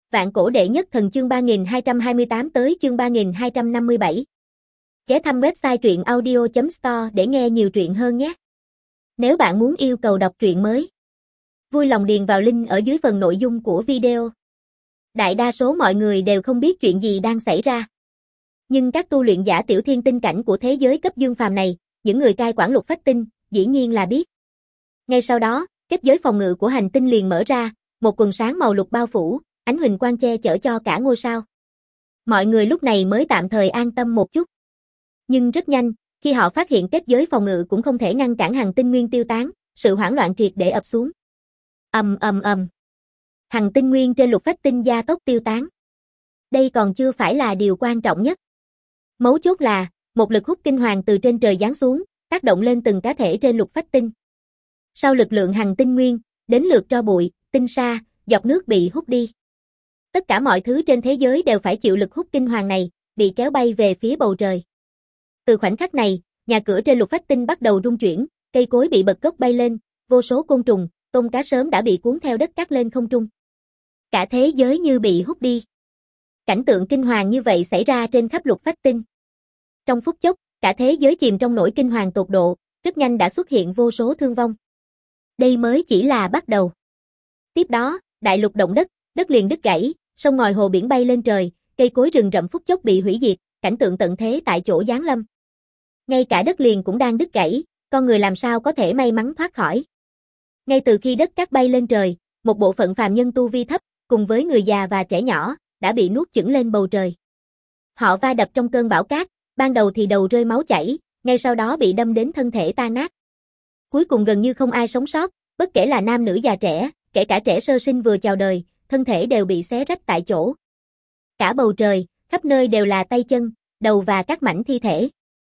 Vạn cổ đệ nhất thần chương 3228 tới chương 3257. Ghé thăm website truyện audio.store để nghe nhiều truyện hơn nhé. Nếu bạn muốn yêu cầu đọc truyện mới, vui lòng điền vào link ở dưới phần nội dung của video. Đại đa số mọi người đều không biết chuyện gì đang xảy ra. Nhưng các tu luyện giả tiểu thiên tinh cảnh của thế giới cấp dương phàm này, những người cai quản lục phách tinh, dĩ nhiên là biết. Ngay sau đó, kết giới phòng ngự của hành tinh liền mở ra, một quần sáng màu lục bao phủ, ánh huỳnh quang che chở cho cả ngôi sao. Mọi người lúc này mới tạm thời an tâm một chút. Nhưng rất nhanh, khi họ phát hiện kết giới phòng ngự cũng không thể ngăn cản hành tinh nguyên tiêu tán, sự hoảng loạn triệt để ập xuống. Hành tinh nguyên trên lục phách tinh gia tốc tiêu tán. Đây còn chưa phải là điều quan trọng nhất. Mấu chốt là, một lực hút kinh hoàng từ trên trời giáng xuống, tác động lên từng cá thể trên lục phách tinh. Sau lực lượng hành tinh nguyên, đến lượt tro bụi, tinh sa, giọt nước bị hút đi. Tất cả mọi thứ trên thế giới đều phải chịu lực hút kinh hoàng này, bị kéo bay về phía bầu trời. Từ khoảnh khắc này, nhà cửa trên lục phách tinh bắt đầu rung chuyển, cây cối bị bật gốc bay lên, vô số côn trùng, tôm cá sớm đã bị cuốn theo đất cát lên không trung. Cả thế giới như bị hút đi. Cảnh tượng kinh hoàng như vậy xảy ra trên khắp lục phách tinh. Trong phút chốc, cả thế giới chìm trong nỗi kinh hoàng tột độ, rất nhanh đã xuất hiện vô số thương vong. Đây mới chỉ là bắt đầu. Tiếp đó, đại lục động đất, đất liền đứt gãy, sông ngòi hồ biển bay lên trời, cây cối rừng rậm phút chốc bị hủy diệt, cảnh tượng tận thế tại chỗ giáng lâm. Ngay cả đất liền cũng đang đứt gãy, con người làm sao có thể may mắn thoát khỏi. Ngay từ khi đất cát bay lên trời, một bộ phận phàm nhân tu vi thấp, cùng với người già và trẻ nhỏ, đã bị nuốt chửng lên bầu trời. Họ va đập trong cơn bão cát, ban đầu thì đầu rơi máu chảy, ngay sau đó bị đâm đến thân thể tan nát. Cuối cùng gần như không ai sống sót, bất kể là nam nữ già trẻ, kể cả trẻ sơ sinh vừa chào đời, thân thể đều bị xé rách tại chỗ. Cả bầu trời, khắp nơi đều là tay chân, đầu và các mảnh thi thể.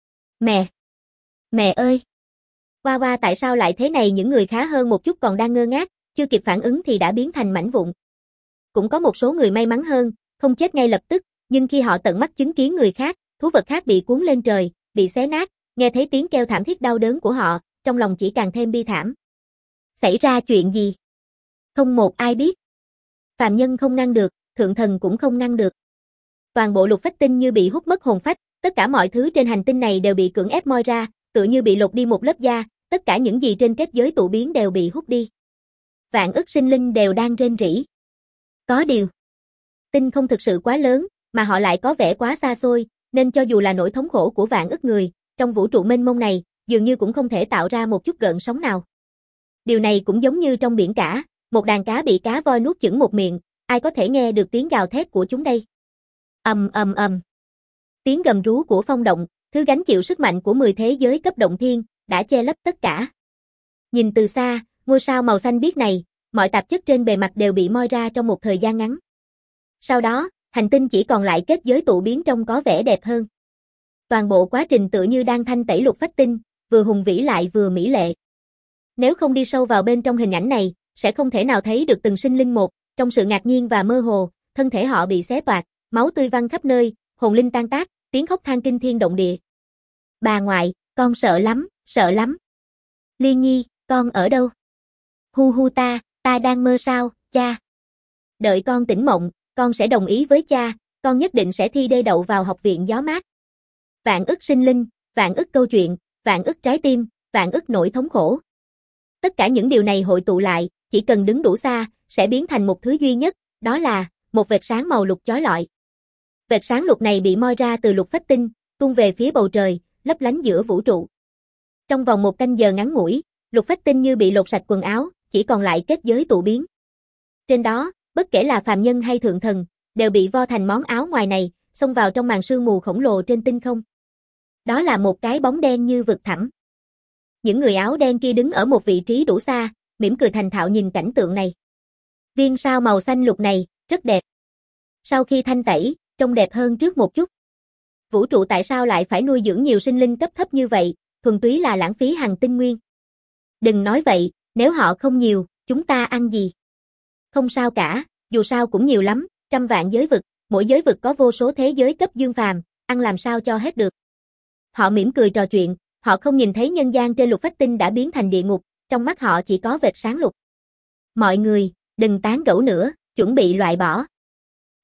Mẹ ơi! Qua tại sao lại thế này? Những người khá hơn một chút còn đang ngơ ngác, chưa kịp phản ứng thì đã biến thành mảnh vụn. Cũng có một số người may mắn hơn, không chết ngay lập tức, nhưng khi họ tận mắt chứng kiến người khác, thú vật khác bị cuốn lên trời, bị xé nát, nghe thấy tiếng kêu thảm thiết đau đớn của họ, trong lòng chỉ càng thêm bi thảm. Xảy ra chuyện gì? Không một ai biết. Phàm nhân không ngăn được, thượng thần cũng không ngăn được. Toàn bộ lục phách tinh như bị hút mất hồn phách, tất cả mọi thứ trên hành tinh này đều bị cưỡng ép moi ra, tựa như bị lột đi một lớp da, tất cả những gì trên kết giới tụ biến đều bị hút đi. Vạn ức sinh linh đều đang rên rỉ. Có điều, tinh không thực sự quá lớn, mà họ lại có vẻ quá xa xôi, nên cho dù là nỗi thống khổ của vạn ức người, trong vũ trụ mênh mông này, dường như cũng không thể tạo ra một chút gợn sóng nào. Điều này cũng giống như trong biển cả, một đàn cá bị cá voi nuốt chửng một miệng, ai có thể nghe được tiếng gào thét của chúng đây? Tiếng gầm rú của phong động, thứ gánh chịu sức mạnh của 10 thế giới cấp động thiên, đã che lấp tất cả. Nhìn từ xa, ngôi sao màu xanh biếc này, mọi tạp chất trên bề mặt đều bị moi ra trong một thời gian ngắn. Sau đó, hành tinh chỉ còn lại kết giới tụ biến trông có vẻ đẹp hơn. Toàn bộ quá trình tựa như đang thanh tẩy lục phách tinh, vừa hùng vĩ lại vừa mỹ lệ. Nếu không đi sâu vào bên trong hình ảnh này, sẽ không thể nào thấy được từng sinh linh một, trong sự ngạc nhiên và mơ hồ, thân thể họ bị xé toạc, máu tươi văng khắp nơi, hồn linh tan tác, tiếng khóc than kinh thiên động địa. Bà ngoại, con sợ lắm. Liên Nhi, con ở đâu? Hu ta đang mơ sao, cha? Đợi con tỉnh mộng, con sẽ đồng ý với cha, con nhất định sẽ thi đê đậu vào học viện gió mát. Vạn ức sinh linh, vạn ức câu chuyện, vạn ức trái tim, vạn ức nỗi thống khổ. Tất cả những điều này hội tụ lại, chỉ cần đứng đủ xa, sẽ biến thành một thứ duy nhất, đó là một vệt sáng màu lục chói lọi. Vệt sáng lục này bị moi ra từ lục phách tinh, tung về phía bầu trời, lấp lánh giữa vũ trụ. Trong vòng một canh giờ ngắn ngủi, lục phách tinh như bị lột sạch quần áo, chỉ còn lại kết giới tụ biến. Trên đó, bất kể là phàm nhân hay thượng thần, đều bị vo thành món áo ngoài này, xông vào trong màn sương mù khổng lồ trên tinh không. Đó là một cái bóng đen như vực thẳm. Những người áo đen kia đứng ở một vị trí đủ xa, mỉm cười thành thạo nhìn cảnh tượng này. Viên sao màu xanh lục này, rất đẹp. Sau khi thanh tẩy, trông đẹp hơn trước một chút. Vũ trụ tại sao lại phải nuôi dưỡng nhiều sinh linh cấp thấp như vậy, thuần túy là lãng phí hành tinh nguyên. Đừng nói vậy, nếu họ không nhiều, chúng ta ăn gì? Không sao cả, dù sao cũng nhiều lắm, 100 vạn giới vực, mỗi giới vực có vô số thế giới cấp dương phàm, ăn làm sao cho hết được. Họ mỉm cười trò chuyện, họ không nhìn thấy nhân gian trên lục phách tinh đã biến thành địa ngục, trong mắt họ chỉ có vệt sáng lục. Mọi người, đừng tán gẫu nữa, chuẩn bị loại bỏ.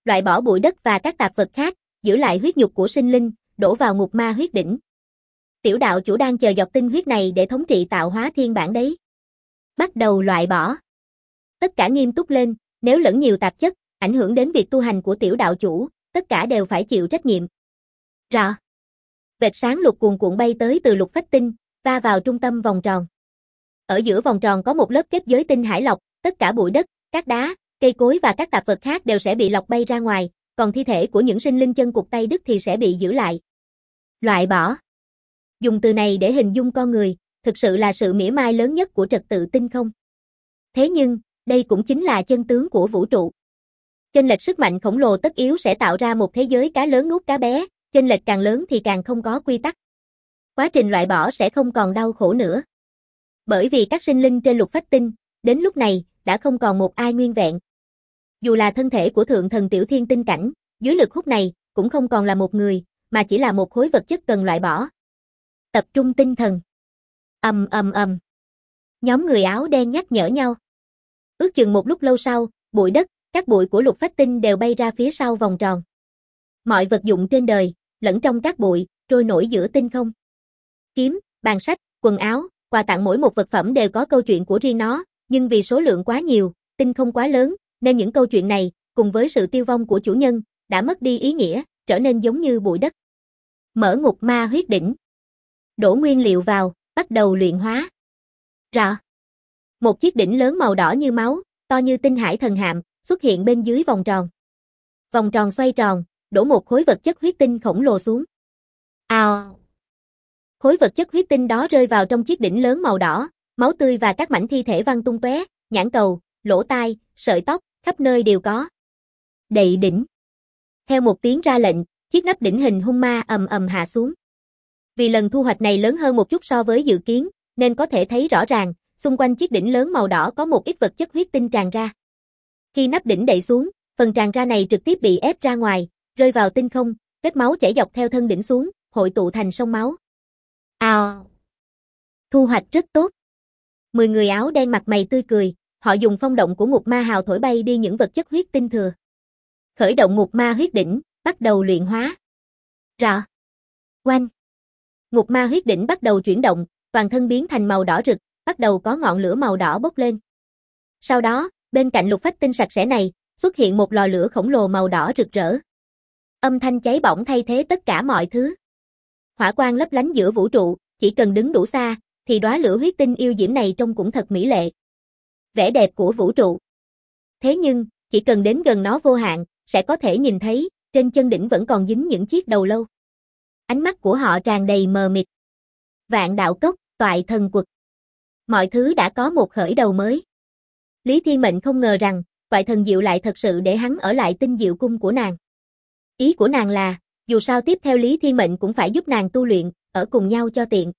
Loại bỏ bụi đất và các tạp vật khác, giữ lại huyết nhục của sinh linh, đổ vào ngục ma huyết đỉnh. Tiểu đạo chủ đang chờ giọt tinh huyết này để thống trị tạo hóa thiên bản đấy. Bắt đầu loại bỏ. Tất cả nghiêm túc lên, nếu lẫn nhiều tạp chất, ảnh hưởng đến việc tu hành của tiểu đạo chủ, tất cả đều phải chịu trách nhiệm. Rọ. Vệt sáng lục cuồn cuộn bay tới từ lục phách tinh, va vào trung tâm vòng tròn. Ở giữa vòng tròn có một lớp kết giới tinh hải lọc, tất cả bụi đất, cát đá, cây cối và các tạp vật khác đều sẽ bị lọc bay ra ngoài, còn thi thể của những sinh linh chân cụt tay đứt thì sẽ bị giữ lại. Loại bỏ. Dùng từ này để hình dung con người, thực sự là sự mỉa mai lớn nhất của trật tự tinh không. Thế nhưng, đây cũng chính là chân tướng của vũ trụ. Chênh lệch sức mạnh khổng lồ tất yếu sẽ tạo ra một thế giới cá lớn nuốt cá bé, chênh lệch càng lớn thì càng không có quy tắc. Quá trình loại bỏ sẽ không còn đau khổ nữa. Bởi vì các sinh linh trên lục phách tinh, đến lúc này, đã không còn một ai nguyên vẹn. Dù là thân thể của thượng thần tiểu thiên tinh cảnh, dưới lực hút này, cũng không còn là một người, mà chỉ là một khối vật chất cần loại bỏ. Tập trung tinh thần. Ầm ầm ầm. Nhóm người áo đen nhắc nhở nhau. Ước chừng một lúc lâu sau, bụi đất, các bụi của lục phách tinh đều bay ra phía sau vòng tròn. Mọi vật dụng trên đời, lẫn trong các bụi, trôi nổi giữa tinh không. Kiếm, bàn sách, quần áo, quà tặng mỗi một vật phẩm đều có câu chuyện của riêng nó, nhưng vì số lượng quá nhiều, tinh không quá lớn, nên những câu chuyện này, cùng với sự tiêu vong của chủ nhân, đã mất đi ý nghĩa, trở nên giống như bụi đất. Mở ngục ma huyết đỉnh. Đổ nguyên liệu vào, bắt đầu luyện hóa. Rọ. Một chiếc đỉnh lớn màu đỏ như máu, to như tinh hải thần hạm, xuất hiện bên dưới vòng tròn. Vòng tròn xoay tròn, đổ một khối vật chất huyết tinh khổng lồ xuống. Ào. Khối vật chất huyết tinh đó rơi vào trong chiếc đỉnh lớn màu đỏ, máu tươi và các mảnh thi thể văng tung tóe, nhãn cầu, lỗ tai, sợi tóc, khắp nơi đều có. Đậy đỉnh. Theo một tiếng ra lệnh, chiếc nắp đỉnh hình hung ma ầm ầm hạ xuống. Vì lần thu hoạch này lớn hơn một chút so với dự kiến, nên có thể thấy rõ ràng, xung quanh chiếc đỉnh lớn màu đỏ có một ít vật chất huyết tinh tràn ra. Khi nắp đỉnh đậy xuống, phần tràn ra này trực tiếp bị ép ra ngoài, rơi vào tinh không, vết máu chảy dọc theo thân đỉnh xuống, hội tụ thành sông máu. Ào! Thu hoạch rất tốt. 10 người áo đen mặt mày tươi cười, họ dùng phong động của ngục ma hào thổi bay đi những vật chất huyết tinh thừa. Khởi động ngục ma huyết đỉnh, bắt đầu luyện hóa. Rọ. Oanh. Ngục ma huyết đỉnh bắt đầu chuyển động, toàn thân biến thành màu đỏ rực, bắt đầu có ngọn lửa màu đỏ bốc lên. Sau đó, bên cạnh lục phách tinh sạch sẽ này, xuất hiện một lò lửa khổng lồ màu đỏ rực rỡ. Âm thanh cháy bỏng thay thế tất cả mọi thứ. Hỏa quang lấp lánh giữa vũ trụ, chỉ cần đứng đủ xa, thì đóa lửa huyết tinh yêu diễm này trông cũng thật mỹ lệ. Vẻ đẹp của vũ trụ. Thế nhưng, chỉ cần đến gần nó vô hạn, sẽ có thể nhìn thấy, trên chân đỉnh vẫn còn dính những chiếc đầu lâu. Ánh mắt của họ tràn đầy mờ mịt. Vạn đạo cốc, toại thần quật. Mọi thứ đã có một khởi đầu mới. Lý Thiên Mệnh không ngờ rằng, toại thần diệu lại thật sự để hắn ở lại tinh diệu cung của nàng. Ý của nàng là, dù sao tiếp theo Lý Thiên Mệnh cũng phải giúp nàng tu luyện, ở cùng nhau cho tiện.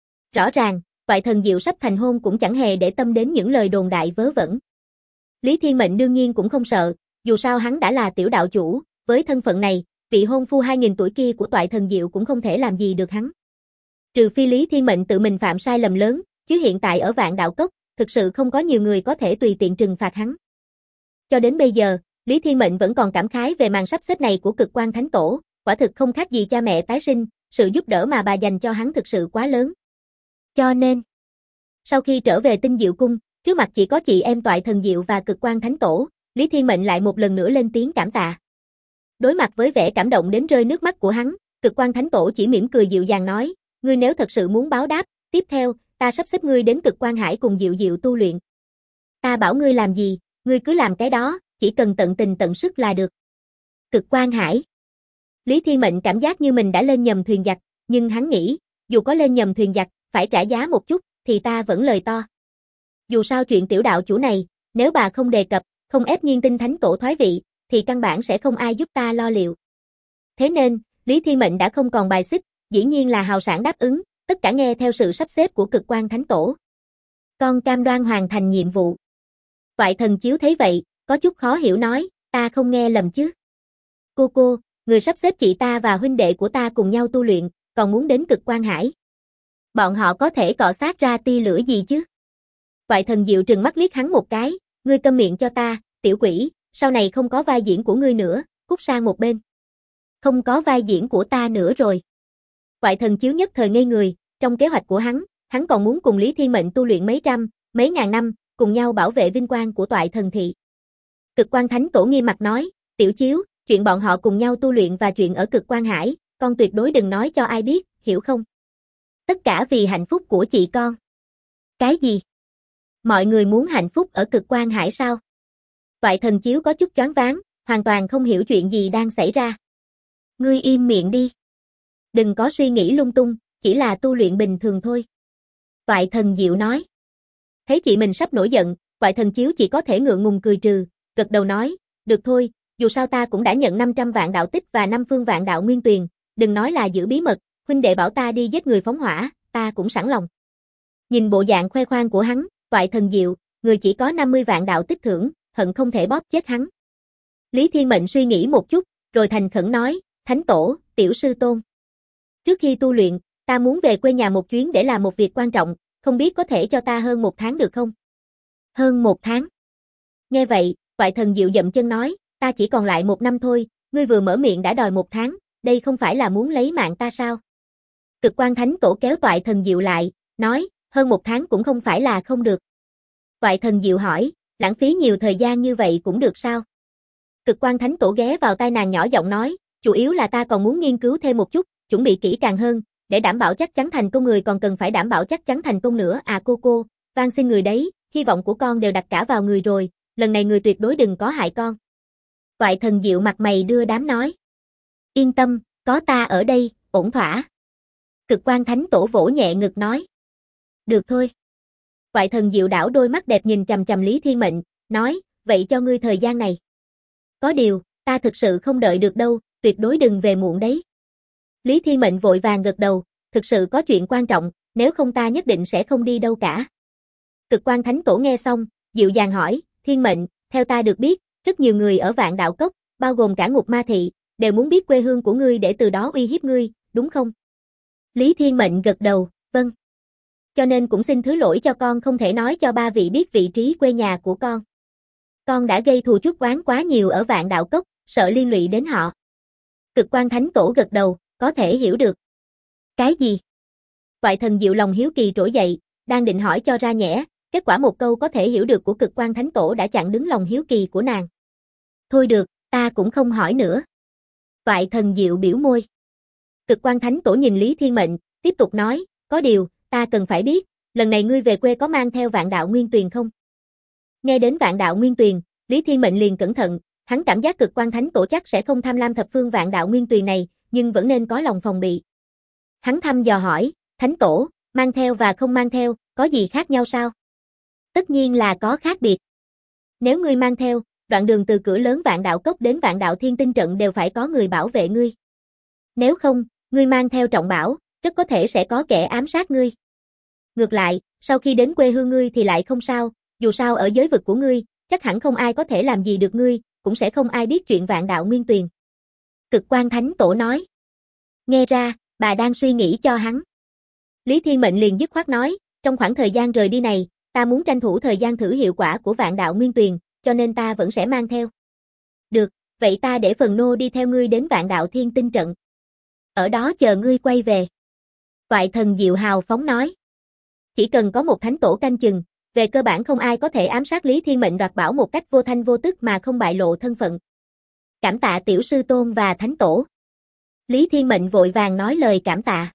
Rõ ràng, toại thần diệu sắp thành hôn cũng chẳng hề để tâm đến những lời đồn đại vớ vẩn. Lý Thiên Mệnh đương nhiên cũng không sợ, dù sao hắn đã là tiểu đạo chủ, với thân phận này, vị hôn phu 2000 tuổi kia của toại thần diệu cũng không thể làm gì được hắn. Trừ phi Lý Thiên Mệnh tự mình phạm sai lầm lớn, chứ hiện tại ở Vạn Đạo Cốc, thực sự không có nhiều người có thể tùy tiện trừng phạt hắn. Cho đến bây giờ, Lý Thiên Mệnh vẫn còn cảm khái về màn sắp xếp này của Cực Quang Thánh Tổ, quả thực không khác gì cha mẹ tái sinh, sự giúp đỡ mà bà dành cho hắn thực sự quá lớn. Cho nên, sau khi trở về tinh diệu cung, trước mặt chỉ có chị em toại thần diệu và Cực Quang Thánh Tổ, Lý Thiên Mệnh lại một lần nữa lên tiếng cảm tạ. Đối mặt với vẻ cảm động đến rơi nước mắt của hắn, Cực Quang Thánh Tổ chỉ mỉm cười dịu dàng nói, ngươi nếu thật sự muốn báo đáp, tiếp theo, ta sắp xếp ngươi đến Cực Quang Hải cùng Diệu Diệu tu luyện. Ta bảo ngươi làm gì, ngươi cứ làm cái đó, chỉ cần tận tình tận sức là được. Cực Quang Hải. Lý Thiên Mệnh cảm giác như mình đã lên nhầm thuyền giặc, nhưng hắn nghĩ, dù có lên nhầm thuyền giặc, phải trả giá một chút, thì ta vẫn lời to. Dù sao chuyện tiểu đạo chủ này, nếu bà không đề cập, không ép Nhiên Tinh Thánh Tổ thoái vị, thì căn bản sẽ không ai giúp ta lo liệu. Thế nên, Lý Thiên Mệnh đã không còn bài xích, dĩ nhiên là hào sảng đáp ứng, tất cả nghe theo sự sắp xếp của Cực Quang Thánh Tổ. Con cam đoan hoàn thành nhiệm vụ. Toại thần chiếu thấy vậy, có chút khó hiểu nói, ta không nghe lầm chứ. Cô, người sắp xếp chị ta và huynh đệ của ta cùng nhau tu luyện, còn muốn đến Cực Quang Hải. Bọn họ có thể cọ sát ra tia lửa gì chứ? Toại thần diệu trừng mắt liếc hắn một cái, ngươi câm miệng cho ta, tiểu quỷ, sau này không có vai diễn của ngươi nữa, cút sang một bên. Không có vai diễn của ta nữa rồi. Toại Thần Chiếu nhất thời ngây người, trong kế hoạch của hắn còn muốn cùng Lý Thiên Mệnh tu luyện mấy trăm, mấy ngàn năm, cùng nhau bảo vệ vinh quang của Toại Thần Thị. Cực Quan Thánh Tổ nghiêm mặt nói, Tiểu Chiếu, chuyện bọn họ cùng nhau tu luyện và chuyện ở Cực Quan Hải, con tuyệt đối đừng nói cho ai biết, hiểu không? Tất cả vì hạnh phúc của chị con. Cái gì? Mọi người muốn hạnh phúc ở Cực Quan Hải sao? Toại Thần Chiếu có chút choáng váng, hoàn toàn không hiểu chuyện gì đang xảy ra. Ngươi im miệng đi. Đừng có suy nghĩ lung tung, chỉ là tu luyện bình thường thôi. Toại Thần Diệu nói. Thấy chị mình sắp nổi giận, Toại Thần Chiếu chỉ có thể ngượng ngùng cười trừ, gật đầu nói, được thôi, dù sao ta cũng đã nhận 500 vạn đạo tích và 5 phương vạn đạo nguyên tuyền, đừng nói là giữ bí mật, huynh đệ bảo ta đi giết người phóng hỏa, ta cũng sẵn lòng. Nhìn bộ dạng khoe khoang của hắn, Toại Thần Diệu, người chỉ có 50 vạn đạo tích thưởng, hận không thể bóp chết hắn. Lý Thiên Mệnh suy nghĩ một chút, rồi thành khẩn nói, Thánh Tổ, Tiểu Sư Tôn. Trước khi tu luyện, ta muốn về quê nhà một chuyến để làm một việc quan trọng, không biết có thể cho ta hơn 1 tháng được không? Hơn 1 tháng. Nghe vậy, Toại Thần Diệu dậm chân nói, ta chỉ còn lại 1 năm thôi, ngươi vừa mở miệng đã đòi 1 tháng, đây không phải là muốn lấy mạng ta sao? Cực Quan Thánh Tổ kéo Toại Thần Diệu lại, nói, hơn 1 tháng cũng không phải là không được. Toại Thần Diệu hỏi, lãng phí nhiều thời gian như vậy cũng được sao? Cực Quan Thánh Tổ ghé vào tai nàng nhỏ giọng nói, chủ yếu là ta còn muốn nghiên cứu thêm một chút, chuẩn bị kỹ càng hơn, để đảm bảo chắc chắn thành công người còn cần phải đảm bảo chắc chắn thành công nữa à cô, van xin người đấy, hy vọng của con đều đặt cả vào người rồi, lần này người tuyệt đối đừng có hại con. Toại Thần Diệu mặt mày đưa đám nói. Yên tâm, có ta ở đây, ổn thỏa. Cực Quan Thánh Tổ vỗ nhẹ ngực nói. Được thôi. Toại Thần Diệu đảo đôi mắt đẹp nhìn chằm chằm Lý Thiên Mệnh, nói, vậy cho ngươi thời gian này. Có điều, ta thực sự không đợi được đâu, tuyệt đối đừng về muộn đấy. Lý Thiên Mệnh vội vàng gật đầu, thực sự có chuyện quan trọng, nếu không ta nhất định sẽ không đi đâu cả. Cực Quan Thánh Tổ nghe xong, dịu dàng hỏi, Thiên Mệnh, theo ta được biết, rất nhiều người ở Vạn Đạo Cốc, bao gồm cả Ngục Ma Thị, đều muốn biết quê hương của ngươi để từ đó uy hiếp ngươi, đúng không? Lý Thiên Mệnh gật đầu, vâng. Cho nên cũng xin thứ lỗi cho con không thể nói cho ba vị biết vị trí quê nhà của con. Con đã gây thù chuốc oán quá nhiều ở Vạn Đạo Cốc, sợ liên lụy đến họ. Cực Quan Thánh Tổ gật đầu, có thể hiểu được. Cái gì? Toại Thần Diệu lòng hiếu kỳ trỗi dậy, đang định hỏi cho ra nhẽ, kết quả một câu có thể hiểu được của Cực Quan Thánh Tổ đã chặn đứng lòng hiếu kỳ của nàng. Thôi được, ta cũng không hỏi nữa. Toại Thần Diệu biểu môi. Cực Quan Thánh Tổ nhìn Lý Thiên Mệnh, tiếp tục nói, có điều, ta cần phải biết, lần này ngươi về quê có mang theo Vạn Đạo Nguyên Tuyền không? Nghe đến Vạn Đạo Nguyên Tuyền, Lý Thiên Mệnh liền cẩn thận, hắn cảm giác Cực Quan Thánh Tổ chắc sẽ không tham lam thập phương Vạn Đạo Nguyên Tuyền này, nhưng vẫn nên có lòng phòng bị. Hắn thăm dò hỏi, Thánh Tổ, mang theo và không mang theo, có gì khác nhau sao? Tất nhiên là có khác biệt. Nếu ngươi mang theo, đoạn đường từ cửa lớn Vạn Đạo Cốc đến Vạn Đạo Thiên Tinh Trận đều phải có người bảo vệ ngươi. Nếu không, ngươi mang theo trọng bảo, rất có thể sẽ có kẻ ám sát ngươi. Ngược lại, sau khi đến quê hương ngươi thì lại không sao, dù sao ở giới vực của ngươi, chắc hẳn không ai có thể làm gì được ngươi, cũng sẽ không ai biết chuyện Vạn Đạo Nguyên Tuyền. Cực Quan Thánh Tổ nói. Nghe ra, bà đang suy nghĩ cho hắn. Lý Thiên Mệnh liền dứt khoát nói, trong khoảng thời gian rời đi này, ta muốn tranh thủ thời gian thử hiệu quả của Vạn Đạo Nguyên Tuyền, cho nên ta vẫn sẽ mang theo. Được, vậy ta để Phần Nô đi theo ngươi đến Vạn Đạo Thiên Tinh Trận. Ở đó chờ ngươi quay về. Toại Thần Diệu hào phóng nói. Chỉ cần có một thánh tổ canh chừng, về cơ bản không ai có thể ám sát Lý Thiên Mệnh đoạt bảo một cách vô thanh vô tức mà không bại lộ thân phận. Cảm tạ Tiểu Sư Tôn và Thánh Tổ. Lý Thiên Mệnh vội vàng nói lời cảm tạ.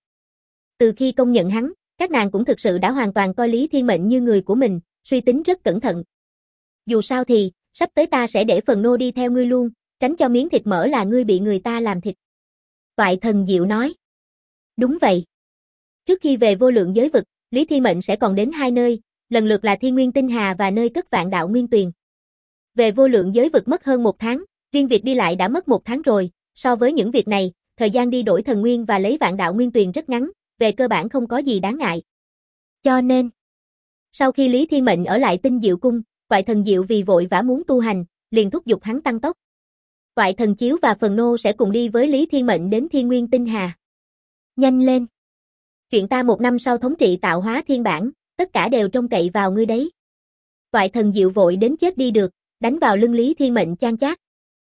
Từ khi công nhận hắn, các nàng cũng thực sự đã hoàn toàn coi Lý Thiên Mệnh như người của mình, suy tính rất cẩn thận. Dù sao thì, sắp tới ta sẽ để Phần Nô đi theo ngươi luôn, tránh cho miếng thịt mỡ là ngươi bị người ta làm thịt. Toại Thần Diệu nói. Đúng vậy. Trước khi về vô lượng giới vực, Lý Thiên Mệnh sẽ còn đến 2 nơi, lần lượt là Thiên Nguyên Tinh Hà và nơi cất Vạn Đạo Nguyên Tuyền. Về vô lượng giới vực mất hơn 1 tháng, riêng việc đi lại đã mất 1 tháng rồi, so với những việc này, thời gian đi đổi thần nguyên và lấy Vạn Đạo Nguyên Tuyền rất ngắn, về cơ bản không có gì đáng ngại. Cho nên, sau khi Lý Thiên Mệnh ở lại Tinh Diệu Cung, Toại Thần Diệu vì vội vã muốn tu hành, liền thúc giục hắn tăng tốc. Toại Thần Chiếu và Phần Nô sẽ cùng đi với Lý Thiên Mệnh đến Thiên Nguyên Tinh Hà. Nhanh lên! Chuyện ta 1 năm sau thống trị tạo hóa thiên bản, tất cả đều trông cậy vào ngươi đấy. Toại Thần Diệu vội đến chết đi được, đánh vào lưng Lý Thiên Mệnh chan chát.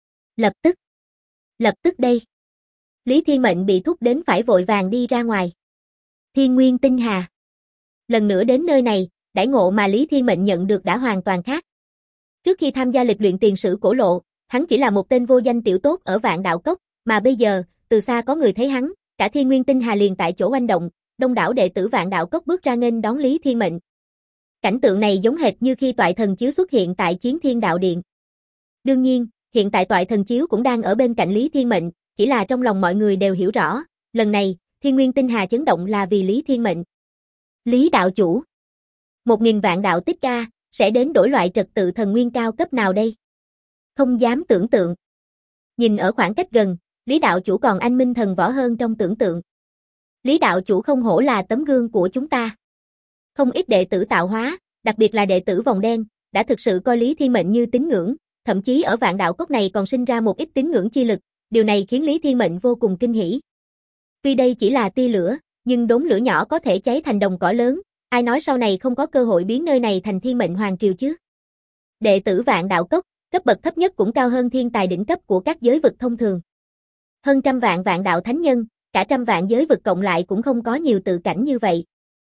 Lập tức đây. Lý Thiên Mệnh bị thúc đến phải vội vàng đi ra ngoài. Thiên Nguyên Tinh Hà. Lần nữa đến nơi này, đãi ngộ mà Lý Thiên Mệnh nhận được đã hoàn toàn khác. Trước khi tham gia lịch luyện tiền sử cổ lộ, hắn chỉ là một tên vô danh tiểu tốt ở Vạn Đạo Cốc, mà bây giờ, từ xa có người thấy hắn, cả Thiên Nguyên Tinh Hà liền tại chỗ oanh động, đông đảo đệ tử Vạn Đạo Cốc bước ra nghênh đón Lý Thiên Mệnh. Cảnh tượng này giống hệt như khi Toại Thần Chiếu xuất hiện tại Chiến Thiên Đạo Điện. Đương nhiên, hiện tại Toại Thần Chiếu cũng đang ở bên cạnh Lý Thiên Mệnh, chỉ là trong lòng mọi người đều hiểu rõ, lần này, Thiên Nguyên Tinh Hà chấn động là vì Lý Thiên Mệnh. Lý đạo chủ. 1000 vạn đạo tích ca, sẽ đến đổi loại trật tự thần nguyên cao cấp nào đây? Không dám tưởng tượng. Nhìn ở khoảng cách gần, Lý đạo chủ còn anh minh thần võ hơn trong tưởng tượng. Lý đạo chủ không hổ là tấm gương của chúng ta. Không ít đệ tử tạo hóa, đặc biệt là đệ tử vòng đen, đã thực sự coi Lý Thiên Mệnh như tín ngưỡng, thậm chí ở Vạn Đạo Cốc này còn sinh ra một ít tín ngưỡng chi lực, điều này khiến Lý Thiên Mệnh vô cùng kinh hỉ. Tuy đây chỉ là tia lửa, nhưng đốm lửa nhỏ có thể cháy thành đồng cỏ lớn, ai nói sau này không có cơ hội biến nơi này thành Thiên Mệnh Hoàng Triều chứ? Đệ tử Vạn Đạo Cốc, cấp bậc thấp nhất cũng cao hơn thiên tài đỉnh cấp của các giới vực thông thường. Hơn trăm vạn vạn đạo thánh nhân, cả trăm vạn giới vực cộng lại cũng không có nhiều tự cảnh như vậy.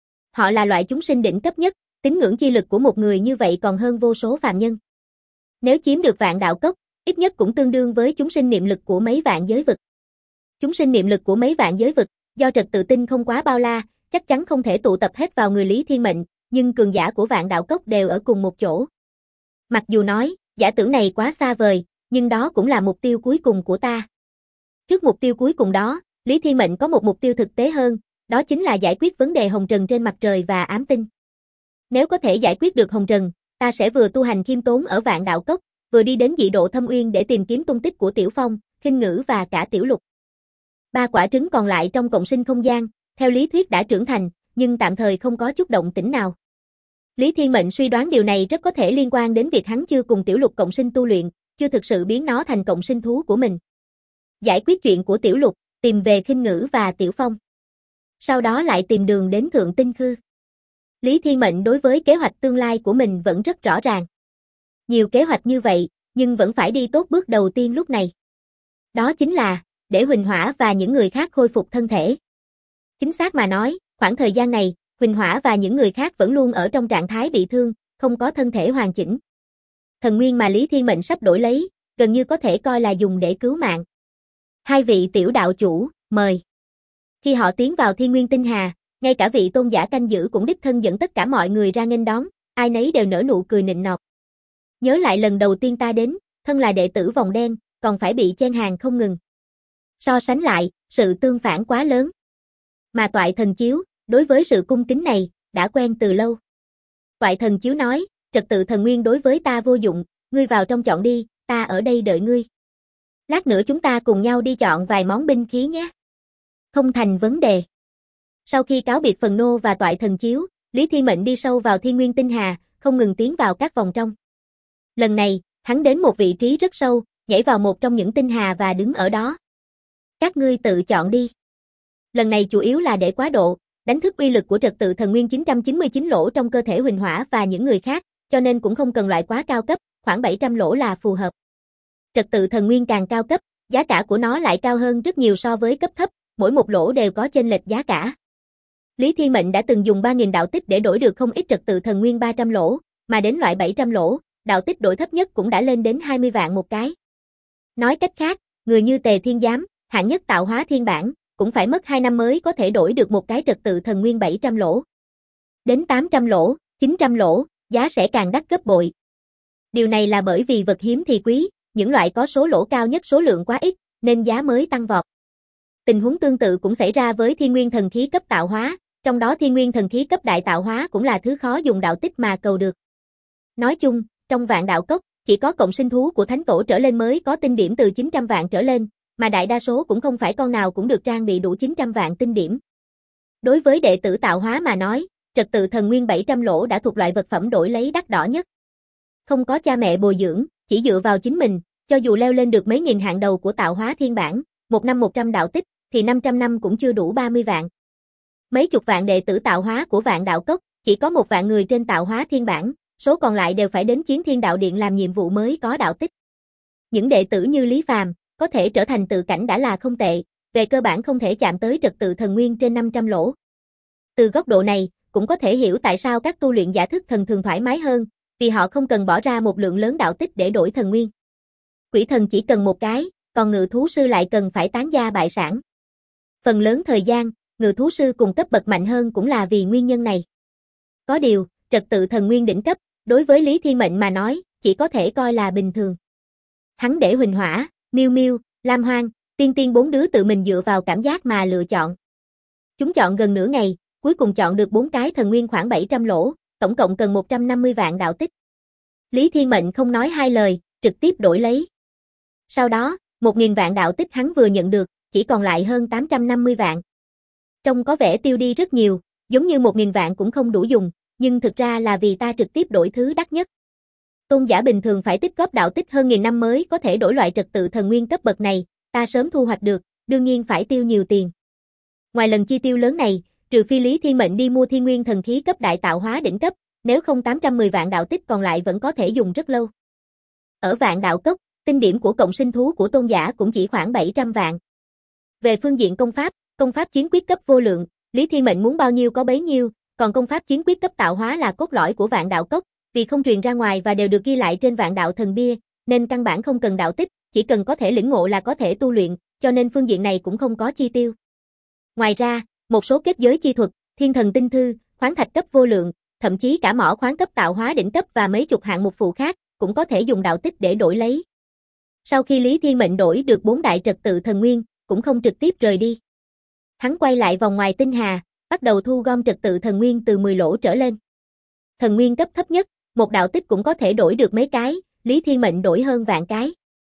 Họ là loại chúng sinh đỉnh cấp nhất, tín ngưỡng chi lực của một người như vậy còn hơn vô số phàm nhân. Nếu chiếm được Vạn Đạo Cốc, ít nhất cũng tương đương với chúng sinh niệm lực của mấy vạn giới vực. Chúng sinh niệm lực của mấy vạn giới vực, do trật tự tinh không quá bao la, chắc chắn không thể tụ tập hết vào người Lý Thiên Mệnh, nhưng cường giả của Vạn Đạo Cốc đều ở cùng một chỗ. Mặc dù nói, giả tưởng này quá xa vời, nhưng đó cũng là mục tiêu cuối cùng của ta. Trước mục tiêu cuối cùng đó, Lý Thiên Mệnh có một mục tiêu thực tế hơn, đó chính là giải quyết vấn đề hồng trần trên mặt trời và ám tinh. Nếu có thể giải quyết được hồng trần, ta sẽ vừa tu hành khiêm tốn ở Vạn Đạo Cốc, vừa đi đến dị độ thâm uyên để tìm kiếm tung tích của Tiểu Phong, Khinh Ngữ và cả Tiểu Lục. 3 quả trứng còn lại trong cộng sinh không gian, theo lý thuyết đã trưởng thành, nhưng tạm thời không có chút động tĩnh nào. Lý Thiên Mệnh suy đoán điều này rất có thể liên quan đến việc hắn chưa cùng Tiểu Lục cộng sinh tu luyện, chưa thực sự biến nó thành cộng sinh thú của mình. Giải quyết chuyện của Tiểu Lục, tìm về Khinh Ngữ và Tiểu Phong. Sau đó lại tìm đường đến Thượng Tinh Khư. Lý Thiên Mệnh đối với kế hoạch tương lai của mình vẫn rất rõ ràng. Nhiều kế hoạch như vậy, nhưng vẫn phải đi tốt bước đầu tiên lúc này. Đó chính là, để Huỳnh Hỏa và những người khác khôi phục thân thể. Chính xác mà nói, khoảng thời gian này, Huỳnh Hỏa và những người khác vẫn luôn ở trong trạng thái bị thương, không có thân thể hoàn chỉnh. Thần nguyên mà Lý Thiên Mệnh sắp đổi lấy, gần như có thể coi là dùng để cứu mạng. 2 vị tiểu đạo chủ, mời. Khi họ tiến vào Thiên Nguyên Tinh Hà, ngay cả vị tôn giả canh giữ cũng đích thân dẫn tất cả mọi người ra nghênh đón, ai nấy đều nở nụ cười nịnh nọt. Nhớ lại lần đầu tiên ta đến, thân là đệ tử vòng đen, còn phải bị chen hàng không ngừng. So sánh lại, sự tương phản quá lớn. Mà Toại Thần Chiếu, đối với sự cung kính này, đã quen từ lâu. Toại Thần Chiếu nói, trật tự thần nguyên đối với ta vô dụng, ngươi vào trong chọn đi, ta ở đây đợi ngươi. Lát nữa chúng ta cùng nhau đi chọn vài món binh khí nhé. Không thành vấn đề. Sau khi cáo biệt Phần Nô và Toại Thần Chiếu, Lý Thiên Mệnh đi sâu vào Thiên Nguyên Tinh Hà, không ngừng tiến vào các vòng trong. Lần này, hắn đến một vị trí rất sâu, nhảy vào một trong những tinh hà và đứng ở đó. Các ngươi tự chọn đi. Lần này chủ yếu là để quá độ, đánh thức uy lực của trật tự thần nguyên 999 lỗ trong cơ thể Huỳnh Hỏa và những người khác, cho nên cũng không cần loại quá cao cấp, khoảng 700 lỗ là phù hợp. Trật tự thần nguyên càng cao cấp, giá cả của nó lại cao hơn rất nhiều so với cấp thấp, mỗi một lỗ đều có chênh lệch giá cả. Lý Thiên Mệnh đã từng dùng 3000 đạo tích để đổi được không ít trật tự thần nguyên 300 lỗ, mà đến loại 700 lỗ, đạo tích đổi thấp nhất cũng đã lên đến 20 vạn một cái. Nói cách khác, người như Tề Thiên Giám, hạng nhất tạo hóa thiên bản, cũng phải mất 2 năm mới có thể đổi được một cái trật tự thần nguyên 700 lỗ. Đến 800 lỗ, 900 lỗ, giá sẽ càng đắt gấp bội. Điều này là bởi vì vật hiếm thì quý, những loại có số lỗ cao nhất số lượng quá ít, nên giá mới tăng vọt. Tình huống tương tự cũng xảy ra với thiên nguyên thần khí cấp tạo hóa, trong đó thiên nguyên thần khí cấp đại tạo hóa cũng là thứ khó dùng đạo tích mà cầu được. Nói chung, trong Vạn Đạo Cốc, chỉ có cộng sinh thú của thánh tổ trở lên mới có tinh điểm từ 900 vạn trở lên, mà đại đa số cũng không phải con nào cũng được trang bị đủ 900 vạn tinh điểm. Đối với đệ tử tạo hóa mà nói, trật tự thần nguyên 700 lỗ đã thuộc loại vật phẩm đổi lấy đắt đỏ nhất. Không có cha mẹ bồi dưỡng, chỉ dựa vào chính mình, cho dù leo lên được mấy nghìn hạng đầu của tạo hóa thiên bản, một năm 100 đạo tích, thì 500 năm cũng chưa đủ 30 vạn. Mấy chục vạn đệ tử tạo hóa của Vạn Đạo Cốc, chỉ có 1 vạn người trên tạo hóa thiên bản, Số còn lại đều phải đến Chiến Thiên Đạo Điện làm nhiệm vụ mới có đạo tích. Những đệ tử như Lý Phàm, có thể trở thành tự cảnh đã là không tệ, về cơ bản không thể chạm tới trật tự thần nguyên trên 500 lỗ. Từ góc độ này, cũng có thể hiểu tại sao các tu luyện giả thức thần thường thoải mái hơn, vì họ không cần bỏ ra một lượng lớn đạo tích để đổi thần nguyên. Quỷ thần chỉ cần một cái, còn ngự thú sư lại cần phải tán gia bại sản. Phần lớn thời gian, ngự thú sư cùng cấp bậc mạnh hơn cũng là vì nguyên nhân này. Có điều, trật tự thần nguyên đỉnh cấp, đối với Lý Thiên Mệnh mà nói, chỉ có thể coi là bình thường. Hắn để Huỳnh Hỏa, Miêu Miêu, Lam Hoang, Tiên Tiên 4 đứa tự mình dựa vào cảm giác mà lựa chọn. Chúng chọn gần nửa ngày, cuối cùng chọn được 4 cái thần nguyên khoảng 700 lỗ, tổng cộng cần 150 vạn đạo tích. Lý Thiên Mệnh không nói hai lời, trực tiếp đổi lấy. Sau đó, 1.000 vạn đạo tích hắn vừa nhận được, chỉ còn lại hơn 850 vạn. Trông có vẻ tiêu đi rất nhiều, giống như 1.000 vạn cũng không đủ dùng, nhưng thực ra là vì ta trực tiếp đổi thứ đắt nhất. Tôn giả bình thường phải tích góp đạo tích hơn 1000 năm mới có thể đổi loại trật tự thần nguyên cấp bậc này, ta sớm thu hoạch được, đương nhiên phải tiêu nhiều tiền. Ngoài lần chi tiêu lớn này, trừ phi Lý Thiên Mệnh đi mua thiên nguyên thần khí cấp đại tạo hóa đỉnh cấp, nếu không 810 vạn đạo tích còn lại vẫn có thể dùng rất lâu. Ở Vạn Đạo Cốc, tinh điểm của cộng sinh thú của tôn giả cũng chỉ khoảng 700 vạn. Về phương diện công pháp chiến quyết cấp vô lượng, Lý Thiên Mệnh muốn bao nhiêu có bấy nhiêu, còn công pháp chiến quyết cấp tạo hóa là cốt lõi của Vạn Đạo Cốc, vì không truyền ra ngoài và đều được ghi lại trên Vạn Đạo Thần Bia, nên căn bản không cần đạo tích, chỉ cần có thể lĩnh ngộ là có thể tu luyện, cho nên phương diện này cũng không có chi tiêu. Ngoài ra, một số kết giới chi thuật, thiên thần tinh thư, khoáng thạch cấp vô lượng, thậm chí cả mỏ khoáng cấp tạo hóa đỉnh cấp và mấy chục hạng mục phụ khác, cũng có thể dùng đạo tích để đổi lấy. Sau khi Lý Thiên Mệnh đổi được 4 đại trật tự thần nguyên, cũng không trực tiếp rời đi. Hắn quay lại vòng ngoài tinh hà, bắt đầu thu gom trật tự thần nguyên từ 10 lỗ trở lên. Thần nguyên cấp thấp nhất, một đạo tích cũng có thể đổi được mấy cái, Lý Thiên Mệnh đổi hơn vạn cái.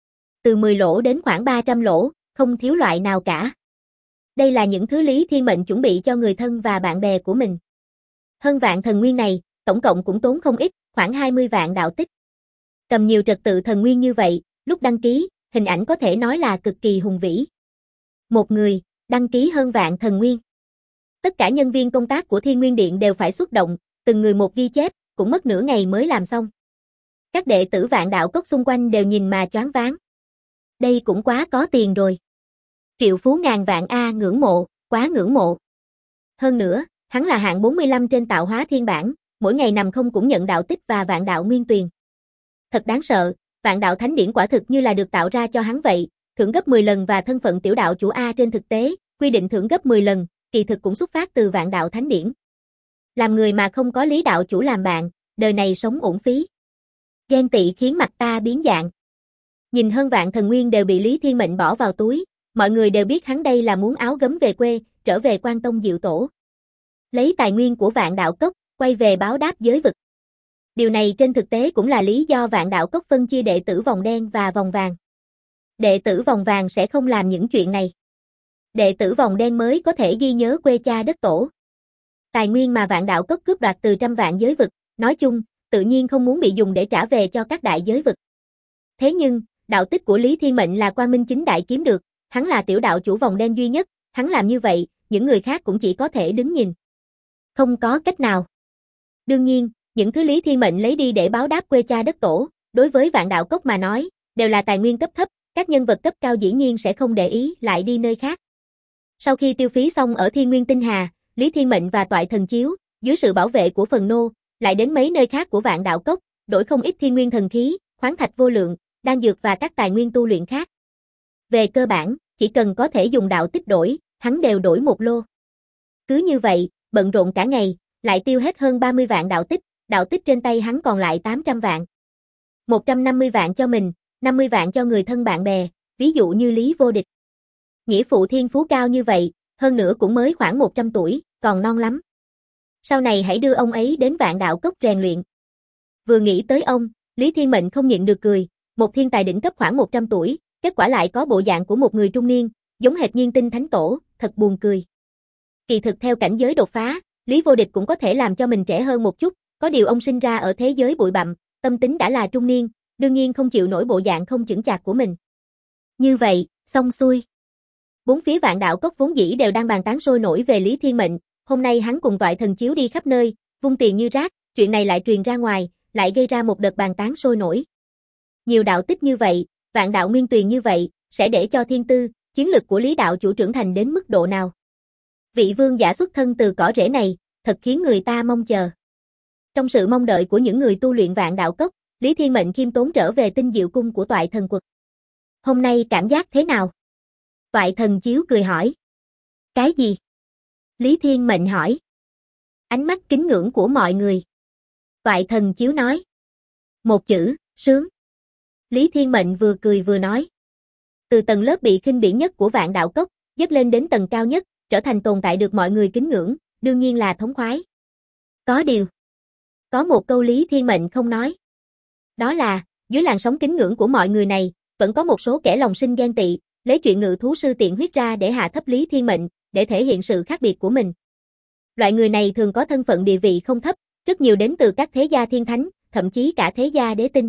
Từ 10 lỗ đến khoảng 300 lỗ, không thiếu loại nào cả. Đây là những thứ Lý Thiên Mệnh chuẩn bị cho người thân và bạn bè của mình. Hơn vạn thần nguyên này, tổng cộng cũng tốn không ít, khoảng 20 vạn đạo tích. Cầm nhiều trật tự thần nguyên như vậy, lúc đăng ký, hình ảnh có thể nói là cực kỳ hùng vĩ. Một người, đăng ký hơn vạn thần nguyên. Tất cả nhân viên công tác của Thiên Nguyên Điện đều phải xuất động, từng người một ghi chép, cũng mất nửa ngày mới làm xong. Các đệ tử Vạn Đạo Cốc xung quanh đều nhìn mà choáng váng. Đây cũng quá có tiền rồi. Triệu phú ngàn vạn A, ngưỡng mộ, quá ngưỡng mộ. Hơn nữa, hắn là hạng 45 trên tạo hóa thiên bảng, mỗi ngày nằm không cũng nhận đạo tích và vạn đạo nguyên tuyền. Thật đáng sợ, Vạn Đạo Thánh Điển quả thực như là được tạo ra cho hắn vậy, thưởng gấp 10 lần và thân phận tiểu đạo chủ A trên thực tế, quy định thưởng gấp 10 lần, kỳ thực cũng xuất phát từ Vạn Đạo Thánh Điển. Làm người mà không có Lý đạo chủ làm bạn, đời này sống uổng phí. Ghen tị khiến mặt ta biến dạng. Nhìn hơn vạn thần nguyên đều bị Lý Thiên Mệnh bỏ vào túi, mọi người đều biết hắn đây là muốn áo gấm về quê, trở về Quan Tông Diệu Tổ. Lấy tài nguyên của Vạn Đạo Cốc, quay về báo đáp giới vực. Điều này trên thực tế cũng là lý do Vạn Đạo Cốc phân chia đệ tử vòng đen và vòng vàng. Đệ tử vòng vàng sẽ không làm những chuyện này. Đệ tử vòng đen mới có thể ghi nhớ quê cha đất tổ. Tài nguyên mà Vạn Đạo Cốc cướp đoạt từ trăm vạn giới vực, nói chung, tự nhiên không muốn bị dùng để trả về cho các đại giới vực. Thế nhưng, đạo tích của Lý Thiên Mệnh là Quang Minh chính đại kiếm được, hắn là tiểu đạo chủ vòng đen duy nhất, hắn làm như vậy, những người khác cũng chỉ có thể đứng nhìn. Không có cách nào. Đương nhiên, những thứ Lý Thiên Mệnh lấy đi để báo đáp quê cha đất tổ, đối với Vạn Đạo Cốc mà nói, đều là tài nguyên cấp thấp, các nhân vật cấp cao dĩ nhiên sẽ không để ý lại đi nơi khác. Sau khi tiêu phí xong ở Thiên Nguyên Tinh Hà, Lý Thiên Mệnh và Toại Thần Chiếu, dưới sự bảo vệ của Phần Nô, lại đến mấy nơi khác của Vạn Đạo Cốc, đổi không ít thiên nguyên thần khí, khoáng thạch vô lượng, đan dược và các tài nguyên tu luyện khác. Về cơ bản, chỉ cần có thể dùng đạo tích đổi, hắn đều đổi một lô. Cứ như vậy, bận rộn cả ngày, lại tiêu hết hơn 30 vạn đạo tích trên tay hắn còn lại 800 vạn. 150 vạn cho mình, 50 vạn cho người thân bạn bè, ví dụ như Lý Vô Địch. Nghĩa phụ thiên phú cao như vậy, hơn nữa cũng mới khoảng 100 tuổi, còn non lắm. Sau này hãy đưa ông ấy đến Vạn Đạo Cốc rèn luyện. Vừa nghĩ tới ông, Lý Thiên Mệnh không nhịn được cười, một thiên tài đỉnh cấp khoảng 100 tuổi, kết quả lại có bộ dạng của một người trung niên, giống hệt Nhiên Tinh Thánh Tổ, thật buồn cười. Kỳ thực theo cảnh giới đột phá, Lý Vô Địch cũng có thể làm cho mình trẻ hơn một chút, có điều ông sinh ra ở thế giới bụi bặm, tâm tính đã là trung niên, đương nhiên không chịu nổi bộ dạng không chững chạc của mình. Như vậy, xong xuôi. Bốn phía Vạn Đạo Cốc vốn dĩ đều đang bàn tán sôi nổi về Lý Thiên Mệnh, hôm nay hắn cùng Toại Thần Chiếu đi khắp nơi, vung tiền như rác, chuyện này lại truyền ra ngoài, lại gây ra một đợt bàn tán sôi nổi. Nhiều đạo tích như vậy, vạn đạo nguyên tuyền như vậy, sẽ để cho thiên tư, chiến lực của Lý đạo chủ trưởng thành đến mức độ nào? Vị vương giả xuất thân từ cỏ rễ này, thật khiến người ta mong chờ. Trong sự mong đợi của những người tu luyện vạn đạo cốc, Lý Thiên Mệnh khiêm tốn trở về Tinh Diệu Cung của Toại Thần Quật. Hôm nay cảm giác thế nào? Toại Thần Chiếu cười hỏi. Cái gì? Lý Thiên Mệnh hỏi. Ánh mắt kính ngưỡng của mọi người. Toại Thần Chiếu nói. Một chữ, sướng. Lý Thiên Mệnh vừa cười vừa nói. Từ tầng lớp bị khinh bỉ nhất của vạn đạo cốc, dứt lên đến tầng cao nhất, trở thành tồn tại được mọi người kính ngưỡng, đương nhiên là thống khoái. Có điều. Có một câu Lý Thiên Mệnh không nói. Đó là, dưới làn sóng kính ngưỡng của mọi người này, vẫn có một số kẻ lòng sinh ghen tị, lấy chuyện ngự thú sư tiện huyết ra để hạ thấp Lý Thiên Mệnh, để thể hiện sự khác biệt của mình. Loại người này thường có thân phận địa vị không thấp, rất nhiều đến từ các thế gia thiên thánh, thậm chí cả thế gia đế tinh.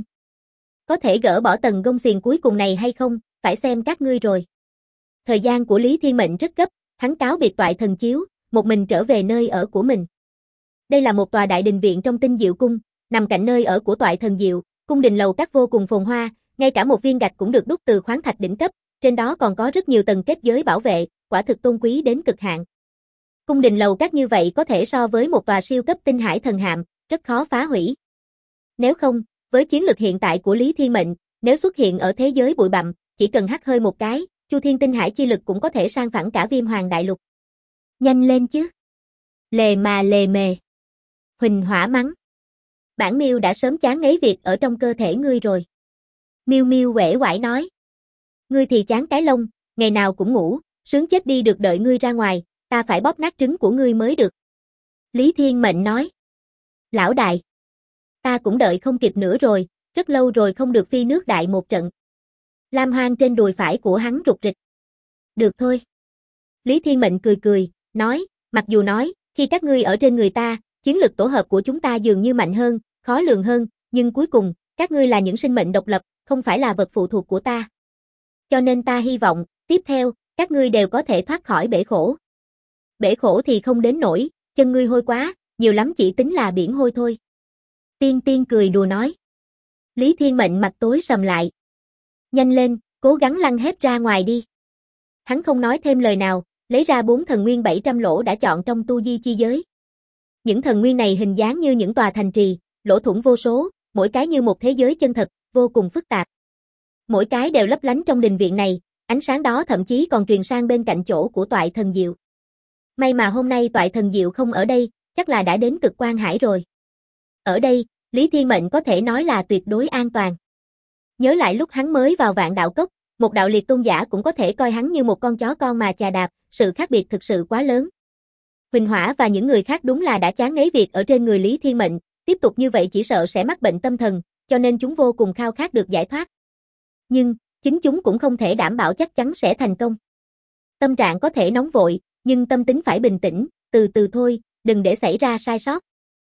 Có thể gỡ bỏ tầng gông xiềng cuối cùng này hay không, phải xem các ngươi rồi. Thời gian của Lý Thiên Mệnh rất gấp, hắn cáo biệt Toại Thần Chiếu, một mình trở về nơi ở của mình. Đây là một tòa đại đình viện trong Tinh Diệu Cung, nằm cạnh nơi ở của Toại Thần Diệu, cung đình lầu các vô cùng phồn hoa, ngay cả một viên gạch cũng được đúc từ khoáng thạch đỉnh cấp, trên đó còn có rất nhiều tầng kết giới bảo vệ, quả thực tôn quý đến cực hạn. Cung đình lầu các như vậy có thể so với một tòa siêu cấp tinh hải thần hạm, rất khó phá hủy. Nếu không, với chiến lực hiện tại của Lý Thiên Mệnh, nếu xuất hiện ở thế giới bụi bặm, chỉ cần hắt hơi một cái, Chu Thiên tinh hải chi lực cũng có thể san phẳng cả Viêm Hoàng đại lục. Nhanh lên chứ. Lề mà lề mề. Huỳnh Hỏa mắng. Bản Miêu đã sớm chán ngấy việc ở trong cơ thể ngươi rồi. Miêu Miêu uể oải nói. Ngươi thì chán cái lông, ngày nào cũng ngủ, sướng chết đi được, đợi ngươi ra ngoài, ta phải bóp nát trứng của ngươi mới được. Lý Thiên Mệnh nói. Lão đại. Ta cũng đợi không kịp nữa rồi, rất lâu rồi không được phi nước đại một trận. Lam Hoang trên đùi phải của hắn rục rịch. Được thôi. Lý Thiên Mệnh cười cười, nói, mặc dù nói, khi các ngươi ở trên người ta, chiến lực tổ hợp của chúng ta dường như mạnh hơn, khó lường hơn, nhưng cuối cùng, các ngươi là những sinh mệnh độc lập, không phải là vật phụ thuộc của ta. Cho nên ta hy vọng, tiếp theo, các ngươi đều có thể thoát khỏi bể khổ. Bể khổ thì không đến nổi, chân ngươi hôi quá, nhiều lắm chỉ tính là biển hôi thôi. Tiên Tiên cười đùa nói. Lý Thiên Mệnh mặt tối sầm lại. Nhanh lên, cố gắng lăn hết ra ngoài đi. Hắn không nói thêm lời nào, lấy ra 4 thần nguyên 700 lỗ đã chọn trong tu di chi giới. Những thần nguyên này hình dáng như những tòa thành trì, lỗ thủng vô số, mỗi cái như một thế giới chân thật, vô cùng phức tạp. Mỗi cái đều lấp lánh trong đình viện này, ánh sáng đó thậm chí còn truyền sang bên cạnh chỗ của Toại Thần Diệu. May mà hôm nay Toại Thần Diệu không ở đây, chắc là đã đến Cực Quan Hải rồi. Ở đây, Lý Thiên Mệnh có thể nói là tuyệt đối an toàn. Nhớ lại lúc hắn mới vào Vạn Đạo Cốc, một đạo liệt tôn giả cũng có thể coi hắn như một con chó con mà chà đạp, sự khác biệt thực sự quá lớn. Huỳnh Hỏa và những người khác đúng là đã chán ngấy việc ở trên người Lý Thiên Mệnh, tiếp tục như vậy chỉ sợ sẽ mắc bệnh tâm thần, cho nên chúng vô cùng khao khát được giải thoát. Nhưng, chính chúng cũng không thể đảm bảo chắc chắn sẽ thành công. Tâm trạng có thể nóng vội, nhưng tâm tính phải bình tĩnh, từ từ thôi, đừng để xảy ra sai sót.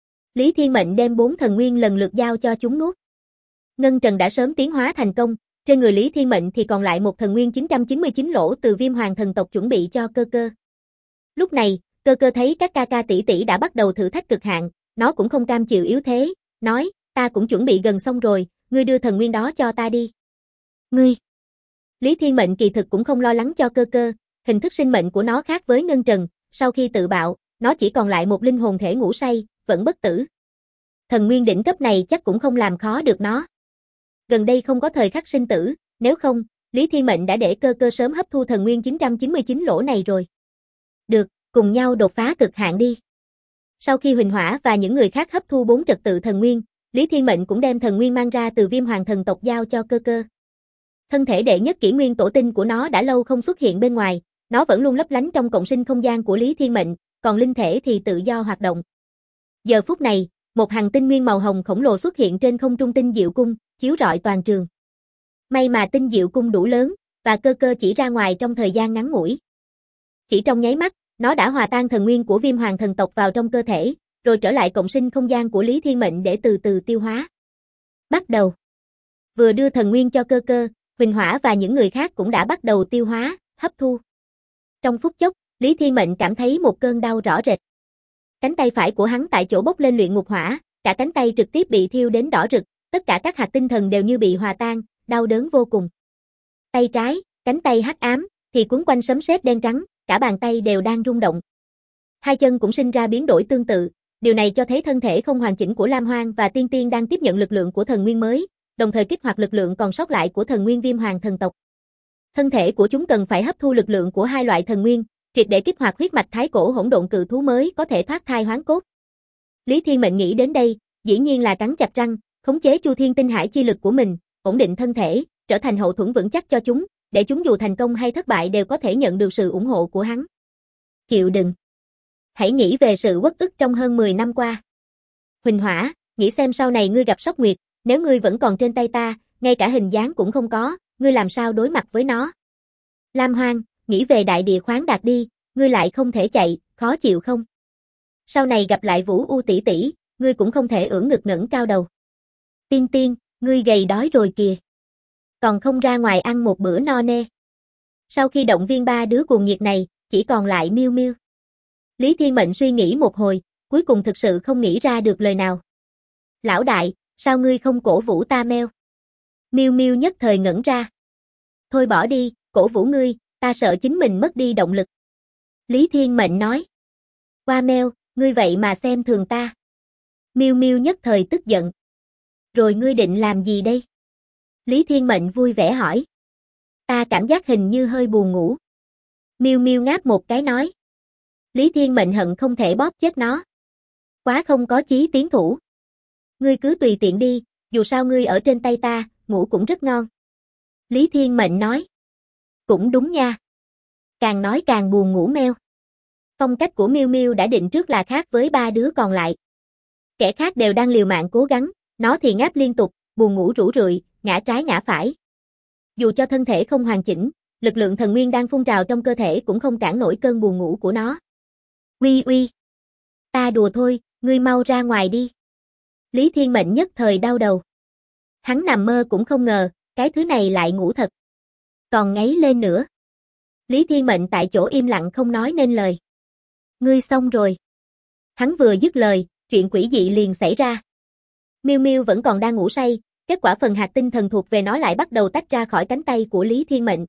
Lý Thiên Mệnh đem 4 thần nguyên lần lượt giao cho chúng nuốt. Ngân Trần đã sớm tiến hóa thành công, trên người Lý Thiên Mệnh thì còn lại một thần nguyên 999 lỗ từ Viêm Hoàng thần tộc chuẩn bị cho Cơ Cơ. Lúc này, Cơ Cơ thấy các ca ca tỷ tỷ đã bắt đầu thử thách cực hạn, nó cũng không cam chịu yếu thế, nói, ta cũng chuẩn bị gần xong rồi, ngươi đưa thần nguyên đó cho ta đi. Ngươi. Lý Thiên Mệnh kỳ thực cũng không lo lắng cho Cơ Cơ, hình thức sinh mệnh của nó khác với Ngân Trần, sau khi tự bạo, nó chỉ còn lại một linh hồn thể ngủ say, vẫn bất tử. Thần nguyên đỉnh cấp này chắc cũng không làm khó được nó. Gần đây không có thời khắc sinh tử, nếu không, Lý Thiên Mệnh đã để Cơ Cơ sớm hấp thu thần nguyên 999 lỗ này rồi. Được, cùng nhau đột phá cực hạn đi. Sau khi Huỳnh Hỏa và những người khác hấp thu 4 trật tự thần nguyên, Lý Thiên Mệnh cũng đem thần nguyên mang ra từ Viêm Hoàng thần tộc giao cho Cơ Cơ. Thân thể đệ nhất kỷ nguyên tổ tinh của nó đã lâu không xuất hiện bên ngoài, nó vẫn luôn lấp lánh trong cộng sinh không gian của Lý Thiên Mệnh, còn linh thể thì tự do hoạt động. Giờ phút này, một hành tinh nguyên màu hồng khổng lồ xuất hiện trên không trung Tinh Diệu Cung, chiếu rọi toàn trường. May mà Tinh Diệu Cung đủ lớn, và Cơ Cơ chỉ ra ngoài trong thời gian ngắn ngủi. Chỉ trong nháy mắt, nó đã hòa tan thần nguyên của Viêm Hoàng thần tộc vào trong cơ thể, rồi trở lại cộng sinh không gian của Lý Thiên Mệnh để từ từ tiêu hóa. Bắt đầu. Vừa đưa thần nguyên cho Cơ Cơ, Huỳnh Hỏa và những người khác cũng đã bắt đầu tiêu hóa, hấp thu. Trong phút chốc, Lý Thiên Mệnh cảm thấy một cơn đau rõ rệt. Cánh tay phải của hắn tại chỗ bốc lên luyện ngục hỏa, cả cánh tay trực tiếp bị thiêu đến đỏ rực, tất cả các hạt tinh thần đều như bị hòa tan, đau đớn vô cùng. Tay trái, cánh tay hắc ám, thì quấn quanh sấm sét đen trắng, cả bàn tay đều đang rung động. Hai chân cũng sinh ra biến đổi tương tự, điều này cho thấy thân thể không hoàn chỉnh của Lam Hoang và Tiên Tiên đang tiếp nhận lực lượng của thần nguyên mới, đồng thời kích hoạt lực lượng còn sót lại của thần nguyên Viêm Hoàng thần tộc. Thân thể của chúng cần phải hấp thu lực lượng của hai loại thần nguyên, triệt để kích hoạt huyết mạch thái cổ hỗn độn cự thú mới có thể thoát thai hoán cốt. Lý Thiên Mệnh nghĩ đến đây, dĩ nhiên là cắn chặt răng, khống chế Chu Thiên Tinh Hải chi lực của mình, ổn định thân thể, trở thành hậu thuẫn vững chắc cho chúng, để chúng dù thành công hay thất bại đều có thể nhận được sự ủng hộ của hắn. Chịu đựng. Hãy nghĩ về sự uất ức trong hơn 10 năm qua. Huỳnh Hỏa, nghĩ xem sau này ngươi gặp Sóc Nguyệt, nếu ngươi vẫn còn trên tay ta, ngay cả hình dáng cũng không có, ngươi làm sao đối mặt với nó? Lam Hoang, nghĩ về đại địa khoáng đạt đi, ngươi lại không thể chạy, khó chịu không? Sau này gặp lại Vũ U tỷ tỷ, ngươi cũng không thể ưỡn ngực ngẩng cao đầu. Tiên Tiên, ngươi gầy đói rồi kìa. Còn không ra ngoài ăn một bữa no nê. Sau khi động viên ba đứa cuồng nhiệt này, chỉ còn lại Miu Miu. Lý Thiên Mệnh suy nghĩ một hồi, cuối cùng thực sự không nghĩ ra được lời nào. Lão đại, sao ngươi không cổ vũ ta meo? Miu Miu nhất thời ngẩn ra. Thôi bỏ đi, cổ vũ ngươi, ta sợ chính mình mất đi động lực. Lý Thiên Mệnh nói. Qua meo, ngươi vậy mà xem thường ta. Miu Miu nhất thời tức giận. Rồi ngươi định làm gì đây? Lý Thiên Mệnh vui vẻ hỏi. Ta cảm giác hình như hơi buồn ngủ. Miu Miu ngáp một cái nói. Lý Thiên Mệnh hận không thể bóp chết nó. Quá không có chí tiến thủ. Ngươi cứ tùy tiện đi, dù sao ngươi ở trên tay ta, ngủ cũng rất ngon. Lý Thiên Mệnh nói. Cũng đúng nha. Càng nói càng buồn ngủ meo. Phong cách của Miu Miu đã định trước là khác với ba đứa còn lại. Kẻ khác đều đang liều mạng cố gắng, nó thì ngáp liên tục, buồn ngủ rũ rượi, ngã trái ngã phải. Dù cho thân thể không hoàn chỉnh, lực lượng thần nguyên đang phun trào trong cơ thể cũng không cản nổi cơn buồn ngủ của nó. Uy uy. Ta đùa thôi, ngươi mau ra ngoài đi. Lý Thiên Mệnh nhất thời đau đầu. Hắn nằm mơ cũng không ngờ, cái thứ này lại ngủ thật. Còn ngáy lên nữa. Lý Thiên Mệnh tại chỗ im lặng không nói nên lời. Ngươi xong rồi. Hắn vừa dứt lời, chuyện quỷ dị liền xảy ra. Miu Miu vẫn còn đang ngủ say, kết quả phần hạt tinh thần thuộc về nó lại bắt đầu tách ra khỏi cánh tay của Lý Thiên Mệnh.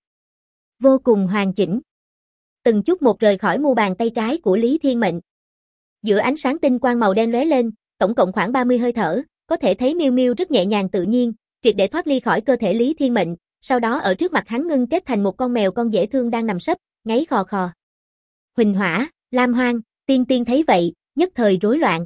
Vô cùng hoàn chỉnh. Từng chút một rời khỏi mu bàn tay trái của Lý Thiên Mệnh. Giữa ánh sáng tinh quang màu đen lóe lên, tổng cộng khoảng 30 hơi thở, có thể thấy Miu Miu rất nhẹ nhàng tự nhiên, triệt để thoát ly khỏi cơ thể Lý Thiên Mệnh, sau đó ở trước mặt hắn ngưng kết thành một con mèo con dễ thương đang nằm sấp, ngáy khò khò. Huỳnh Hỏa, Lam Hoang, Tiên Tiên thấy vậy, nhất thời rối loạn.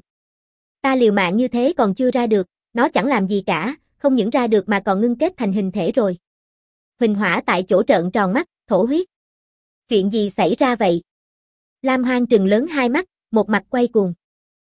Ta liều mạng như thế còn chưa ra được, nó chẳng làm gì cả, không những ra được mà còn ngưng kết thành hình thể rồi. Huỳnh Hỏa tại chỗ trợn tròn mắt, thổ huyết. Chuyện gì xảy ra vậy? Lam Hoang trừng lớn hai mắt, một mặt quay cuồng.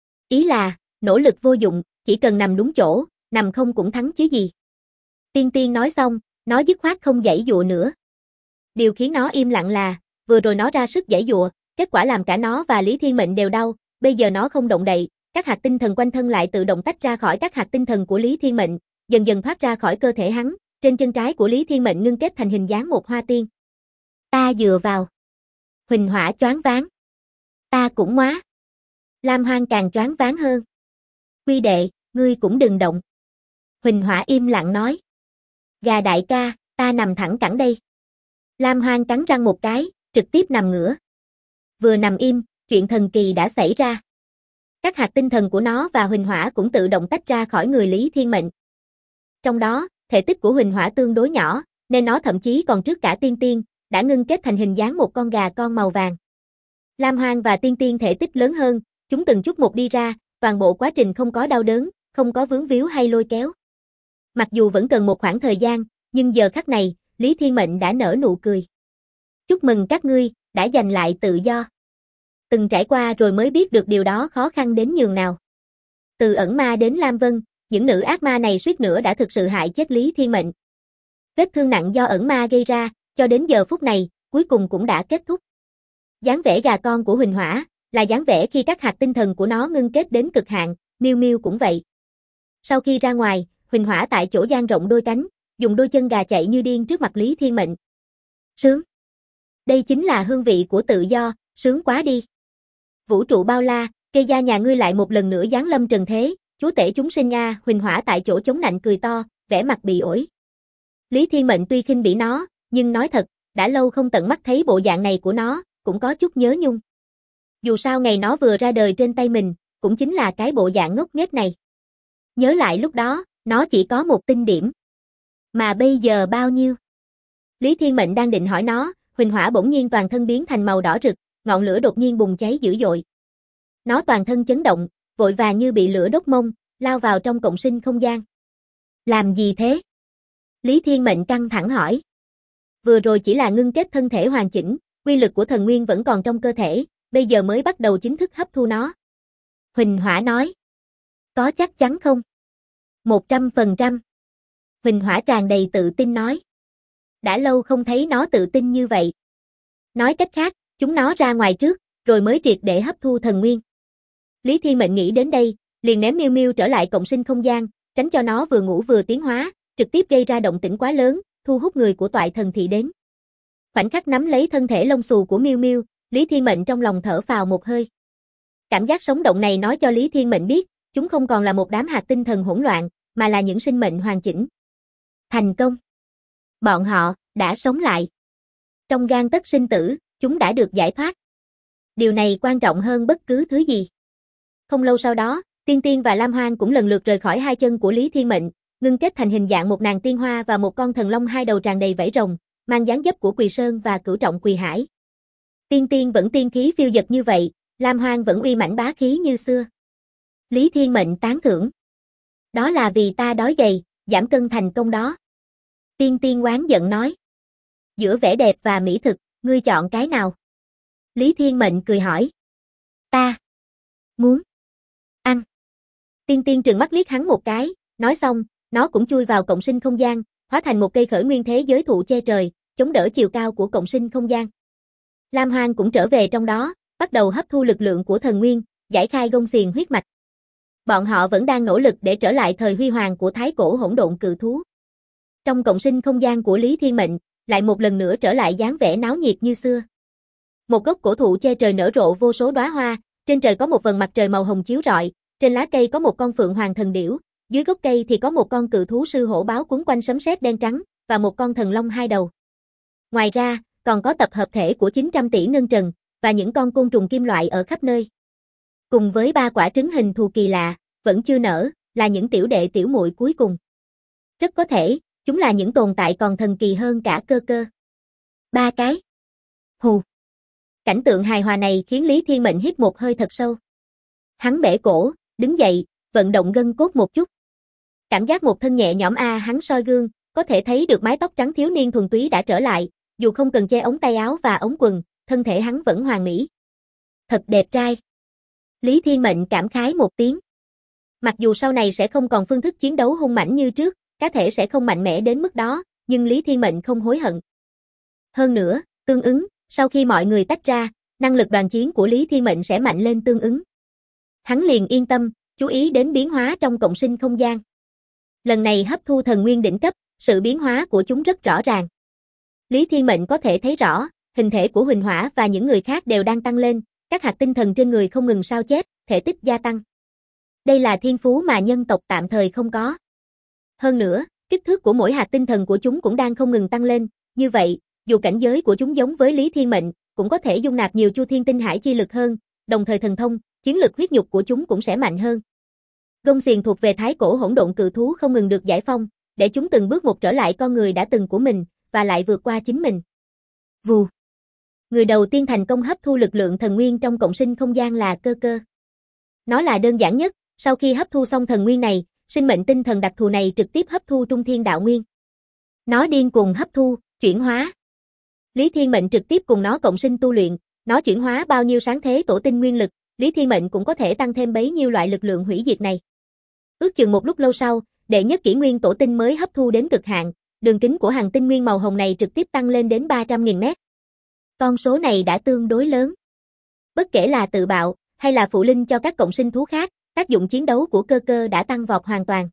Ý là, nỗ lực vô dụng, chỉ cần nằm đúng chỗ, nằm không cũng thắng chứ gì. Tiên Tiên nói xong, nó dứt khoát không giãy dụa nữa. Điều khiến nó im lặng là, vừa rồi nó ra sức giãy dụa, kết quả làm cả nó và Lý Thiên Mệnh đều đau, bây giờ nó không động đậy, các hạt tinh thần quanh thân lại tự động tách ra khỏi các hạt tinh thần của Lý Thiên Mệnh, dần dần thoát ra khỏi cơ thể hắn, trên chân trái của Lý Thiên Mệnh ngưng kết thành hình dáng một hoa tiên. Ta dựa vào. Huỳnh Hỏa choáng váng. Ta cũng móa. Lam Hoang càng choáng váng hơn. Quy đệ, ngươi cũng đừng động. Huỳnh Hỏa im lặng nói. Gà đại ca, ta nằm thẳng cẳng đây. Lam Hoang cắn răng một cái, trực tiếp nằm ngửa. Vừa nằm im, chuyện thần kỳ đã xảy ra. Các hạt tinh thần của nó và Huỳnh Hỏa cũng tự động tách ra khỏi người Lý Thiên Mệnh. Trong đó, thể tích của Huỳnh Hỏa tương đối nhỏ, nên nó thậm chí còn trước cả Tiên Tiên, đã ngưng kết thành hình dáng một con gà con màu vàng. Lam Hoang và Tiên Tiên thể tích lớn hơn, chúng từng chút một đi ra, toàn bộ quá trình không có đau đớn, không có vướng víu hay lôi kéo. Mặc dù vẫn cần một khoảng thời gian, nhưng giờ khắc này, Lý Thiên Mệnh đã nở nụ cười. Chúc mừng các ngươi, đã giành lại tự do. Từng trải qua rồi mới biết được điều đó khó khăn đến nhường nào. Từ ẩn ma đến Lam Vân, những nữ ác ma này suýt nữa đã thực sự hại chết Lý Thiên Mệnh. Vết thương nặng do ẩn ma gây ra, cho đến giờ phút này, cuối cùng cũng đã kết thúc. Dáng vẻ gà con của Huỳnh Hỏa, là dáng vẻ khi các hạt tinh thần của nó ngưng kết đến cực hạn, Miu Miu cũng vậy. Sau khi ra ngoài, Huỳnh Hỏa tại chỗ dang rộng đôi cánh, dùng đôi chân gà chạy như điên trước mặt Lý Thiên Mệnh. Sướng. Đây chính là hương vị của tự do, sướng quá đi. Vũ trụ bao la, cây gia nhà ngươi lại một lần nữa giáng lâm trần thế, chúa tể chúng sinh a, Huỳnh Hỏa tại chỗ chống nạnh cười to, vẻ mặt bị ổi. Lý Thiên Mệnh tuy khinh bỉ nó, nhưng nói thật, đã lâu không tận mắt thấy bộ dạng này của nó, cũng có chút nhớ nhung. Dù sao ngày nó vừa ra đời trên tay mình, cũng chính là cái bộ dạng ngốc nghếch này. Nhớ lại lúc đó, nó chỉ có 1 tinh điểm. Mà bây giờ bao nhiêu? Lý Thiên Mệnh đang định hỏi nó, Huỳnh Hỏa bỗng nhiên toàn thân biến thành màu đỏ rực, ngọn lửa đột nhiên bùng cháy dữ dội. Nó toàn thân chấn động, vội vàng như bị lửa đốt mông, lao vào trong cộng sinh không gian. Làm gì thế? Lý Thiên Mệnh căng thẳng hỏi. Vừa rồi chỉ là ngưng kết thân thể hoàn chỉnh, quy lực của thần nguyên vẫn còn trong cơ thể, bây giờ mới bắt đầu chính thức hấp thu nó. Huỳnh Hỏa nói. Có chắc chắn không? 100%. Huỳnh Hỏa tràn đầy tự tin nói. Đã lâu không thấy nó tự tin như vậy. Nói cách khác, chúng nó ra ngoài trước, rồi mới triệt để hấp thu thần nguyên. Lý Thiên Mệnh nghĩ đến đây, liền ném Miêu Miêu trở lại cộng sinh không gian, tránh cho nó vừa ngủ vừa tiến hóa, trực tiếp gây ra động tĩnh quá lớn, thu hút người của Toại Thần Thị đến. Khoảnh khắc nắm lấy thân thể lông xù của Miêu Miêu, Lý Thiên Mệnh trong lòng thở phào một hơi. Cảm giác sống động này nói cho Lý Thiên Mệnh biết, chúng không còn là một đám hạt tinh thần hỗn loạn, mà là những sinh mệnh hoàn chỉnh. Thành công. Bọn họ đã sống lại. Trong gang tấc sinh tử, chúng đã được giải thoát. Điều này quan trọng hơn bất cứ thứ gì. Không lâu sau đó, Tiên Tiên và Lam Hoang cũng lần lượt rời khỏi 2 chân của Lý Thiên Mệnh, ngưng kết thành hình dạng một nàng tiên hoa và một con thần long 2 đầu tràn đầy vảy rồng, mang dáng dấp của Quỳ Sơn và Cửu Trọng Quỳ Hải. Tiên Tiên vẫn tiên khí phiêu dật như vậy, Lam Hoang vẫn uy mãnh bá khí như xưa. Lý Thiên Mệnh tán thưởng. Đó là vì ta đói gầy, giảm cân thành công đó. Tiên Tiên oán giận nói. Giữa vẻ đẹp và mỹ thực, ngươi chọn cái nào? Lý Thiên Mệnh cười hỏi. Ta muốn ăn. Tiên Tiên trừng mắt liếc hắn một cái, nói xong, nó cũng chui vào cộng sinh không gian, hóa thành một cây khởi nguyên thế giới thụ che trời, chống đỡ chiều cao của cộng sinh không gian. Lam Hoang cũng trở về trong đó, bắt đầu hấp thu lực lượng của thần nguyên, giải khai gông xiềng huyết mạch. Bọn họ vẫn đang nỗ lực để trở lại thời huy hoàng của thái cổ hỗn độn cự thú. Trong cộng sinh không gian của Lý Thiên Mệnh, lại một lần nữa trở lại dáng vẻ náo nhiệt như xưa. Một gốc cổ thụ che trời nở rộ vô số đóa hoa, trên trời có một vầng mặt trời màu hồng chiếu rọi, trên lá cây có một con phượng hoàng thần điểu, dưới gốc cây thì có một con cự thú sư hổ báo quấn quanh sấm sét đen trắng, và một con thần long 2 đầu. Ngoài ra, còn có tập hợp thể của 900 tỷ ngân trần, và những con côn trùng kim loại ở khắp nơi. Cùng với 3 quả trứng hình thù kỳ lạ, vẫn chưa nở, là những tiểu đệ tiểu muội cuối cùng. Rất có thể, chúng là những tồn tại còn thần kỳ hơn cả cơ cơ. 3 cái. Hù. Cảnh tượng hài hòa này khiến Lý Thiên Mệnh hít một hơi thật sâu. Hắn bẻ cổ, đứng dậy, vận động gân cốt một chút. Cảm giác một thân nhẹ nhõm hắn soi gương, có thể thấy được mái tóc trắng thiếu niên thuần túy đã trở lại, dù không cần che ống tay áo và ống quần, thân thể hắn vẫn hoàn mỹ. Thật đẹp trai. Lý Thiên Mệnh cảm khái một tiếng. Mặc dù sau này sẽ không còn phương thức chiến đấu hung mãnh như trước, cá thể sẽ không mạnh mẽ đến mức đó, nhưng Lý Thiên Mệnh không hối hận. Hơn nữa, tương ứng, sau khi mọi người tách ra, năng lực đoàn chiến của Lý Thiên Mệnh sẽ mạnh lên tương ứng. Hắn liền yên tâm, chú ý đến biến hóa trong cộng sinh không gian. Lần này hấp thu thần nguyên đỉnh cấp, sự biến hóa của chúng rất rõ ràng. Lý Thiên Mệnh có thể thấy rõ, hình thể của Huỳnh Hỏa và những người khác đều đang tăng lên, các hạt tinh thần trên người không ngừng sao chép, thể tích gia tăng. Đây là thiên phú mà nhân tộc tạm thời không có. Hơn nữa, kích thước của mỗi hạt tinh thần của chúng cũng đang không ngừng tăng lên, như vậy, dù cảnh giới của chúng giống với Lý Thiên Mệnh, cũng có thể dung nạp nhiều chu thiên tinh hải chi lực hơn, đồng thời thần thông, chiến lực huyết nhục của chúng cũng sẽ mạnh hơn. Gông xiềng thuộc về thái cổ hỗn độn cự thú không ngừng được giải phóng, để chúng từng bước một trở lại con người đã từng của mình, và lại vượt qua chính mình. Vù. Người đầu tiên thành công hấp thu lực lượng thần nguyên trong cộng sinh không gian là cơ cơ. Nó là đơn giản nhất, sau khi hấp thu xong thần nguyên này, sinh mệnh tinh thần đặc thù này trực tiếp hấp thu trung thiên đạo nguyên. Nó điên cuồng hấp thu, chuyển hóa. Lý Thiên Mệnh trực tiếp cùng nó cộng sinh tu luyện, nó chuyển hóa bao nhiêu sáng thế tổ tinh nguyên lực, Lý Thiên Mệnh cũng có thể tăng thêm bấy nhiêu loại lực lượng hủy diệt này. Ước chừng một lúc lâu sau, đệ nhất kỷ nguyên tổ tinh mới hấp thu đến cực hạn, đường kính của hàng tinh nguyên màu hồng này trực tiếp tăng lên đến 300.000 mét. Con số này đã tương đối lớn. Bất kể là tự bạo, hay là phụ linh cho các cộng sinh thú khác, tác dụng chiến đấu của cơ cơ đã tăng vọt hoàn toàn.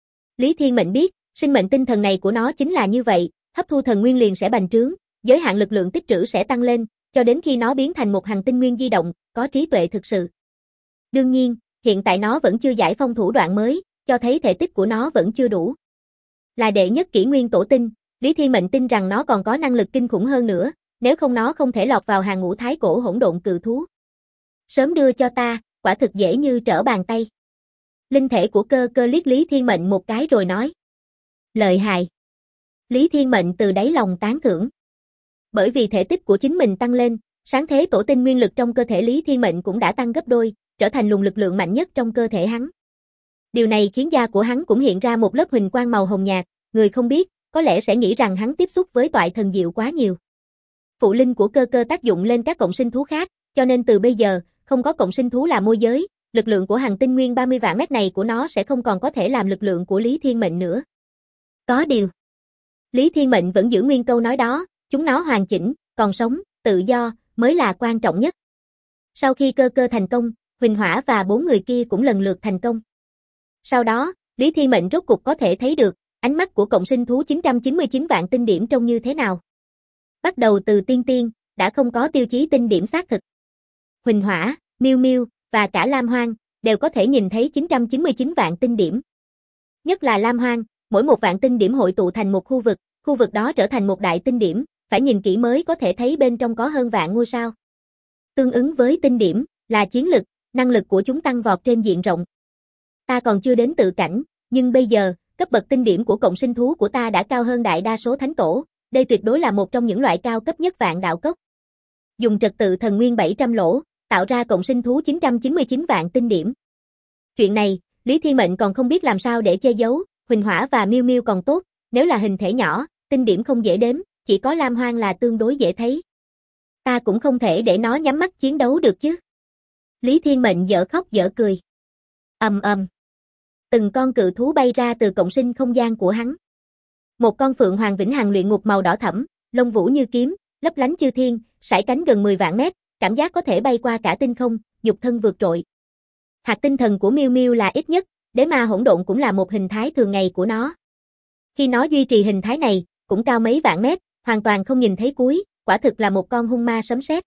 Lý Thiên Mệnh biết, sinh mệnh tinh thần này của nó chính là như vậy, hấp thu thần nguyên liền sẽ bành trướng, giới hạn lực lượng tích trữ sẽ tăng lên, cho đến khi nó biến thành một hành tinh nguyên di động, có trí tuệ thực sự. Đương nhiên, hiện tại nó vẫn chưa giải phong thủ đoạn mới, cho thấy thể tích của nó vẫn chưa đủ. Là đệ nhất kỷ nguyên tổ tinh, Lý Thiên Mệnh tin rằng nó còn có năng lực kinh khủng hơn nữa, nếu không nó không thể lọt vào hàng ngũ thái cổ hỗn độn cự thú. Sớm đưa cho ta, quả thực dễ như trở bàn tay. Linh thể của cơ cơ liếc Lý Thiên Mệnh một cái rồi nói. Lợi hại. Lý Thiên Mệnh từ đáy lòng tán thưởng. Bởi vì thể tích của chính mình tăng lên, sáng thế tổ tinh nguyên lực trong cơ thể Lý Thiên Mệnh cũng đã tăng gấp đôi, trở thành luồng lực lượng mạnh nhất trong cơ thể hắn. Điều này khiến da của hắn cũng hiện ra một lớp huỳnh quang màu hồng nhạt, người không biết, có lẽ sẽ nghĩ rằng hắn tiếp xúc với toại thần diệu quá nhiều. Phụ linh của cơ cơ tác dụng lên các cộng sinh thú khác, cho nên từ bây giờ, không có cộng sinh thú là môi giới, lực lượng của hàng tinh nguyên 30 vạn mét này của nó sẽ không còn có thể làm lực lượng của Lý Thiên Mệnh nữa. Có điều, Lý Thiên Mệnh vẫn giữ nguyên câu nói đó, chúng nó hoàn chỉnh, còn sống, tự do, mới là quan trọng nhất. Sau khi cơ cơ thành công, Huỳnh Hỏa và 4 người kia cũng lần lượt thành công. Sau đó, Lý Thiên Mệnh rốt cục có thể thấy được, ánh mắt của cộng sinh thú 999 vạn tinh điểm trông như thế nào. Bắt đầu từ tiên tiên, đã không có tiêu chí tinh điểm xác thực. Huỳnh Hỏa, Miêu Miêu, và cả Lam Hoang, đều có thể nhìn thấy 999 vạn tinh điểm. Nhất là Lam Hoang, mỗi một vạn tinh điểm hội tụ thành một khu vực đó trở thành một đại tinh điểm, phải nhìn kỹ mới có thể thấy bên trong có hơn vạn ngôi sao. Tương ứng với tinh điểm, là chiến lực, năng lực của chúng tăng vọt trên diện rộng. Ta còn chưa đến tự cảnh, nhưng bây giờ, cấp bậc tinh điểm của cộng sinh thú của ta đã cao hơn đại đa số thánh tổ, đây tuyệt đối là một trong những loại cao cấp nhất vạn đạo cốc. Dùng trật tự thần nguyên 700 lỗ, tạo ra cộng sinh thú 999 vạn tinh điểm. Chuyện này, Lý Thiên Mệnh còn không biết làm sao để che giấu, Huỳnh Hỏa và Miêu Miêu còn tốt, nếu là hình thể nhỏ, tinh điểm không dễ đếm, chỉ có Lam Hoang là tương đối dễ thấy. Ta cũng không thể để nó nhắm mắt chiến đấu được chứ. Lý Thiên Mệnh dở khóc dở cười. Ầm ầm. Từng con cự thú bay ra từ cộng sinh không gian của hắn. Một con phượng hoàng vĩnh hằng luyện ngục màu đỏ thẫm, lông vũ như kiếm, lấp lánh chư thiên, sải cánh gần 10 vạn mét, cảm giác có thể bay qua cả tinh không, nhục thân vượt trội. Hạt tinh thần của Miêu Miêu là ít nhất, đế ma hỗn độn cũng là một hình thái thường ngày của nó. Khi nó duy trì hình thái này, cũng cao mấy vạn mét, hoàn toàn không nhìn thấy cuối, quả thực là một con hung ma sấm sét.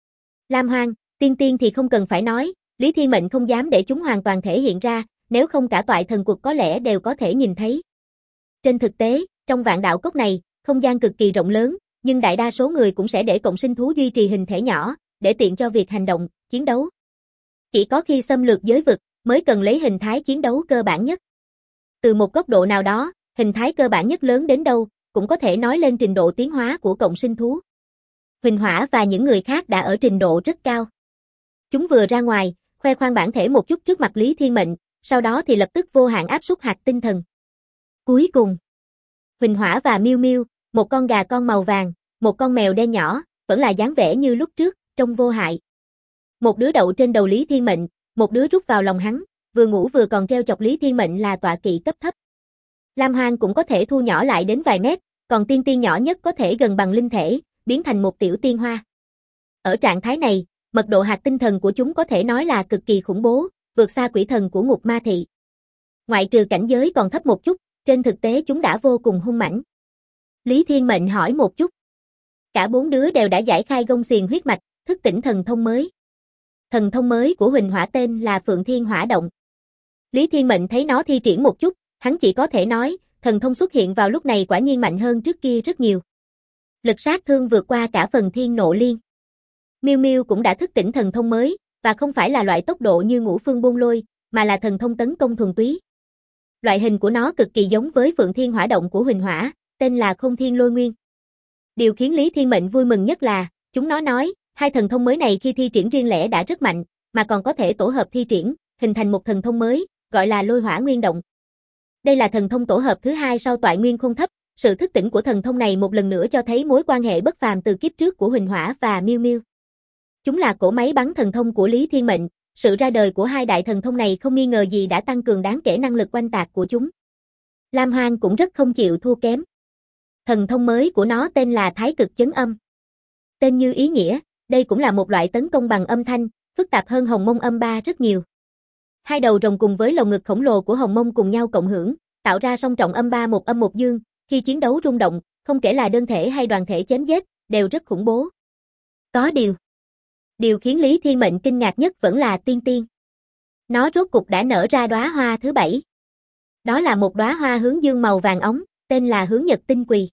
Lam Hoang, tiên tiên thì không cần phải nói, Lý Thiên Mệnh không dám để chúng hoàn toàn thể hiện ra, nếu không cả toại thần cuộc có lẽ đều có thể nhìn thấy. Trên thực tế, trong vạn đạo cốc này, không gian cực kỳ rộng lớn, nhưng đại đa số người cũng sẽ để cộng sinh thú duy trì hình thể nhỏ, để tiện cho việc hành động, chiến đấu. Chỉ có khi xâm lược giới vực, mới cần lấy hình thái chiến đấu cơ bản nhất. Từ một góc độ nào đó, hình thái cơ bản nhất lớn đến đâu, cũng có thể nói lên trình độ tiến hóa của cộng sinh thú. Huỳnh Hỏa và những người khác đã ở trình độ rất cao. Chúng vừa ra ngoài, khoe khoang bản thể một chút trước mặt Lý Thiên Mệnh, sau đó thì lập tức vô hạn áp suất hạt tinh thần. Cuối cùng, Huỳnh Hỏa và Miêu Miêu, một con gà con màu vàng, một con mèo đen nhỏ, vẫn là dáng vẻ như lúc trước, trông vô hại. Một đứa đậu trên đầu Lý Thiên Mệnh, một đứa rút vào lòng hắn, vừa ngủ vừa còn treo chọc Lý Thiên Mệnh là tọa kỵ cấp thấp. Lam Hoang cũng có thể thu nhỏ lại đến vài mét, còn tiên tiên nhỏ nhất có thể gần bằng linh thể, biến thành một tiểu tiên hoa. Ở trạng thái này, mật độ hạt tinh thần của chúng có thể nói là cực kỳ khủng bố, vượt xa quỷ thần của ngục ma thị. Ngoại trừ cảnh giới còn thấp một chút, trên thực tế chúng đã vô cùng hung mãnh. Lý Thiên Mệnh hỏi một chút. Cả 4 đứa đều đã giải khai gông xiềng huyết mạch, thức tỉnh thần thông mới. Thần thông mới của Huỳnh Hỏa tên là Phượng Thiên Hỏa Động. Lý Thiên Mệnh thấy nó thi triển một chút, hắn chỉ có thể nói, thần thông xuất hiện vào lúc này quả nhiên mạnh hơn trước kia rất nhiều. Lực sát thương vượt qua cả phần thiên nộ liên. Miêu Miêu cũng đã thức tỉnh thần thông mới, và không phải là loại tốc độ như Ngũ Phương Bôn Lôi, mà là thần thông tấn công thuần túy. Loại hình của nó cực kỳ giống với Phượng Thiên Hỏa Động của Huỳnh Hỏa, tên là Không Thiên Lôi Nguyên. Điều khiến Lý Thiên Mệnh vui mừng nhất là, chúng nó nói, hai thần thông mới này khi thi triển riêng lẻ đã rất mạnh, mà còn có thể tổ hợp thi triển, hình thành một thần thông mới, gọi là Lôi Hỏa Nguyên Động. Đây là thần thông tổ hợp thứ hai sau Toại Nguyên Khôn Thấp, sự thức tỉnh của thần thông này một lần nữa cho thấy mối quan hệ bất phàm từ kiếp trước của Huỳnh Hỏa và Miêu Miêu. Chúng là cỗ máy bắn thần thông của Lý Thiên Mệnh, sự ra đời của hai đại thần thông này không nghi ngờ gì đã tăng cường đáng kể năng lực oanh tạc của chúng. Lam Hoang cũng rất không chịu thua kém. Thần thông mới của nó tên là Thái Cực Chấn Âm. Tên như ý nghĩa, đây cũng là một loại tấn công bằng âm thanh, phức tạp hơn Hồng Mông Âm Ba rất nhiều. Hai đầu rồng cùng với lồng ngực khổng lồ của Hồng Mông cùng nhau cộng hưởng, tạo ra song trọng âm ba một âm một dương, khi chiến đấu rung động, không kể là đơn thể hay đoàn thể chém giết, đều rất khủng bố. Có điều khiến Lý Thiên Mệnh kinh ngạc nhất vẫn là tiên tiên. Nó rốt cục đã nở ra đóa hoa thứ 7. Đó là một đóa hoa hướng dương màu vàng óng, tên là hướng nhật tinh quỳ.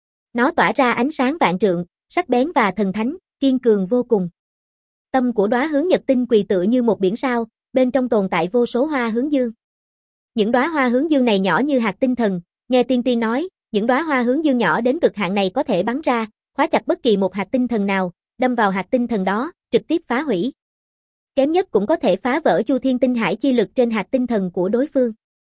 Nó tỏa ra ánh sáng vạn trượng, sắc bén và thần thánh, kiên cường vô cùng. Tâm của đóa hướng nhật tinh quỳ tựa như một biển sao, bên trong tồn tại vô số hoa hướng dương. Những đóa hoa hướng dương này nhỏ như hạt tinh thần, nghe tiên tiên nói, những đóa hoa hướng dương nhỏ đến cực hạn này có thể bắn ra, khóa chặt bất kỳ một hạt tinh thần nào, đâm vào hạt tinh thần đó, trực tiếp phá hủy. Kém nhất cũng có thể phá vỡ Chu Thiên Tinh Hải chi lực trên hạt tinh thần của đối phương.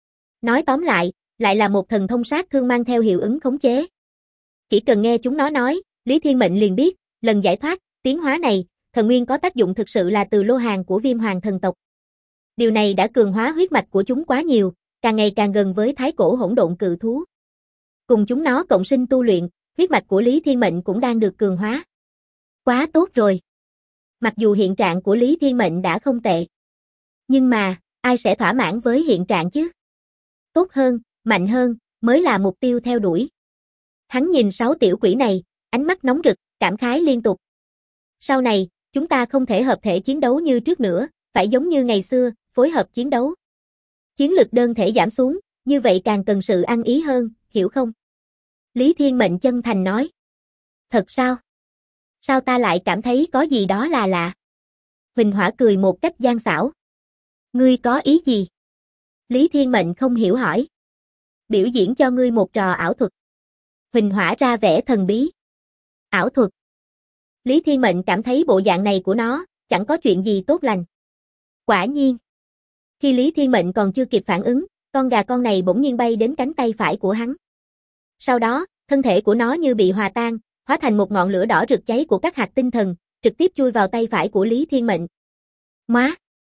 Nói tóm lại là một thần thông sát thương mang theo hiệu ứng khống chế. Chỉ cần nghe chúng nó nói, Lý Thiên Mệnh liền biết, lần giải thoát, tiến hóa này, thần nguyên có tác dụng thực sự là từ lô hàn của Viêm Hoàng thần tộc. Điều này đã cường hóa huyết mạch của chúng quá nhiều, càng ngày càng gần với thái cổ hỗn độn cự thú. Cùng chúng nó cộng sinh tu luyện, huyết mạch của Lý Thiên Mệnh cũng đang được cường hóa. Quá tốt rồi. Mặc dù hiện trạng của Lý Thiên Mệnh đã không tệ. Nhưng mà, ai sẽ thỏa mãn với hiện trạng chứ? Tốt hơn, mạnh hơn, mới là mục tiêu theo đuổi. Hắn nhìn 6 tiểu quỷ này, ánh mắt nóng rực, cảm khái liên tục. Sau này, chúng ta không thể hợp thể chiến đấu như trước nữa, phải giống như ngày xưa, phối hợp chiến đấu. Chiến lực đơn thể giảm xuống, như vậy càng cần sự ăn ý hơn, hiểu không? Lý Thiên Mệnh chân thành nói. Thật sao? Sao ta lại cảm thấy có gì đó là lạ? Huỳnh Hỏa cười một cách gian xảo. Ngươi có ý gì? Lý Thiên Mệnh không hiểu hỏi. Biểu diễn cho ngươi một trò ảo thuật. Huỳnh Hỏa ra vẻ thần bí. Ảo thuật. Lý Thiên Mệnh cảm thấy bộ dạng này của nó, chẳng có chuyện gì tốt lành. Quả nhiên. Khi Lý Thiên Mệnh còn chưa kịp phản ứng, con gà con này bỗng nhiên bay đến cánh tay phải của hắn. Sau đó, thân thể của nó như bị hòa tan, hóa thành một ngọn lửa đỏ rực cháy của các hạt tinh thần, trực tiếp chui vào tay phải của Lý Thiên Mệnh. Má!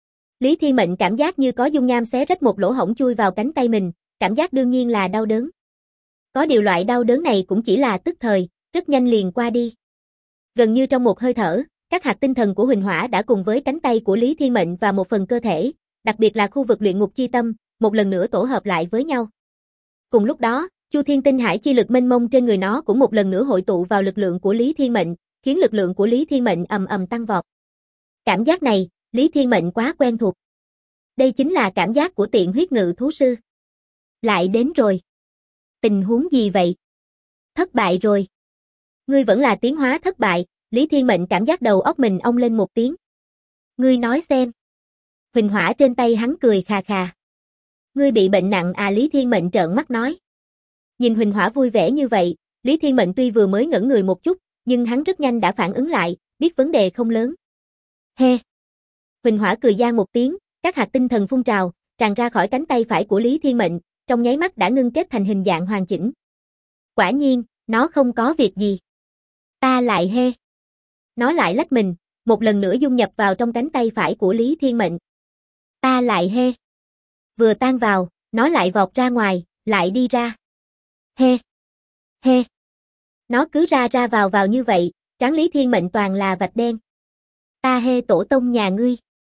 Lý Thiên Mệnh cảm giác như có dung nham xé rách một lỗ hổng chui vào cánh tay mình, cảm giác đương nhiên là đau đớn. Có điều loại đau đớn này cũng chỉ là tức thời, rất nhanh liền qua đi. Gần như trong một hơi thở, các hạt tinh thần của Huỳnh Hỏa đã cùng với cánh tay của Lý Thiên Mệnh và một phần cơ thể, đặc biệt là khu vực luyện ngục chi tâm, một lần nữa tổ hợp lại với nhau. Cùng lúc đó, Chu Thiên Tinh Hải chi lực mênh mông trên người nó cũng một lần nữa hội tụ vào lực lượng của Lý Thiên Mệnh, khiến lực lượng của Lý Thiên Mệnh ầm ầm tăng vọt. Cảm giác này, Lý Thiên Mệnh quá quen thuộc. Đây chính là cảm giác của Tiện Huyết Ngự thú sư. Lại đến rồi. Tình huống gì vậy? Thất bại rồi. Ngươi vẫn là tiến hóa thất bại, Lý Thiên Mệnh cảm giác đầu óc mình ong lên một tiếng. Ngươi nói xem. Huỳnh Hỏa trên tay hắn cười khà khà. Ngươi bị bệnh nặng à? Lý Thiên Mệnh trợn mắt nói. Nhìn Huỳnh Hỏa vui vẻ như vậy, Lý Thiên Mệnh tuy vừa mới ngẩn người một chút, nhưng hắn rất nhanh đã phản ứng lại, biết vấn đề không lớn. He. Huỳnh Hỏa cười gian một tiếng, các hạt tinh thần phun trào, tràn ra khỏi cánh tay phải của Lý Thiên Mệnh, trong nháy mắt đã ngưng kết thành hình dạng hoàn chỉnh. Quả nhiên, nó không có việc gì. Ta lại he. Nó lại lách mình, một lần nữa dung nhập vào trong cánh tay phải của Lý Thiên Mệnh. Ta lại he. Vừa tan vào, nó lại vọt ra ngoài, lại đi ra. He. He. Nó cứ ra ra vào như vậy, trán Lý Thiên Mệnh toàn là vạch đen. Ta he tổ tông nhà ngươi.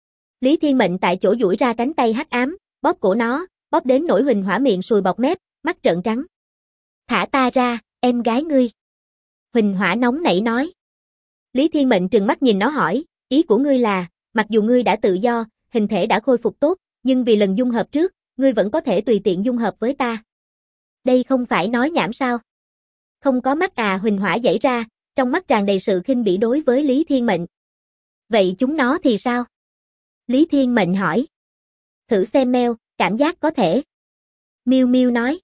Lý Thiên Mệnh tại chỗ duỗi ra cánh tay hắc ám, bóp cổ nó, bóp đến nỗi Huỳnh Hỏa miệng sùi bọt mép, mắt trợn trắng. Thả ta ra, em gái ngươi. Huỳnh Hỏa nóng nảy nói. Lý Thiên Mệnh trừng mắt nhìn nó hỏi, ý của ngươi là, mặc dù ngươi đã tự do, hình thể đã khôi phục tốt, nhưng vì lần dung hợp trước, ngươi vẫn có thể tùy tiện dung hợp với ta. Đây không phải nói nhảm sao? Không có mắt à? Huỳnh Hỏa giãy ra, trong mắt tràn đầy sự khinh bỉ đối với Lý Thiên Mệnh. Vậy chúng nó thì sao? Lý Thiên Mệnh hỏi. Thử xem Meo, cảm giác có thể. Miu Miu nói.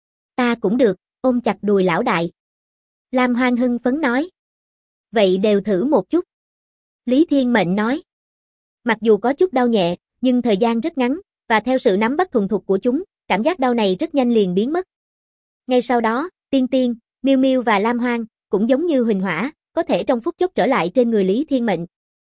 Ta cũng được, ôm chặt đùi lão đại. Lam Hoang hưng phấn nói. Vậy đều thử một chút. Lý Thiên Mệnh nói. Mặc dù có chút đau nhẹ, nhưng thời gian rất ngắn, và theo sự nắm bắt thuần thục của chúng, cảm giác đau này rất nhanh liền biến mất. Ngay sau đó, Tiên Tiên, Miu Miu và Lam Hoang, cũng giống như Huỳnh Hỏa, có thể trong phút chốc trở lại trên người Lý Thiên Mệnh.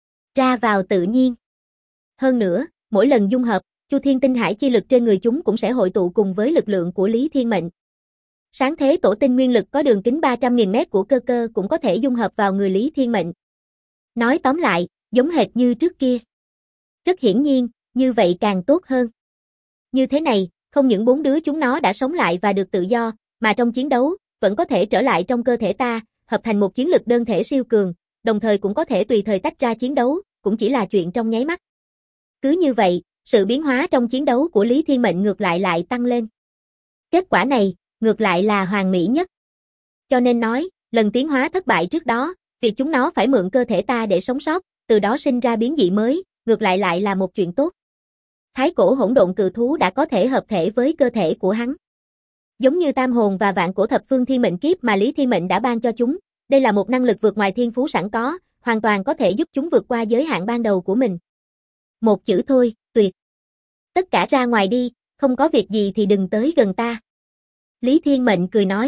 Ra vào tự nhiên. Hơn nữa, mỗi lần dung hợp, Chu Thiên Tinh Hải chi lực trên người chúng cũng sẽ hội tụ cùng với lực lượng của Lý Thiên Mệnh. Sáng thế tổ tinh nguyên lực có đường kính 300.000 mét của cơ cơ cũng có thể dung hợp vào người Lý Thiên Mệnh. Nói tóm lại, giống hệt như trước kia. Rất hiển nhiên, như vậy càng tốt hơn. Như thế này, không những 4 đứa chúng nó đã sống lại và được tự do, mà trong chiến đấu, vẫn có thể trở lại trong cơ thể ta, hợp thành một chiến lực đơn thể siêu cường, đồng thời cũng có thể tùy thời tách ra chiến đấu, cũng chỉ là chuyện trong nháy mắt. Cứ như vậy, Sự biến hóa trong chiến đấu của Lý Thiên Mệnh ngược lại tăng lên. Kết quả này, ngược lại là hoàn mỹ nhất. Cho nên nói, lần tiến hóa thất bại trước đó, việc chúng nó phải mượn cơ thể ta để sống sót, từ đó sinh ra biến dị mới, ngược lại là một chuyện tốt. Thái cổ hỗn độn cự thú đã có thể hợp thể với cơ thể của hắn. Giống như tam hồn và vạn cổ thập phương thiên mệnh kiếp mà Lý Thiên Mệnh đã ban cho chúng, đây là một năng lực vượt ngoài thiên phú sẵn có, hoàn toàn có thể giúp chúng vượt qua giới hạn ban đầu của mình. Một chữ thôi, tuyệt. Tất cả ra ngoài đi, không có việc gì thì đừng tới gần ta. Lý Thiên Mệnh cười nói.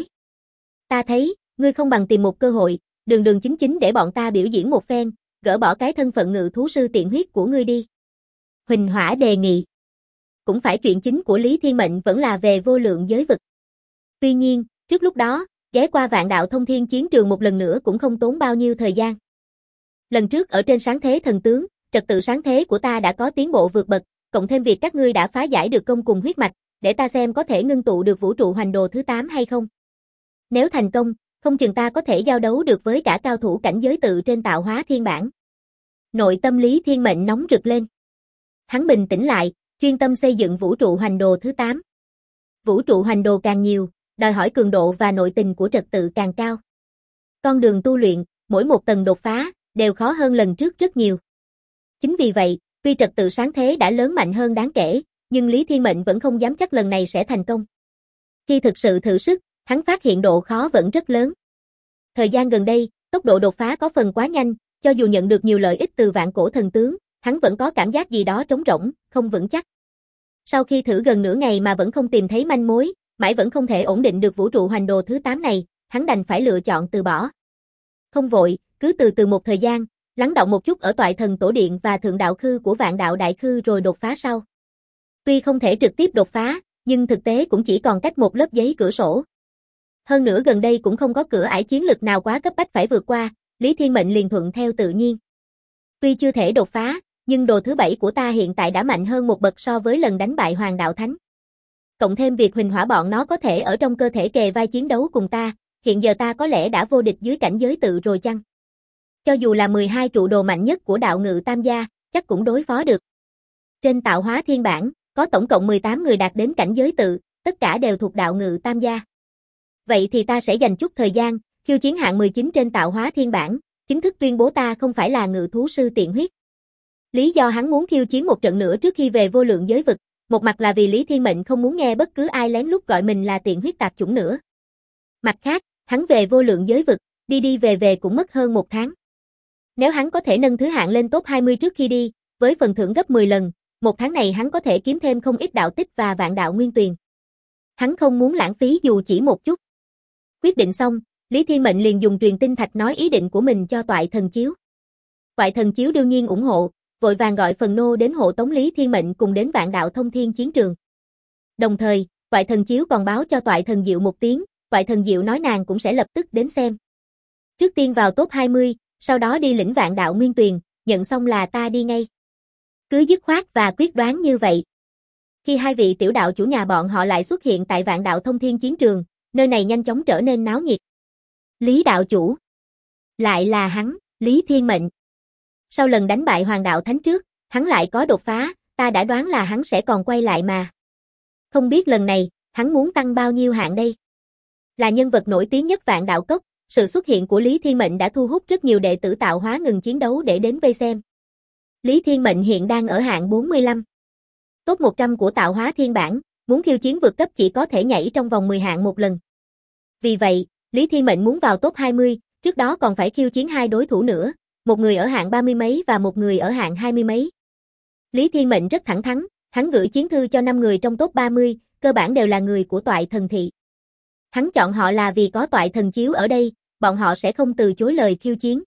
Ta thấy, ngươi không bằng tìm một cơ hội, đường chính để bọn ta biểu diễn một phen, gỡ bỏ cái thân phận ngự thú sư tiện huyết của ngươi đi. Huỳnh Hỏa đề nghị. Cũng phải chuyện chính của Lý Thiên Mệnh vẫn là về vô lượng giới vực. Tuy nhiên, trước lúc đó, ghé qua Vạn Đạo Thông Thiên chiến trường một lần nữa cũng không tốn bao nhiêu thời gian. Lần trước ở trên sáng thế thần tướng, trật tự sáng thế của ta đã có tiến bộ vượt bậc, cộng thêm việc các ngươi đã phá giải được công cùng huyết mạch, để ta xem có thể ngưng tụ được vũ trụ hoành đồ thứ 8 hay không. Nếu thành công, không chừng ta có thể giao đấu được với cả cao thủ cảnh giới tự trên tạo hóa thiên bản. Nội tâm Lý Thiên Mệnh nóng rực lên. Hắn bình tĩnh lại, chuyên tâm xây dựng vũ trụ hoành đồ thứ 8. Vũ trụ hoành đồ càng nhiều, đòi hỏi cường độ và nội tình của trật tự càng cao. Con đường tu luyện, mỗi một tầng đột phá, đều khó hơn lần trước rất nhiều. Chính vì vậy, tuy trật tự sáng thế đã lớn mạnh hơn đáng kể, nhưng Lý Thiên Mệnh vẫn không dám chắc lần này sẽ thành công. Khi thực sự thử sức, hắn phát hiện độ khó vẫn rất lớn. Thời gian gần đây, tốc độ đột phá có phần quá nhanh, cho dù nhận được nhiều lợi ích từ vạn cổ thần tướng, hắn vẫn có cảm giác gì đó trống rỗng, không vững chắc. Sau khi thử gần nửa ngày mà vẫn không tìm thấy manh mối, mãi vẫn không thể ổn định được vũ trụ hoành đồ thứ 8 này, hắn đành phải lựa chọn từ bỏ. Không vội, cứ từ từ một thời gian, lắng động một chút ở Toại Thần Tổ Điện và Thượng Đạo Khư của Vạn Đạo Đại Khư rồi đột phá sau. Tuy không thể trực tiếp đột phá, nhưng thực tế cũng chỉ còn cách một lớp giấy cửa sổ. Hơn nữa gần đây cũng không có cửa ải chiến lực nào quá cấp bách phải vượt qua, Lý Thiên Mệnh liền thuận theo tự nhiên. Tuy chưa thể đột phá, nhưng đồ thứ 7 của ta hiện tại đã mạnh hơn một bậc so với lần đánh bại Hoàng Đạo Thánh. Cộng thêm việc Huỳnh Hỏa bọn nó có thể ở trong cơ thể kề vai chiến đấu cùng ta, hiện giờ ta có lẽ đã vô địch dưới cảnh giới tự rồi chăng? Cho dù là 12 trụ đồ mạnh nhất của đạo ngự tam gia, chắc cũng đối phó được. Trên tạo hóa thiên bản, có tổng cộng 18 người đạt đến cảnh giới tự, tất cả đều thuộc đạo ngự tam gia. Vậy thì ta sẽ dành chút thời gian, khiêu chiến hạng 19 trên tạo hóa thiên bản, chính thức tuyên bố ta không phải là ngự thú sư tiện huyết. Lý do hắn muốn khiêu chiến một trận nữa trước khi về vô lượng giới vực, một mặt là vì Lý Thiên Mệnh không muốn nghe bất cứ ai lén lút gọi mình là tiện huyết tạp chủng nữa. Mặt khác, hắn về vô lượng giới vực, đi về cũng mất hơn một tháng. Nếu hắn có thể nâng thứ hạng lên top 20 trước khi đi, với phần thưởng gấp 10 lần, một tháng này hắn có thể kiếm thêm không ít đạo tích và vạn đạo nguyên tuyền. Hắn không muốn lãng phí dù chỉ một chút. Quyết định xong, Lý Thiên Mệnh liền dùng truyền tinh thạch nói ý định của mình cho Toại Thần Chiếu. Toại Thần Chiếu đương nhiên ủng hộ, vội vàng gọi phần nô đến hộ tống Lý Thiên Mệnh cùng đến Vạn Đạo Thông Thiên chiến trường. Đồng thời, Toại Thần Chiếu còn báo cho Toại Thần Diệu một tiếng, Toại Thần Diệu nói nàng cũng sẽ lập tức đến xem. Trước tiên vào top 20, sau đó đi lĩnh Vạn Đạo Nguyên Tuyền, nhận xong là ta đi ngay. Cứ dứt khoát và quyết đoán như vậy. Khi hai vị tiểu đạo chủ nhà bọn họ lại xuất hiện tại Vạn Đạo Thông Thiên chiến trường, nơi này nhanh chóng trở nên náo nhiệt. Lý đạo chủ. Lại là hắn, Lý Thiên Mệnh. Sau lần đánh bại Hoàng Đạo Thánh trước, hắn lại có đột phá, ta đã đoán là hắn sẽ còn quay lại mà. Không biết lần này, hắn muốn tăng bao nhiêu hạng đây? Là nhân vật nổi tiếng nhất Vạn Đạo Cốc, sự xuất hiện của Lý Thiên Mệnh đã thu hút rất nhiều đệ tử tạo hóa ngừng chiến đấu để đến vây xem. Lý Thiên Mệnh hiện đang ở hạng 45. Top 100 của tạo hóa thiên bản, muốn khiêu chiến vượt cấp chỉ có thể nhảy trong vòng 10 hạng một lần. Vì vậy, Lý Thiên Mệnh muốn vào top 20, trước đó còn phải khiêu chiến hai đối thủ nữa, một người ở hạng 30 mấy và một người ở hạng 20 mấy. Lý Thiên Mệnh rất thẳng thắn, hắn gửi chiến thư cho 5 người trong top 30, cơ bản đều là người của Toại Thần Thị. Hắn chọn họ là vì có Toại Thần Chiếu ở đây, bọn họ sẽ không từ chối lời khiêu chiến.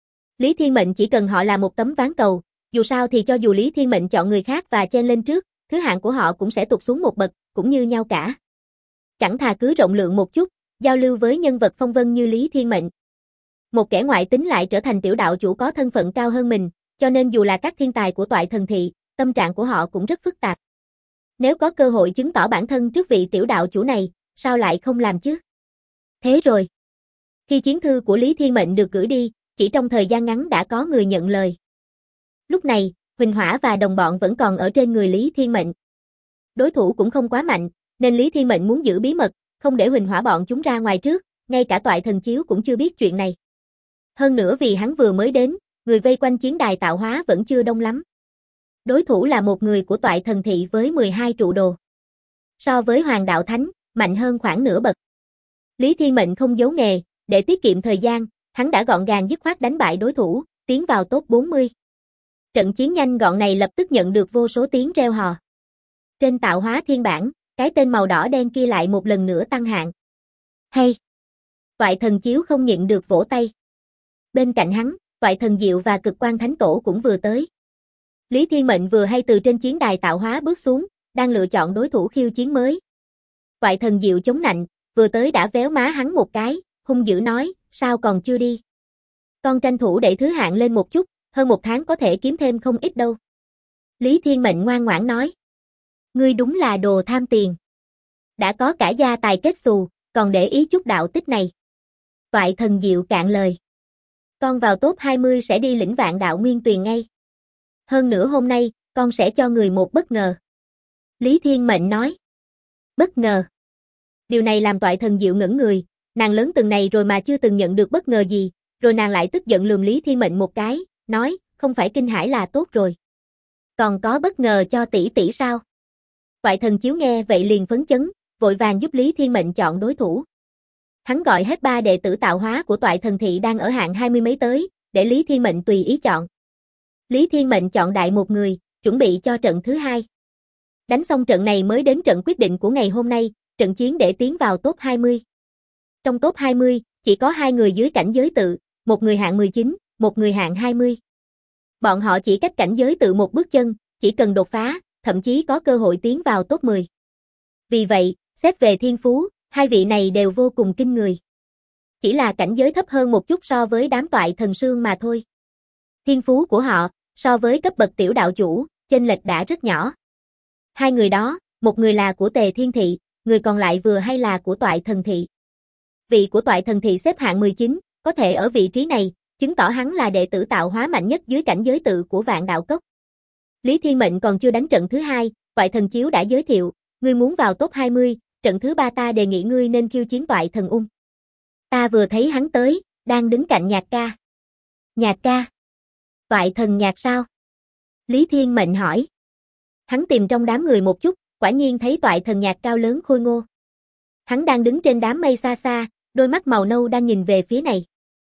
Lý Thiên Mệnh chỉ cần họ là một tấm ván cầu, dù sao thì cho dù Lý Thiên Mệnh chọn người khác và chen lên trước, thứ hạng của họ cũng sẽ tụt xuống một bậc, cũng như nhau cả. Chẳng thà cứ rộng lượng một chút, giao lưu với nhân vật phong vân như Lý Thiên Mệnh. Một kẻ ngoại tính lại trở thành tiểu đạo chủ có thân phận cao hơn mình, cho nên dù là các thiên tài của Toại Thần Thị, tâm trạng của họ cũng rất phức tạp. Nếu có cơ hội chứng tỏ bản thân trước vị tiểu đạo chủ này, sao lại không làm chứ? Thế rồi. Khi chiến thư của Lý Thiên Mệnh được gửi đi, chỉ trong thời gian ngắn đã có người nhận lời. Lúc này, Huỳnh Hỏa và đồng bọn vẫn còn ở trên người Lý Thiên Mệnh. Đối thủ cũng không quá mạnh, nên Lý Thiên Mệnh muốn giữ bí mật, không để Huỳnh Hỏa bọn chúng ra ngoài trước, ngay cả Toại Thần Chiếu cũng chưa biết chuyện này. Hơn nữa vì hắn vừa mới đến, người vây quanh chiến đài tạo hóa vẫn chưa đông lắm. Đối thủ là một người của Toại Thần Thị với 12 trụ đồ. So với Hoàng Đạo Thánh, mạnh hơn khoảng nửa bậc. Lý Thiên Mệnh không giấu nghề, để tiết kiệm thời gian, hắn đã gọn gàng dứt khoát đánh bại đối thủ, tiến vào top 40. Trận chiến nhanh gọn này lập tức nhận được vô số tiếng reo hò. Trên tạo hóa thiên bản, cái tên màu đỏ đen kia lại một lần nữa tăng hạng. Hay! Toại Thần Chiếu không nhịn được vỗ tay. Bên cạnh hắn, Toại Thần Diệu và Cực Quan Thánh Tổ cũng vừa tới. Lý Thiên Mệnh vừa hay từ trên chiến đài tạo hóa bước xuống, đang lựa chọn đối thủ khiêu chiến mới. Toại Thần Diệu chống nạnh, vừa tới đã véo má hắn một cái, hung dữ nói, sao còn chưa đi? Con tranh thủ đẩy thứ hạng lên một chút, hơn 1 tháng có thể kiếm thêm không ít đâu. Lý Thiên Mệnh ngoan ngoãn nói. Ngươi đúng là đồ tham tiền. Đã có cả gia tài kết xù, còn để ý chút đạo tích này. Toại Thần Diệu cạn lời. Con vào top 20 sẽ đi lĩnh Vạn Đạo Nguyên Tuyền ngay. Hơn nữa hôm nay, con sẽ cho người một bất ngờ. Lý Thiên Mệnh nói. Bất ngờ. Điều này làm Toại Thần Diệu ngẩn người, nàng lớn từng này rồi mà chưa từng nhận được bất ngờ gì, rồi nàng lại tức giận lườm Lý Thiên Mệnh một cái, nói, không phải kinh hãi là tốt rồi. Còn có bất ngờ cho tỷ tỷ sao? Toại Thần Chiếu nghe vậy liền phấn chấn, vội vàng giúp Lý Thiên Mệnh chọn đối thủ. Hắn gọi hết 3 đệ tử tạo hóa của Toại Thần Thị đang ở hạng 20 mấy tới, để Lý Thiên Mệnh tùy ý chọn. Lý Thiên Mệnh chọn đại một người, chuẩn bị cho trận thứ 2. Đánh xong trận này mới đến trận quyết định của ngày hôm nay, trận chiến để tiến vào top 20. Trong top 20, chỉ có 2 người dưới cảnh giới tự, một người hạng 19, một người hạng 20. Bọn họ chỉ cách cảnh giới tự một bước chân, chỉ cần đột phá, thậm chí có cơ hội tiến vào top 10. Vì vậy, xét về thiên phú, 2 vị này đều vô cùng kinh người. Chỉ là cảnh giới thấp hơn một chút so với đám Toại Thần Sương mà thôi. Thiên phú của họ, so với cấp bậc tiểu đạo chủ, chênh lệch đã rất nhỏ. 2 người đó, một người là của Tề Thiên Thị, người còn lại vừa hay là của Toại Thần Thị. Vị của Toại Thần Thị xếp hạng 19, có thể ở vị trí này, chứng tỏ hắn là đệ tử tạo hóa mạnh nhất dưới cảnh giới tự của Vạn Đạo Cốc. Lý Thiên Mệnh còn chưa đánh trận thứ 2, Toại Thần Chiếu đã giới thiệu, ngươi muốn vào top 20, trận thứ 3 ta đề nghị ngươi nên khiêu chiến Toại Thần Ung. Ta vừa thấy hắn tới, đang đứng cạnh Nhạc Ca. Nhạc Ca? Toại Thần Nhạc sao? Lý Thiên Mệnh hỏi. Hắn tìm trong đám người một chút, quả nhiên thấy Toại Thần Nhạc cao lớn khôi ngô. Hắn đang đứng trên đám mây xa xa, đôi mắt màu nâu đang nhìn về phía này.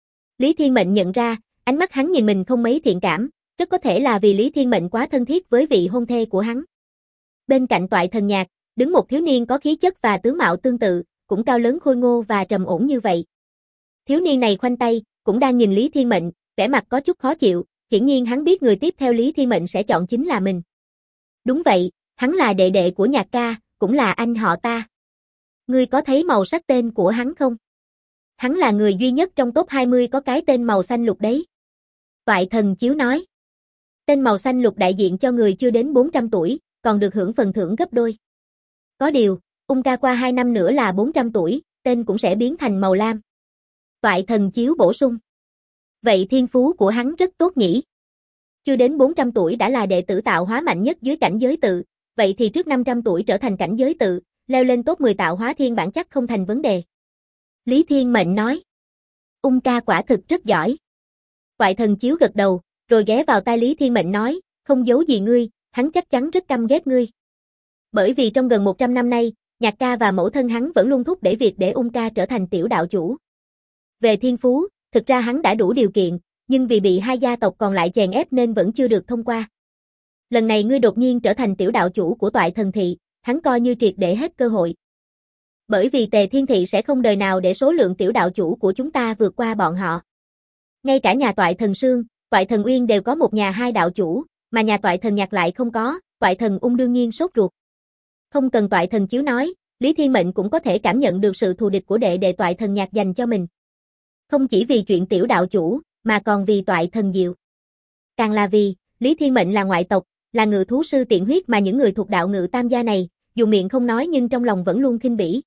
Lý Thiên Mệnh nhận ra, ánh mắt hắn nhìn mình không mấy thiện cảm, rất có thể là vì Lý Thiên Mệnh quá thân thiết với vị hôn thê của hắn. Bên cạnh Toại Thần Nhạc, đứng một thiếu niên có khí chất và tướng mạo tương tự, cũng cao lớn khôi ngô và trầm ổn như vậy. Thiếu niên này khoanh tay, cũng đang nhìn Lý Thiên Mệnh, vẻ mặt có chút khó chịu, hiển nhiên hắn biết người tiếp theo Lý Thiên Mệnh sẽ chọn chính là mình. Đúng vậy, hắn là đệ đệ của Nhạc Ca, cũng là anh họ ta. Ngươi có thấy màu sắc tên của hắn không? Hắn là người duy nhất trong top 20 có cái tên màu xanh lục đấy. Toại Thần Chiếu nói. Tên màu xanh lục đại diện cho người chưa đến 400 tuổi, còn được hưởng phần thưởng gấp đôi. Có điều, Ung ca qua 2 năm nữa là 400 tuổi, tên cũng sẽ biến thành màu lam. Toại Thần Chiếu bổ sung. Vậy thiên phú của hắn rất tốt nhỉ? Chưa đến 400 tuổi đã là đệ tử tạo hóa mạnh nhất dưới cảnh giới tự, vậy thì trước 500 tuổi trở thành cảnh giới tự, leo lên top 10 tạo hóa thiên bản chắc không thành vấn đề. Lý Thiên Mệnh nói. Ung ca quả thực rất giỏi. Toại Thần Chiếu gật đầu, rồi ghé vào tai Lý Thiên Mệnh nói, không giấu gì ngươi, hắn chắc chắn rất căm ghét ngươi. Bởi vì trong gần 100 năm nay, Nhạc Ca và mẫu thân hắn vẫn luôn thúc đẩy việc để Ung ca trở thành tiểu đạo chủ. Về thiên phú, thực ra hắn đã đủ điều kiện, nhưng vì bị 2 gia tộc còn lại chèn ép nên vẫn chưa được thông qua. Lần này ngươi đột nhiên trở thành tiểu đạo chủ của Toại Thần Thị, hắn coi như triệt để hết cơ hội. Bởi vì Tề Thiên Thị sẽ không đời nào để số lượng tiểu đạo chủ của chúng ta vượt qua bọn họ. Ngay cả nhà Toại Thần Sương, Toại Thần Uyên đều có một nhà 2 đạo chủ, mà nhà Toại Thần Nhạc lại không có, Toại Thần Ung đương nhiên sốt ruột. Không cần Toại Thần Chiếu nói, Lý Thiên Mệnh cũng có thể cảm nhận được sự thù địch của đệ đệ Toại Thần Nhạc dành cho mình. Không chỉ vì chuyện tiểu đạo chủ, mà còn vì Toại Thần Diệu. Càng là vì, Lý Thiên Mệnh là ngoại tộc, là ngự thú sư tiện huyết mà những người thuộc đạo ngự tam gia này, dù miệng không nói nhưng trong lòng vẫn luôn khinh bỉ.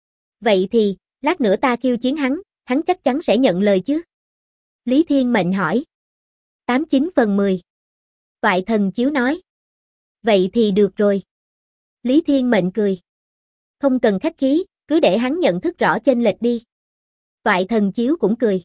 Vậy thì, lát nữa ta khiêu chiến hắn chắc chắn sẽ nhận lời chứ? Lý Thiên Mệnh hỏi. 89/10. Toại Thần Chiếu nói. Vậy thì được rồi. Lý Thiên Mệnh cười. Không cần khách khí, cứ để hắn nhận thức rõ chênh lệch đi. Toại Thần Chiếu cũng cười.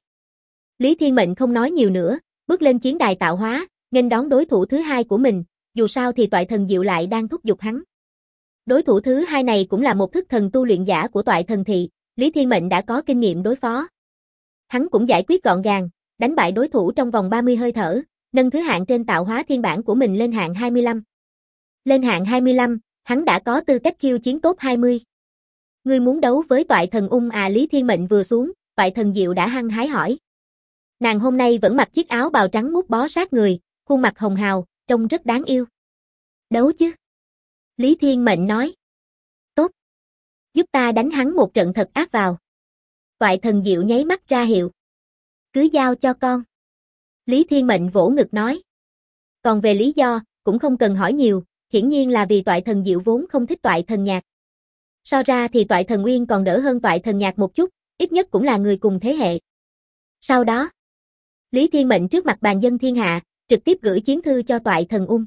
Lý Thiên Mệnh không nói nhiều nữa, bước lên chiến đài tạo hóa, nghênh đón đối thủ thứ hai của mình, dù sao thì Toại Thần Diệu lại đang thúc giục hắn. Đối thủ thứ hai này cũng là một thức thần tu luyện giả của Toại Thần Thị, Lý Thiên Mệnh đã có kinh nghiệm đối phó. Hắn cũng giải quyết gọn gàng, đánh bại đối thủ trong vòng 30 hơi thở, nâng thứ hạng trên tạo hóa thiên bản của mình lên hạng 25. Lên hạng 25, hắn đã có tư cách khiêu chiến top 20. Ngươi muốn đấu với Toại Thần Ung à? Lý Thiên Mệnh vừa xuống, Toại Thần Diệu đã hăng hái hỏi. Nàng hôm nay vẫn mặc chiếc áo bào trắng mút bó sát người, khuôn mặt hồng hào, trông rất đáng yêu. Đấu chứ? Lý Thiên Mệnh nói. Tốt. Giúp ta đánh hắn một trận thật ác vào. Toại Thần Diệu nháy mắt ra hiệu. Cứ giao cho con. Lý Thiên Mệnh vỗ ngực nói. Còn về lý do, cũng không cần hỏi nhiều, hiển nhiên là vì Toại Thần Diệu vốn không thích Toại Thần Nhạc. So ra thì Toại Thần Uyên còn đỡ hơn Toại Thần Nhạc một chút, ít nhất cũng là người cùng thế hệ. Sau đó, Lý Thiên Mệnh trước mặt bàn dân thiên hạ, trực tiếp gửi chiến thư cho Toại Thần Ung.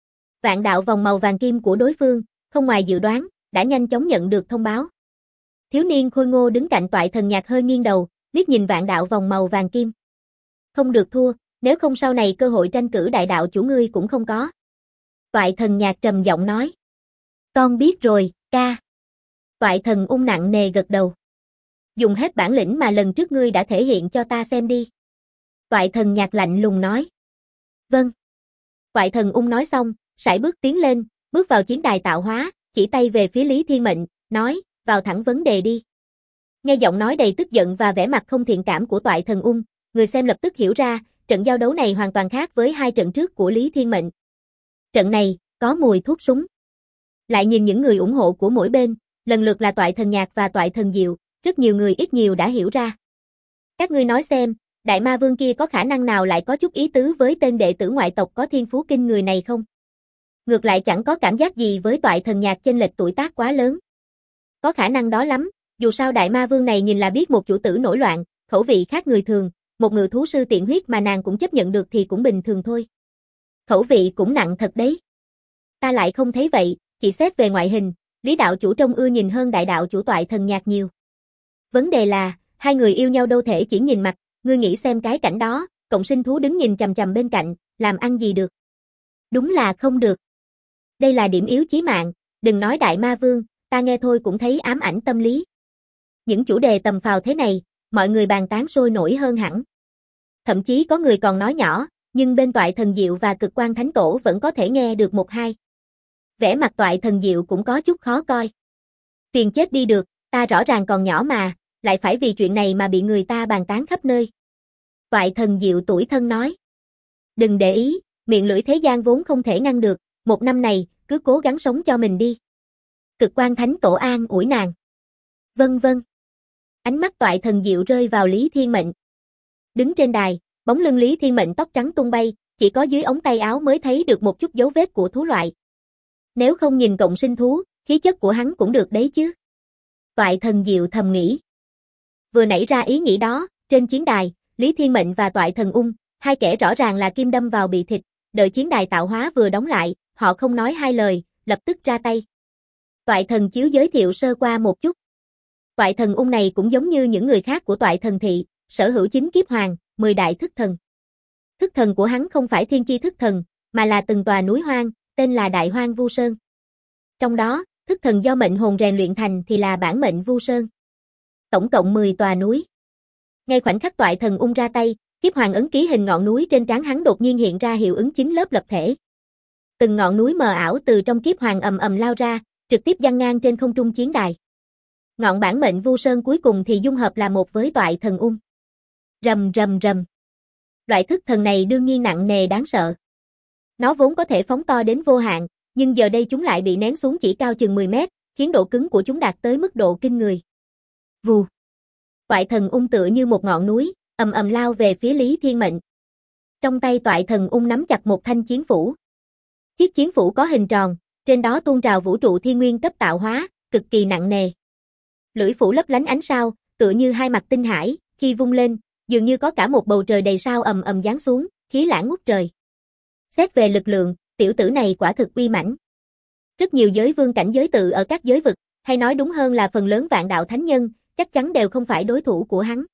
Vạn đạo vòng màu vàng kim của đối phương, không ngoài dự đoán, đã nhanh chóng nhận được thông báo. Thiếu niên khôi ngô đứng cạnh Toại Thần Nhạc hơi nghiêng đầu, liếc nhìn vạn đạo vòng màu vàng kim. Không được thua, nếu không sau này cơ hội tranh cử đại đạo chủ ngươi cũng không có. Toại Thần Nhạc trầm giọng nói. Con biết rồi, ca. Toại Thần Ung nặng nề gật đầu. Dùng hết bản lĩnh mà lần trước ngươi đã thể hiện cho ta xem đi. Toại Thần Nhạc lạnh lùng nói. Vâng. Toại Thần Ung nói xong, sải bước tiến lên, bước vào chiến đài tạo hóa, chỉ tay về phía Lý Thiên Mệnh, nói, vào thẳng vấn đề đi. Nghe giọng nói đầy tức giận và vẻ mặt không thiện cảm của Toại Thần Ung, người xem lập tức hiểu ra, trận giao đấu này hoàn toàn khác với hai trận trước của Lý Thiên Mệnh. Trận này, có mùi thuốc súng. Lại nhìn những người ủng hộ của mỗi bên, lần lượt là Toại Thần Nhạc và Toại Thần Diệu, rất nhiều người ít nhiều đã hiểu ra. Các ngươi nói xem, Đại Ma Vương kia có khả năng nào lại có chút ý tứ với tên đệ tử ngoại tộc có thiên phú kinh người này không? Ngược lại chẳng có cảm giác gì với Toại Thần Nhạc chênh lệch tuổi tác quá lớn. Có khả năng đó lắm, dù sao Đại Ma Vương này nhìn là biết một chủ tử nổi loạn, khẩu vị khác người thường, một ngự thú sư tiện huyết mà nàng cũng chấp nhận được thì cũng bình thường thôi. Khẩu vị cũng nặng thật đấy. Ta lại không thấy vậy, chỉ xét về ngoại hình, Lý đạo chủ trông ưa nhìn hơn đại đạo chủ Toại Thần Nhạc nhiều. Vấn đề là, hai người yêu nhau đâu thể chỉ nhìn mặt, ngươi nghĩ xem cái cảnh đó, cộng sinh thú đứng nhìn chằm chằm bên cạnh, làm ăn gì được. Đúng là không được. Đây là điểm yếu chí mạng, đừng nói Đại Ma Vương, ta nghe thôi cũng thấy ám ảnh tâm lý. Những chủ đề tầm phào thế này, mọi người bàn tán sôi nổi hơn hẳn. Thậm chí có người còn nói nhỏ, nhưng bên Toại Thần Diệu và Cực Quang Thánh Tổ vẫn có thể nghe được một hai. Vẻ mặt Toại Thần Diệu cũng có chút khó coi. Phiền chết đi được, ta rõ ràng còn nhỏ mà, lại phải vì chuyện này mà bị người ta bàn tán khắp nơi. Toại Thần Diệu tủi thân nói. Đừng để ý, miệng lưỡi thế gian vốn không thể ngăn được, một năm này, cứ cố gắng sống cho mình đi. Cực Quang Thánh Tổ an ủi nàng. Vâng vâng. Ánh mắt Toại Thần Diệu rơi vào Lý Thiên Mệnh. Đứng trên đài, bóng lưng Lý Thiên Mệnh tóc trắng tung bay, chỉ có dưới ống tay áo mới thấy được một chút dấu vết của thú loại. Nếu không nhìn cộng sinh thú, khí chất của hắn cũng được đấy chứ. Toại Thần Diệu thầm nghĩ. Vừa nảy ra ý nghĩ đó, trên chiến đài, Lý Thiên Mệnh và Toại Thần Ung, hai kẻ rõ ràng là kim đâm vào bị thịt, đợi chiến đài tạo hóa vừa đóng lại, họ không nói hai lời, lập tức ra tay. Toại Thần Chiếu giới thiệu sơ qua một chút. Toại Thần Ung này cũng giống như những người khác của Toại Thần Thị, sở hữu 9 kiếp hoàng, 10 đại thức thần. Thức thần của hắn không phải thiên chi thức thần, mà là từng tòa núi hoang, tên là Đại Hoang Vu Sơn. Trong đó, thức thần do mệnh hồn rèn luyện thành thì là bản mệnh Vu Sơn. Tổng cộng 10 tòa núi. Ngay khoảnh khắc Toại Thần Ung ra tay, kiếp hoàng ấn ký hình ngọn núi trên trán hắn đột nhiên hiện ra hiệu ứng 9 lớp lập thể. Từng ngọn núi mờ ảo từ trong kiếp hoàng ầm ầm lao ra, trực tiếp giăng ngang trên không trung chiến đài. Ngọn bản mệnh Vu Sơn cuối cùng thì dung hợp là một với Toại Thần Ung. Rầm rầm rầm. Loại thức thần này đương nhiên nặng nề đáng sợ. Nó vốn có thể phóng to đến vô hạn, nhưng giờ đây chúng lại bị nén xuống chỉ cao chừng 10 mét, khiến độ cứng của chúng đạt tới mức độ kinh người. Vù. Toại Thần Ung tựa như một ngọn núi, ầm ầm lao về phía Lý Thiên Mệnh. Trong tay Toại Thần Ung nắm chặt một thanh chiến phủ. Chiếc chiến phủ có hình tròn, trên đó tuôn trào vũ trụ thiên nguyên cấp tạo hóa, cực kỳ nặng nề. Lưỡi phủ lấp lánh ánh sao, tựa như hai mặt tinh hải, khi vung lên, dường như có cả một bầu trời đầy sao ầm ầm giáng xuống, khí lãng ngút trời. Xét về lực lượng, tiểu tử này quả thực uy mãnh. Rất nhiều giới vương cảnh giới tự ở các giới vực, hay nói đúng hơn là phần lớn vạn đạo thánh nhân, chắc chắn đều không phải đối thủ của hắn.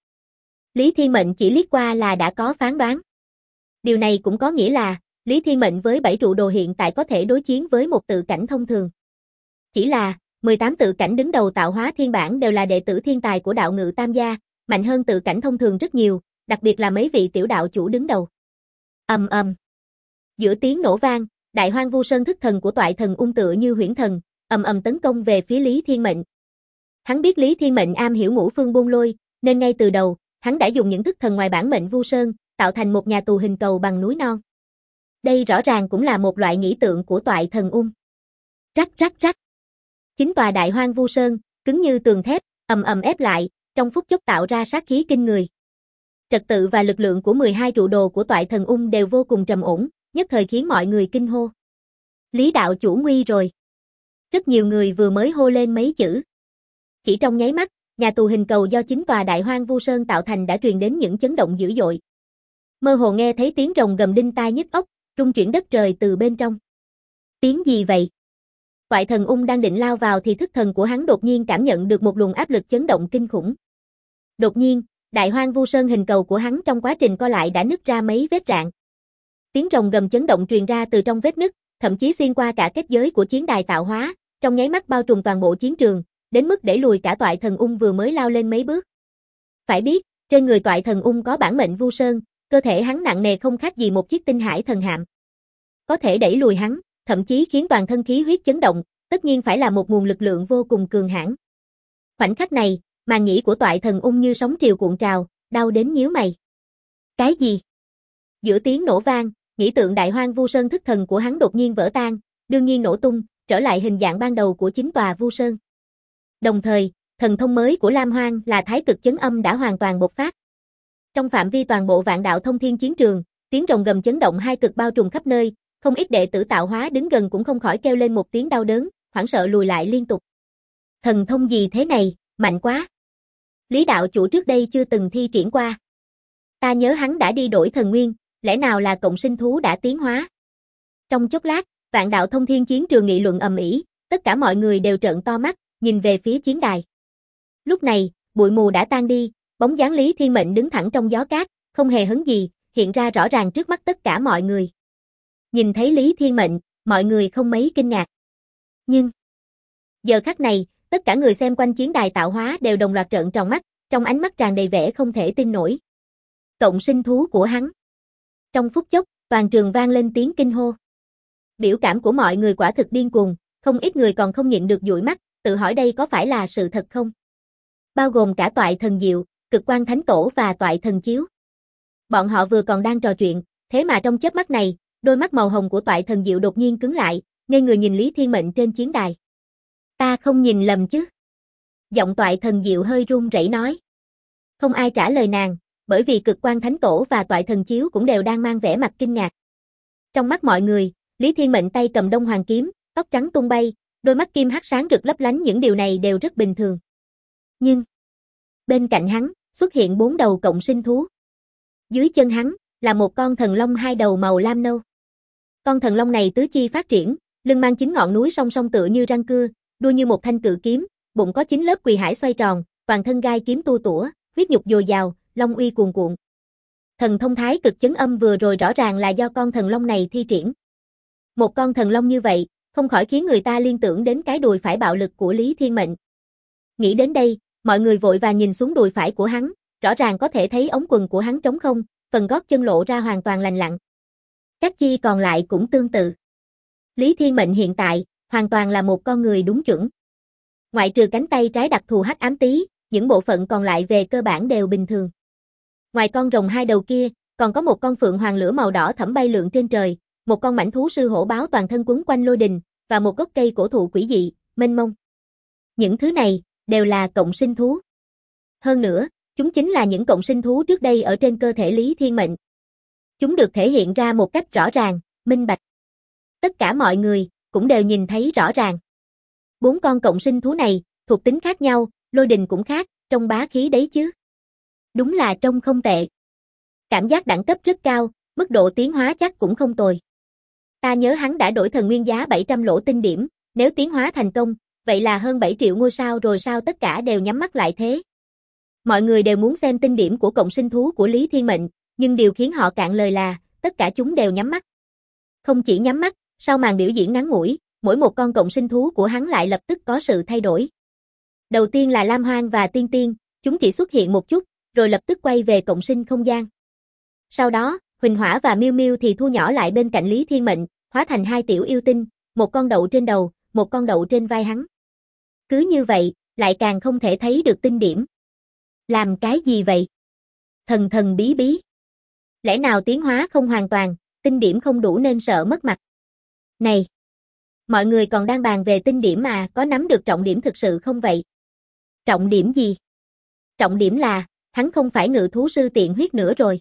Lý Thiên Mệnh chỉ liếc qua là đã có phán đoán. Điều này cũng có nghĩa là, Lý Thiên Mệnh với 7 trụ đồ hiện tại có thể đối chiến với một tự cảnh thông thường. Chỉ là, 18 tự cảnh đứng đầu tạo hóa thiên bản đều là đệ tử thiên tài của đạo ngự tam gia, mạnh hơn tự cảnh thông thường rất nhiều, đặc biệt là mấy vị tiểu đạo chủ đứng đầu. Ầm ầm. Giữa tiếng nổ vang, Đại Hoang Vu Sơn thức thần của Toại Thần Ung tựa như huyễn thần, ầm ầm tấn công về phía Lý Thiên Mệnh. Hắn biết Lý Thiên Mệnh am hiểu ngũ phương buôn lôi, nên ngay từ đầu, hắn đã dùng những thức thần ngoài bản mệnh Vu Sơn, tạo thành một nhà tù hình cầu bằng núi non. Đây rõ ràng cũng là một loại nghĩ tượng của Toại Thần Ung. Rắc rắc rắc. Chính tòa Đại Hoang Vu Sơn, cứng như tường thép, ầm ầm ép lại, trong phút chốc tạo ra sát khí kinh người. Trật tự và lực lượng của 12 trụ đồ của Toại Thần Ung đều vô cùng trầm ổn, nhất thời khiến mọi người kinh hô. Lý đạo chủ nguy rồi. Rất nhiều người vừa mới hô lên mấy chữ. Chỉ trong nháy mắt, nhà tù hình cầu do chính tòa Đại Hoang Vu Sơn tạo thành đã truyền đến những chấn động dữ dội. Mơ hồ nghe thấy tiếng rồng gầm đinh tai nhức óc, rung chuyển đất trời từ bên trong. Tiếng gì vậy? Toại Thần Ung đang định lao vào thì thức thần của hắn đột nhiên cảm nhận được một luồng áp lực chấn động kinh khủng. Đột nhiên, Đại Hoang Vu Sơn hình cầu của hắn trong quá trình co lại đã nứt ra mấy vết rạn. Tiếng rồng gầm chấn động truyền ra từ trong vết nứt, thậm chí xuyên qua cả kết giới của chiến đài tạo hóa, trong nháy mắt bao trùm toàn bộ chiến trường, đến mức đẩy lùi cả Toại Thần Ung vừa mới lao lên mấy bước. Phải biết, trên người Toại Thần Ung có bản mệnh Vu Sơn, cơ thể hắn nặng nề không khác gì một chiếc tinh hải thần hạm. Có thể đẩy lùi hắn, thậm chí khiến toàn thân khí huyết chấn động, tất nhiên phải là một nguồn lực lượng vô cùng cường hãn. Khoảnh khắc này, màn nhĩ của Toại Thần Ung như sóng triều cuộn trào, đau đến nhíu mày. Cái gì? Giữa tiếng nổ vang, nhĩ tượng Đại Hoang Vu Sơn thức thần của hắn đột nhiên vỡ tan, đương nhiên nổ tung, trở lại hình dạng ban đầu của chính tòa Vu Sơn. Đồng thời, thần thông mới của Lam Hoang là Thái Cực Chấn Âm đã hoàn toàn bộc phát. Trong phạm vi toàn bộ vạn đạo thông thiên chiến trường, tiếng rồng gầm chấn động hai cực bao trùm khắp nơi, không ít đệ tử tạo hóa đứng gần cũng không khỏi kêu lên một tiếng đau đớn, hoảng sợ lùi lại liên tục. Thần thông gì thế này, mạnh quá. Lý đạo chủ trước đây chưa từng thi triển qua. Ta nhớ hắn đã đi đổi thần nguyên, lẽ nào là cộng sinh thú đã tiến hóa? Trong chốc lát, vạn đạo thông thiên chiến trường nghị luận ầm ĩ, tất cả mọi người đều trợn to mắt, nhìn về phía chiến đài. Lúc này, bụi mù đã tan đi, bóng dáng Lý Thiên Mệnh đứng thẳng trong gió cát, không hề hấn gì, hiện ra rõ ràng trước mắt tất cả mọi người. Nhìn thấy Lý Thiên Mệnh, mọi người không mấy kinh ngạc. Nhưng, giờ khắc này, tất cả người xem quanh chiến đài tạo hóa đều đồng loạt trợn tròn mắt, trong ánh mắt tràn đầy vẻ không thể tin nổi. Cộng sinh thú của hắn. Trong phút chốc, toàn trường vang lên tiếng kinh hô. Biểu cảm của mọi người quả thực điên cuồng, không ít người còn không nhịn được dụi mắt, tự hỏi đây có phải là sự thật không? Bao gồm cả Toại Thần Diệu, Cực Quang Thánh Tổ và Toại Thần Chiếu. Bọn họ vừa còn đang trò chuyện, thế mà trong chớp mắt này, đôi mắt màu hồng của Toại Thần Diệu đột nhiên cứng lại, ngây người nhìn Lý Thiên Mệnh trên chiến đài. Ta không nhìn lầm chứ? Giọng Toại Thần Diệu hơi run rẩy nói. Không ai trả lời nàng, bởi vì Cực Quang Thánh Tổ và Toại Thần Chiếu cũng đều đang mang vẻ mặt kinh ngạc. Trong mắt mọi người, Lý Thiên Mệnh tay cầm Đông Hoàng kiếm, tóc trắng tung bay, đôi mắt kim hắc sáng rực lấp lánh, những điều này đều rất bình thường. Nhưng, bên cạnh hắn, xuất hiện 4 đầu cộng sinh thú. Dưới chân hắn, là một con thần long 2 đầu màu lam nâu. Con thần long này tứ chi phát triển, lưng mang 9 ngọn núi song song tựa như răng cưa, đuôi như một thanh cự kiếm, bụng có 9 lớp quỳ hải xoay tròn, toàn thân gai kiếm tua tủa, huyết nhục dồi dào, long uy cuồn cuộn. Thần thông Thái Cực Chấn Âm vừa rồi rõ ràng là do con thần long này thi triển. Một con thần long như vậy, không khỏi khiến người ta liên tưởng đến cái đùi phải bạo lực của Lý Thiên Mệnh. Nghĩ đến đây, mọi người vội vàng nhìn xuống đùi phải của hắn, rõ ràng có thể thấy ống quần của hắn trống không, phần gót chân lộ ra hoàn toàn lành lặn. Các chi còn lại cũng tương tự. Lý Thiên Mệnh hiện tại, hoàn toàn là một con người đúng chuẩn. Ngoại trừ cánh tay trái đặc thù hắc ám tí, những bộ phận còn lại về cơ bản đều bình thường. Ngoài con rồng 2 đầu kia, còn có một con phượng hoàng lửa màu đỏ thẫm bay lượn trên trời, một con mãnh thú sư hổ báo toàn thân quấn quanh lôi đình, và một gốc cây cổ thụ quỷ dị, mênh mông. Những thứ này, đều là cộng sinh thú. Hơn nữa, chúng chính là những cộng sinh thú trước đây ở trên cơ thể Lý Thiên Mệnh. Chúng được thể hiện ra một cách rõ ràng, minh bạch. Tất cả mọi người, cũng đều nhìn thấy rõ ràng. 4 con cộng sinh thú này, thuộc tính khác nhau, lôi đình cũng khác, trông bá khí đấy chứ. Đúng là trông không tệ. Cảm giác đẳng cấp rất cao, mức độ tiến hóa chắc cũng không tồi. Ta nhớ hắn đã đổi thần nguyên giá 700 lỗ tinh điểm, nếu tiến hóa thành công, vậy là hơn 7 triệu ngôi sao rồi sao tất cả đều nhắm mắt lại thế. Mọi người đều muốn xem tinh điểm của cộng sinh thú của Lý Thiên Mệnh, nhưng điều khiến họ cạn lời là, tất cả chúng đều nhắm mắt. Không chỉ nhắm mắt, sau màn biểu diễn ngắn ngủi, mỗi một con cộng sinh thú của hắn lại lập tức có sự thay đổi. Đầu tiên là Lam Hoang và Tiên Tiên, chúng chỉ xuất hiện một chút, rồi lập tức quay về cộng sinh không gian. Sau đó, Huỳnh Hỏa và Miêu Miêu thì thu nhỏ lại bên cạnh Lý Thiên Mệnh, hóa thành hai tiểu yêu tinh, một con đậu trên đầu, một con đậu trên vai hắn. Cứ như vậy, lại càng không thể thấy được tinh điểm. Làm cái gì vậy? Thần thần bí bí. Lẽ nào tiến hóa không hoàn toàn, tinh điểm không đủ nên sợ mất mặt? Này! Mọi người còn đang bàn về tinh điểm mà, có nắm được trọng điểm thực sự không vậy? Trọng điểm gì? Trọng điểm là, hắn không phải ngự thú sư tiện huyết nữa rồi.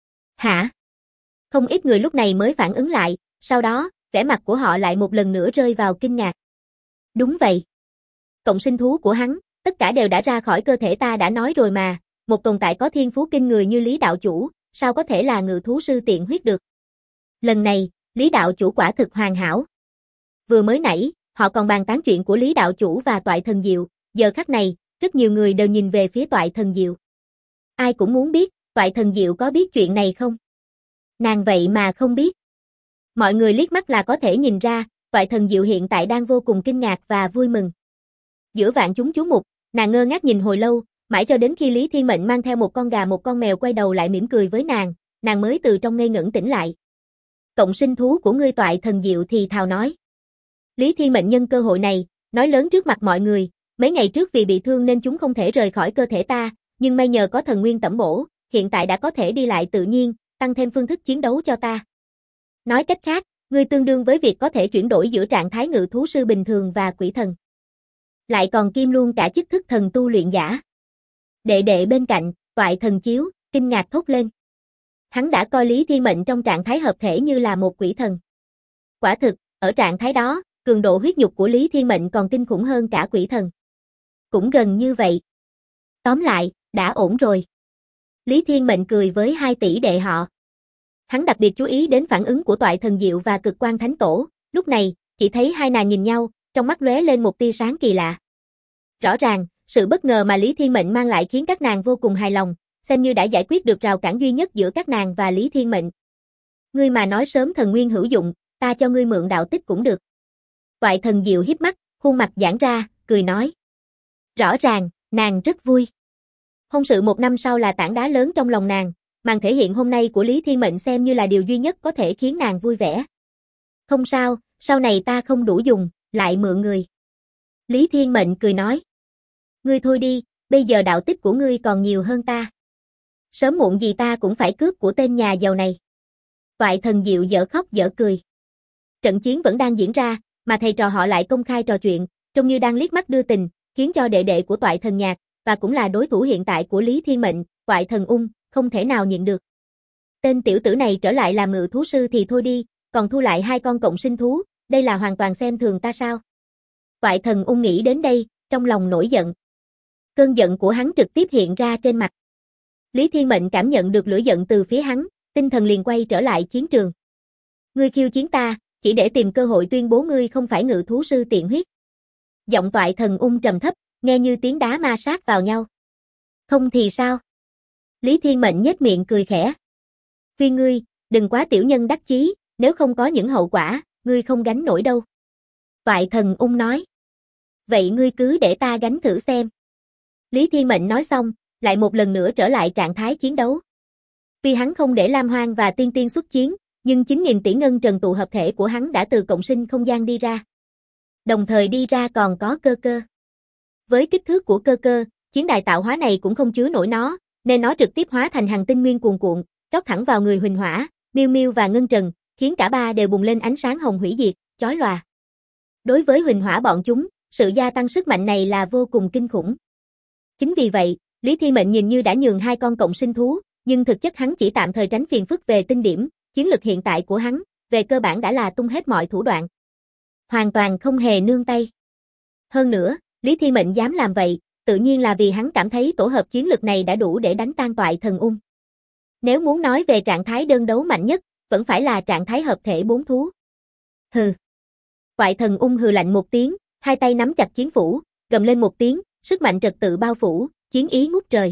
Hả? Không ít người lúc này mới phản ứng lại, sau đó, vẻ mặt của họ lại một lần nữa rơi vào kinh ngạc. Đúng vậy. Cộng sinh thú của hắn, tất cả đều đã ra khỏi cơ thể ta đã nói rồi mà, một tồn tại có thiên phú kinh người như Lý đạo chủ, sao có thể là ngự thú sư tiện huyết được? Lần này, Lý đạo chủ quả thực hoàn hảo. Vừa mới nãy, họ còn bàn tán chuyện của Lý đạo chủ và Toại Thần Diệu, giờ khắc này, rất nhiều người đều nhìn về phía Toại Thần Diệu. Ai cũng muốn biết, Toại Thần Diệu có biết chuyện này không? Nàng vậy mà không biết. Mọi người liếc mắt là có thể nhìn ra, Toại Thần Diệu hiện tại đang vô cùng kinh ngạc và vui mừng. Giữa vạn chúng chú mục, nàng ngơ ngác nhìn hồi lâu, mãi cho đến khi Lý Thiên Mệnh mang theo một con gà một con mèo quay đầu lại mỉm cười với nàng mới từ trong ngây ngẩn tỉnh lại. Cộng sinh thú của ngươi Toại Thần Diệu thì thào nói. Lý Thiên Mệnh nhân cơ hội này, nói lớn trước mặt mọi người, mấy ngày trước vì bị thương nên chúng không thể rời khỏi cơ thể ta, nhưng may nhờ có thần nguyên tẩm bổ, hiện tại đã có thể đi lại tự nhiên, tăng thêm phương thức chiến đấu cho ta. Nói cách khác, ngươi tương đương với việc có thể chuyển đổi giữa trạng thái ngự thú sư bình thường và quỷ thần. Lại còn kiêm luôn cả chức thức thần tu luyện giả. Đệ đệ bên cạnh, Toại Thần Chiếu, kinh ngạc thốt lên. Hắn đã coi Lý Thiên Mệnh trong trạng thái hợp thể như là một quỷ thần. Quả thực, ở trạng thái đó, cường độ huyết nhục của Lý Thiên Mệnh còn kinh khủng hơn cả quỷ thần. Cũng gần như vậy. Tóm lại, đã ổn rồi. Lý Thiên Mệnh cười với hai tỷ đệ họ. Hắn đặc biệt chú ý đến phản ứng của Toại Thần Diệu và Cực Quang Thánh Tổ, lúc này, chỉ thấy hai nàng nhìn nhau, trong mắt lóe lên một tia sáng kỳ lạ. Rõ ràng, sự bất ngờ mà Lý Thiên Mệnh mang lại khiến các nàng vô cùng hài lòng, xem như đã giải quyết được rào cản duy nhất giữa các nàng và Lý Thiên Mệnh. Ngươi mà nói sớm thần nguyên hữu dụng, ta cho ngươi mượn đạo tích cũng được. Toại Thần Diệu híp mắt, khuôn mặt giãn ra, cười nói. Rõ ràng, nàng rất vui. Hôn sự một năm sau là tảng đá lớn trong lòng nàng, màn thể hiện hôm nay của Lý Thiên Mệnh xem như là điều duy nhất có thể khiến nàng vui vẻ. Không sao, sau này ta không đủ dùng, lại mượn người. Lý Thiên Mệnh cười nói. Ngươi thôi đi, bây giờ đạo tích của ngươi còn nhiều hơn ta. Sớm muộn gì ta cũng phải cướp của tên nhà giàu này. Toại Thần Diệu dở khóc dở cười. Trận chiến vẫn đang diễn ra, mà thầy trò họ lại công khai trò chuyện, trông như đang liếc mắt đưa tình, khiến cho đệ đệ của Toại Thần Nhạc, và cũng là đối thủ hiện tại của Lý Thiên Mệnh, Toại Thần Ung, không thể nào nhịn được. Tên tiểu tử này trở lại làm ngự thú sư thì thôi đi, còn thu lại hai con cộng sinh thú, đây là hoàn toàn xem thường ta sao? Toại Thần Ung nghĩ đến đây, trong lòng nổi giận. Cơn giận của hắn trực tiếp hiện ra trên mặt. Lý Thiên Mệnh cảm nhận được lửa giận từ phía hắn, tinh thần liền quay trở lại chiến trường. Ngươi khiêu chiến ta, chỉ để tìm cơ hội tuyên bố ngươi không phải ngự thú sư tiện huyết. Giọng Toại Thần Ung trầm thấp, nghe như tiếng đá ma sát vào nhau. Không thì sao? Lý Thiên Mệnh nhếch miệng cười khẽ. Khuyên ngươi, đừng quá tiểu nhân đắc chí, nếu không có những hậu quả, ngươi không gánh nổi đâu. Toại Thần Ung nói. Vậy ngươi cứ để ta gánh thử xem. Lý Thiên Mệnh nói xong, lại một lần nữa trở lại trạng thái chiến đấu. Tuy hắn không để Lam Hoang và Tiên Tiên xuất chiến, nhưng 9.000 tỷ ngân trần tụ hợp thể của hắn đã từ cộng sinh không gian đi ra. Đồng thời đi ra còn có cơ cơ. Với kích thước của cơ cơ, chiến đài tạo hóa này cũng không chứa nổi nó, nên nó trực tiếp hóa thành hàng tinh nguyên cuồn cuộn, rót thẳng vào người Huỳnh Hỏa, Miêu Miêu và Ngân Trần, khiến cả ba đều bùng lên ánh sáng hồng hủy diệt, chói lòa. Đối với Huỳnh Hỏa bọn chúng, sự gia tăng sức mạnh này là vô cùng kinh khủng. Chính vì vậy, Lý Thiên Mệnh nhìn như đã nhường hai con cộng sinh thú, nhưng thực chất hắn chỉ tạm thời tránh phiền phức về tinh điểm, chiến lực hiện tại của hắn, về cơ bản đã là tung hết mọi thủ đoạn. Hoàn toàn không hề nương tay. Hơn nữa, Lý Thiên Mệnh dám làm vậy, tự nhiên là vì hắn cảm thấy tổ hợp chiến lực này đã đủ để đánh tan Toại Thần Ung. Nếu muốn nói về trạng thái đơn đấu mạnh nhất, vẫn phải là trạng thái hợp thể bốn thú. Hừ. Toại thần ung hừ lạnh một tiếng, hai tay nắm chặt chiến phủ, gầm lên một tiếng, sức mạnh trật tự bao phủ, chiến ý ngút trời.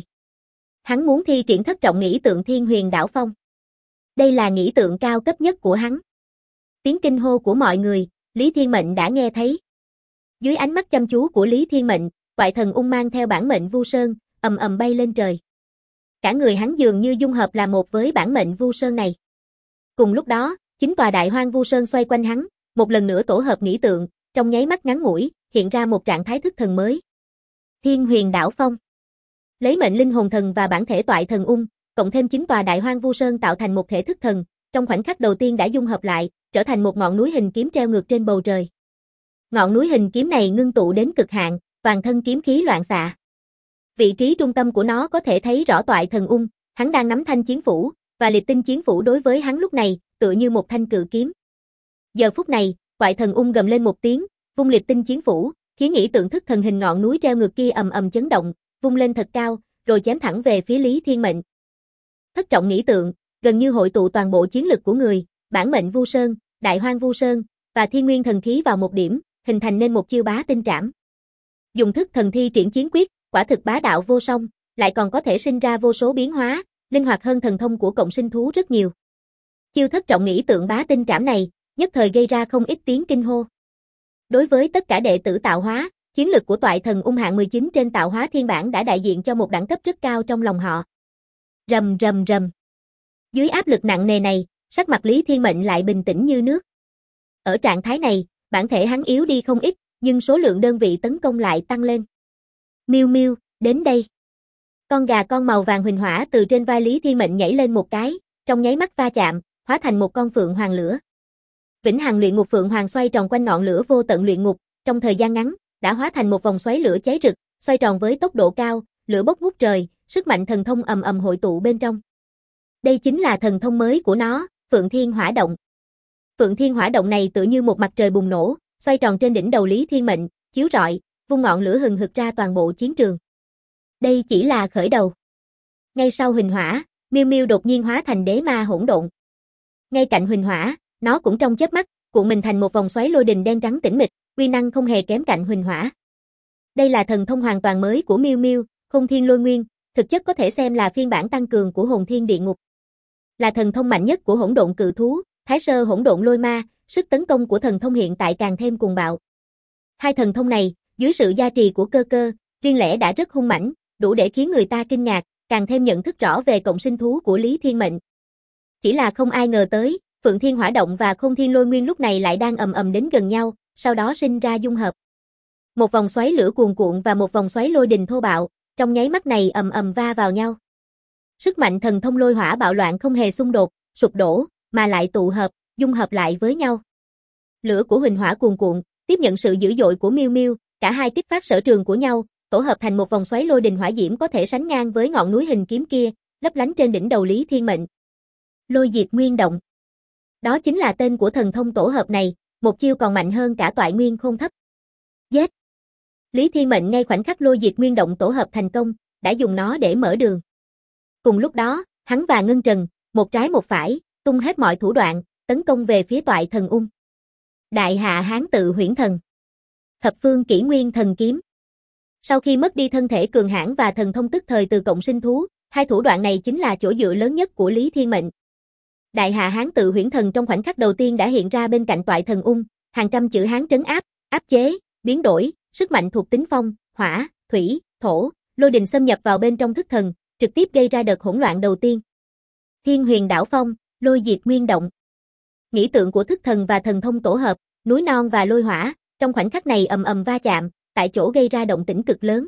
Hắn muốn thi triển thất trọng nghĩ tượng Thiên Huyền Đảo Phong. Đây là nghĩ tượng cao cấp nhất của hắn. Tiếng kinh hô của mọi người, Lý Thiên Mệnh đã nghe thấy. Dưới ánh mắt chăm chú của Lý Thiên Mệnh, toại thần ung mang theo bản mệnh Vu Sơn, ầm ầm bay lên trời. Cả người hắn dường như dung hợp là một với bản mệnh Vu Sơn này. Cùng lúc đó, chính tòa Đại Hoang Vu Sơn xoay quanh hắn, một lần nữa tổ hợp nghĩ tượng, trong nháy mắt ngắn ngủi, hiện ra một trạng thái thức thần mới. Thiên Huyền Đảo Phong. Lấy mệnh linh hồn thần và bản thể toại thần ung, cộng thêm chính tòa Đại Hoang Vu Sơn tạo thành một thể thức thần, trong khoảnh khắc đầu tiên đã dung hợp lại, trở thành một ngọn núi hình kiếm treo ngược trên bầu trời. Ngọn núi hình kiếm này ngưng tụ đến cực hạn, toàn thân kiếm khí loạn xạ. Vị trí trung tâm của nó có thể thấy rõ toại thần ung, hắn đang nắm thanh chiến phủ, và liệt tinh chiến phủ đối với hắn lúc này, tựa như một thanh cự kiếm. Giờ phút này, toại thần ung gầm lên một tiếng, vung liệt tinh chiến phủ, khiến nghĩ tượng thức thần hình ngọn núi treo ngược kia ầm ầm chấn động, vung lên thật cao, rồi chém thẳng về phía Lý Thiên Mệnh. Thất trọng nghĩ tượng, gần như hội tụ toàn bộ chiến lực của người, bản mệnh Vu Sơn, Đại Hoang Vu Sơn và Thiên Nguyên thần khí vào một điểm, hình thành nên một chiêu bá tinh trảm. Dùng thức thần thi triển chiến quyết, quả thực bá đạo vô song, lại còn có thể sinh ra vô số biến hóa, linh hoạt hơn thần thông của cộng sinh thú rất nhiều. Chiêu thất trọng nghĩ tượng bá tinh trảm này, nhất thời gây ra không ít tiếng kinh hô. Đối với tất cả đệ tử tạo hóa, chiến lực của toại thần ung hạng 19 trên tạo hóa thiên bản đã đại diện cho một đẳng cấp rất cao trong lòng họ. Rầm rầm rầm. Dưới áp lực nặng nề này, sắc mặt Lý Thiên Mệnh lại bình tĩnh như nước. Ở trạng thái này, bản thể hắn yếu đi không ít, nhưng số lượng đơn vị tấn công lại tăng lên. Miu Miu, đến đây. Con gà con màu vàng huỳnh hỏa từ trên vai Lý Thiên Mệnh nhảy lên một cái, trong nháy mắt va chạm, hóa thành một con phượng hoàng lửa. Vĩnh Hằng luyện ngục phượng hoàng xoay tròn quanh ngọn lửa vô tận luyện ngục, trong thời gian ngắn, đã hóa thành một vòng xoáy lửa cháy rực, xoay tròn với tốc độ cao, lửa bốc ngút trời, sức mạnh thần thông ầm ầm hội tụ bên trong. Đây chính là thần thông mới của nó, Phượng Thiên Hỏa Động. Phượng Thiên Hỏa Động này tựa như một mặt trời bùng nổ, xoay tròn trên đỉnh đầu Lý Thiên Mệnh, chiếu rọi, vung ngọn lửa hừng hực ra toàn bộ chiến trường. Đây chỉ là khởi đầu. Ngay sau huỳnh hỏa, Miu Miu đột nhiên hóa thành đế ma hỗn độn. Ngay cạnh huỳnh hỏa, nó cũng trong chớp mắt, cuộn mình thành một vòng xoáy lôi đình đen trắng tĩnh mịch, uy năng không hề kém cạnh huỳnh hỏa. Đây là thần thông hoàn toàn mới của Miu Miu, Khôn Thiên Lôi Nguyên, thực chất có thể xem là phiên bản tăng cường của Hồn Thiên Địa Ngục. Là thần thông mạnh nhất của hỗn độn cự thú, Thái Sơ Hỗn Độn Lôi Ma, sức tấn công của thần thông hiện tại càng thêm cuồng bạo. Hai thần thông này, dưới sự gia trì của cơ cơ, riêng lẻ đã rất hung mãnh, đủ để khiến người ta kinh ngạc, càng thêm nhận thức rõ về cộng sinh thú của Lý Thiên Mệnh. Chỉ là không ai ngờ tới, Phượng Thiên Hỏa Động và Khôn Thiên Lôi Nguyên lúc này lại đang ầm ầm đến gần nhau, sau đó sinh ra dung hợp. Một vòng xoáy lửa cuồn cuộn và một vòng xoáy lôi đình thô bạo, trong nháy mắt này ầm ầm va vào nhau. Sức mạnh thần thông lôi hỏa bạo loạn không hề xung đột, sụp đổ, mà lại tụ hợp, dung hợp lại với nhau. Lửa của huỳnh hỏa cuồn cuộn, tiếp nhận sự dữ dội của Miu Miu, cả hai kích phát sở trường của nhau, tổ hợp thành một vòng xoáy lôi đình hỏa diễm có thể sánh ngang với ngọn núi hình kiếm kia, lấp lánh trên đỉnh đầu Lý Thiên Mệnh. Lôi diệt nguyên động. Đó chính là tên của thần thông tổ hợp này, một chiêu còn mạnh hơn cả toại nguyên khôn thấp. Giết! Lý Thiên Mệnh ngay khoảnh khắc lôi diệt nguyên động tổ hợp thành công, đã dùng nó để mở đường. Cùng lúc đó, hắn và Ngân Trần, một trái một phải, tung hết mọi thủ đoạn, tấn công về phía toại thần ung. Đại Hạ Hán Tự Huyễn Thần. Thập phương kỷ nguyên thần kiếm. Sau khi mất đi thân thể cường hãn và thần thông tức thời từ cộng sinh thú, hai thủ đoạn này chính là chỗ dựa lớn nhất của Lý Thiên Mệnh. Đại Hạ Hán Tự Huyễn Thần trong khoảnh khắc đầu tiên đã hiện ra bên cạnh toại thần ung, hàng trăm chữ Hán trấn áp, áp chế, biến đổi, sức mạnh thuộc tính phong, hỏa, thủy, thổ, lôi đình xâm nhập vào bên trong thức thần, trực tiếp gây ra đợt hỗn loạn đầu tiên. Thiên Huyền Đảo Phong, lôi diệt nguyên động. Nghĩ tượng của thức thần và thần thông tổ hợp, núi non và lôi hỏa, trong khoảnh khắc này ầm ầm va chạm, tại chỗ gây ra động tĩnh cực lớn.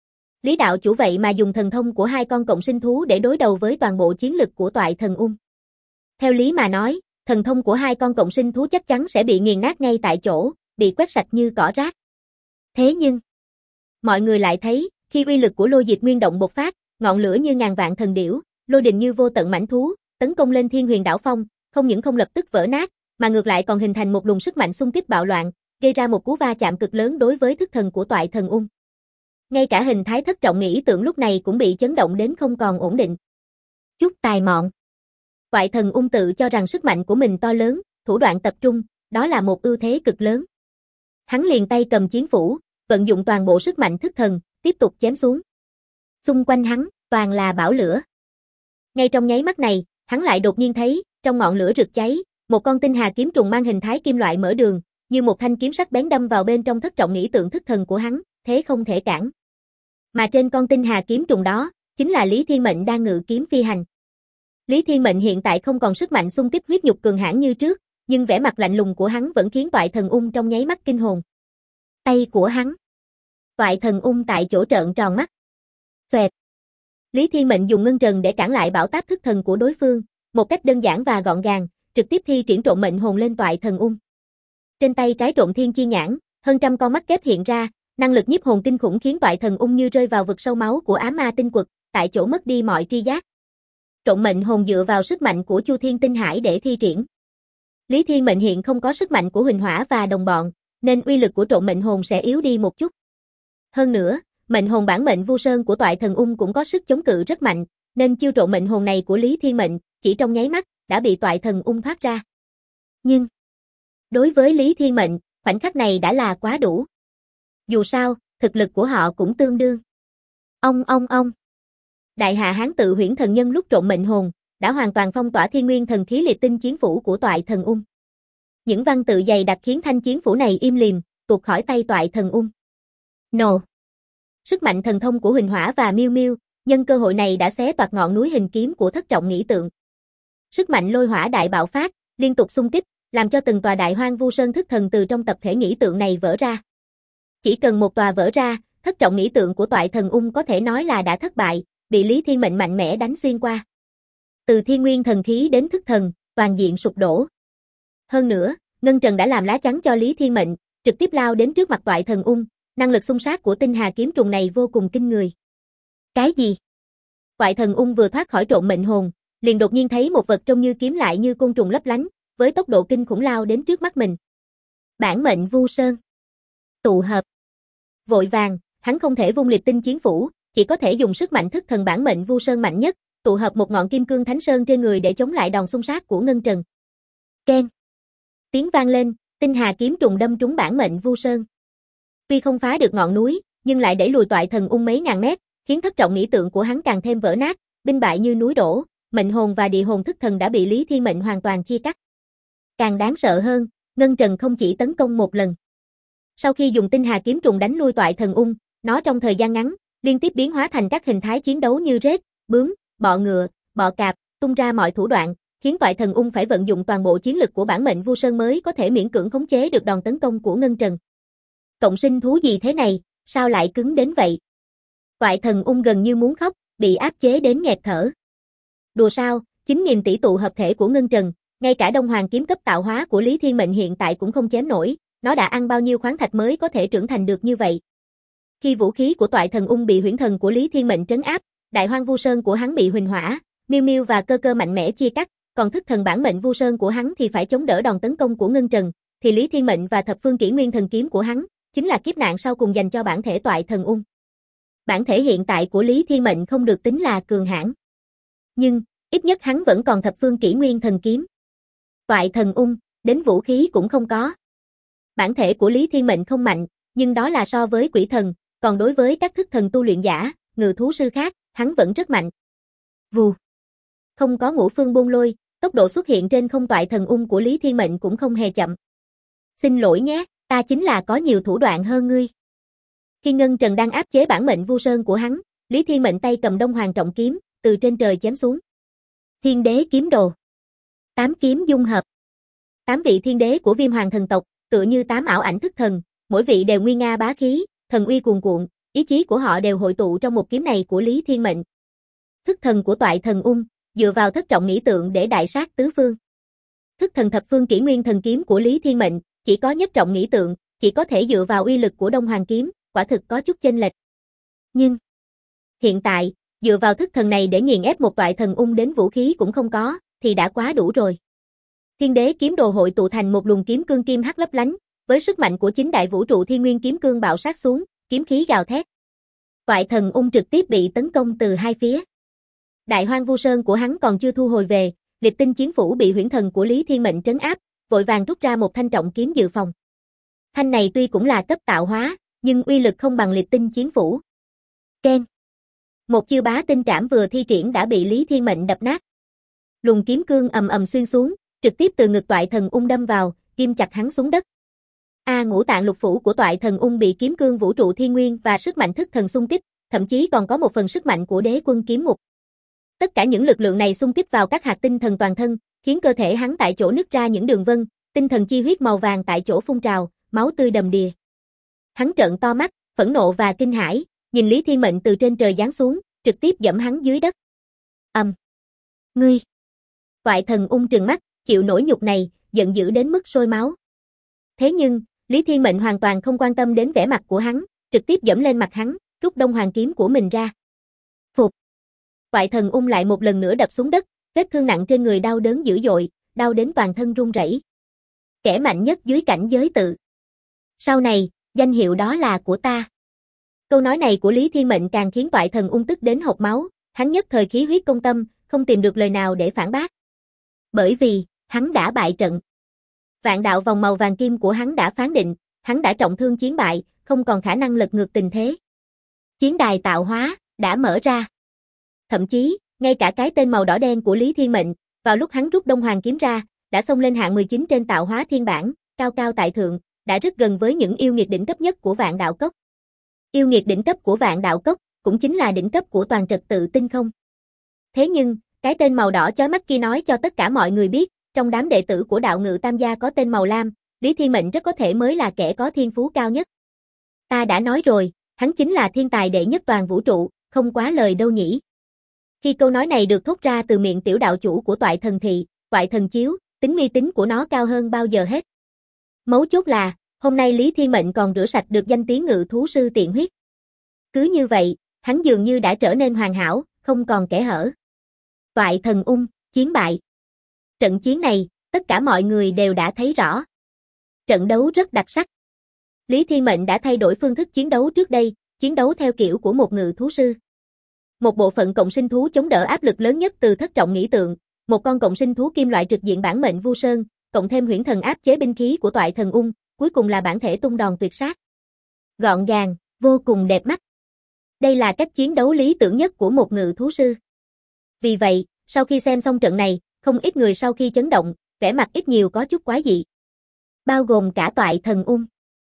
Lý đạo chủ vậy mà dùng thần thông của hai con cộng sinh thú để đối đầu với toàn bộ chiến lực của toại thần ung. Theo lý mà nói, thần thông của hai con cộng sinh thú chắc chắn sẽ bị nghiền nát ngay tại chỗ, bị quét sạch như cỏ rác. Thế nhưng, mọi người lại thấy, khi uy lực của lôi diệt nguyên động bộc phát, ngọn lửa như ngàn vạn thần điểu, lôi đình như vô tận mãnh thú, tấn công lên Thiên Huyền Đảo Phong, không những không lập tức vỡ nát, mà ngược lại còn hình thành một luồng sức mạnh xung kích bạo loạn, gây ra một cú va chạm cực lớn đối với thức thần của toại thần ung. Ngay cả hình thái thất trọng nghĩ tượng lúc này cũng bị chấn động đến không còn ổn định. Chút tài mọn. Toại thần ung tự cho rằng sức mạnh của mình to lớn, thủ đoạn tập trung, đó là một ưu thế cực lớn. Hắn liền tay cầm chiến phủ, vận dụng toàn bộ sức mạnh thức thần, tiếp tục chém xuống. Xung quanh hắn, toàn là bão lửa. Ngay trong nháy mắt này, hắn lại đột nhiên thấy, trong ngọn lửa rực cháy, một con tinh hà kiếm trùng mang hình thái kim loại mở đường, như một thanh kiếm sắc bén đâm vào bên trong thất trọng nghĩ tượng thức thần của hắn, thế không thể cản. Mà trên con tinh hà kiếm trùng đó, chính là Lý Thiên Mệnh đang ngự kiếm phi hành. Lý Thiên Mệnh hiện tại không còn sức mạnh xung kích huyết nhục cường hãn như trước, nhưng vẻ mặt lạnh lùng của hắn vẫn khiến Toại Thần Ung trong nháy mắt kinh hồn. Tay của hắn. Toại Thần Ung tại chỗ trợn tròn mắt. Xoẹt. Lý Thiên Mệnh dùng ngân trần để cản lại bão táp thức thần của đối phương, một cách đơn giản và gọn gàng, trực tiếp thi triển trộn mệnh hồn lên Toại Thần Ung. Trên tay trái trộn thiên chi nhãn, hơn trăm con mắt kép hiện ra, năng lực nhiếp hồn kinh khủng khiến Toại Thần Ung như rơi vào vực sâu máu của ám ma tinh quật, tại chỗ mất đi mọi tri giác. Trộn mệnh hồn dựa vào sức mạnh của Chu Thiên Tinh Hải để thi triển. Lý Thiên Mệnh hiện không có sức mạnh của Huỳnh Hỏa và đồng bọn, nên uy lực của trộn mệnh hồn sẽ yếu đi một chút. Hơn nữa, mệnh hồn bản mệnh Vu Sơn của Toại Thần Ung cũng có sức chống cự rất mạnh, nên chiêu trộn mệnh hồn này của Lý Thiên Mệnh, chỉ trong nháy mắt, đã bị Toại Thần Ung thoát ra. Nhưng, đối với Lý Thiên Mệnh, khoảnh khắc này đã là quá đủ. Dù sao, thực lực của họ cũng tương đương. Ông. Đại hạ hán tự huyễn thần nhân lúc trộn mệnh hồn, đã hoàn toàn phong tỏa thiên nguyên thần khí liệt tinh chiến phủ của Toại Thần Ung. Những văn tự dày đặc khiến thanh chiến phủ này im lìm, tuột khỏi tay Toại Thần Ung. Nổ. Sức mạnh thần thông của Huỳnh Hỏa và Miêu Miêu, nhân cơ hội này đã xé toạc ngọn núi hình kiếm của thất trọng nghĩ tượng. Sức mạnh lôi hỏa đại bạo phát, liên tục xung kích, làm cho từng tòa đại hoang vu sơn thức thần từ trong tập thể nghĩ tượng này vỡ ra. Chỉ cần một tòa vỡ ra, thất trọng nghĩ tượng của Toại Thần Ung có thể nói là đã thất bại, bị Lý Thiên Mệnh mạnh mẽ đánh xuyên qua. Từ thiên nguyên thần khí đến thức thần, toàn diện sụp đổ. Hơn nữa, ngân trần đã làm lá chắn cho Lý Thiên Mệnh, trực tiếp lao đến trước mặt Toại Thần Ung, năng lực xung sát của tinh hà kiếm trùng này vô cùng kinh người. Cái gì? Toại Thần Ung vừa thoát khỏi trộn mệnh hồn, liền đột nhiên thấy một vật trông như kiếm lại như côn trùng lấp lánh, với tốc độ kinh khủng lao đến trước mắt mình. Bản mệnh Vu Sơn. Tụ hợp. Vội vàng, hắn không thể vung liệt tinh chiến phủ, chỉ có thể dùng sức mạnh thức thần bản mệnh Vu Sơn mạnh nhất, tụ hợp một ngọn kim cương thánh sơn trên người để chống lại đòn xung sát của ngân trần. Keng. Tiếng vang lên, tinh hà kiếm trùng đâm trúng bản mệnh Vu Sơn. Tuy không phá được ngọn núi, nhưng lại đẩy lùi Toại Thần Ung mấy ngàn mét, khiến thất trọng nghĩ tượng của hắn càng thêm vỡ nát, binh bại như núi đổ, mệnh hồn và địa hồn thức thần đã bị Lý Thiên Mệnh hoàn toàn chia cắt. Càng đáng sợ hơn, ngân trần không chỉ tấn công một lần. Sau khi dùng tinh hà kiếm trùng đánh lui Toại Thần Ung, nó trong thời gian ngắn, liên tiếp biến hóa thành các hình thái chiến đấu như rết, bướm, bọ ngựa, bọ cạp, tung ra mọi thủ đoạn, khiến Toại Thần Ung phải vận dụng toàn bộ chiến lực của bản mệnh Vu Sơn mới có thể miễn cưỡng khống chế được đòn tấn công của ngân trần. Cộng sinh thú gì thế này, sao lại cứng đến vậy? Toại Thần Ung gần như muốn khóc, bị áp chế đến nghẹt thở. Đùa sao, 9.000 tỷ tụ hợp thể của ngân trần, ngay cả Đông Hoàng kiếm cấp tạo hóa của Lý Thiên Mệnh hiện tại cũng không chém nổi, nó đã ăn bao nhiêu khoáng thạch mới có thể trưởng thành được như vậy. Khi vũ khí của Toại Thần Ung bị huyễn thần của Lý Thiên Mệnh trấn áp, đại hoang Vu Sơn của hắn bị Huỳnh Hỏa, Miêu Miêu và Cơ Cơ mạnh mẽ chia cắt, còn thức thần bản mệnh Vu Sơn của hắn thì phải chống đỡ đòn tấn công của ngân trần, thì Lý Thiên Mệnh và thập phương kỷ nguyên thần kiếm của hắn chính là kiếp nạn sau cùng dành cho bản thể Toại Thần Ung. Bản thể hiện tại của Lý Thiên Mệnh không được tính là cường hãn, nhưng ít nhất hắn vẫn còn thập phương kỷ nguyên thần kiếm. Toại Thần Ung, đến vũ khí cũng không có. Bản thể của Lý Thiên Mệnh không mạnh, nhưng đó là so với quỷ thần, còn đối với các thức thần tu luyện giả, ngự thú sư khác, hắn vẫn rất mạnh. Vù. Không có ngũ phương bôn lôi, tốc độ xuất hiện trên không Toại Thần Ung của Lý Thiên Mệnh cũng không hề chậm. Xin lỗi nhé, ta chính là có nhiều thủ đoạn hơn ngươi. Khi ngân trần đang áp chế bản mệnh Vu Sơn của hắn, Lý Thiên Mệnh tay cầm Đông Hoàng trọng kiếm, từ trên trời chém xuống. Thiên đế kiếm đồ. 8 kiếm dung hợp. 8 vị thiên đế của Viêm Hoàng thần tộc, tựa như 8 ảo ảnh thức thần, mỗi vị đều nguy nga bá khí, thần uy cuồn cuộn, ý chí của họ đều hội tụ trong một kiếm này của Lý Thiên Mệnh. Thức thần của Toại Thần Ung, dựa vào thất trọng nghĩ tượng để đại sát tứ phương. Thức thần thập phương kỷ nguyên thần kiếm của Lý Thiên Mệnh, chỉ có nhất trọng nghĩ tượng, chỉ có thể dựa vào uy lực của Đông Hoàng kiếm, quả thực có chút chênh lệch. Nhưng hiện tại, dựa vào thức thần này để nghiền ép một Toại Thần Ung đến vũ khí cũng không có, thì đã quá đủ rồi. Thiên đế kiếm đồ hội tụ thành một luồng kiếm cương kim hắc lấp lánh, với sức mạnh của chính đại vũ trụ thiên nguyên kiếm cương bạo sát xuống, kiếm khí gào thét. Toại Thần Ung trực tiếp bị tấn công từ hai phía. Đại hoang Vu Sơn của hắn còn chưa thu hồi về, liệt tinh chiến phủ bị huyễn thần của Lý Thiên Mệnh trấn áp, vội vàng rút ra một thanh trọng kiếm dự phòng. Thanh này tuy cũng là cấp tạo hóa, nhưng uy lực không bằng Liệt Tinh Chiến Phủ. Keng. Một chiêu bá tinh trảm vừa thi triển đã bị Lý Thiên Mệnh đập nát. Luồng kiếm cương ầm ầm xuyên xuống, trực tiếp từ ngực Toại Thần Ung đâm vào, ghim chặt hắn xuống đất. Ngũ tạng lục phủ của Toại Thần Ung bị kiếm cương vũ trụ thiên nguyên và sức mạnh thức thần xung kích, thậm chí còn có một phần sức mạnh của Đế Quân Kiếm Ngục. Tất cả những lực lượng này xung kích vào các hạt tinh thần toàn thân, khiến cơ thể hắn tại chỗ nứt ra những đường vân, tinh thần chi huyết màu vàng tại chỗ phun trào, máu tươi đầm đìa. Hắn trợn to mắt, phẫn nộ và kinh hãi, nhìn Lý Thiên Mệnh từ trên trời giáng xuống, trực tiếp giẫm hắn dưới đất. Ngươi! Toại Thần Ung trừng mắt, chịu nổi nhục này, giận dữ đến mức sôi máu. Thế nhưng, Lý Thiên Mệnh hoàn toàn không quan tâm đến vẻ mặt của hắn, trực tiếp giẫm lên mặt hắn, rút Đông Hoàng kiếm của mình ra. Phục! Toại Thần Ung lại một lần nữa đập xuống đất, vết thương nặng trên người đau đớn dữ dội, đau đến toàn thân run rẩy. Kẻ mạnh nhất dưới cảnh giới tự. Sau này, danh hiệu đó là của ta. Câu nói này của Lý Thiên Mệnh càng khiến Toại Thần Ung tức đến hộc máu, hắn nhất thời khí huyết công tâm, không tìm được lời nào để phản bác. Bởi vì, hắn đã bại trận. Vạn đạo vòng màu vàng kim của hắn đã phán định, hắn đã trọng thương chiến bại, không còn khả năng lật ngược tình thế. Chiến đài tạo hóa, đã mở ra. Thậm chí, ngay cả cái tên màu đỏ đen của Lý Thiên Mệnh, vào lúc hắn rút Đông Hoàng kiếm ra, đã xông lên hạng 19 trên tạo hóa thiên bảng, cao cao tại thượng, đã rất gần với những yêu nghiệt đỉnh cấp nhất của Vạn Đạo Cốc. Yêu nghiệt đỉnh cấp của Vạn Đạo Cốc, cũng chính là đỉnh cấp của toàn trật tự tinh không. Thế nhưng, cái tên màu đỏ chói mắt kia nói cho tất cả mọi người biết, trong đám đệ tử của Đạo Ngự Tam Gia có tên màu lam, Lý Thiên Mệnh rất có thể mới là kẻ có thiên phú cao nhất. Ta đã nói rồi, hắn chính là thiên tài đệ nhất toàn vũ trụ, không quá lời đâu nhỉ. Khi câu nói này được thốt ra từ miệng tiểu đạo chủ của Toại Thần Thị, Toại Thần Chiếu, tính uy tín của nó cao hơn bao giờ hết. Mấu chốt là, hôm nay Lý Thiên Mệnh còn rửa sạch được danh tiếng ngự thú sư tiện huyết. Cứ như vậy, hắn dường như đã trở nên hoàn hảo, không còn kẽ hở. Toại Thần Ung, chiến bại. Trận chiến này, tất cả mọi người đều đã thấy rõ. Trận đấu rất đặc sắc. Lý Thiên Mệnh đã thay đổi phương thức chiến đấu trước đây, chiến đấu theo kiểu của một ngự thú sư. Một bộ phận cộng sinh thú chống đỡ áp lực lớn nhất từ thất trọng nghĩ tượng, một con cộng sinh thú kim loại trực diện bản mệnh Vu Sơn, cộng thêm huyễn thần áp chế binh khí của Toại Thần Ung, cuối cùng là bản thể tung đòn tuyệt sát. Gọn gàng, vô cùng đẹp mắt. Đây là cách chiến đấu lý tưởng nhất của một ngự thú sư. Vì vậy, sau khi xem xong trận này, không ít người sau khi chấn động, vẻ mặt ít nhiều có chút quái dị. Bao gồm cả Toại Thần Ung.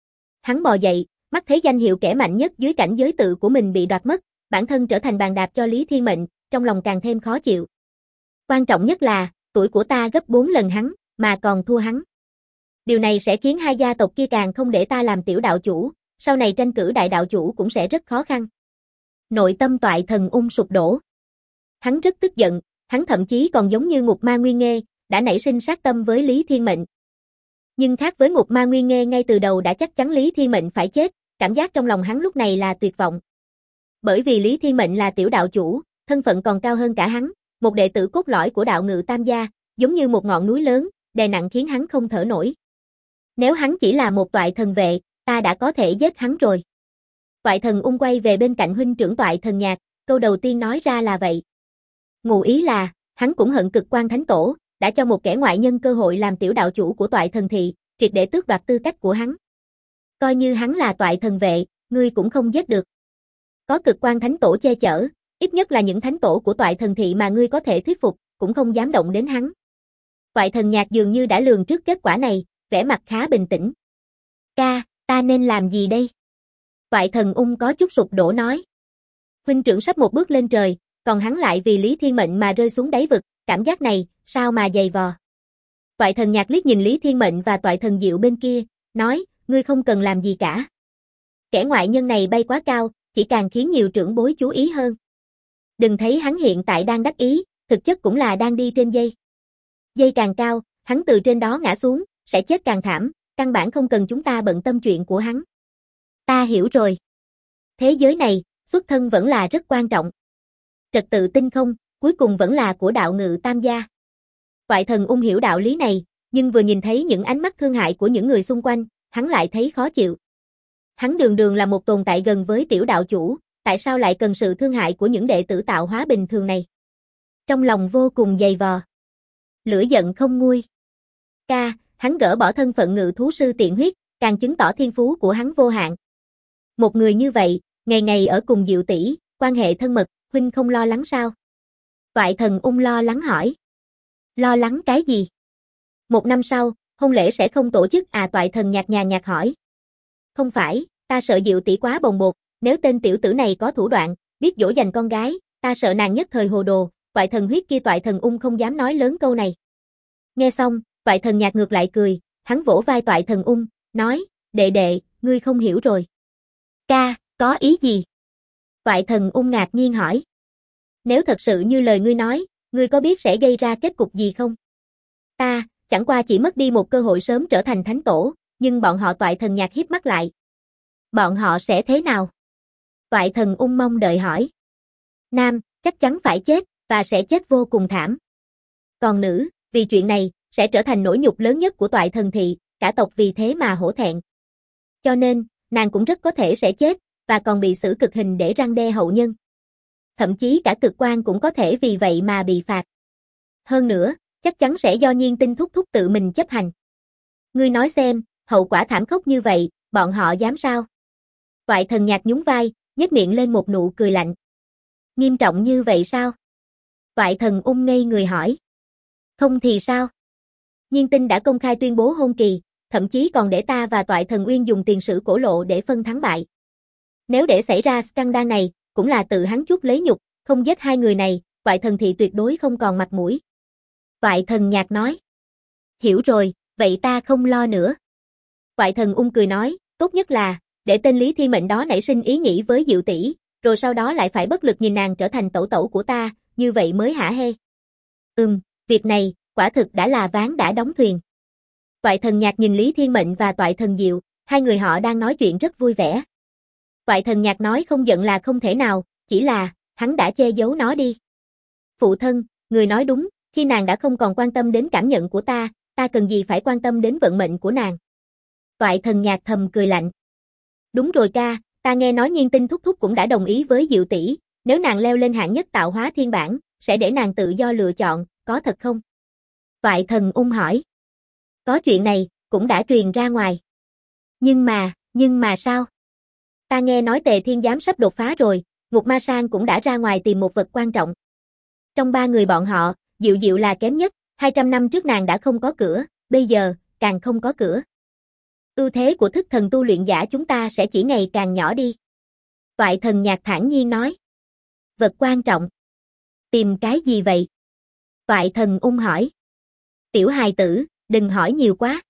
Hắn bò dậy, mắt thấy danh hiệu kẻ mạnh nhất dưới cảnh giới tự của mình bị đoạt mất, bản thân trở thành bàn đạp cho Lý Thiên Mệnh, trong lòng càng thêm khó chịu. Quan trọng nhất là, tuổi của ta gấp 4 lần hắn, mà còn thua hắn. Điều này sẽ khiến hai gia tộc kia càng không để ta làm tiểu đạo chủ, sau này tranh cử đại đạo chủ cũng sẽ rất khó khăn. Nội tâm Toại Thần Ung sụp đổ. Hắn rất tức giận, hắn thậm chí còn giống như Ngục Ma Nguyên Nghê, đã nảy sinh sát tâm với Lý Thiên Mệnh. Nhưng khác với Ngục Ma Nguyên Nghê ngay từ đầu đã chắc chắn Lý Thiên Mệnh phải chết, cảm giác trong lòng hắn lúc này là tuyệt vọng. Bởi vì Lý Thiên Mệnh là tiểu đạo chủ, thân phận còn cao hơn cả hắn, một đệ tử cốt lõi của Đạo Ngự Tam Gia, giống như một ngọn núi lớn, đè nặng khiến hắn không thở nổi. Nếu hắn chỉ là một Toại Thần vệ, ta đã có thể giết hắn rồi. Toại Thần Ung quay về bên cạnh huynh trưởng Toại Thần Nhạc, câu đầu tiên nói ra là vậy. Ngụ ý là, hắn cũng hận Cực Quan Thánh Tổ, đã cho một kẻ ngoại nhân cơ hội làm tiểu đạo chủ của Toại Thần Thị, triệt để tước đoạt tư cách của hắn. Coi như hắn là Toại Thần vệ, ngươi cũng không giết được. Có Cực Quan Thánh Tổ che chở, ít nhất là những thánh tổ của Toại Thần Thị mà ngươi có thể thuyết phục, cũng không dám động đến hắn. Toại Thần Nhạc dường như đã lường trước kết quả này, vẻ mặt khá bình tĩnh. Ca, ta nên làm gì đây? Toại Thần Ung có chút sụp đổ nói. Huynh trưởng sắp một bước lên trời, còn hắn lại vì Lý Thiên Mệnh mà rơi xuống đáy vực, cảm giác này, sao mà dày vò. Toại Thần Nhạc liếc nhìn Lý Thiên Mệnh và Toại Thần Diệu bên kia, nói, ngươi không cần làm gì cả. Kẻ ngoại nhân này bay quá cao, chỉ càng khiến nhiều trưởng bối chú ý hơn. Đừng thấy hắn hiện tại đang đắc ý, thực chất cũng là đang đi trên dây. Dây càng cao, hắn từ trên đó ngã xuống, sẽ chết càng thảm, căn bản không cần chúng ta bận tâm chuyện của hắn. Ta hiểu rồi. Thế giới này, xuất thân vẫn là rất quan trọng. Trật tự tinh không, cuối cùng vẫn là của Đạo Ngự Tam Gia. Toại Thần Ung hiểu đạo lý này, nhưng vừa nhìn thấy những ánh mắt thương hại của những người xung quanh, hắn lại thấy khó chịu. Hắn đường đường là một tồn tại gần với tiểu đạo chủ, tại sao lại cần sự thương hại của những đệ tử tạo hóa bình thường này? Trong lòng vô cùng dày vò. Lửa giận không nguôi. Ca, hắn gỡ bỏ thân phận ngự thú sư tiện huyết, càng chứng tỏ thiên phú của hắn vô hạn. Một người như vậy, ngày ngày ở cùng Diệu tỷ, quan hệ thân mật, huynh không lo lắng sao? Toại Thần Ung lo lắng hỏi. Lo lắng cái gì? 1 năm sau, hôn lễ sẽ không tổ chức à? Toại Thần nhạt hỏi. Không phải, ta sợ Diệu tỷ quá bồng bột, nếu tên tiểu tử này có thủ đoạn, biết dỗ dành con gái, ta sợ nàng nhất thời hồ đồ. Toại Thần huyết kia Toại Thần Ung không dám nói lớn câu này. Nghe xong, Toại Thần nhạt ngược lại cười, hắn vỗ vai Toại Thần Ung, nói, đệ đệ, ngươi không hiểu rồi. Ca, có ý gì? Toại Thần Ung ngạc nhiên hỏi. Nếu thật sự như lời ngươi nói, ngươi có biết sẽ gây ra kết cục gì không? Ta, chẳng qua chỉ mất đi một cơ hội sớm trở thành thánh tổ, nhưng bọn họ Toại Thần nhạt híp mắt lại. Bọn họ sẽ thế nào? Toại Thần Ung mong đợi hỏi. Nam, chắc chắn phải chết, và sẽ chết vô cùng thảm. Còn nữ, vì chuyện này, sẽ trở thành nỗi nhục lớn nhất của Toại Thần thị, cả tộc vì thế mà hổ thẹn. Cho nên, nàng cũng rất có thể sẽ chết, và còn bị xử cực hình để răn đe hậu nhân. Thậm chí cả cực quan cũng có thể vì vậy mà bị phạt. Hơn nữa, chắc chắn sẽ do Nhiên Tinh thúc thúc tự mình chấp hành. Ngươi nói xem, hậu quả thảm khốc như vậy, bọn họ dám sao? Toại Thần nhạt nhún vai, nhếch miệng lên một nụ cười lạnh. Nghiêm trọng như vậy sao? Toại Thần Ung ngây người hỏi. Không thì sao? Nhiên Tinh đã công khai tuyên bố hôn kỳ, thậm chí còn để ta và Toại Thần Uyên dùng tiền sử cổ lộ để phân thắng bại. Nếu để xảy ra scandal này, cũng là tự hắn chuốc lấy nhục, không giết hai người này, Toại Thần thị tuyệt đối không còn mặt mũi. Toại Thần nhạt nói. Hiểu rồi, vậy ta không lo nữa. Toại Thần Ung cười nói, tốt nhất là, để tên Lý Thiên Mệnh đó nảy sinh ý nghĩ với Diệu tỷ, rồi sau đó lại phải bất lực nhìn nàng trở thành tẩu tẩu của ta, như vậy mới hả hê. Việc này, quả thực đã là ván đã đóng thuyền. Toại Thần nhạt nhìn Lý Thiên Mệnh và Toại Thần Diệu, hai người họ đang nói chuyện rất vui vẻ. Toại Thần nhạt nói không giận là không thể nào, chỉ là, hắn đã che giấu nó đi. Phụ thân, người nói đúng, khi nàng đã không còn quan tâm đến cảm nhận của ta cần gì phải quan tâm đến vận mệnh của nàng. Toại Thần nhạt thầm cười lạnh. Đúng rồi ca, ta nghe nói Nhiên Tinh thúc thúc cũng đã đồng ý với Diệu tỷ, nếu nàng leo lên hạng nhất tạo hóa thiên bản, sẽ để nàng tự do lựa chọn, có thật không? Toại Thần Ung hỏi. Có chuyện này, cũng đã truyền ra ngoài. Nhưng mà sao? Ta nghe nói Tề Thiên Giám sắp đột phá rồi, Ngục Ma Sang cũng đã ra ngoài tìm một vật quan trọng. Trong 3 người bọn họ, Diệu Diệu là kém nhất, 200 năm trước nàng đã không có cửa, bây giờ, càng không có cửa. Ưu thế của thức thần tu luyện giả chúng ta sẽ chỉ ngày càng nhỏ đi. Toại Thần nhạt thản nhiên nói. Vật quan trọng. Tìm cái gì vậy? Toại Thần Ung hỏi. Tiểu hài tử, đừng hỏi nhiều quá.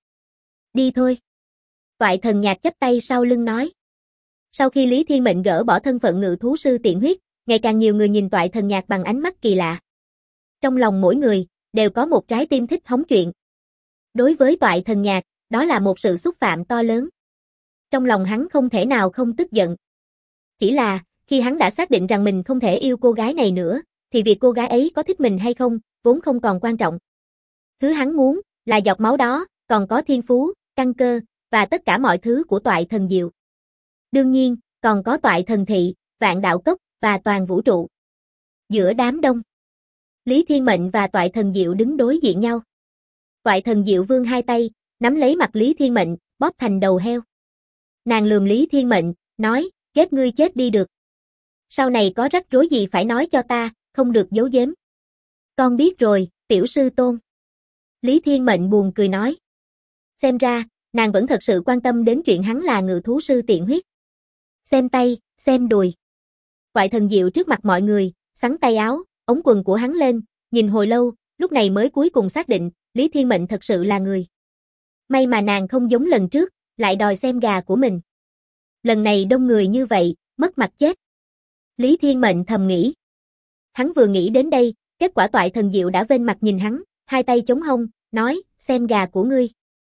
Đi thôi. Toại Thần nhạt chắp tay sau lưng nói. Sau khi Lý Thiên Mệnh gỡ bỏ thân phận ngự thú sư tiện huyết, ngày càng nhiều người nhìn Toại Thần nhạt bằng ánh mắt kỳ lạ. Trong lòng mỗi người, đều có một trái tim thích hóng chuyện. Đối với Toại Thần nhạt, đó là một sự xúc phạm to lớn. Trong lòng hắn không thể nào không tức giận. Chỉ là, khi hắn đã xác định rằng mình không thể yêu cô gái này nữa, thì việc cô gái ấy có thích mình hay không, vốn không còn quan trọng. Thứ hắn muốn, là giọt máu đó, còn có thiên phú, căn cơ, và tất cả mọi thứ của Toại Thần Diệu. Đương nhiên, còn có Toại Thần thị, Vạn Đạo Cốc, và toàn vũ trụ. Giữa đám đông, Lý Thiên Mệnh và Toại Thần Diệu đứng đối diện nhau. Toại Thần Diệu vươn hai tay, nắm lấy mặt Lý Thiên Mệnh, bóp thành đầu heo. Nàng lườm Lý Thiên Mệnh, nói, ghét ngươi chết đi được. Sau này có rắc rối gì phải nói cho ta, không được giấu giếm. Con biết rồi, tiểu sư tôn. Lý Thiên Mệnh buồn cười nói. Xem ra, nàng vẫn thật sự quan tâm đến chuyện hắn là ngự thú sư tiện huyết. Xem tay, xem đùi. Toại Thần Diệu trước mặt mọi người, xắn tay áo, ống quần của hắn lên, nhìn hồi lâu, lúc này mới cuối cùng xác định, Lý Thiên Mệnh thật sự là người. May mà nàng không giống lần trước, lại đòi xem gà của mình. Lần này đông người như vậy, mất mặt chết. Lý Thiên Mệnh thầm nghĩ. Hắn vừa nghĩ đến đây, kết quả Toại Thần Diệu đã vênh mặt nhìn hắn, hai tay chống hông, nói, xem gà của ngươi.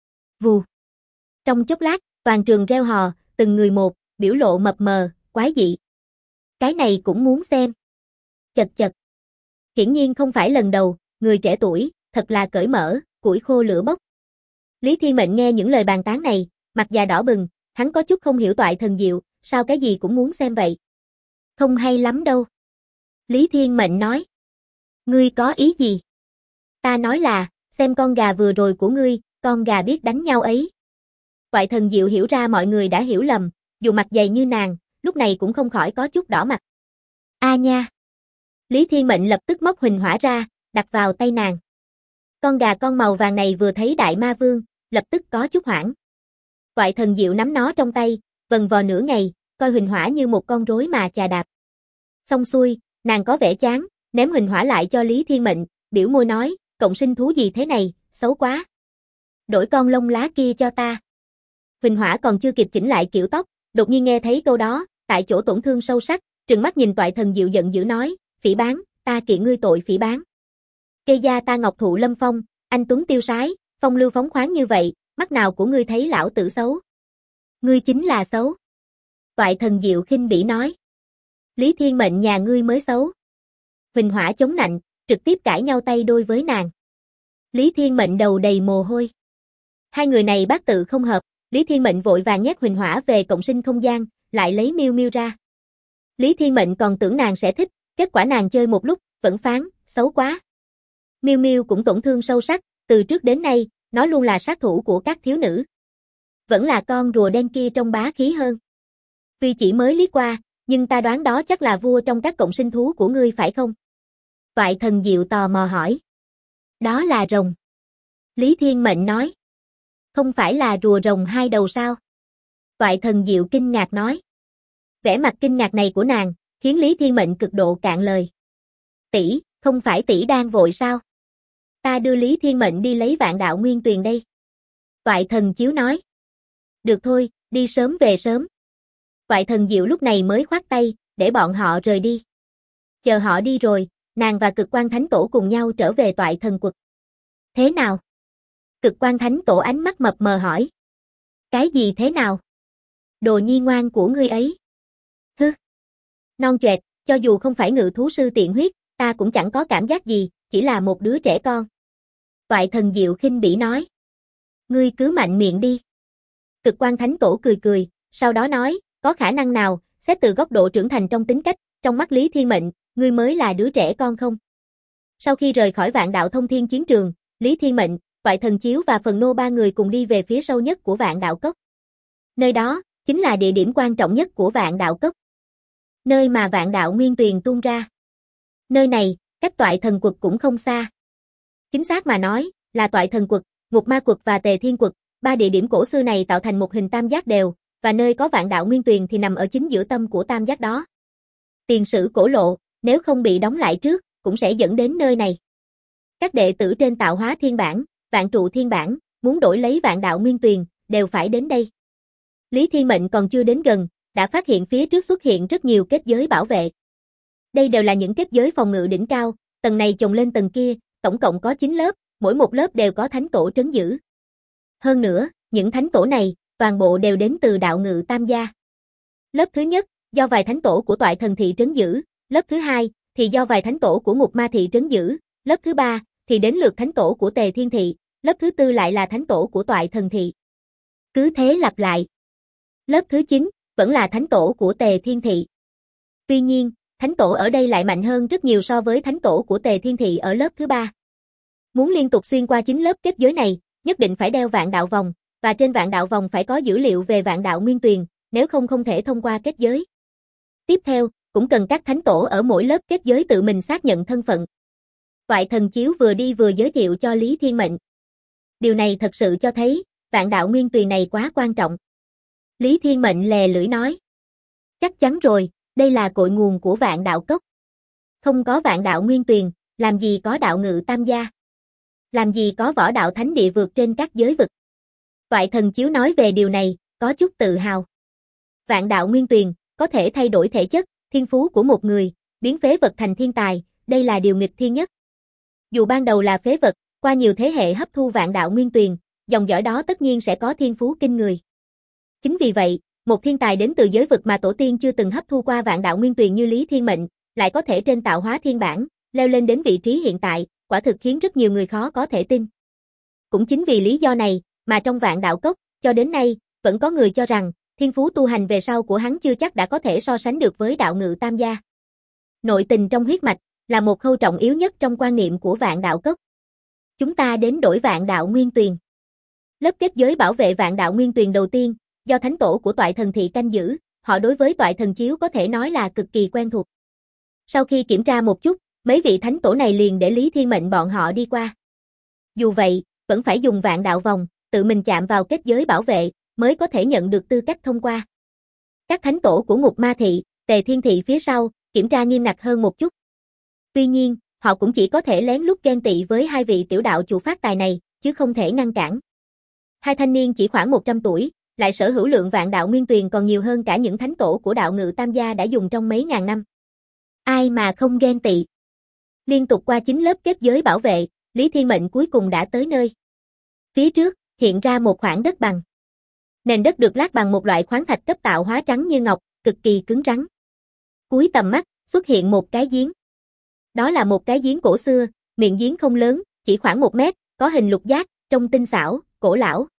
Vù. Trong chốc lát, toàn trường reo hò, từng người một, biểu lộ mập mờ, quái dị. Cái này cũng muốn xem. Chật chật. Hiển nhiên không phải lần đầu, người trẻ tuổi, thật là cởi mở, củi khô lửa bốc. Lý Thiên Mệnh nghe những lời bàn tán này, mặt già đỏ bừng, hắn có chút không hiểu Toại Thần Diệu, sao cái gì cũng muốn xem vậy. Không hay lắm đâu. Lý Thiên Mệnh nói. Ngươi có ý gì? Ta nói là, xem con gà vừa rồi của ngươi, con gà biết đánh nhau ấy. Toại Thần Diệu hiểu ra mọi người đã hiểu lầm, dù mặt dày như nàng, lúc này cũng không khỏi có chút đỏ mặt. A nha! Lý Thiên Mệnh lập tức móc huỳnh hỏa ra, đặt vào tay nàng. Con gà con màu vàng này vừa thấy Đại Ma Vương, lập tức có chút hoảng. Toại Thần Diệu nắm nó trong tay, vần vò nửa ngày, coi huỳnh hỏa như một con rối mà chà đạp. Xong xuôi, nàng có vẻ chán, ném huỳnh hỏa lại cho Lý Thiên Mệnh, biểu môi nói, cộng sinh thú gì thế này, xấu quá. Đổi con lông lá kia cho ta. Huỳnh hỏa còn chưa kịp chỉnh lại kiểu tóc, đột nhiên nghe thấy câu đó, tại chỗ tổn thương sâu sắc, trừng mắt nhìn Toại Thần Diệu giận dữ nói, phỉ báng, ta kiện ngươi tội phỉ báng. Kê gia ta ngọc thụ lâm phong, anh tuấn tiêu sái, phong lưu phóng khoáng như vậy, mắt nào của ngươi thấy lão tử xấu? Ngươi chính là xấu. Toại Thần Diệu khinh bỉ nói. Lý Thiên Mệnh nhà ngươi mới xấu. Huỳnh hỏa chống nạnh, trực tiếp cãi nhau tay đôi với nàng. Lý Thiên Mệnh đầu đầy mồ hôi. Hai người này bát tự không hợp, Lý Thiên Mệnh vội vàng nhét huỳnh hỏa về cộng sinh không gian, lại lấy Miêu Miêu ra. Lý Thiên Mệnh còn tưởng nàng sẽ thích, kết quả nàng chơi một lúc, vẫn phán, xấu quá. Miêu Miêu cũng tổn thương sâu sắc, từ trước đến nay, nó luôn là sát thủ của các thiếu nữ. Vẫn là con rùa đen kia trông bá khí hơn. Tuy chỉ mới liếc qua, nhưng ta đoán đó chắc là vua trong các cộng sinh thú của ngươi phải không? Toại Thần Diệu tò mò hỏi. Đó là rồng. Lý Thiên Mệnh nói. Không phải là rùa rồng hai đầu sao? Toại Thần Diệu kinh ngạc nói. Vẻ mặt kinh ngạc này của nàng, khiến Lý Thiên Mệnh cực độ cạn lời. Tỷ, không phải tỷ đang vội sao? Ta đưa Lý Thiên Mệnh đi lấy Vạn Đạo Nguyên Tuyền đây. Toại Thần Chiếu nói. Được thôi, đi sớm về sớm. Toại Thần Diệu lúc này mới khoát tay, để bọn họ rời đi. Chờ họ đi rồi, nàng và Cực Quan Thánh Tổ cùng nhau trở về Toại Thần Quật. Thế nào? Cực Quan Thánh Tổ ánh mắt mập mờ hỏi. Cái gì thế nào? Đồ nhi ngoan của ngươi ấy. Hứ. Non choẹt, cho dù không phải ngự thú sư tiện huyết, ta cũng chẳng có cảm giác gì, chỉ là một đứa trẻ con. Toại Thần Diệu khinh bỉ nói. Ngươi cứ mạnh miệng đi. Cực Quan Thánh Tổ cười cười, sau đó nói, có khả năng nào, xét từ góc độ trưởng thành trong tính cách, trong mắt Lý Thiên Mệnh, ngươi mới là đứa trẻ con không? Sau khi rời khỏi Vạn Đạo Thông Thiên chiến trường, Lý Thiên Mệnh, Toại Thần Chiếu và Phần Nô ba người cùng đi về phía sâu nhất của Vạn Đạo Cốc. Nơi đó, chính là địa điểm quan trọng nhất của Vạn Đạo Cốc. Nơi mà Vạn Đạo Nguyên Tuyền tuôn ra. Nơi này, cách Toại Thần Quật cũng không xa. Chính xác mà nói, là Toại Thần Quật, Ngục Ma Quật và Tề Thiên Quật, ba địa điểm cổ xưa này tạo thành một hình tam giác đều, và nơi có Vạn Đạo Nguyên Tuyền thì nằm ở chính giữa tâm của tam giác đó. Tiền sử cổ lộ, nếu không bị đóng lại trước, cũng sẽ dẫn đến nơi này. Các đệ tử trên Tạo Hóa Thiên Bản, Vạn Trụ Thiên Bản, muốn đổi lấy Vạn Đạo Nguyên Tuyền, đều phải đến đây. Lý Thiên Mệnh còn chưa đến gần, đã phát hiện phía trước xuất hiện rất nhiều kết giới bảo vệ. Đây đều là những kết giới phòng ngự đỉnh cao, tầng này chồng lên tầng kia, tổng cộng có 9 lớp, mỗi một lớp đều có thánh tổ trấn giữ. Hơn nữa, những thánh tổ này, toàn bộ đều đến từ đạo ngự tam gia. Lớp thứ nhất, do vài thánh tổ của Toại Thần Thị trấn giữ, lớp thứ hai, thì do vài thánh tổ của Ngục Ma Thị trấn giữ, lớp thứ ba, thì đến lượt thánh tổ của Tề Thiên Thị, lớp thứ tư lại là thánh tổ của Toại Thần Thị. Cứ thế lặp lại. Lớp thứ 9, vẫn là thánh tổ của Tề Thiên Thị. Tuy nhiên, thánh tổ ở đây lại mạnh hơn rất nhiều so với thánh tổ của Tề Thiên Thị ở lớp thứ 3. Muốn liên tục xuyên qua 9 lớp kết giới này, nhất định phải đeo Vạn Đạo Vòng, và trên Vạn Đạo Vòng phải có dữ liệu về Vạn Đạo Nguyên Tuyền, nếu không không thể thông qua kết giới. Tiếp theo, cũng cần các thánh tổ ở mỗi lớp kết giới tự mình xác nhận thân phận. Toại Thần Chiếu vừa đi vừa giới thiệu cho Lý Thiên Mệnh. Điều này thật sự cho thấy, Vạn Đạo Nguyên Tuyền này quá quan trọng. Lý Thiên Mệnh lè lưỡi nói. Chắc chắn rồi, đây là cội nguồn của Vạn Đạo Cốc. Không có Vạn Đạo Nguyên Tuyền, làm gì có đạo ngự tam gia? Làm gì có võ đạo thánh địa vượt trên các giới vực? Toại Thần Chiếu nói về điều này, có chút tự hào. Vạn Đạo Nguyên Tuyền, có thể thay đổi thể chất, thiên phú của một người, biến phế vật thành thiên tài, đây là điều nghịch thiên nhất. Dù ban đầu là phế vật, qua nhiều thế hệ hấp thu Vạn Đạo Nguyên Tuyền, dòng dõi đó tất nhiên sẽ có thiên phú kinh người. Chính vì vậy, một thiên tài đến từ giới vực mà tổ tiên chưa từng hấp thu qua Vạn Đạo Nguyên Tuyền như Lý Thiên Mệnh, lại có thể trên Tạo Hóa Thiên Bản, leo lên đến vị trí hiện tại, quả thực khiến rất nhiều người khó có thể tin. Cũng chính vì lý do này, mà trong Vạn Đạo Cốc, cho đến nay, vẫn có người cho rằng, thiên phú tu hành về sau của hắn chưa chắc đã có thể so sánh được với đạo ngự tam gia. Nội tình trong huyết mạch, là một khâu trọng yếu nhất trong quan niệm của Vạn Đạo Cốc. Chúng ta đến đổi Vạn Đạo Nguyên Tuyền. Lớp kết giới bảo vệ vạn đạo nguyên tuyền đầu tiên, do thánh tổ của toại thần thị canh giữ, họ đối với toại thần chiếu có thể nói là cực kỳ quen thuộc. Sau khi kiểm tra một chút, mấy vị thánh tổ này liền để Lý Thiên Mệnh bọn họ đi qua. Dù vậy, vẫn phải dùng vạn đạo vòng, tự mình chạm vào kết giới bảo vệ, mới có thể nhận được tư cách thông qua. Các thánh tổ của Ngục Ma Thị, Tề Thiên Thị phía sau, kiểm tra nghiêm ngặt hơn một chút. Tuy nhiên, họ cũng chỉ có thể lén lút ghen tị với hai vị tiểu đạo chủ phát tài này, chứ không thể ngăn cản. Hai thanh niên chỉ khoảng 100 tuổi, lại sở hữu lượng vạn đạo nguyên tuyền còn nhiều hơn cả những thánh tổ của đạo ngự tam gia đã dùng trong mấy ngàn năm. Ai mà không ghen tị. Liên tục qua 9 lớp kết giới bảo vệ, Lý Thiên Mệnh cuối cùng đã tới nơi. Phía trước, hiện ra một khoảng đất bằng. Nền đất được lát bằng một loại khoáng thạch cấp tạo hóa trắng như ngọc, cực kỳ cứng rắn. Cuối tầm mắt, xuất hiện một cái giếng. Đó là một cái giếng cổ xưa, miệng giếng không lớn, chỉ khoảng 1 mét, có hình lục giác, trông tinh xảo, cổ lão.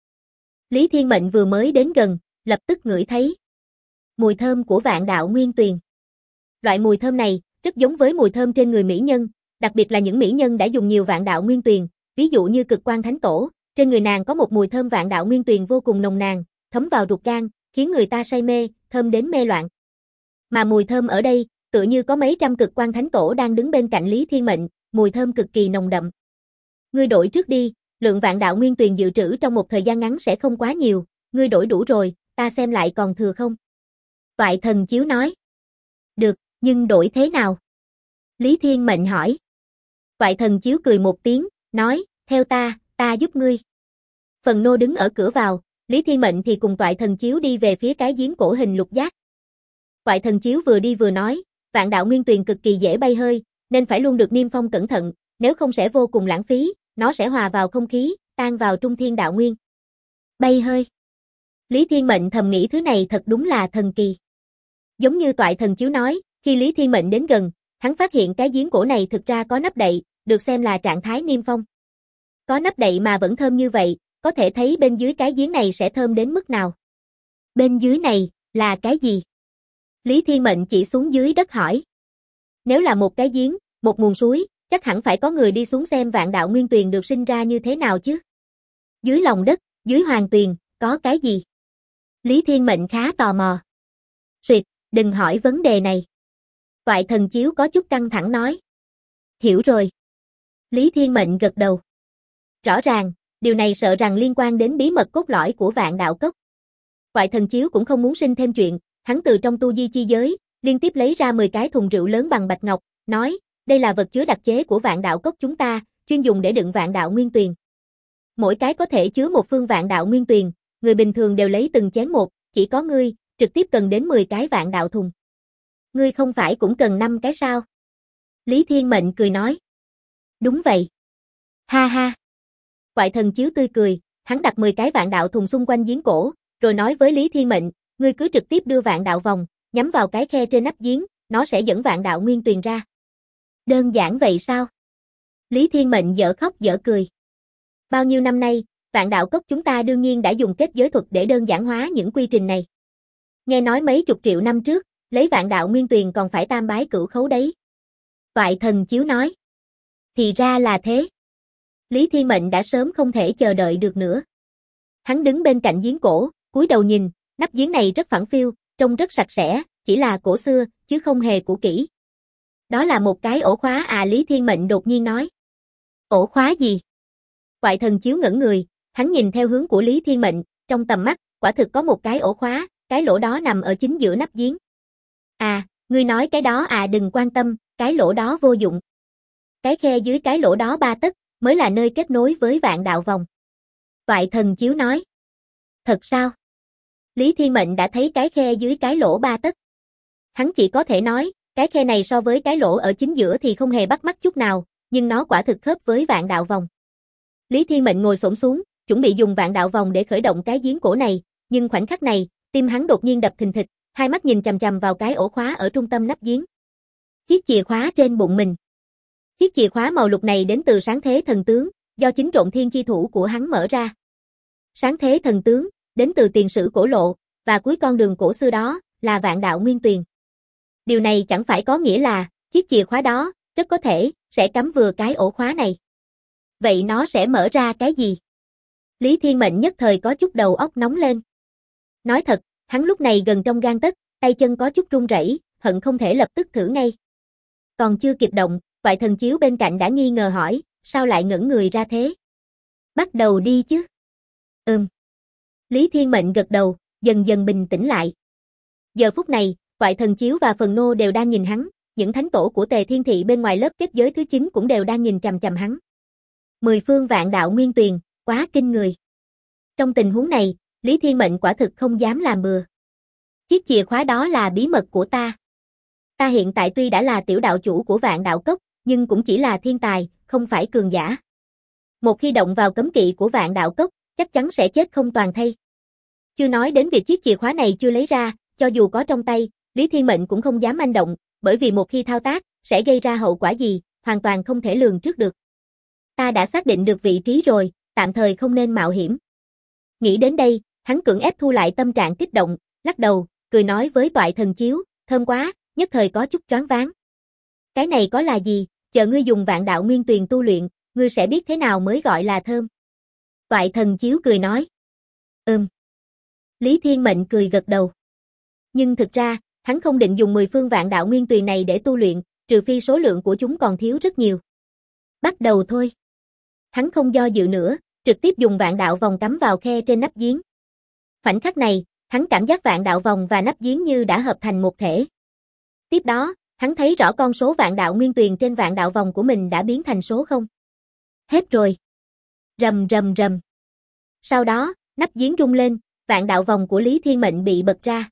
Lý Thiên Mệnh vừa mới đến gần, lập tức ngửi thấy mùi thơm của vạn đạo nguyên tuyền. Loại mùi thơm này, rất giống với mùi thơm trên người mỹ nhân, đặc biệt là những mỹ nhân đã dùng nhiều vạn đạo nguyên tuyền, ví dụ như Cực Quan Thánh Tổ, trên người nàng có một mùi thơm vạn đạo nguyên tuyền vô cùng nồng nàn, thấm vào ruột gan, khiến người ta say mê, thơm đến mê loạn. Mà mùi thơm ở đây, tựa như có mấy trăm Cực Quan Thánh Tổ đang đứng bên cạnh Lý Thiên Mệnh, mùi thơm cực kỳ nồng đậm. Ngươi đổi trước đi, lượng vạn đạo nguyên tuyền dự trữ trong một thời gian ngắn sẽ không quá nhiều, ngươi đổi đủ rồi, ta xem lại còn thừa không? Toại thần chiếu nói. Được, nhưng đổi thế nào? Lý Thiên Mệnh hỏi. Toại thần chiếu cười một tiếng, nói, theo ta giúp ngươi. Phần nô đứng ở cửa vào, Lý Thiên Mệnh thì cùng toại thần chiếu đi về phía cái giếng cổ hình lục giác. Toại thần chiếu vừa đi vừa nói, vạn đạo nguyên tuyền cực kỳ dễ bay hơi, nên phải luôn được niêm phong cẩn thận, nếu không sẽ vô cùng lãng phí, nó sẽ hòa vào không khí, tan vào trung thiên đạo nguyên. Bay hơi. Lý Thiên Mệnh thầm nghĩ thứ này thật đúng là thần kỳ. Giống như toại thần chiếu nói, khi Lý Thiên Mệnh đến gần, hắn phát hiện cái giếng cổ này thực ra có nắp đậy, được xem là trạng thái niêm phong. Có nắp đậy mà vẫn thơm như vậy, có thể thấy bên dưới cái giếng này sẽ thơm đến mức nào. Bên dưới này, là cái gì? Lý Thiên Mệnh chỉ xuống dưới đất hỏi. Nếu là một cái giếng, một nguồn suối, chắc hẳn phải có người đi xuống xem vạn đạo nguyên tuyền được sinh ra như thế nào chứ. Dưới lòng đất, dưới hoàng tuyền, có cái gì? Lý Thiên Mệnh khá tò mò. Suyệt, đừng hỏi vấn đề này. Toại thần chiếu có chút căng thẳng nói. Hiểu rồi. Lý Thiên Mệnh gật đầu. Rõ ràng, điều này sợ rằng liên quan đến bí mật cốt lõi của vạn đạo cốc. Toại thần chiếu cũng không muốn sinh thêm chuyện, hắn từ trong tu di chi giới, liên tiếp lấy ra 10 cái thùng rượu lớn bằng bạch ngọc, nói, đây là vật chứa đặc chế của vạn đạo cốc chúng ta, chuyên dùng để đựng vạn đạo nguyên tuyền. Mỗi cái có thể chứa một phương vạn đạo nguyên tuyền, người bình thường đều lấy từng chén một, chỉ có ngươi, trực tiếp cần đến 10 cái vạn đạo thùng. Ngươi không phải cũng cần 5 cái sao? Lý Thiên Mệnh cười nói. Đúng vậy. Ha ha. Toại thần chiếu tươi cười, hắn đặt 10 cái vạn đạo thùng xung quanh giếng cổ, rồi nói với Lý Thiên Mệnh, ngươi cứ trực tiếp đưa vạn đạo vòng, nhắm vào cái khe trên nắp giếng, nó sẽ dẫn vạn đạo nguyên tuyền ra. Đơn giản vậy sao? Lý Thiên Mệnh dở khóc dở cười. Bao nhiêu năm nay, vạn đạo cốc chúng ta đương nhiên đã dùng kết giới thuật để đơn giản hóa những quy trình này. Nghe nói mấy chục triệu năm trước, lấy vạn đạo nguyên tuyền còn phải tam bái cửu khấu đấy. Toại thần chiếu nói. Thì ra là thế. Lý Thiên Mệnh đã sớm không thể chờ đợi được nữa. Hắn đứng bên cạnh giếng cổ, cúi đầu nhìn, nắp giếng này rất phẳng phiu, trông rất sạch sẽ, chỉ là cổ xưa, chứ không hề cũ kỹ. Đó là một cái ổ khóa à, Lý Thiên Mệnh đột nhiên nói. Ổ khóa gì? Toại thần chiếu ngẩn người, hắn nhìn theo hướng của Lý Thiên Mệnh, trong tầm mắt, quả thực có một cái ổ khóa, cái lỗ đó nằm ở chính giữa nắp giếng. À, ngươi nói cái đó à, đừng quan tâm, cái lỗ đó vô dụng. Cái khe dưới cái lỗ đó 3 tấc, mới là nơi kết nối với vạn đạo vòng. Toại thần chiếu nói. Thật sao? Lý Thiên Mệnh đã thấy cái khe dưới cái lỗ 3 tấc. Hắn chỉ có thể nói, cái khe này so với cái lỗ ở chính giữa thì không hề bắt mắt chút nào, nhưng nó quả thực khớp với vạn đạo vòng. Lý Thiên Mệnh ngồi xổm xuống, chuẩn bị dùng vạn đạo vòng để khởi động cái giếng cổ này, nhưng khoảnh khắc này, tim hắn đột nhiên đập thình thịch, hai mắt nhìn chằm chằm vào cái ổ khóa ở trung tâm nắp giếng. Chiếc chìa khóa trên bụng mình. Chiếc chìa khóa màu lục này đến từ sáng thế thần tướng, do chính Trộn Thiên chi thủ của hắn mở ra. Sáng thế thần tướng, đến từ tiền sử cổ lộ, và cuối con đường cổ xưa đó, là vạn đạo nguyên tuyền. Điều này chẳng phải có nghĩa là, chiếc chìa khóa đó, rất có thể, sẽ cắm vừa cái ổ khóa này. Vậy nó sẽ mở ra cái gì? Lý Thiên Mệnh nhất thời có chút đầu óc nóng lên. Nói thật, hắn lúc này gần trong gang tấc, tay chân có chút run rẩy, hận không thể lập tức thử ngay. Còn chưa kịp động, Toại Thần Chiếu bên cạnh đã nghi ngờ hỏi, sao lại ngẩn người ra thế? Bắt đầu đi chứ. Lý Thiên Mệnh gật đầu, dần dần bình tĩnh lại. Giờ phút này, Toại Thần Chiếu và Phần Nô đều đang nhìn hắn, những thánh tổ của Tề Thiên Thị bên ngoài lớp kết giới thứ 9 cũng đều đang nhìn chằm chằm hắn. 10 phương vạn đạo nguyên tuyền, quá kinh người. Trong tình huống này, Lý Thiên Mệnh quả thực không dám làm bừa. Chiếc chìa khóa đó là bí mật của ta. Ta hiện tại tuy đã là tiểu đạo chủ của vạn đạo cốc, nhưng cũng chỉ là thiên tài, không phải cường giả. Một khi động vào cấm kỵ của vạn đạo cốc, chắc chắn sẽ chết không toàn thây. Chưa nói đến việc chiếc chìa khóa này chưa lấy ra, cho dù có trong tay, Lý Thiên Mệnh cũng không dám manh động, bởi vì một khi thao tác, sẽ gây ra hậu quả gì, hoàn toàn không thể lường trước được. Ta đã xác định được vị trí rồi, tạm thời không nên mạo hiểm. Nghĩ đến đây, hắn cưỡng ép thu lại tâm trạng kích động, lắc đầu, cười nói với Toại Thần Chiếu, thơm quá, nhất thời có chút choáng váng. Cái này có là gì, chờ ngươi dùng vạn đạo nguyên tuyền tu luyện, ngươi sẽ biết thế nào mới gọi là thơm. Toại Thần Chiếu cười nói. Lý Thiên Mệnh cười gật đầu. Nhưng thực ra, hắn không định dùng 10 phương vạn đạo nguyên tuyền này để tu luyện, trừ phi số lượng của chúng còn thiếu rất nhiều. Bắt đầu thôi. Hắn không do dự nữa, trực tiếp dùng vạn đạo vòng cắm vào khe trên nắp giếng. Khoảnh khắc này, hắn cảm giác vạn đạo vòng và nắp giếng như đã hợp thành một thể. Tiếp đó, hắn thấy rõ con số vạn đạo nguyên tuyền trên vạn đạo vòng của mình đã biến thành số 0. Hết rồi. Rầm rầm rầm. Sau đó, nắp giếng rung lên, vạn đạo vòng của Lý Thiên Mệnh bị bật ra.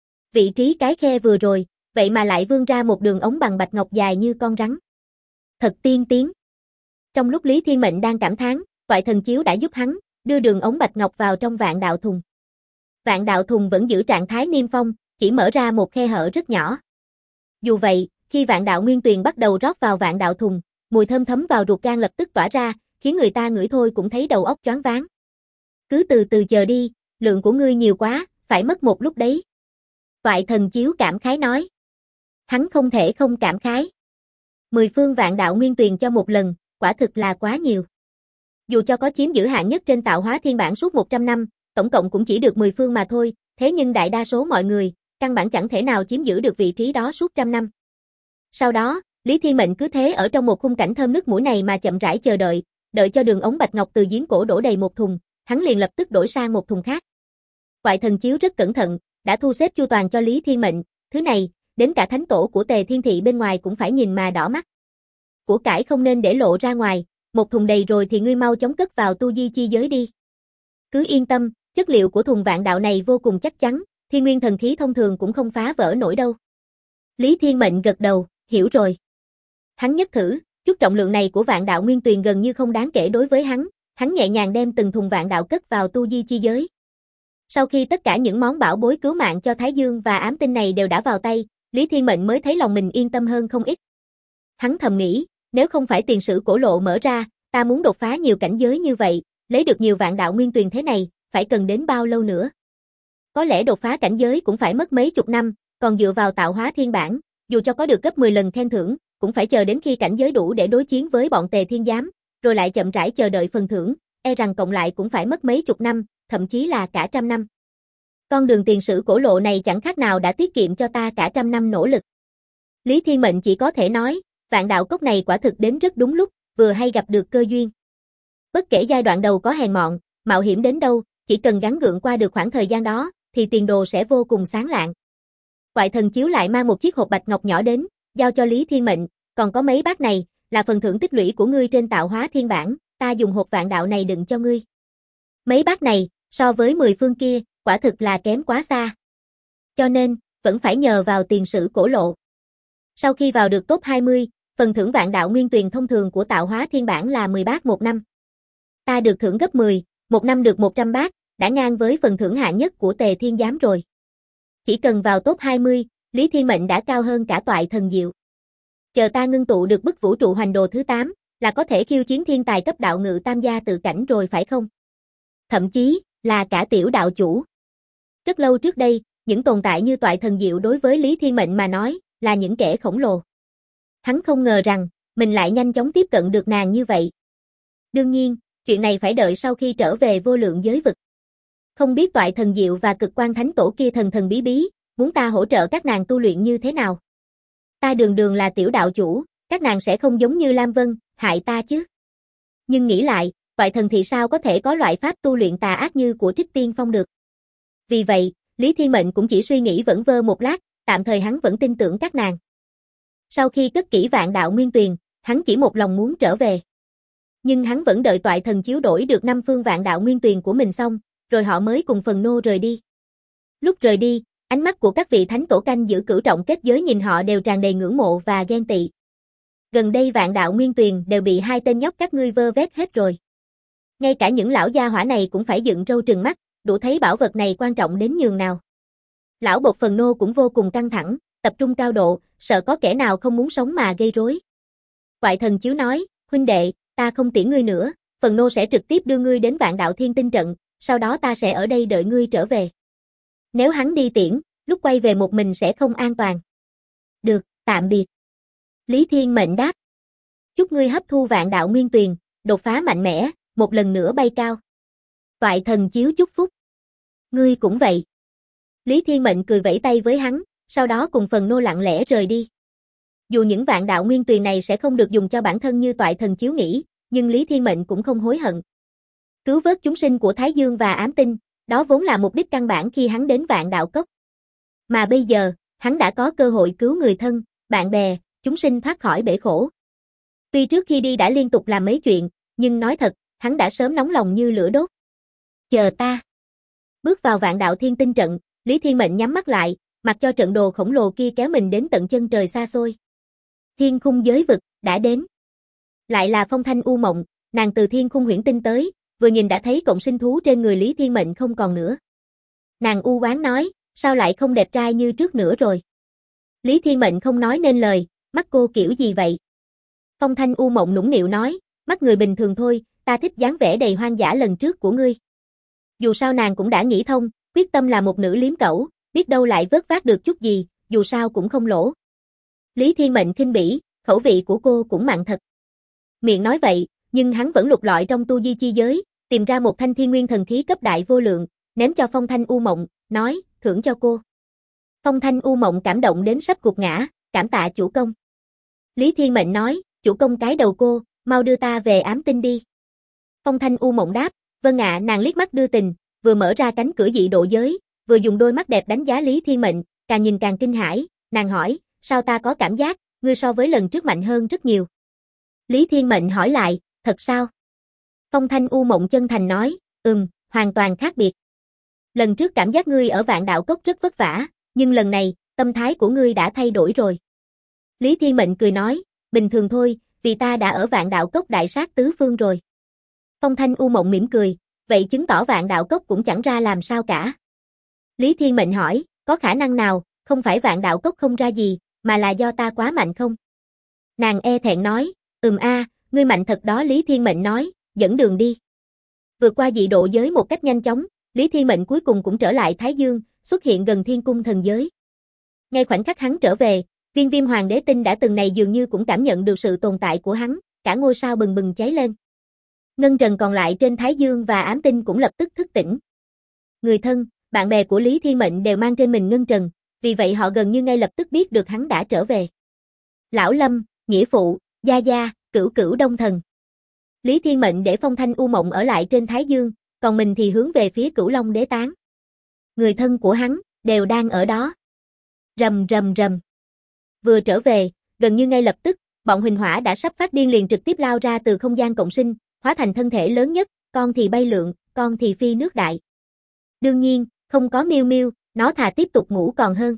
Vị trí cái khe vừa rồi, vậy mà lại vươn ra một đường ống bằng bạch ngọc dài như con rắn. Thật tiên tiến. Trong lúc Lý Thiên Mệnh đang cảm thán, Toại Thần Chiếu đã giúp hắn đưa đường ống bạch ngọc vào trong vạn đạo thùng. Vạn đạo thùng vẫn giữ trạng thái niêm phong, chỉ mở ra một khe hở rất nhỏ. Dù vậy, khi vạn đạo nguyên tuyền bắt đầu rót vào vạn đạo thùng, mùi thơm thấm vào ruột gan lập tức tỏa ra, khiến người ta ngửi thôi cũng thấy đầu óc choáng váng. Cứ từ từ chờ đi, lượng của ngươi nhiều quá, phải mất một lúc đấy. Toại Thần Chiếu cảm khái nói. Hắn không thể không cảm khái. 10 phương vạn đạo nguyên tuyền cho một lần, quả thực là quá nhiều. Dù cho có chiếm giữ hạng nhất trên tạo hóa thiên bản suốt 100 năm, tổng cộng cũng chỉ được 10 phương mà thôi, thế nhưng đại đa số mọi người, căn bản chẳng thể nào chiếm giữ được vị trí đó suốt trăm năm. Sau đó, Lý Thiên Mệnh cứ thế ở trong một khung cảnh thơm nước mũi này mà chậm rãi chờ đợi, đợi cho đường ống bạch ngọc từ giếng cổ đổ đầy một thùng, hắn liền lập tức đổi sang một thùng khác. Toại Thần Chiếu rất cẩn thận, đã thu xếp chu toàn cho Lý Thiên Mệnh, thứ này, đến cả thánh tổ của Tề Thiên Thị bên ngoài cũng phải nhìn mà đỏ mắt. Của cải không nên để lộ ra ngoài, một thùng đầy rồi thì ngươi mau chóng cất vào tu di chi giới đi. Cứ yên tâm, chất liệu của thùng vạn đạo này vô cùng chắc chắn, thiên nguyên thần khí thông thường cũng không phá vỡ nổi đâu. Lý Thiên Mệnh gật đầu, hiểu rồi. Hắn nhất thử, chút trọng lượng này của vạn đạo nguyên tuyền gần như không đáng kể đối với hắn nhẹ nhàng đem từng thùng vạn đạo cất vào tu di chi giới. Sau khi tất cả những món bảo bối cứu mạng cho Thái Dương và ám tinh này đều đã vào tay, Lý Thiên Mệnh mới thấy lòng mình yên tâm hơn không ít. Hắn thầm nghĩ, nếu không phải tiền sử cổ lộ mở ra, ta muốn đột phá nhiều cảnh giới như vậy, lấy được nhiều vạn đạo nguyên tuyền thế này, phải cần đến bao lâu nữa? Có lẽ đột phá cảnh giới cũng phải mất mấy chục năm, còn dựa vào tạo hóa thiên bản, dù cho có được gấp 10 lần khen thưởng, cũng phải chờ đến khi cảnh giới đủ để đối chiến với bọn Tề Thiên Giám, rồi lại chậm rãi chờ đợi phần thưởng, e rằng cộng lại cũng phải mất mấy chục năm, thậm chí là cả trăm năm. Con đường tiền sử cổ lộ này chẳng khác nào đã tiết kiệm cho ta cả trăm năm nỗ lực. Lý Thiên Mệnh chỉ có thể nói, vạn đạo cốc này quả thực đến rất đúng lúc, vừa hay gặp được cơ duyên. Bất kể giai đoạn đầu có hèn mọn, mạo hiểm đến đâu, chỉ cần gắng gượng qua được khoảng thời gian đó, thì tiền đồ sẽ vô cùng sáng lạng. Toại Thần Chiếu lại mang một chiếc hộp bạch ngọc nhỏ đến, giao cho Lý Thiên Mệnh, còn có mấy bát này, là phần thưởng tích lũy của ngươi trên tạo hóa thiên bản, ta dùng hộp vạn đạo này đựng cho ngươi. Mấy bát này, so với 10 phương kia, quả thực là kém quá xa. Cho nên, vẫn phải nhờ vào tiền sử cổ lộ. Sau khi vào được top 20, phần thưởng vạn đạo nguyên tuyền thông thường của tạo hóa thiên bản là 10 bát một năm. Ta được thưởng gấp 10, một năm được 100 bát, đã ngang với phần thưởng hạng nhất của Tề Thiên Giám rồi. Chỉ cần vào top 20, Lý Thiên Mệnh đã cao hơn cả Toại Thần Diệu. Chờ ta ngưng tụ được bức vũ trụ hoành đồ thứ 8, là có thể khiêu chiến thiên tài cấp đạo ngự tam gia tự cảnh rồi phải không? Thậm chí, là cả tiểu đạo chủ. Rất lâu trước đây, những tồn tại như Toại Thần Diệu đối với Lý Thiên Mệnh mà nói, là những kẻ khổng lồ. Hắn không ngờ rằng, mình lại nhanh chóng tiếp cận được nàng như vậy. Đương nhiên, Chuyện này phải đợi sau khi trở về vô lượng giới vực. Không biết toại thần diệu và cực quan thánh tổ kia thần thần bí bí, muốn ta hỗ trợ các nàng tu luyện như thế nào? Ta đường đường là tiểu đạo chủ, các nàng sẽ không giống như Lam Vân, hại ta chứ. Nhưng nghĩ lại, toại thần thì sao có thể có loại pháp tu luyện tà ác như của Trích Tiên Phong được. Vì vậy, Lý Thiên Mệnh cũng chỉ suy nghĩ vẩn vơ một lát, tạm thời hắn vẫn tin tưởng các nàng. Sau khi cất kỹ vạn đạo nguyên tuyền, hắn chỉ một lòng muốn trở về. Nhưng hắn vẫn đợi toại thần chiếu đổi được 5 phương vạn đạo nguyên tuyền của mình xong, rồi họ mới cùng Phần Nô rời đi. Lúc rời đi, ánh mắt của các vị thánh tổ canh giữ cửu trọng kết giới nhìn họ đều tràn đầy ngưỡng mộ và ghen tị. Gần đây vạn đạo nguyên tuyền đều bị hai tên nhóc các ngươi vơ vét hết rồi. Ngay cả những lão gia hỏa này cũng phải dựng râu trừng mắt, đủ thấy bảo vật này quan trọng đến nhường nào. Lão bột Phần Nô cũng vô cùng căng thẳng, tập trung cao độ, sợ có kẻ nào không muốn sống mà gây rối. Toại thần chiếu nói, huynh đệ, ta không tiễn ngươi nữa, Phần Nô sẽ trực tiếp đưa ngươi đến vạn đạo thiên tinh trận, sau đó ta sẽ ở đây đợi ngươi trở về. Nếu hắn đi tiễn, lúc quay về một mình sẽ không an toàn. Được, tạm biệt. Lý Thiên Mệnh đáp. Chúc ngươi hấp thu vạn đạo nguyên tuyền, đột phá mạnh mẽ, một lần nữa bay cao. Toại thần chiếu chúc phúc. Ngươi cũng vậy. Lý Thiên Mệnh cười vẫy tay với hắn, sau đó cùng Phần Nô lặng lẽ rời đi. Dù những vạn đạo nguyên tuyền này sẽ không được dùng cho bản thân như toại thần chiếu nghĩ, nhưng Lý Thiên Mệnh cũng không hối hận. Cứu vớt chúng sinh của Thái Dương và Ám Tinh, đó vốn là mục đích căn bản khi hắn đến vạn đạo cốc. Mà bây giờ, hắn đã có cơ hội cứu người thân, bạn bè, chúng sinh thoát khỏi bể khổ. Tuy trước khi đi đã liên tục làm mấy chuyện, nhưng nói thật, hắn đã sớm nóng lòng như lửa đốt. Chờ ta. Bước vào vạn đạo thiên tinh trận, Lý Thiên Mệnh nhắm mắt lại, mặc cho trận đồ khổng lồ kia kéo mình đến tận chân trời xa xôi. Thiên khung giới vực, đã đến. Lại là Phong Thanh U Mộng, nàng từ thiên khung huyễn tinh tới, vừa nhìn đã thấy cộng sinh thú trên người Lý Thiên Mệnh không còn nữa. Nàng u oán nói, sao lại không đẹp trai như trước nữa rồi. Lý Thiên Mệnh không nói nên lời, mắt cô kiểu gì vậy? Phong Thanh U Mộng nũng nịu nói, mắt người bình thường thôi, ta thích dáng vẻ đầy hoang dã lần trước của ngươi. Dù sao nàng cũng đã nghĩ thông, quyết tâm là một nữ liếm cẩu, biết đâu lại vớt vát được chút gì, dù sao cũng không lỗ. Lý Thiên Mệnh khinh bỉ, khẩu vị của cô cũng mặn thật. Miệng nói vậy, nhưng hắn vẫn lục lọi trong tu di chi giới, tìm ra một thanh thiên nguyên thần khí cấp đại vô lượng, ném cho Phong Thanh U Mộng, nói, thưởng cho cô. Phong Thanh U Mộng cảm động đến sắp gục ngã, cảm tạ chủ công. Lý Thiên Mệnh nói, chủ công cái đầu cô, mau đưa ta về Ám Tinh đi. Phong Thanh U Mộng đáp, vâng ạ. Nàng liếc mắt đưa tình, vừa mở ra cánh cửa dị độ giới, vừa dùng đôi mắt đẹp đánh giá Lý Thiên Mệnh, càng nhìn càng kinh hãi, nàng hỏi, sao ta có cảm giác, ngươi so với lần trước mạnh hơn rất nhiều. Lý Thiên Mệnh hỏi lại, thật sao? Phong Thanh U Mộng chân thành nói, hoàn toàn khác biệt. Lần trước cảm giác ngươi ở vạn đạo cốc rất vất vả, nhưng lần này, tâm thái của ngươi đã thay đổi rồi. Lý Thiên Mệnh cười nói, bình thường thôi, vì ta đã ở vạn đạo cốc đại sát tứ phương rồi. Phong Thanh U Mộng mỉm cười, vậy chứng tỏ vạn đạo cốc cũng chẳng ra làm sao cả. Lý Thiên Mệnh hỏi, có khả năng nào, không phải vạn đạo cốc không ra gì, mà là do ta quá mạnh không? Nàng e thẹn nói, ngươi mạnh thật đó. Lý Thiên Mệnh nói, dẫn đường đi. Vượt qua dị độ giới một cách nhanh chóng, Lý Thiên Mệnh cuối cùng cũng trở lại Thái Dương, xuất hiện gần thiên cung thần giới. Ngay khoảnh khắc hắn trở về, viên Viêm Hoàng Đế Tinh đã từng này dường như cũng cảm nhận được sự tồn tại của hắn, cả ngôi sao bừng bừng cháy lên. Ngân trần còn lại trên Thái Dương và Ám Tinh cũng lập tức thức tỉnh. Người thân, bạn bè của Lý Thiên Mệnh đều mang trên mình ngân trần, vì vậy họ gần như ngay lập tức biết được hắn đã trở về. Lão Lâm, nghĩa phụ, gia gia, cửu cửu đông thần. Lý Thiên Mệnh để Phong Thanh U Mộng ở lại trên Thái Dương, còn mình thì hướng về phía Cửu Long Đế Tán. Người thân của hắn, đều đang ở đó. Rầm rầm rầm. Vừa trở về, gần như ngay lập tức, bọn Huỳnh Hỏa đã sắp phát điên liền trực tiếp lao ra từ không gian cộng sinh, hóa thành thân thể lớn nhất, con thì bay lượn, con thì phi nước đại. Đương nhiên, không có Miêu Miêu, nó thà tiếp tục ngủ còn hơn.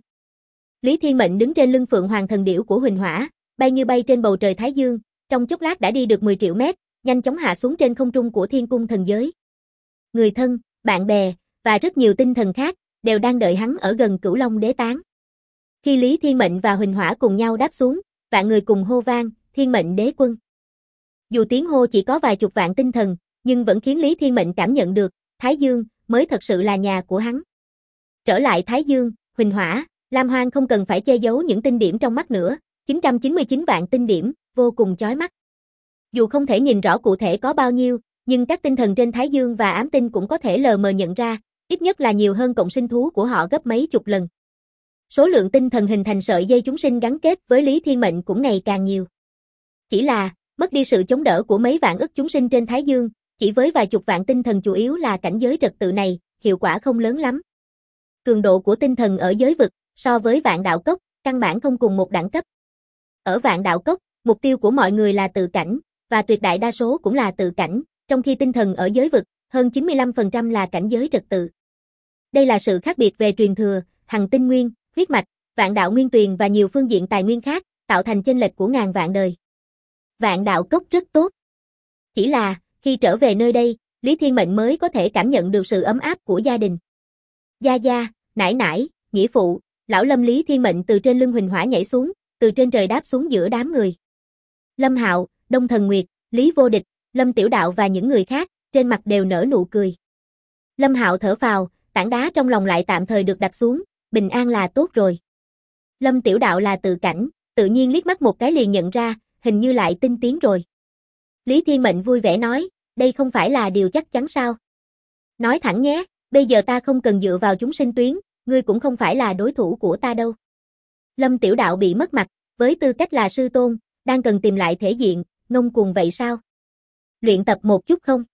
Lý Thiên Mệnh đứng trên lưng Phượng Hoàng thần điểu của Huỳnh Hỏa, bay như bay trên bầu trời Thái Dương, trong chốc lát đã đi được 10 triệu mét, nhanh chóng hạ xuống trên không trung của Thiên Cung thần giới. Người thân, bạn bè và rất nhiều tinh thần khác đều đang đợi hắn ở gần Cửu Long Đế Tán. Khi Lý Thiên Mệnh và Huỳnh Hỏa cùng nhau đáp xuống, vạn người cùng hô vang, Thiên Mệnh Đế Quân. Dù tiếng hô chỉ có vài chục vạn tinh thần, nhưng vẫn khiến Lý Thiên Mệnh cảm nhận được, Thái Dương mới thật sự là nhà của hắn. Trở lại Thái Dương, Huỳnh Hỏa, Lam Hoang không cần phải che giấu những tinh điểm trong mắt nữa, 999 vạn tinh điểm, vô cùng chói mắt. Dù không thể nhìn rõ cụ thể có bao nhiêu, nhưng các tinh thần trên Thái Dương và ám tinh cũng có thể lờ mờ nhận ra, ít nhất là nhiều hơn cộng sinh thú của họ gấp mấy chục lần. Số lượng tinh thần hình thành sợi dây chúng sinh gắn kết với Lý Thiên Mệnh cũng ngày càng nhiều. Chỉ là, mất đi sự chống đỡ của mấy vạn ức chúng sinh trên Thái Dương, chỉ với vài chục vạn tinh thần chủ yếu là cảnh giới trật tự này, hiệu quả không lớn lắm. Cường độ của tinh thần ở giới vực, so với vạn đạo cốc, căn bản không cùng một đẳng cấp. Ở vạn đạo cốc, mục tiêu của mọi người là tự cảnh, và tuyệt đại đa số cũng là tự cảnh, trong khi tinh thần ở giới vực, hơn 95% là cảnh giới trật tự. Đây là sự khác biệt về truyền thừa, hằng tinh nguyên, huyết mạch, vạn đạo nguyên tuyền và nhiều phương diện tài nguyên khác, tạo thành chênh lệch của ngàn vạn đời. Vạn đạo cốc rất tốt. Chỉ là, khi trở về nơi đây, Lý Thiên Mệnh mới có thể cảm nhận được sự ấm áp của gia đình. Gia gia, nải nải, nghĩa phụ, lão Lâm. Lý Thiên Mệnh từ trên lưng huỳnh hỏa nhảy xuống, từ trên trời đáp xuống giữa đám người. Lâm Hạo, Đông Thần Nguyệt, Lý Vô Địch, Lâm Tiểu Đạo và những người khác, trên mặt đều nở nụ cười. Lâm Hạo thở phào, tảng đá trong lòng lại tạm thời được đặt xuống, bình an là tốt rồi. Lâm Tiểu Đạo là tự cảnh, tự nhiên liếc mắt một cái liền nhận ra, hình như lại tinh tiến rồi. Lý Thiên Mệnh vui vẻ nói, đây không phải là điều chắc chắn sao? Nói thẳng nhé, bây giờ ta không cần dựa vào chúng sinh tuyến, ngươi cũng không phải là đối thủ của ta đâu. Lâm Tiểu Đạo bị mất mặt, với tư cách là sư tôn, đang cần tìm lại thể diện, ngông cuồng vậy sao? Luyện tập một chút không?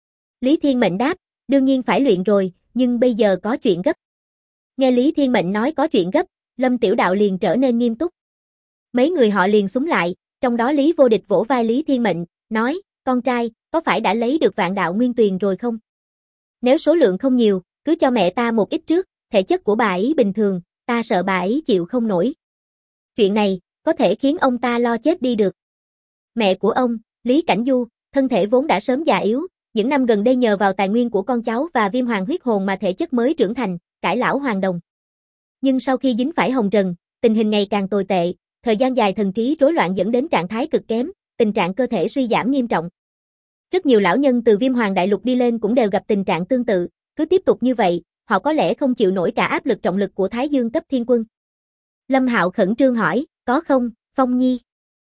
Lý Thiên Mệnh đáp, đương nhiên phải luyện rồi, nhưng bây giờ có chuyện gấp. Nghe Lý Thiên Mệnh nói có chuyện gấp, Lâm Tiểu Đạo liền trở nên nghiêm túc. Mấy người họ liền xúm lại, trong đó Lý Vô Địch vỗ vai Lý Thiên Mệnh, nói, con trai, có phải đã lấy được vạn đạo nguyên tuyền rồi không? Nếu số lượng không nhiều, cứ cho mẹ ta một ít trước, thể chất của bà ấy bình thường, ta sợ bà ấy chịu không nổi. Chuyện này, có thể khiến ông ta lo chết đi được. Mẹ của ông, Lý Cảnh Du, thân thể vốn đã sớm già yếu, những năm gần đây nhờ vào tài nguyên của con cháu và viêm hoàng huyết hồn mà thể chất mới trưởng thành, cải lão hoàng đồng. Nhưng sau khi dính phải hồng trần, tình hình ngày càng tồi tệ, thời gian dài thần trí rối loạn dẫn đến trạng thái cực kém, tình trạng cơ thể suy giảm nghiêm trọng. Rất nhiều lão nhân từ viêm hoàng đại lục đi lên cũng đều gặp tình trạng tương tự, cứ tiếp tục như vậy, họ có lẽ không chịu nổi cả áp lực trọng lực của Thái Dương cấp thiên quân. Lâm Hạo khẩn trương hỏi, có không, Phong Nhi?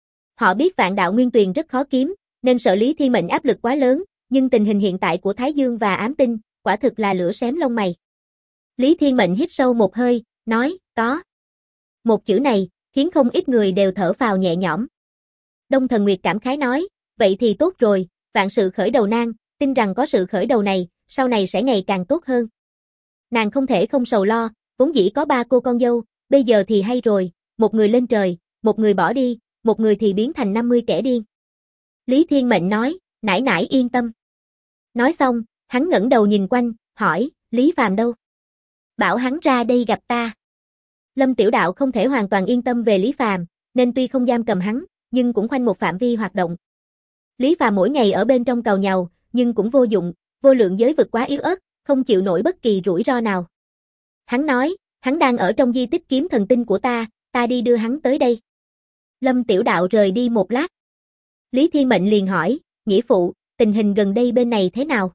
Họ biết vạn đạo nguyên tuyền rất khó kiếm, nên sợ Lý Thiên Mệnh áp lực quá lớn, nhưng tình hình hiện tại của Thái Dương và ám tinh, quả thực là lửa xém lông mày. Lý Thiên Mệnh hít sâu một hơi, nói, có. Một chữ này, khiến không ít người đều thở phào nhẹ nhõm. Đông Thần Nguyệt cảm khái nói, vậy thì tốt rồi, vạn sự khởi đầu nan, tin rằng có sự khởi đầu này, sau này sẽ ngày càng tốt hơn. Nàng không thể không sầu lo, vốn dĩ có 3 cô con dâu, bây giờ thì hay rồi, một người lên trời, một người bỏ đi, một người thì biến thành 50 kẻ điên. Lý Thiên Mệnh nói, nải nải yên tâm. Nói xong, hắn ngẩng đầu nhìn quanh, hỏi, Lý Phàm đâu? Bảo hắn ra đây gặp ta. Lâm Tiểu Đạo không thể hoàn toàn yên tâm về Lý Phàm, nên tuy không giam cầm hắn, nhưng cũng khoanh một phạm vi hoạt động. Lý Phàm mỗi ngày ở bên trong càu nhàu, nhưng cũng vô dụng, vô lượng giới vực quá yếu ớt, không chịu nổi bất kỳ rủi ro nào. Hắn nói, hắn đang ở trong di tích kiếm thần tinh của ta đi đưa hắn tới đây. Lâm Tiểu Đạo rời đi một lát. Lý Thiên Mệnh liền hỏi, nghĩa phụ, tình hình gần đây bên này thế nào?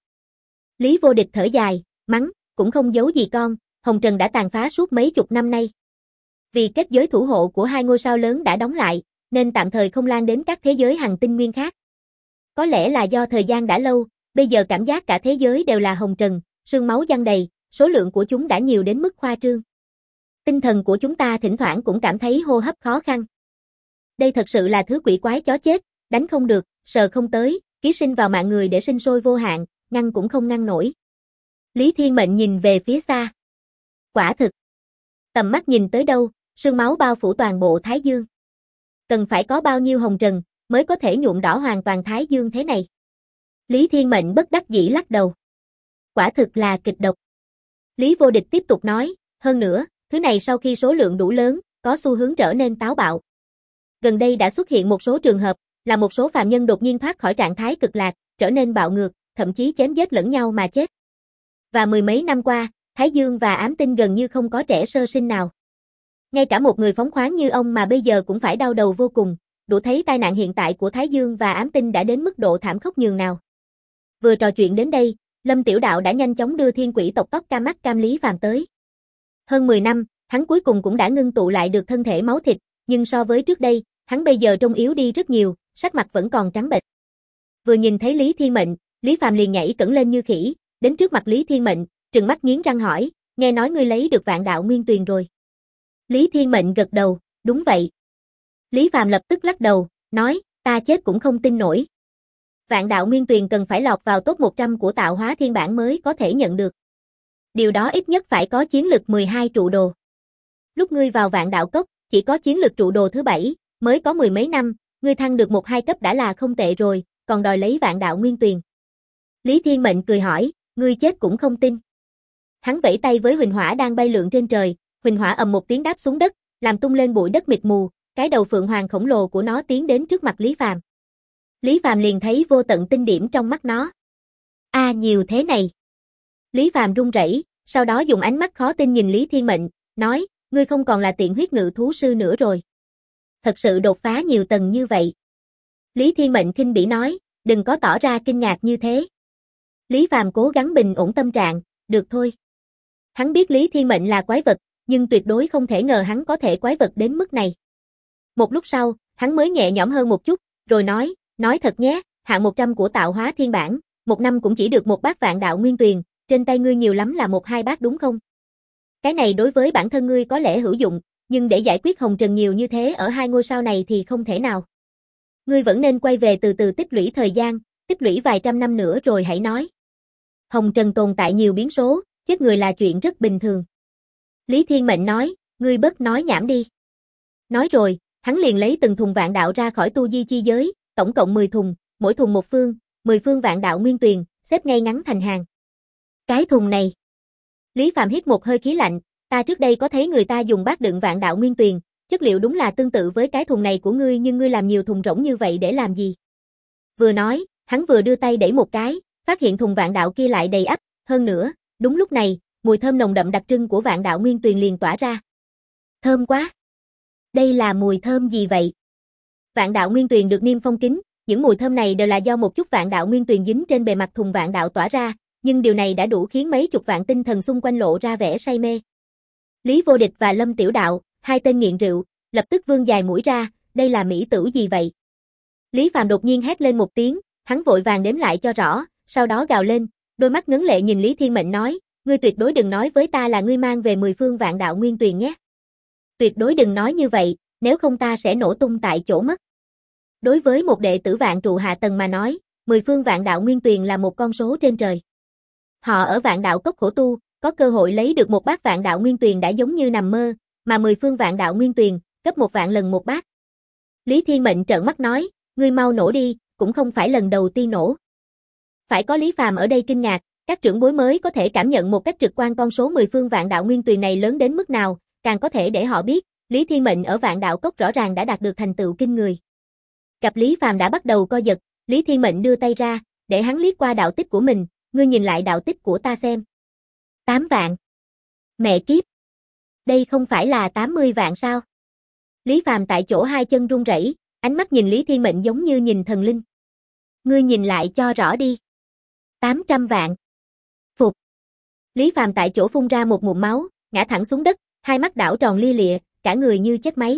Lý Vô Địch thở dài, mắng, cũng không giấu gì con, Hồng Trần đã tàn phá suốt mấy chục năm nay. Vì kết giới thủ hộ của 2 ngôi sao lớn đã đóng lại, nên tạm thời không lan đến các thế giới hằng tinh nguyên khác. Có lẽ là do thời gian đã lâu, bây giờ cảm giác cả thế giới đều là hồng trần, sương máu giăng đầy, số lượng của chúng đã nhiều đến mức khoa trương. Tinh thần của chúng ta thỉnh thoảng cũng cảm thấy hô hấp khó khăn. Đây thật sự là thứ quỷ quái chó chết, đánh không được, sờ không tới, ký sinh vào mạng người để sinh sôi vô hạn, ngăn cũng không ngăn nổi. Lý Thiên Mệnh nhìn về phía xa. Quả thực. Tầm mắt nhìn tới đâu, sương máu bao phủ toàn bộ Thái Dương. Cần phải có bao nhiêu hồng trần, mới có thể nhuộm đỏ hoàn toàn Thái Dương thế này. Lý Thiên Mệnh bất đắc dĩ lắc đầu. Quả thực là kịch độc. Lý Vô Địch tiếp tục nói, hơn nữa, thứ này sau khi số lượng đủ lớn, có xu hướng trở nên táo bạo. Gần đây đã xuất hiện một số trường hợp, là một số phàm nhân đột nhiên thoát khỏi trạng thái cực lạc, trở nên bạo ngược, thậm chí chém giết lẫn nhau mà chết. Và mười mấy năm qua, Thái Dương và ám tinh gần như không có trẻ sơ sinh nào. Ngay cả một người phóng khoáng như ông mà bây giờ cũng phải đau đầu vô cùng, đủ thấy tai nạn hiện tại của Thái Dương và ám tinh đã đến mức độ thảm khốc nhường nào. Vừa trò chuyện đến đây, Lâm Tiểu Đạo đã nhanh chóng đưa thiên quỷ tộc tóc cam mắt cam Lý Phàm tới. Hơn 10 năm, hắn cuối cùng cũng đã ngưng tụ lại được thân thể máu thịt, nhưng so với trước đây, hắn bây giờ trông yếu đi rất nhiều, sắc mặt vẫn còn trắng bệch. Vừa nhìn thấy Lý Thiên Mệnh, Lý Phàm liền nhảy cẫng lên như khỉ, đến trước mặt Lý Thiên Mệnh, trừng mắt nghiến răng hỏi, nghe nói ngươi lấy được Vạn Đạo Nguyên Tuyền rồi. Lý Thiên Mệnh gật đầu, đúng vậy. Lý Phàm lập tức lắc đầu, nói, ta chết cũng không tin nổi. Vạn Đạo Nguyên Tuyền cần phải lọt vào top 100 của tạo hóa thiên bản mới có thể nhận được. Điều đó ít nhất phải có chiến lực 12 trụ đồ. Lúc ngươi vào Vạn Đạo Cốc, chỉ có chiến lực trụ đồ thứ 7, mới có mười mấy năm, ngươi thăng được 1-2 cấp đã là không tệ rồi, còn đòi lấy Vạn Đạo Nguyên Tuyền. Lý Thiên Mệnh cười hỏi, ngươi chết cũng không tin. Hắn vẫy tay với huỳnh hỏa đang bay lượn trên trời, huỳnh hỏa ầm một tiếng đáp xuống đất, làm tung lên bụi đất mịt mù, cái đầu phượng hoàng khổng lồ của nó tiến đến trước mặt Lý Phàm. Lý Phàm liền thấy vô tận tinh điểm trong mắt nó. Nhiều thế này. Lý Phàm run rẩy, sau đó dùng ánh mắt khó tin nhìn Lý Thiên Mệnh, nói, ngươi không còn là tiện huyết ngự thú sư nữa rồi. Thật sự đột phá nhiều tầng như vậy. Lý Thiên Mệnh khinh bỉ nói, đừng có tỏ ra kinh ngạc như thế. Lý Phàm cố gắng bình ổn tâm trạng, được thôi. Hắn biết Lý Thiên Mệnh là quái vật, nhưng tuyệt đối không thể ngờ hắn có thể quái vật đến mức này. Một lúc sau, hắn mới nhẹ nhõm hơn một chút, rồi nói thật nhé, hạng 100 của tạo hóa thiên bản, một năm cũng chỉ được một bát Vạn Đạo Nguyên Tuyền, trên tay ngươi nhiều lắm là 1-2 bát đúng không? Cái này đối với bản thân ngươi có lẽ hữu dụng, nhưng để giải quyết hồng trần nhiều như thế ở 2 ngôi sao này thì không thể nào. Ngươi vẫn nên quay về từ từ tích lũy thời gian, tích lũy vài trăm năm nữa rồi hãy nói. Hồng trần tồn tại nhiều biến số, chết người là chuyện rất bình thường. Lý Thiên Mệnh nói, ngươi bớt nói nhảm đi. Nói rồi, hắn liền lấy từng thùng vạn đạo ra khỏi tu di chi giới, tổng cộng 10 thùng, mỗi thùng một phương, 10 phương Vạn Đạo Nguyên Tuyền, xếp ngay ngắn thành hàng. Cái thùng này. Lý Phàm hít một hơi khí lạnh, ta trước đây có thấy người ta dùng bát đựng Vạn Đạo Nguyên Tuyền, chất liệu đúng là tương tự với cái thùng này của ngươi, nhưng ngươi làm nhiều thùng rỗng như vậy để làm gì? Vừa nói, hắn vừa đưa tay đẩy một cái, phát hiện thùng vạn đạo kia lại đầy ắp, hơn nữa, đúng lúc này, mùi thơm nồng đậm đặc trưng của Vạn Đạo Nguyên Tuyền liền tỏa ra. Thơm quá! Đây là mùi thơm gì vậy? Vạn Đạo Nguyên Tuyền được niêm phong kín, những mùi thơm này đều là do một chút Vạn Đạo Nguyên Tuyền dính trên bề mặt thùng vạn đạo tỏa ra, nhưng điều này đã đủ khiến mấy chục vạn tinh thần xung quanh lộ ra vẻ say mê. Lý Vô Địch và Lâm Tiểu Đạo, hai tên nghiện rượu, lập tức vươn dài mũi ra, đây là mỹ tử gì vậy? Lý Phàm đột nhiên hét lên một tiếng, hắn vội vàng đếm lại cho rõ, sau đó gào lên, đôi mắt ngấn lệ nhìn Lý Thiên Mệnh nói, ngươi tuyệt đối đừng nói với ta là ngươi mang về 10 phương Vạn Đạo Nguyên Tuyền nhé. Tuyệt đối đừng nói như vậy, nếu không ta sẽ nổ tung tại chỗ mất. Đối với một đệ tử Vạn Trụ hạ tầng mà nói, 10 phương Vạn Đạo Nguyên Tuyền là một con số trên trời. Họ ở Vạn Đạo Cốc khổ tu, có cơ hội lấy được một bát Vạn Đạo Nguyên Tuyền đã giống như nằm mơ, mà 10 phương Vạn Đạo Nguyên Tuyền, gấp 1 vạn lần một bát. Lý Thiên Mệnh trợn mắt nói, ngươi mau nổ đi, cũng không phải lần đầu tiên nổ. Phải có Lý Phàm ở đây kinh ngạc, các trưởng bối mới có thể cảm nhận một cách trực quan con số 10 phương Vạn Đạo Nguyên Tuyền này lớn đến mức nào, càng có thể để họ biết, Lý Thiên Mệnh ở Vạn Đạo Cốc rõ ràng đã đạt được thành tựu kinh người. Cặp Lý Phàm đã bắt đầu co giật, Lý Thiên Mệnh đưa tay ra, để hắn liếc qua đạo tích của mình, ngươi nhìn lại đạo tích của ta xem. 8 vạn. Mẹ kiếp. Đây không phải là 80 vạn sao? Lý Phàm tại chỗ hai chân run rẩy, ánh mắt nhìn Lý Thiên Mệnh giống như nhìn thần linh. Ngươi nhìn lại cho rõ đi. 800 vạn. Phục. Lý Phàm tại chỗ phun ra một ngụm máu, ngã thẳng xuống đất, hai mắt đảo tròn lia lịa, cả người như chết máy.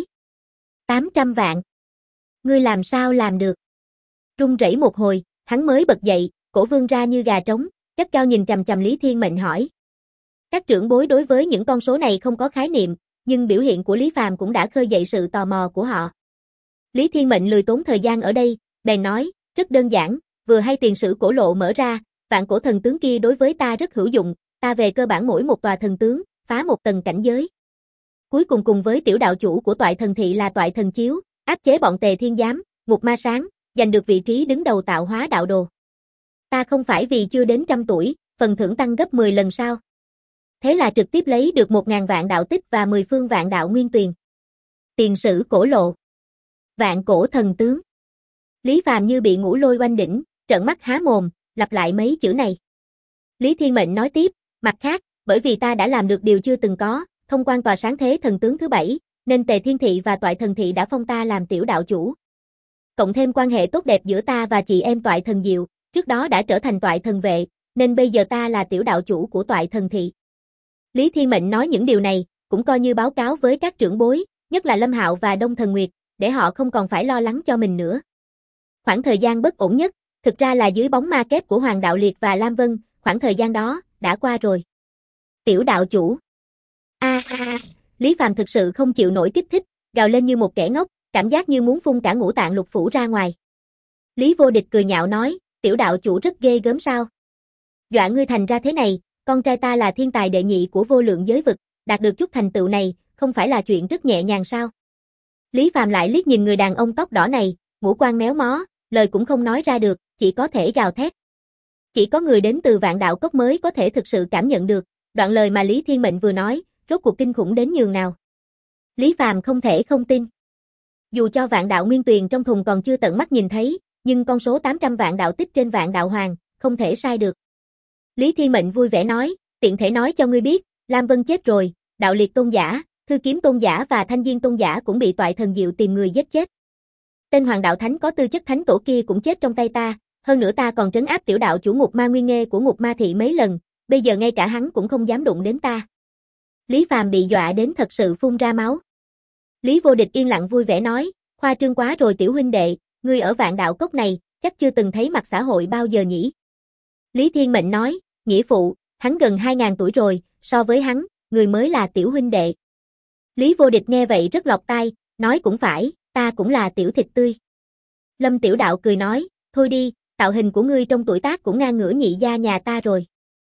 800 vạn. Ngươi làm sao làm được? Run rẩy một hồi, hắn mới bật dậy, cổ vươn ra như gà trống, gắt cao nhìn chằm chằm Lý Thiên Mệnh hỏi. Các trưởng bối đối với những con số này không có khái niệm, nhưng biểu hiện của Lý Phàm cũng đã khơi dậy sự tò mò của họ. Lý Thiên Mệnh lười tốn thời gian ở đây, bèn nói, rất đơn giản, vừa hay tiền sử cổ lộ mở ra, vạn cổ thần tướng kia đối với ta rất hữu dụng, ta về cơ bản mỗi một tòa thần tướng, phá một tầng cảnh giới. Cuối cùng cùng với tiểu đạo chủ của toại thần thị là toại thần chiếu, áp chế bọn Tề Thiên Giám, Ngục Ma Sáng, giành được vị trí đứng đầu tạo hóa đạo đồ. Ta không phải vì chưa đến 100 tuổi, phần thưởng tăng gấp 10 lần sao? Thế là trực tiếp lấy được 1000 vạn đạo tích và 10 phương Vạn Đạo Nguyên Tuyền. Tiền sử cổ lộ. Vạn cổ thần tướng. Lý Phàm như bị ngũ lôi oanh đỉnh, trợn mắt há mồm, lặp lại mấy chữ này. Lý Thiên Mệnh nói tiếp, mặt khác, bởi vì ta đã làm được điều chưa từng có, thông quan tòa sáng thế thần tướng thứ 7, nên Tề Thiên Thị và toại thần thị đã phong ta làm tiểu đạo chủ. Cộng thêm quan hệ tốt đẹp giữa ta và chị em toại thần Diệu, trước đó đã trở thành toại thần vệ, nên bây giờ ta là tiểu đạo chủ của toại thần thị. Lý Thiên Mệnh nói những điều này, cũng coi như báo cáo với các trưởng bối, nhất là Lâm Hạo và Đông Thần Nguyệt, để họ không còn phải lo lắng cho mình nữa. Khoảng thời gian bất ổn nhất, thực ra là dưới bóng ma kép của Hoàng Đạo Liệt và Lam Vân, khoảng thời gian đó, đã qua rồi. Tiểu đạo chủ. Lý Phàm thực sự không chịu nổi kích thích, gào lên như một kẻ ngốc, cảm giác như muốn phun cả ngũ tạng lục phủ ra ngoài. Lý Vô Địch cười nhạo nói, tiểu đạo chủ rất ghê gớm sao? Dọa ngươi thành ra thế này, con trai ta là thiên tài đệ nhị của vô lượng giới vực, đạt được chút thành tựu này, không phải là chuyện rất nhẹ nhàng sao? Lý Phàm lại liếc nhìn người đàn ông tóc đỏ này, ngũ quan méo mó, lời cũng không nói ra được, chỉ có thể gào thét. Chỉ có người đến từ Vạn Đạo Cốc mới có thể thực sự cảm nhận được, đoạn lời mà Lý Thiên Mệnh vừa nói, rốt cuộc kinh khủng đến nhường nào. Lý Phàm không thể không tin. Dù cho Vạn Đạo Nguyên Tuyền trong thùng còn chưa tận mắt nhìn thấy, nhưng con số 800 vạn đạo tích trên Vạn Đạo Hoàng, không thể sai được. Lý Thiên Mệnh vui vẻ nói, tiện thể nói cho ngươi biết, Lam Vân chết rồi, Đạo Liệt Tôn giả, Thư Kiếm Tôn giả và Thanh Diên Tôn giả cũng bị Toại Thần Diệu tìm người giết chết. Tên Hoàng Đạo Thánh có tư chất thánh tổ kia cũng chết trong tay ta, hơn nữa ta còn trấn áp tiểu đạo chủ Ngục Ma Nguyên Nghê của Ngục Ma Thị mấy lần, bây giờ ngay cả hắn cũng không dám đụng đến ta. Lý Phàm bị dọa đến thật sự phun ra máu. Lý Vô Địch yên lặng vui vẻ nói, khoa trương quá rồi tiểu huynh đệ, ngươi ở Vạn Đạo Cốc này, chắc chưa từng thấy mặt xã hội bao giờ nhỉ. Lý Thiên Mệnh nói, nghĩa phụ, hắn gần 2000 tuổi rồi, so với hắn, người mới là tiểu huynh đệ. Lý Vô Địch nghe vậy rất lọt tai, nói cũng phải, ta cũng là tiểu thịt tươi. Lâm Tiểu Đạo cười nói, thôi đi, tạo hình của ngươi trong tuổi tác cũng ngang ngửa nhị gia nhà ta rồi.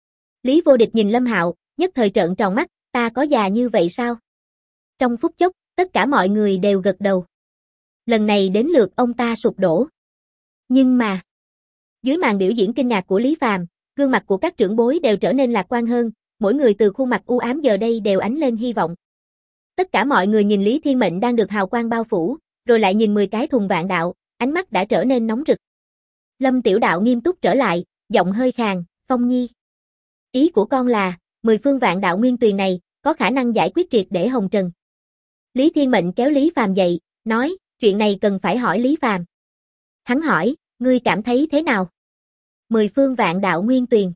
Lý Vô Địch nhìn Lâm Hạo, nhất thời trợn tròn mắt, ta có già như vậy sao? Trong phút chốc, tất cả mọi người đều gật đầu. Lần này đến lượt ông ta sụp đổ. Nhưng mà, dưới màn biểu diễn kinh ngạc của Lý Phàm, gương mặt của các trưởng bối đều trở nên lạc quan hơn, mỗi người từ khuôn mặt u ám giờ đây đều ánh lên hy vọng. Tất cả mọi người nhìn Lý Thiên Mệnh đang được hào quang bao phủ, rồi lại nhìn 10 cái thùng vạn đạo, ánh mắt đã trở nên nóng rực. Lâm Tiểu Đạo nghiêm túc trở lại, giọng hơi khàn, Phong Nhi. Ý của con là, 10 phương vạn đạo nguyên tuyền này, có khả năng giải quyết triệt để hồng trần. Lý Thiên Mệnh kéo Lý Phàm dậy, nói, chuyện này cần phải hỏi Lý Phàm. Hắn hỏi, ngươi cảm thấy thế nào? 10 phương vạn đạo nguyên tuyền.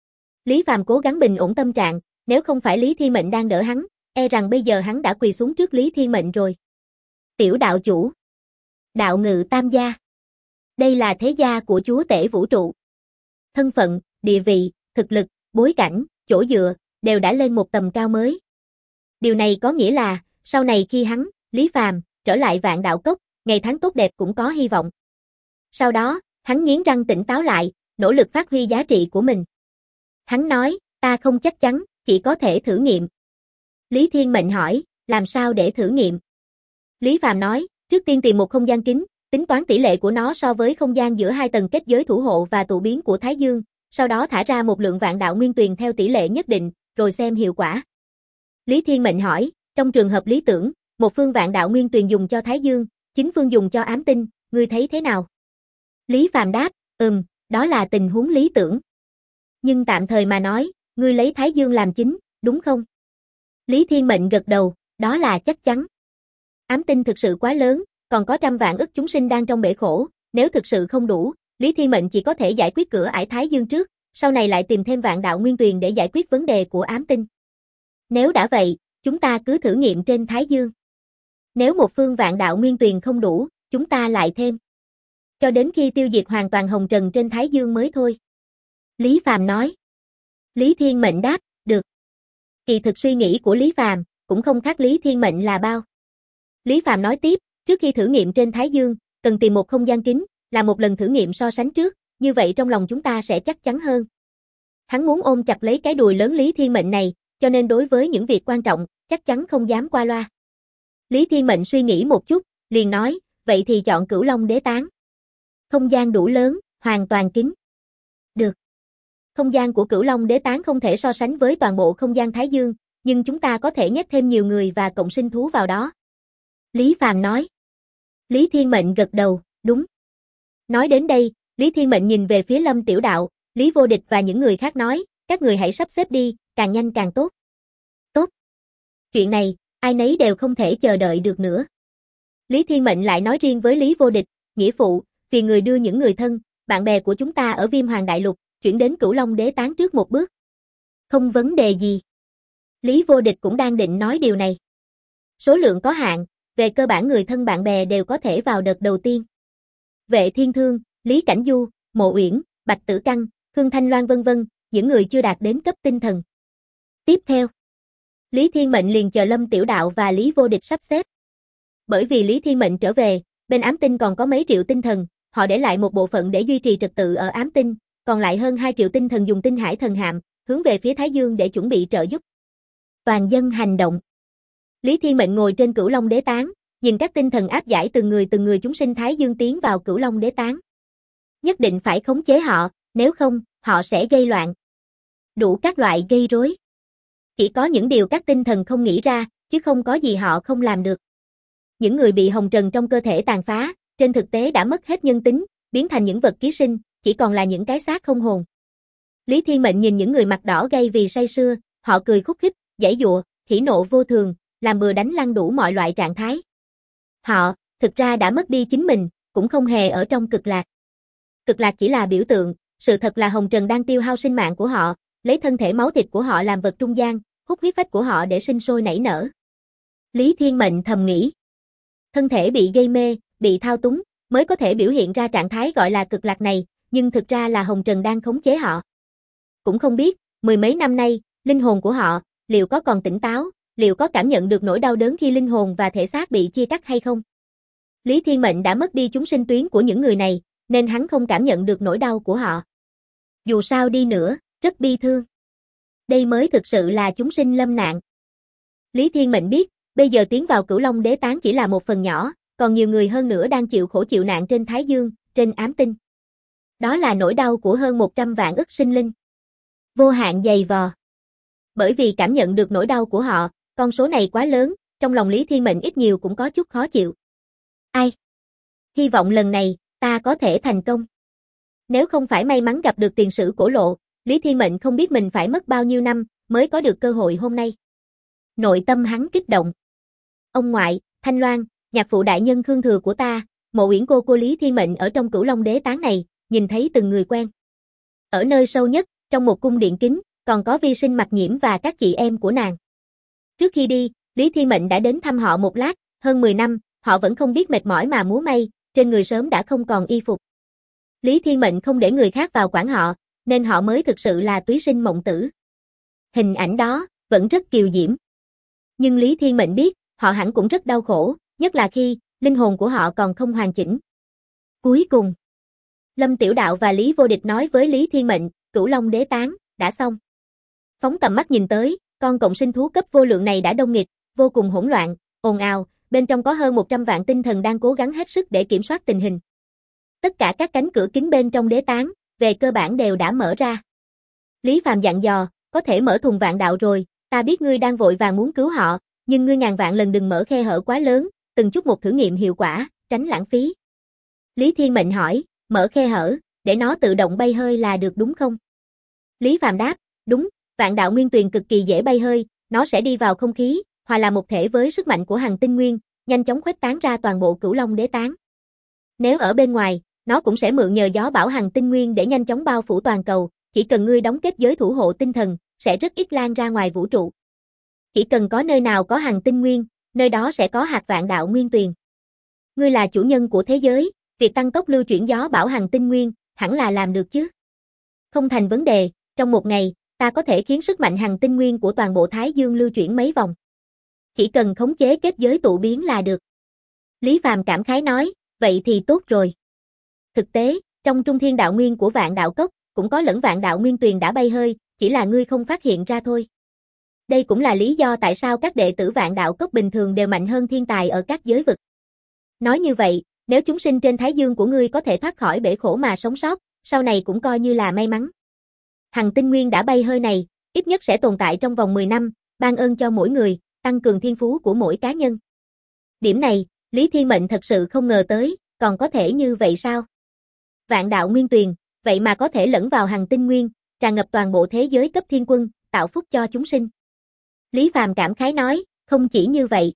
Lý Phàm cố gắng bình ổn tâm trạng, nếu không phải Lý Thiên Mệnh đang đỡ hắn, e rằng bây giờ hắn đã quỳ xuống trước Lý Thiên Mệnh rồi. Tiểu đạo chủ. Đạo ngự tam gia. Đây là thế gia của chúa tể vũ trụ. Thân phận, địa vị, thực lực, bối cảnh, chỗ dựa, đều đã lên một tầm cao mới. Điều này có nghĩa là, sau này khi hắn, Lý Phàm, trở lại Vạn Đạo Cốc, ngày tháng tốt đẹp cũng có hy vọng. Sau đó, hắn nghiến răng tỉnh táo lại, nỗ lực phát huy giá trị của mình. Hắn nói, ta không chắc chắn, chỉ có thể thử nghiệm. Lý Thiên Mệnh hỏi, làm sao để thử nghiệm? Lý Phàm nói, trước tiên tìm một không gian kính, tính toán tỷ lệ của nó so với không gian giữa hai tầng kết giới thủ hộ và tụ biến của Thái Dương, sau đó thả ra một lượng vạn đạo nguyên tuyền theo tỷ lệ nhất định, rồi xem hiệu quả. Lý Thiên Mệnh hỏi, trong trường hợp lý tưởng, một phương vạn đạo nguyên tuyền dùng cho Thái Dương, 9 phương dùng cho ám tinh, ngươi thấy thế nào? Lý Phàm đáp, đó là tình huống lý tưởng. Nhưng tạm thời mà nói, ngươi lấy Thái Dương làm chính, đúng không? Lý Thiên Mệnh gật đầu, đó là chắc chắn. Ám tinh thực sự quá lớn, còn có trăm vạn ức chúng sinh đang trong bể khổ, nếu thực sự không đủ, Lý Thiên Mệnh chỉ có thể giải quyết cửa ải Thái Dương trước, sau này lại tìm thêm vạn đạo nguyên tuyền để giải quyết vấn đề của ám tinh. Nếu đã vậy, chúng ta cứ thử nghiệm trên Thái Dương. Nếu một phương vạn đạo nguyên tuyền không đủ, chúng ta lại thêm. Cho đến khi tiêu diệt hoàn toàn hồng trần trên Thái Dương mới thôi. Lý Phàm nói. Lý Thiên Mệnh đáp, được. Kỳ thực suy nghĩ của Lý Phàm cũng không khác Lý Thiên Mệnh là bao. Lý Phàm nói tiếp, trước khi thử nghiệm trên Thái Dương, cần tìm một không gian kính, làm một lần thử nghiệm so sánh trước, như vậy trong lòng chúng ta sẽ chắc chắn hơn. Hắn muốn ôm chặt lấy cái đùi lớn Lý Thiên Mệnh này, cho nên đối với những việc quan trọng, chắc chắn không dám qua loa. Lý Thiên Mệnh suy nghĩ một chút, liền nói, vậy thì chọn Cửu Long Đế Tán. Không gian đủ lớn, hoàn toàn kín. Được. Không gian của Cửu Long Đế Tán không thể so sánh với toàn bộ không gian Thái Dương, nhưng chúng ta có thể nhét thêm nhiều người và cộng sinh thú vào đó. Lý Phàm nói. Lý Thiên Mệnh gật đầu, đúng. Nói đến đây, Lý Thiên Mệnh nhìn về phía Lâm Tiểu Đạo, Lý Vô Địch và những người khác nói, các người hãy sắp xếp đi, càng nhanh càng tốt. Tốt. Chuyện này, ai nấy đều không thể chờ đợi được nữa. Lý Thiên Mệnh lại nói riêng với Lý Vô Địch, nghĩa phụ, vì người đưa những người thân, bạn bè của chúng ta ở Viêm Hoàng Đại Lục, chuyển đến Cửu Long Đế Tán trước một bước. Không vấn đề gì. Lý Vô Địch cũng đang định nói điều này. Số lượng có hạn, về cơ bản người thân bạn bè đều có thể vào đợt đầu tiên. Vệ Thiên Thương, Lý Cảnh Du, Mộ Uyển, Bạch Tử Căn, Khương Thanh Loan vân vân, những người chưa đạt đến cấp tinh thần. Tiếp theo, Lý Thiên Mệnh liền chờ Lâm Tiểu Đạo và Lý Vô Địch sắp xếp. Bởi vì Lý Thiên Mệnh trở về, bên ám tinh còn có mấy triệu tinh thần, họ để lại một bộ phận để duy trì trật tự ở ám tinh, còn lại hơn 2 triệu tinh thần dùng tinh hải thần hạm, hướng về phía Thái Dương để chuẩn bị trợ giúp. Toàn dân hành động. Lý Thiên Mệnh ngồi trên Cửu Long Đế Tán, nhìn các tinh thần áp giải từng người chúng sinh Thái Dương tiến vào Cửu Long Đế Tán. Nhất định phải khống chế họ, nếu không, họ sẽ gây loạn. Đủ các loại gây rối. Chỉ có những điều các tinh thần không nghĩ ra, chứ không có gì họ không làm được. Những người bị hồng trần trong cơ thể tàn phá, trên thực tế đã mất hết nhân tính, biến thành những vật ký sinh, chỉ còn là những cái xác không hồn. Lý Thiên Mệnh nhìn những người mặt đỏ gay vì say sưa, họ cười khúc khích, giãy giụa, hỉ nộ vô thường, làm bừa đánh lăn đủ mọi loại trạng thái. Họ, thực ra đã mất đi chính mình, cũng không hề ở trong cực lạc. Cực lạc chỉ là biểu tượng, sự thật là hồng trần đang tiêu hao sinh mạng của họ, lấy thân thể máu thịt của họ làm vật trung gian, hút huyết phách của họ để sinh sôi nảy nở. Lý Thiên Mệnh thầm nghĩ. Thân thể bị gây mê, bị thao túng, mới có thể biểu hiện ra trạng thái gọi là cực lạc này, nhưng thực ra là hồng trần đang khống chế họ. Cũng không biết, mười mấy năm nay, linh hồn của họ, liệu có còn tỉnh táo, liệu có cảm nhận được nỗi đau đớn khi linh hồn và thể xác bị chia cắt hay không? Lý Thiên Mệnh đã mất đi chúng sinh tuyến của những người này, nên hắn không cảm nhận được nỗi đau của họ. Dù sao đi nữa, rất bi thương. Đây mới thực sự là chúng sinh lâm nạn. Lý Thiên Mệnh biết, bây giờ tiến vào Cửu Long Đế Tán chỉ là một phần nhỏ, còn nhiều người hơn nữa đang chịu khổ chịu nạn trên Thái Dương, trên ám tinh. Đó là nỗi đau của hơn 100 vạn ức sinh linh. Vô hạn dày vò. Bởi vì cảm nhận được nỗi đau của họ, con số này quá lớn, trong lòng Lý Thiên Mệnh ít nhiều cũng có chút khó chịu. Ai? Hy vọng lần này, ta có thể thành công. Nếu không phải may mắn gặp được tiền sử cổ lộ, Lý Thiên Mệnh không biết mình phải mất bao nhiêu năm mới có được cơ hội hôm nay. Nội tâm hắn kích động. Ông ngoại, Thanh Loan, nhạc phụ đại nhân Khương Thừa của ta, Mộ Uyển cô Lý Thiên Mệnh ở trong Cửu Long Đế Tán này, nhìn thấy từng người quen. Ở nơi sâu nhất, trong một cung điện kín, còn có Vi Sinh Mặc Nhiễm và các chị em của nàng. Trước khi đi, Lý Thiên Mệnh đã đến thăm họ một lát, hơn 10 năm, họ vẫn không biết mệt mỏi mà múa may, trên người sớm đã không còn y phục. Lý Thiên Mệnh không để người khác vào quản họ, nên họ mới thực sự là túy sinh mộng tử. Hình ảnh đó, vẫn rất kiều diễm. Nhưng Lý Thiên Mệnh biết, họ hẳn cũng rất đau khổ, nhất là khi, linh hồn của họ còn không hoàn chỉnh. Cuối cùng, Lâm Tiểu Đạo và Lý Vô Địch nói với Lý Thiên Mệnh, Cửu Long Đế Tán, đã xong. Phóng tầm mắt nhìn tới, con cộng sinh thú cấp vô lượng này đã đông nghịt, vô cùng hỗn loạn, ồn ào, bên trong có hơn 100 vạn tinh thần đang cố gắng hết sức để kiểm soát tình hình. Tất cả các cánh cửa kính bên trong đế tán, về cơ bản đều đã mở ra. Lý Phàm dặn dò, có thể mở thùng vạn đạo rồi, ta biết ngươi đang vội vàng muốn cứu họ, nhưng ngươi ngàn vạn lần đừng mở khe hở quá lớn, từng chút một thử nghiệm hiệu quả, tránh lãng phí. Lý Thiên Mệnh hỏi, mở khe hở, để nó tự động bay hơi là được đúng không? Lý Phàm đáp, đúng, vạn đạo nguyên tuyền cực kỳ dễ bay hơi, nó sẽ đi vào không khí, hòa là một thể với sức mạnh của hằng tinh nguyên, nhanh chóng khuếch tán ra toàn bộ Cửu Long Đế Tán. Nếu ở bên ngoài, nó cũng sẽ mượn nhờ gió bão hằng tinh nguyên để nhanh chóng bao phủ toàn cầu, chỉ cần ngươi đóng kết giới thủ hộ tinh thần, sẽ rất ít lan ra ngoài vũ trụ. Chỉ cần có nơi nào có hằng tinh nguyên, nơi đó sẽ có hạt vạn đạo nguyên tuyền. Ngươi là chủ nhân của thế giới, việc tăng tốc lưu chuyển gió bão hằng tinh nguyên, hẳn là làm được chứ. Không thành vấn đề, trong một ngày, ta có thể khiến sức mạnh hằng tinh nguyên của toàn bộ Thái Dương lưu chuyển mấy vòng. Chỉ cần khống chế kết giới tụ biến là được. Lý Phàm cảm khái nói, vậy thì tốt rồi. Thực tế, trong trung thiên đạo nguyên của vạn đạo cốc, cũng có lẫn vạn đạo nguyên tuyền đã bay hơi, chỉ là ngươi không phát hiện ra thôi. Đây cũng là lý do tại sao các đệ tử vạn đạo cốc bình thường đều mạnh hơn thiên tài ở các giới vực. Nói như vậy, nếu chúng sinh trên Thái Dương của ngươi có thể thoát khỏi bể khổ mà sống sót, sau này cũng coi như là may mắn. Hằng tinh nguyên đã bay hơi này, ít nhất sẽ tồn tại trong vòng 10 năm, ban ơn cho mỗi người, tăng cường thiên phú của mỗi cá nhân. Điểm này, Lý Thiên Mệnh thật sự không ngờ tới, còn có thể như vậy sao? Vạn đạo nguyên tuyền, vậy mà có thể lẫn vào hằng tinh nguyên, tràn ngập toàn bộ thế giới cấp thiên quân, tạo phúc cho chúng sinh. Lý Phàm cảm khái nói, không chỉ như vậy.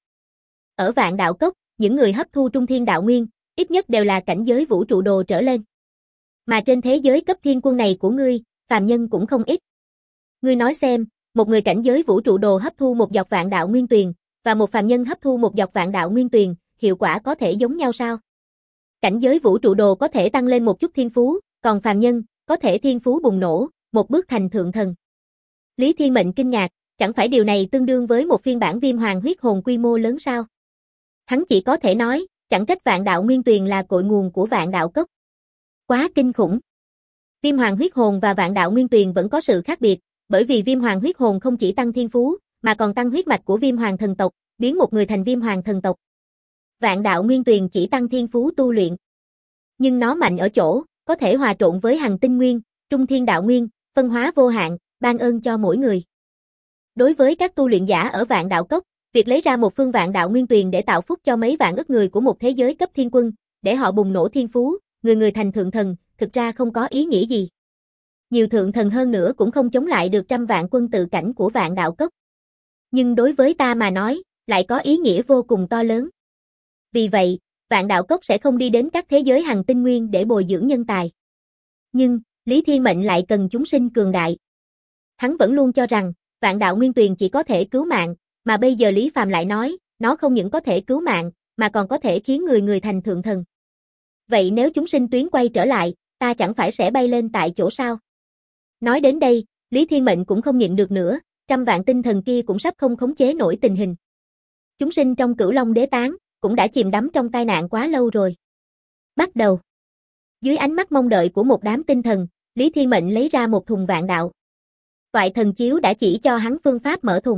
Ở vạn đạo cốc, những người hấp thu trung thiên đạo nguyên, ít nhất đều là cảnh giới vũ trụ đồ trở lên. Mà trên thế giới cấp thiên quân này của ngươi, phàm nhân cũng không ít. Ngươi nói xem, một người cảnh giới vũ trụ đồ hấp thu một giọt vạn đạo nguyên tuyền, và một phàm nhân hấp thu một giọt vạn đạo nguyên tuyền, hiệu quả có thể giống nhau sao? Cảnh giới vũ trụ đồ có thể tăng lên một chút thiên phú, còn phàm nhân, có thể thiên phú bùng nổ, một bước thành thượng thần. Lý Thiên Mệnh kinh ngạc, chẳng phải điều này tương đương với một phiên bản Viêm Hoàng huyết hồn quy mô lớn sao? Hắn chỉ có thể nói, chẳng trách Vạn Đạo Nguyên Tuyền là cội nguồn của Vạn Đạo Cốc. Quá kinh khủng. Viêm Hoàng huyết hồn và Vạn Đạo Nguyên Tuyền vẫn có sự khác biệt, bởi vì Viêm Hoàng huyết hồn không chỉ tăng thiên phú, mà còn tăng huyết mạch của Viêm Hoàng thần tộc, biến một người thành Viêm Hoàng thần tộc. Vạn Đạo Nguyên Tuyền chỉ tăng thiên phú tu luyện. Nhưng nó mạnh ở chỗ, có thể hòa trộn với Hằng Tinh Nguyên, Trung Thiên Đạo Nguyên, phân hóa vô hạn, ban ơn cho mỗi người. Đối với các tu luyện giả ở Vạn Đạo Cốc, việc lấy ra một phương Vạn Đạo Nguyên Tuyền để tạo phúc cho mấy vạn ức người của một thế giới cấp thiên quân, để họ bùng nổ thiên phú, người người thành thượng thần, thực ra không có ý nghĩa gì. Nhiều thượng thần hơn nữa cũng không chống lại được trăm vạn quân tự cảnh của Vạn Đạo Cốc. Nhưng đối với ta mà nói, lại có ý nghĩa vô cùng to lớn. Vì vậy, Vạn Đạo Cốc sẽ không đi đến các thế giới Hằng Tinh Nguyên để bồi dưỡng nhân tài. Nhưng, Lý Thiên Mệnh lại cần chúng sinh cường đại. Hắn vẫn luôn cho rằng, Vạn Đạo Nguyên Tuyền chỉ có thể cứu mạng, mà bây giờ Lý Phàm lại nói, nó không những có thể cứu mạng, mà còn có thể khiến người người thành thượng thần. Vậy nếu chúng sinh tuyến quay trở lại, ta chẳng phải sẽ bay lên tại chỗ sao? Nói đến đây, Lý Thiên Mệnh cũng không nhịn được nữa, trăm vạn tinh thần kia cũng sắp không khống chế nổi tình hình. Chúng sinh trong Cửu Long Đế Tán, cũng đã chìm đắm trong tai nạn quá lâu rồi. Bắt đầu. Dưới ánh mắt mong đợi của một đám tinh thần, Lý Thiên Mệnh lấy ra một thùng vạn đạo. Toại thần chiếu đã chỉ cho hắn phương pháp mở thùng.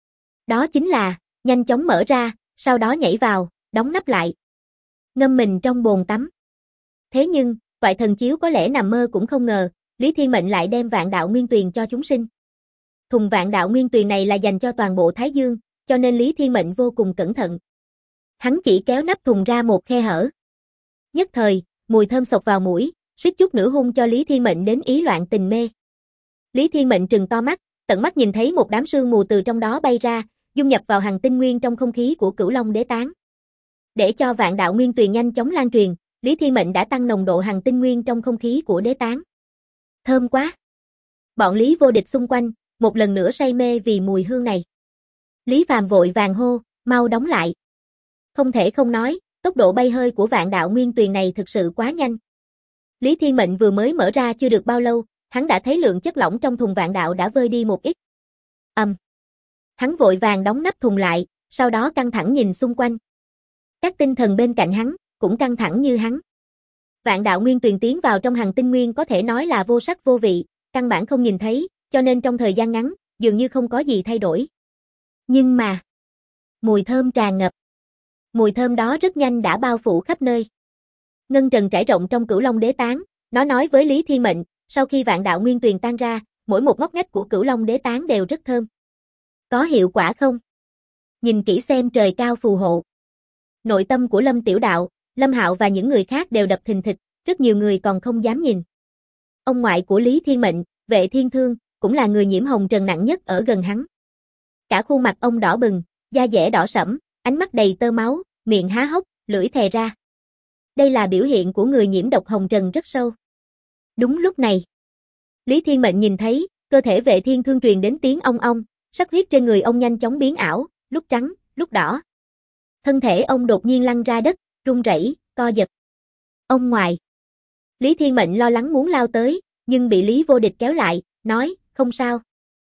Đó chính là, nhanh chóng mở ra, sau đó nhảy vào, đóng nắp lại. Ngâm mình trong bồn tắm. Thế nhưng, toại thần chiếu có lẽ nằm mơ cũng không ngờ, Lý Thiên Mệnh lại đem Vạn Đạo Nguyên Tuyền cho chúng sinh. Thùng Vạn Đạo Nguyên Tuyền này là dành cho toàn bộ Thái Dương, cho nên Lý Thiên Mệnh vô cùng cẩn thận. Hắn chỉ kéo nắp thùng ra một khe hở. Nhất thời, mùi thơm xộc vào mũi, suýt chút nữa hung cho Lý Thiên Mệnh đến ý loạn tình mê. Lý Thiên Mệnh trừng to mắt, tận mắt nhìn thấy một đám sương mù từ trong đó bay ra, dung nhập vào Hằng Tinh Nguyên trong không khí của Cửu Long Đế Tán. Để cho Vạn Đạo Nguyên Tuyền nhanh chóng lan truyền, Lý Thiên Mệnh đã tăng nồng độ Hằng Tinh Nguyên trong không khí của Đế Tán. Thơm quá! Bọn Lý Vô Địch xung quanh, một lần nữa say mê vì mùi hương này. Lý Phàm vội vàng hô, mau đóng lại. Không thể không nói, tốc độ bay hơi của Vạn Đạo Nguyên Tuyền này thực sự quá nhanh. Lý Thiên Mệnh vừa mới mở ra chưa được bao lâu, hắn đã thấy lượng chất lỏng trong thùng vạn đạo đã vơi đi một ít. Hắn vội vàng đóng nắp thùng lại, sau đó căng thẳng nhìn xung quanh. Các tinh thần bên cạnh hắn, cũng căng thẳng như hắn. Vạn Đạo Nguyên Tuyền tiến vào trong Hằng Tinh Nguyên có thể nói là vô sắc vô vị, căn bản không nhìn thấy, cho nên trong thời gian ngắn, dường như không có gì thay đổi. Nhưng mà, mùi thơm tràn ngập. Mùi thơm đó rất nhanh đã bao phủ khắp nơi. Ngân trần trải rộng trong Cửu Long Đế Tán, nó nói với Lý Thiên Mệnh, sau khi Vạn Đạo Nguyên Tuyền tan ra, mỗi một ngóc ngách của Cửu Long Đế Tán đều rất thơm. Có hiệu quả không? Nhìn kỹ xem trời cao phù hộ. Nội tâm của Lâm Tiểu Đạo, Lâm Hạo và những người khác đều đập thình thịch, rất nhiều người còn không dám nhìn. Ông ngoại của Lý Thiên Mệnh, Vệ Thiên Thương, cũng là người nhiễm hồng trần nặng nhất ở gần hắn. Cả khuôn mặt ông đỏ bừng, da dẻ đỏ sẫm, ánh mắt đầy tơ máu, miệng há hốc, lưỡi thè ra. Đây là biểu hiện của người nhiễm độc hồng trần rất sâu. Đúng lúc này, Lý Thiên Mệnh nhìn thấy, cơ thể Vệ Thiên Thương truyền đến tiếng ong ong, sắc huyết trên người ông nhanh chóng biến ảo, lúc trắng, lúc đỏ. Thân thể ông đột nhiên lăn ra đất, run rẩy, co giật. Ông ngoại. Lý Thiên Mệnh lo lắng muốn lao tới, nhưng bị Lý Vô Địch kéo lại, nói, không sao.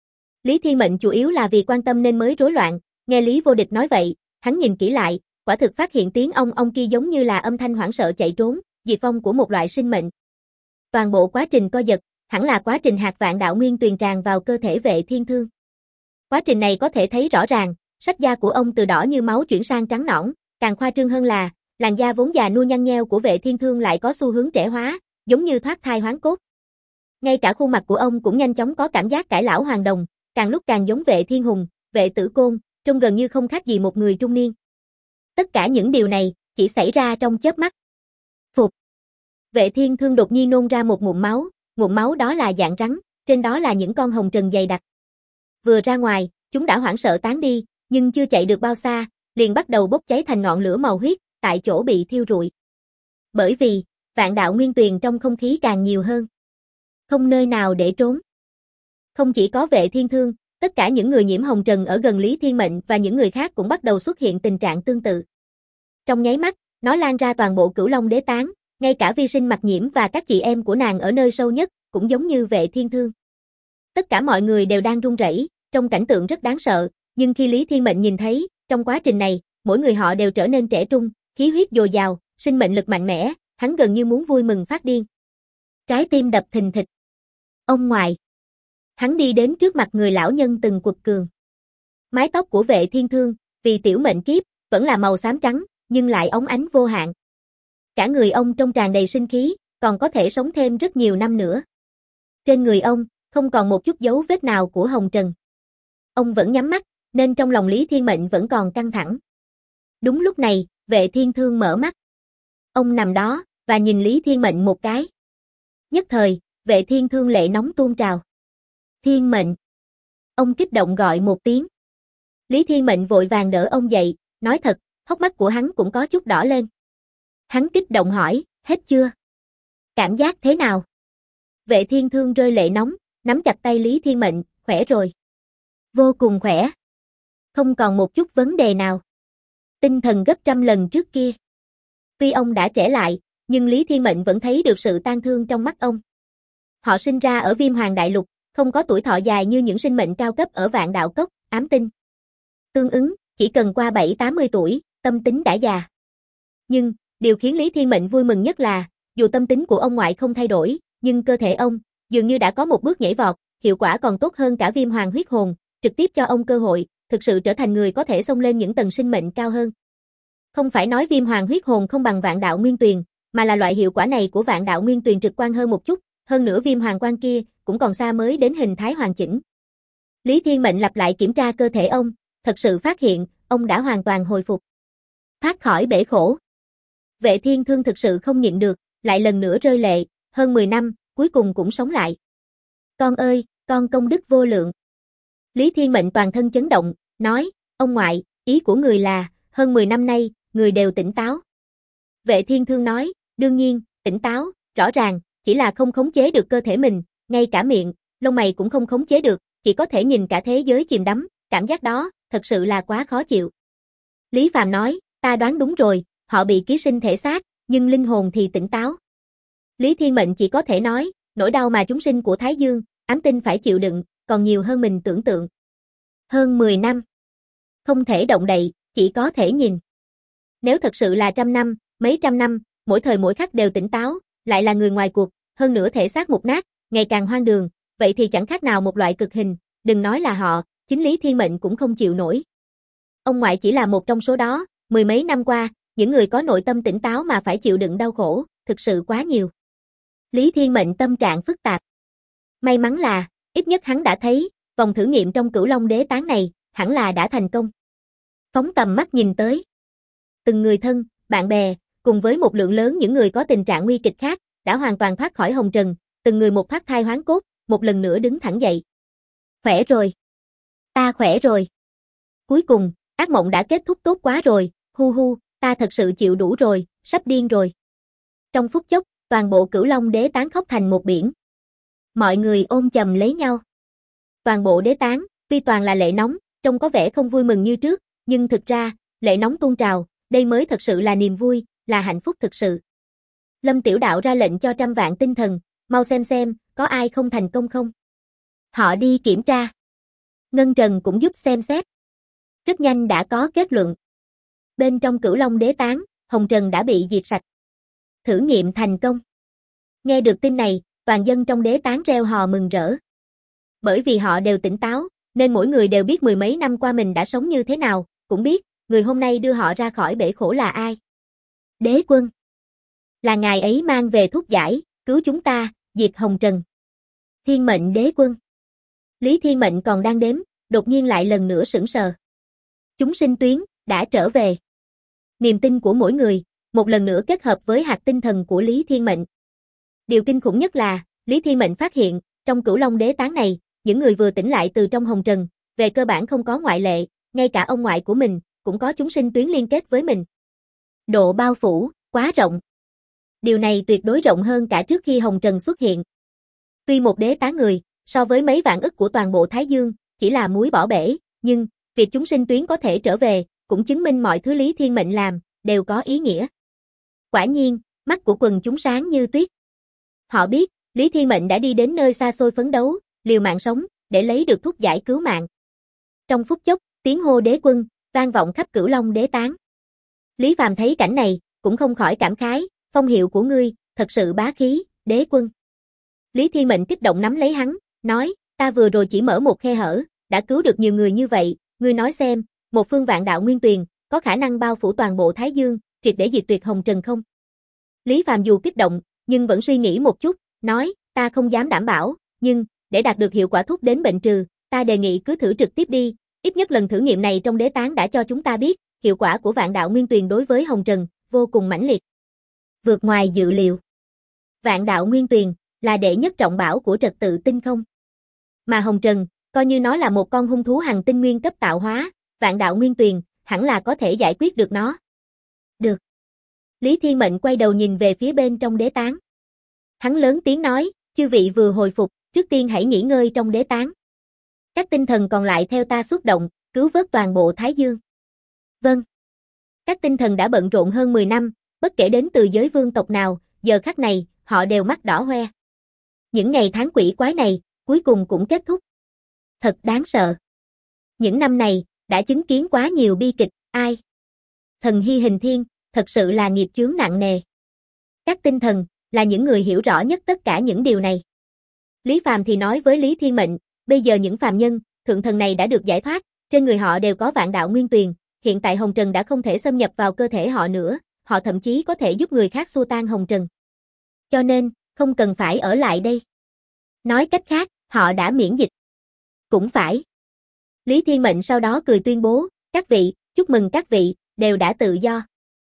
Lý Thiên Mệnh chủ yếu là vì quan tâm nên mới rối loạn, nghe Lý Vô Địch nói vậy, hắn nhìn kỹ lại, quả thực phát hiện tiếng ong kia giống như là âm thanh hoảng sợ chạy trốn, diệt vong của một loại sinh mệnh. Toàn bộ quá trình co giật, hẳn là quá trình hạt Vạn Đạo Nguyên Tuyền tràn vào cơ thể Vệ Thiên Thương. Quá trình này có thể thấy rõ ràng, sắc da của ông từ đỏ như máu chuyển sang trắng nõn, càng khoa trương hơn là, làn da vốn già nua nhăn nheo của Vệ Thiên Thương lại có xu hướng trẻ hóa, giống như thoát thai hoán cốt. Ngay cả khuôn mặt của ông cũng nhanh chóng có cảm giác cải lão hoàng đồng, càng lúc càng giống Vệ Thiên Hùng, Vệ Tử Côn, trông gần như không khác gì một người trung niên. Tất cả những điều này, chỉ xảy ra trong chớp mắt. Phục. Vệ Thiên Thương đột nhiên nôn ra một ngụm máu đó là dạng rắn, trên đó là những con hồng trần dày đặc. Vừa ra ngoài, chúng đã hoảng sợ tán đi, nhưng chưa chạy được bao xa, liền bắt đầu bốc cháy thành ngọn lửa màu huyết, tại chỗ bị thiêu rụi. Bởi vì, Vạn Đạo Nguyên Tuyền trong không khí càng nhiều hơn. Không nơi nào để trốn. Không chỉ có Vệ Thiên Thương, tất cả những người nhiễm hồng trần ở gần Lý Thiên Mệnh và những người khác cũng bắt đầu xuất hiện tình trạng tương tự. Trong nháy mắt, nó lan ra toàn bộ Cửu Long Đế Tán, Ngay cả vi sinh Mặc Nhiễm và các chị em của nàng ở nơi sâu nhất, cũng giống như Vệ Thiên Thương. Tất cả mọi người đều đang run rẩy, trong cảnh tượng rất đáng sợ, nhưng khi Lý Thiên Mệnh nhìn thấy, trong quá trình này, mỗi người họ đều trở nên trẻ trung, khí huyết dồi dào, sinh mệnh lực mạnh mẽ, hắn gần như muốn vui mừng phát điên. Trái tim đập thình thịch. Ông ngoại. Hắn đi đến trước mặt người lão nhân từng quật cường. Mái tóc của Vệ Thiên Thương, vì tiểu mệnh kiếp, vẫn là màu xám trắng, nhưng lại óng ánh vô hạn. Cả người ông trông tràn đầy sinh khí, còn có thể sống thêm rất nhiều năm nữa. Trên người ông, không còn một chút dấu vết nào của hồng trần. Ông vẫn nhắm mắt, nên trong lòng Lý Thiên Mệnh vẫn còn căng thẳng. Đúng lúc này, Vệ Thiên Thương mở mắt. Ông nằm đó, và nhìn Lý Thiên Mệnh một cái. Nhất thời, Vệ Thiên Thương lệ nóng tuôn trào. Thiên Mệnh. Ông kích động gọi một tiếng. Lý Thiên Mệnh vội vàng đỡ ông dậy, nói thật, hốc mắt của hắn cũng có chút đỏ lên. Hắn kích động hỏi, hết chưa? Cảm giác thế nào? Vệ Thiên Thương rơi lệ nóng, nắm chặt tay Lý Thiên Mệnh, khỏe rồi. Vô cùng khỏe. Không còn một chút vấn đề nào. Tinh thần gấp trăm lần trước kia. Tuy ông đã trẻ lại, nhưng Lý Thiên Mệnh vẫn thấy được sự tang thương trong mắt ông. Họ sinh ra ở Viêm Hoàng Đại Lục, không có tuổi thọ dài như những sinh mệnh cao cấp ở Vạn Đạo Cốc, ám tinh. Tương ứng, chỉ cần qua 7-80 tuổi, tâm tính đã già. Nhưng, điều khiến Lý Thiên Mệnh vui mừng nhất là, dù tâm tính của ông ngoại không thay đổi, nhưng cơ thể ông, dường như đã có một bước nhảy vọt, hiệu quả còn tốt hơn cả Viêm Hoàng huyết hồn, trực tiếp cho ông cơ hội, thực sự trở thành người có thể xông lên những tầng sinh mệnh cao hơn. Không phải nói Viêm Hoàng huyết hồn không bằng Vạn Đạo Nguyên Tuyền, mà là loại hiệu quả này của Vạn Đạo Nguyên Tuyền trực quan hơn một chút, hơn nữa Viêm Hoàng quan kia cũng còn xa mới đến hình thái hoàn chỉnh. Lý Thiên Mệnh lặp lại kiểm tra cơ thể ông, thật sự phát hiện, ông đã hoàn toàn hồi phục. Thoát khỏi bể khổ. Vệ Thiên Thương thực sự không nhịn được, lại lần nữa rơi lệ, hơn 10 năm, cuối cùng cũng sống lại. Con ơi, con công đức vô lượng. Lý Thiên Mệnh toàn thân chấn động, nói, ông ngoại, ý của người là, hơn 10 năm nay, người đều tỉnh táo. Vệ Thiên Thương nói, đương nhiên, tỉnh táo, rõ ràng, chỉ là không khống chế được cơ thể mình, ngay cả miệng, lông mày cũng không khống chế được, chỉ có thể nhìn cả thế giới chìm đắm, cảm giác đó, thật sự là quá khó chịu. Lý Phàm nói, ta đoán đúng rồi, họ bị ký sinh thể xác, nhưng linh hồn thì tỉnh táo. Lý Thiên Mệnh chỉ có thể nói, nỗi đau mà chúng sinh của Thái Dương, ám tinh phải chịu đựng, còn nhiều hơn mình tưởng tượng. Hơn 10 năm. Không thể động đậy, chỉ có thể nhìn. Nếu thật sự là trăm năm, mấy trăm năm, mỗi thời mỗi khắc đều tỉnh táo, lại là người ngoài cuộc, hơn nữa thể xác mục nát, ngày càng hoang đường, vậy thì chẳng khác nào một loại cực hình, đừng nói là họ, chính Lý Thiên Mệnh cũng không chịu nổi. Ông ngoại chỉ là một trong số đó, mười mấy năm qua, những người có nội tâm tỉnh táo mà phải chịu đựng đau khổ, thực sự quá nhiều. Lý Thiên Mệnh tâm trạng phức tạp. May mắn là, ít nhất hắn đã thấy, vòng thử nghiệm trong Cửu Long Đế Tán này, hẳn là đã thành công. Phóng tầm mắt nhìn tới. Từng người thân, bạn bè, cùng với một lượng lớn những người có tình trạng nguy kịch khác, đã hoàn toàn thoát khỏi hồng trần, từng người một thoát thai hoán cốt, một lần nữa đứng thẳng dậy. Khỏe rồi. Ta khỏe rồi. Cuối cùng, ác mộng đã kết thúc tốt quá rồi, hu hu, ta thật sự chịu đủ rồi, sắp điên rồi. Trong phút chốc, toàn bộ Cửu Long Đế Tán khóc thành một biển. Mọi người ôm chầm lấy nhau. Toàn bộ đế tán, tuy toàn là lệ nóng, trông có vẻ không vui mừng như trước, nhưng thực ra, lệ nóng tuôn trào, đây mới thật sự là niềm vui, là hạnh phúc thực sự. Lâm Tiểu Đạo ra lệnh cho trăm vạn tinh thần, mau xem, có ai không thành công không? Họ đi kiểm tra. Ngân Trần cũng giúp xem xét. Rất nhanh đã có kết luận. Bên trong Cửu Long Đế Tán, hồng trần đã bị diệt sạch. Thử nghiệm thành công. Nghe được tin này, toàn dân trong đế tán reo hò mừng rỡ. Bởi vì họ đều tỉnh táo, nên mỗi người đều biết mười mấy năm qua mình đã sống như thế nào, cũng biết, người hôm nay đưa họ ra khỏi bể khổ là ai. Đế quân. Là ngài ấy mang về thuốc giải, cứu chúng ta, diệt hồng trần. Thiên Mệnh Đế quân. Lý Thiên Mệnh còn đang đếm, đột nhiên lại lần nữa sững sờ. Chúng sinh tuyến, đã trở về. Niềm tin của mỗi người, một lần nữa kết hợp với hạt tinh thần của Lý Thiên Mệnh. Điều kinh khủng nhất là, Lý Thiên Mệnh phát hiện, trong Cửu Long Đế Tán này, những người vừa tỉnh lại từ trong hồng trần, về cơ bản không có ngoại lệ, ngay cả ông ngoại của mình, cũng có chúng sinh tuyến liên kết với mình. Độ bao phủ, quá rộng. Điều này tuyệt đối rộng hơn cả trước khi hồng trần xuất hiện. Tuy một đế tán người, so với mấy vạn ức của toàn bộ Thái Dương, chỉ là muối bỏ bể, nhưng, việc chúng sinh tuyến có thể trở về, cũng chứng minh mọi thứ Lý Thiên Mệnh làm, đều có ý nghĩa. Quả nhiên, mắt của quần chúng sáng như tuyết. Họ biết, Lý Thiên Mệnh đã đi đến nơi xa xôi phấn đấu, liều mạng sống, để lấy được thuốc giải cứu mạng. Trong phút chốc, tiếng hô đế quân, vang vọng khắp Cửu Long Đế Tán. Lý Phàm thấy cảnh này, cũng không khỏi cảm khái, phong hiệu của ngươi, thật sự bá khí, đế quân. Lý Thiên Mệnh kích động nắm lấy hắn, nói, ta vừa rồi chỉ mở một khe hở, đã cứu được nhiều người như vậy, ngươi nói xem, một phương vạn đạo nguyên tuyền, có khả năng bao phủ toàn bộ Thái Dương, triệt để diệt tuyệt hồng trần không? Lý Phàm dù kích động, nhưng vẫn suy nghĩ một chút, nói, ta không dám đảm bảo, nhưng, để đạt được hiệu quả thuốc đến bệnh trừ, ta đề nghị cứ thử trực tiếp đi, ít nhất lần thử nghiệm này trong đế tán đã cho chúng ta biết, hiệu quả của vạn đạo nguyên tuyền đối với hồng trần, vô cùng mãnh liệt. Vượt ngoài dự liệu. Vạn đạo nguyên tuyền, là đệ nhất trọng bảo của trật tự tinh không. Mà hồng trần, coi như nó là một con hung thú hằng tinh nguyên cấp tạo hóa, vạn đạo nguyên tuyền, hẳn là có thể giải quyết được nó. Được. Lý Thiên Mệnh quay đầu nhìn về phía bên trong đế tán. Hắn lớn tiếng nói, chư vị vừa hồi phục, trước tiên hãy nghỉ ngơi trong đế tán. Các tinh thần còn lại theo ta xuất động, cứu vớt toàn bộ Thái Dương. Vâng. Các tinh thần đã bận rộn hơn 10 năm, bất kể đến từ giới vương tộc nào, giờ khắc này, họ đều mắt đỏ hoe. Những ngày tháng quỷ quái này, cuối cùng cũng kết thúc. Thật đáng sợ. Những năm này, đã chứng kiến quá nhiều bi kịch, ai? Thần hy hình thiên, thật sự là nghiệp chướng nặng nề. Các tinh thần, là những người hiểu rõ nhất tất cả những điều này. Lý Phàm thì nói với Lý Thiên Mệnh, bây giờ những phàm nhân, thượng thần này đã được giải thoát, trên người họ đều có vạn đạo nguyên tuyền, hiện tại hồng trần đã không thể xâm nhập vào cơ thể họ nữa, họ thậm chí có thể giúp người khác xua tan hồng trần. Cho nên, không cần phải ở lại đây. Nói cách khác, họ đã miễn dịch. Cũng phải. Lý Thiên Mệnh sau đó cười tuyên bố, các vị, chúc mừng các vị, đều đã tự do.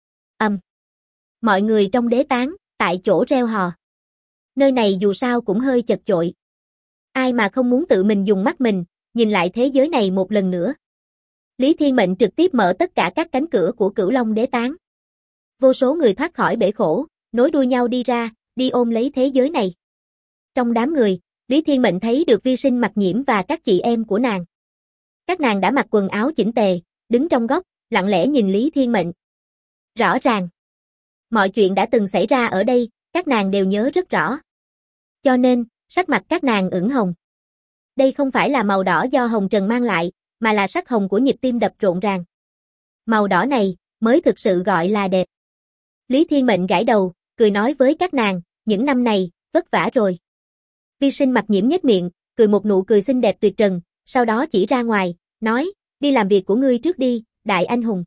Mọi người trong đế tán, tại chỗ reo hò. Nơi này dù sao cũng hơi chật chội. Ai mà không muốn tự mình dùng mắt mình, nhìn lại thế giới này một lần nữa. Lý Thiên Mệnh trực tiếp mở tất cả các cánh cửa của Cửu Long Đế Tán. Vô số người thoát khỏi bể khổ, nối đuôi nhau đi ra, đi ôm lấy thế giới này. Trong đám người, Lý Thiên Mệnh thấy được Vi Sinh Mặc Nhiễm và các chị em của nàng. Các nàng đã mặc quần áo chỉnh tề, đứng trong góc, lặng lẽ nhìn Lý Thiên Mệnh. Rõ ràng, mọi chuyện đã từng xảy ra ở đây, các nàng đều nhớ rất rõ. Cho nên, sắc mặt các nàng ửng hồng. Đây không phải là màu đỏ do hồng trần mang lại, mà là sắc hồng của nhịp tim đập rộn ràng. Màu đỏ này, mới thực sự gọi là đẹp. Lý Thiên Mệnh gãi đầu, cười nói với các nàng, những năm này, vất vả rồi. Vi Sinh Mặc Nhiễm nhếch miệng, cười một nụ cười xinh đẹp tuyệt trần, sau đó chỉ ra ngoài, nói, đi làm việc của ngươi trước đi, đại anh hùng.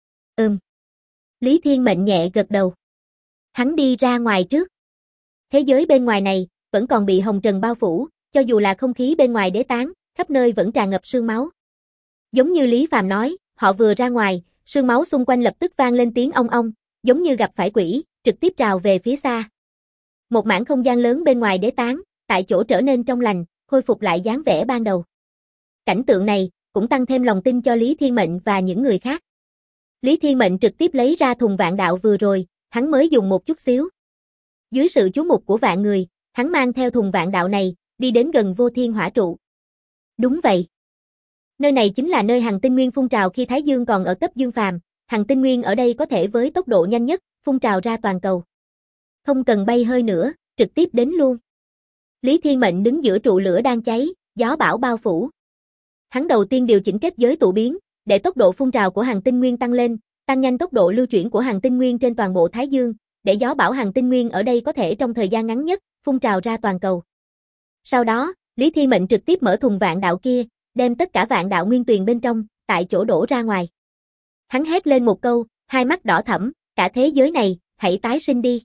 Lý Thiên Mệnh nhẹ gật đầu. Hắn đi ra ngoài trước. Thế giới bên ngoài này, vẫn còn bị hồng trần bao phủ, cho dù là không khí bên ngoài đế tán, khắp nơi vẫn tràn ngập sương máu. Giống như Lý Phàm nói, họ vừa ra ngoài, sương máu xung quanh lập tức vang lên tiếng ong ong, giống như gặp phải quỷ, trực tiếp trào về phía xa. Một mảng không gian lớn bên ngoài đế tán, tại chỗ trở nên trong lành, khôi phục lại dáng vẻ ban đầu. Cảnh tượng này, cũng tăng thêm lòng tin cho Lý Thiên Mệnh và những người khác. Lý Thiên Mệnh trực tiếp lấy ra thùng vạn đạo vừa rồi, hắn mới dùng một chút xíu. Dưới sự chú mục của vạn người, hắn mang theo thùng vạn đạo này, đi đến gần vô thiên hỏa trụ. Đúng vậy. Nơi này chính là nơi hằng tinh nguyên phun trào khi Thái Dương còn ở cấp dương phàm, hằng tinh nguyên ở đây có thể với tốc độ nhanh nhất, phun trào ra toàn cầu. Không cần bay hơi nữa, trực tiếp đến luôn. Lý Thiên Mệnh đứng giữa trụ lửa đang cháy, gió bão bao phủ. Hắn đầu tiên điều chỉnh kết giới tụ biến, để tốc độ phun trào của hằng tinh nguyên tăng lên, tăng nhanh tốc độ lưu chuyển của hằng tinh nguyên trên toàn bộ Thái Dương, để gió bão hằng tinh nguyên ở đây có thể trong thời gian ngắn nhất, phun trào ra toàn cầu. Sau đó, Lý Thiên Mệnh trực tiếp mở thùng vạn đạo kia, đem tất cả vạn đạo nguyên tuyền bên trong, tại chỗ đổ ra ngoài. Hắn hét lên một câu, hai mắt đỏ thẫm, cả thế giới này, hãy tái sinh đi.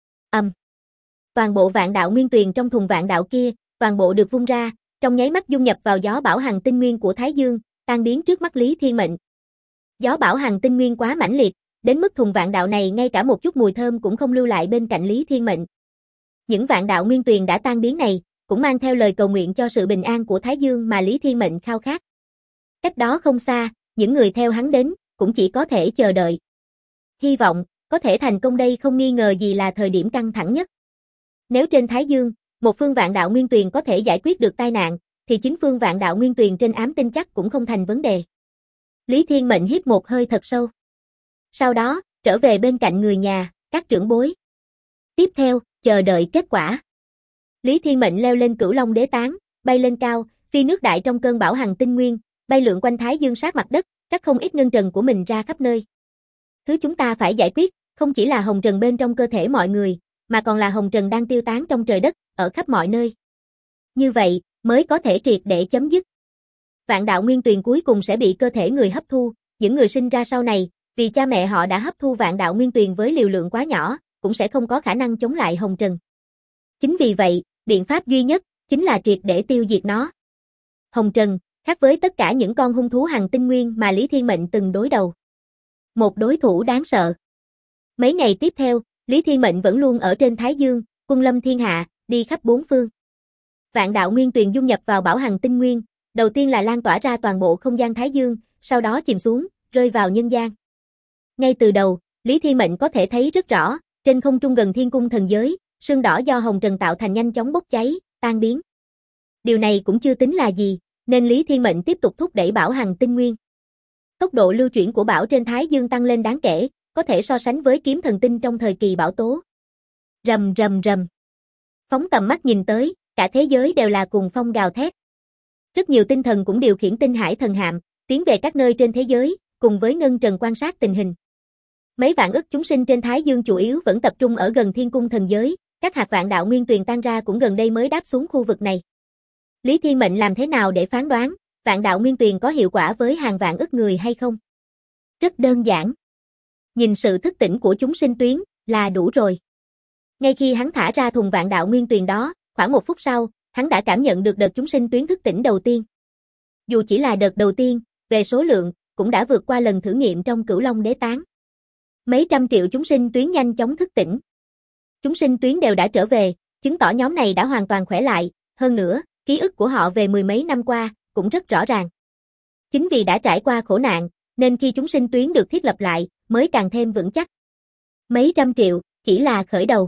Toàn bộ vạn đạo nguyên tuyền trong thùng vạn đạo kia, toàn bộ được vung ra, trong nháy mắt dung nhập vào gió bão hằng tinh nguyên của Thái Dương, tan biến trước mắt Lý Thiên Mệnh. Gió bão hằng tinh nguyên quá mãnh liệt, đến mức thùng vạn đạo này ngay cả một chút mùi thơm cũng không lưu lại bên cạnh Lý Thiên Mệnh. Những vạn đạo nguyên tuyền đã tan biến này, cũng mang theo lời cầu nguyện cho sự bình an của Thái Dương mà Lý Thiên Mệnh khao khát. Cách đó không xa, những người theo hắn đến, cũng chỉ có thể chờ đợi. Hy vọng, có thể thành công đây không nghi ngờ gì là thời điểm căng thẳng nhất. Nếu trên Thái Dương, một phương vạn đạo nguyên tuyền có thể giải quyết được tai nạn, thì chính phương vạn đạo nguyên tuyền trên ám tinh chắc cũng không thành vấn đề. Lý Thiên Mệnh hít một hơi thật sâu. Sau đó, trở về bên cạnh người nhà, các trưởng bối. Tiếp theo, chờ đợi kết quả. Lý Thiên Mệnh leo lên Cửu Long Đế Tán, bay lên cao, phi nước đại trong cơn bão hằng tinh nguyên, bay lượn quanh Thái Dương sát mặt đất, trắc không ít ngân trần của mình ra khắp nơi. Thứ chúng ta phải giải quyết, không chỉ là hồng trần bên trong cơ thể mọi người, mà còn là hồng trần đang tiêu tán trong trời đất, ở khắp mọi nơi. Như vậy, mới có thể triệt để chấm dứt. Vạn đạo nguyên tuyền cuối cùng sẽ bị cơ thể người hấp thu, những người sinh ra sau này, vì cha mẹ họ đã hấp thu vạn đạo nguyên tuyền với liều lượng quá nhỏ, cũng sẽ không có khả năng chống lại hồng trần. Chính vì vậy, biện pháp duy nhất, chính là triệt để tiêu diệt nó. Hồng trần, khác với tất cả những con hung thú hằng tinh nguyên mà Lý Thiên Mệnh từng đối đầu. Một đối thủ đáng sợ. Mấy ngày tiếp theo, Lý Thiên Mệnh vẫn luôn ở trên Thái Dương, quân lâm thiên hạ, đi khắp bốn phương. Vạn đạo nguyên tuyền dung nhập vào bảo hằng tinh nguyên, đầu tiên là lan tỏa ra toàn bộ không gian Thái Dương, sau đó chìm xuống, rơi vào nhân gian. Ngay từ đầu, Lý Thiên Mệnh có thể thấy rất rõ, trên không trung gần thiên cung thần giới, sương đỏ do hồng trần tạo thành nhanh chóng bốc cháy, tan biến. Điều này cũng chưa tính là gì, nên Lý Thiên Mệnh tiếp tục thúc đẩy bảo hằng tinh nguyên. Tốc độ lưu chuyển của bão trên Thái Dương tăng lên đáng kể, có thể so sánh với kiếm thần tinh trong thời kỳ bão tố. Rầm rầm rầm. Phóng tầm mắt nhìn tới, cả thế giới đều là cùng phong gào thét. Rất nhiều tinh thần cũng điều khiển tinh hải thần hạm, tiến về các nơi trên thế giới, cùng với ngân trần quan sát tình hình. Mấy vạn ức chúng sinh trên Thái Dương chủ yếu vẫn tập trung ở gần thiên cung thần giới, các hạt vạn đạo nguyên tuyền tan ra cũng gần đây mới đáp xuống khu vực này. Lý Thiên Mệnh làm thế nào để phán đoán, vạn đạo nguyên tuyền có hiệu quả với hàng vạn ức người hay không? Rất đơn giản. Nhìn sự thức tỉnh của chúng sinh tuyến, là đủ rồi. Ngay khi hắn thả ra thùng vạn đạo nguyên tuyền đó, khoảng 1 phút sau, hắn đã cảm nhận được đợt chúng sinh tuyến thức tỉnh đầu tiên. Dù chỉ là đợt đầu tiên, về số lượng, cũng đã vượt qua lần thử nghiệm trong Cửu Long Đế Tán. Mấy trăm triệu chúng sinh tuyến nhanh chóng thức tỉnh. Chúng sinh tuyến đều đã trở về, chứng tỏ nhóm này đã hoàn toàn khỏe lại, hơn nữa, ký ức của họ về mười mấy năm qua, cũng rất rõ ràng. Chính vì đã trải qua khổ nạn, nên khi chúng sinh tuyến được thiết lập lại, mới càng thêm vững chắc. Mấy trăm triệu, chỉ là khởi đầu.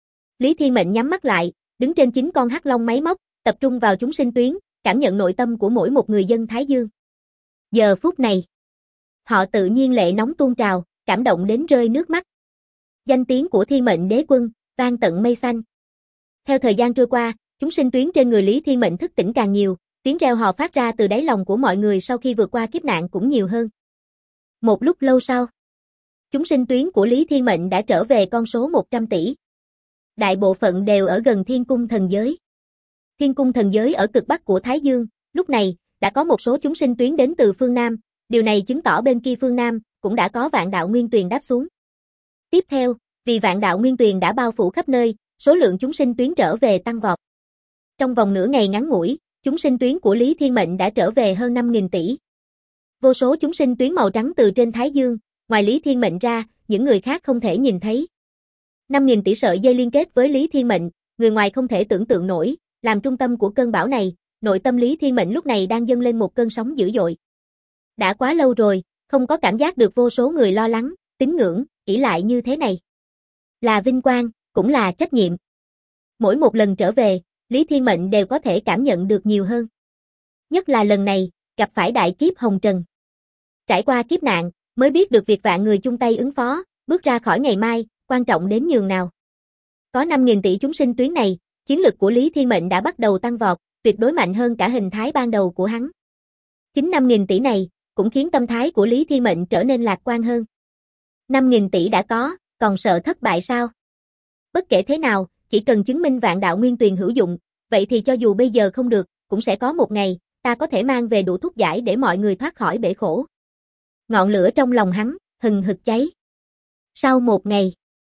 Lý Thiên Mệnh nhắm mắt lại, đứng trên 9 con hắc long máy móc, tập trung vào chúng sinh tuyến, cảm nhận nội tâm của mỗi một người dân Thái Dương. Giờ phút này, họ tự nhiên lệ nóng tuôn trào, cảm động đến rơi nước mắt. Danh tiếng của Thiên Mệnh Đế Quân, vang tận mây xanh. Theo thời gian trôi qua, chúng sinh tuyến trên người Lý Thiên Mệnh thức tỉnh càng nhiều, tiếng reo hò phát ra từ đáy lòng của mọi người sau khi vượt qua kiếp nạn cũng nhiều hơn. Một lúc lâu sau, chúng sinh tuyến của Lý Thiên Mệnh đã trở về con số 100 tỷ. Đại bộ phận đều ở gần thiên cung thần giới. Thiên cung thần giới ở cực bắc của Thái Dương, lúc này, đã có một số chúng sinh tuyến đến từ phương Nam, điều này chứng tỏ bên kia phương Nam, cũng đã có vạn đạo nguyên tuyền đáp xuống. Tiếp theo, vì vạn đạo nguyên tuyền đã bao phủ khắp nơi, số lượng chúng sinh tuyến trở về tăng vọt. Trong vòng nửa ngày ngắn ngủi, chúng sinh tuyến của Lý Thiên Mệnh đã trở về hơn 5.000 tỷ. Vô số chúng sinh tuyến màu trắng từ trên Thái Dương, ngoài Lý Thiên Mệnh ra, những người khác không thể nhìn thấy. 5.000 tỷ sợi dây liên kết với Lý Thiên Mệnh, người ngoài không thể tưởng tượng nổi, làm trung tâm của cơn bão này, nội tâm Lý Thiên Mệnh lúc này đang dâng lên một cơn sóng dữ dội. Đã quá lâu rồi, không có cảm giác được vô số người lo lắng, tín ngưỡng, ỷ lại như thế này. Là vinh quang, cũng là trách nhiệm. Mỗi một lần trở về, Lý Thiên Mệnh đều có thể cảm nhận được nhiều hơn. Nhất là lần này, gặp phải đại kiếp hồng trần. Trải qua kiếp nạn, mới biết được việc vạn người chung tay ứng phó, bước ra khỏi ngày mai, quan trọng đến nhường nào. Có 5.000 tỷ chúng sinh tuyến này, chiến lực của Lý Thiên Mệnh đã bắt đầu tăng vọt, tuyệt đối mạnh hơn cả hình thái ban đầu của hắn. Chính 5.000 tỷ này, cũng khiến tâm thái của Lý Thiên Mệnh trở nên lạc quan hơn. 5.000 tỷ đã có, còn sợ thất bại sao? Bất kể thế nào, chỉ cần chứng minh vạn đạo nguyên tuyền hữu dụng, vậy thì cho dù bây giờ không được, cũng sẽ có một ngày, ta có thể mang về đủ thuốc giải để mọi người thoát khỏi bể khổ. Ngọn lửa trong lòng hắn, hừng hực cháy. Sau một ngày,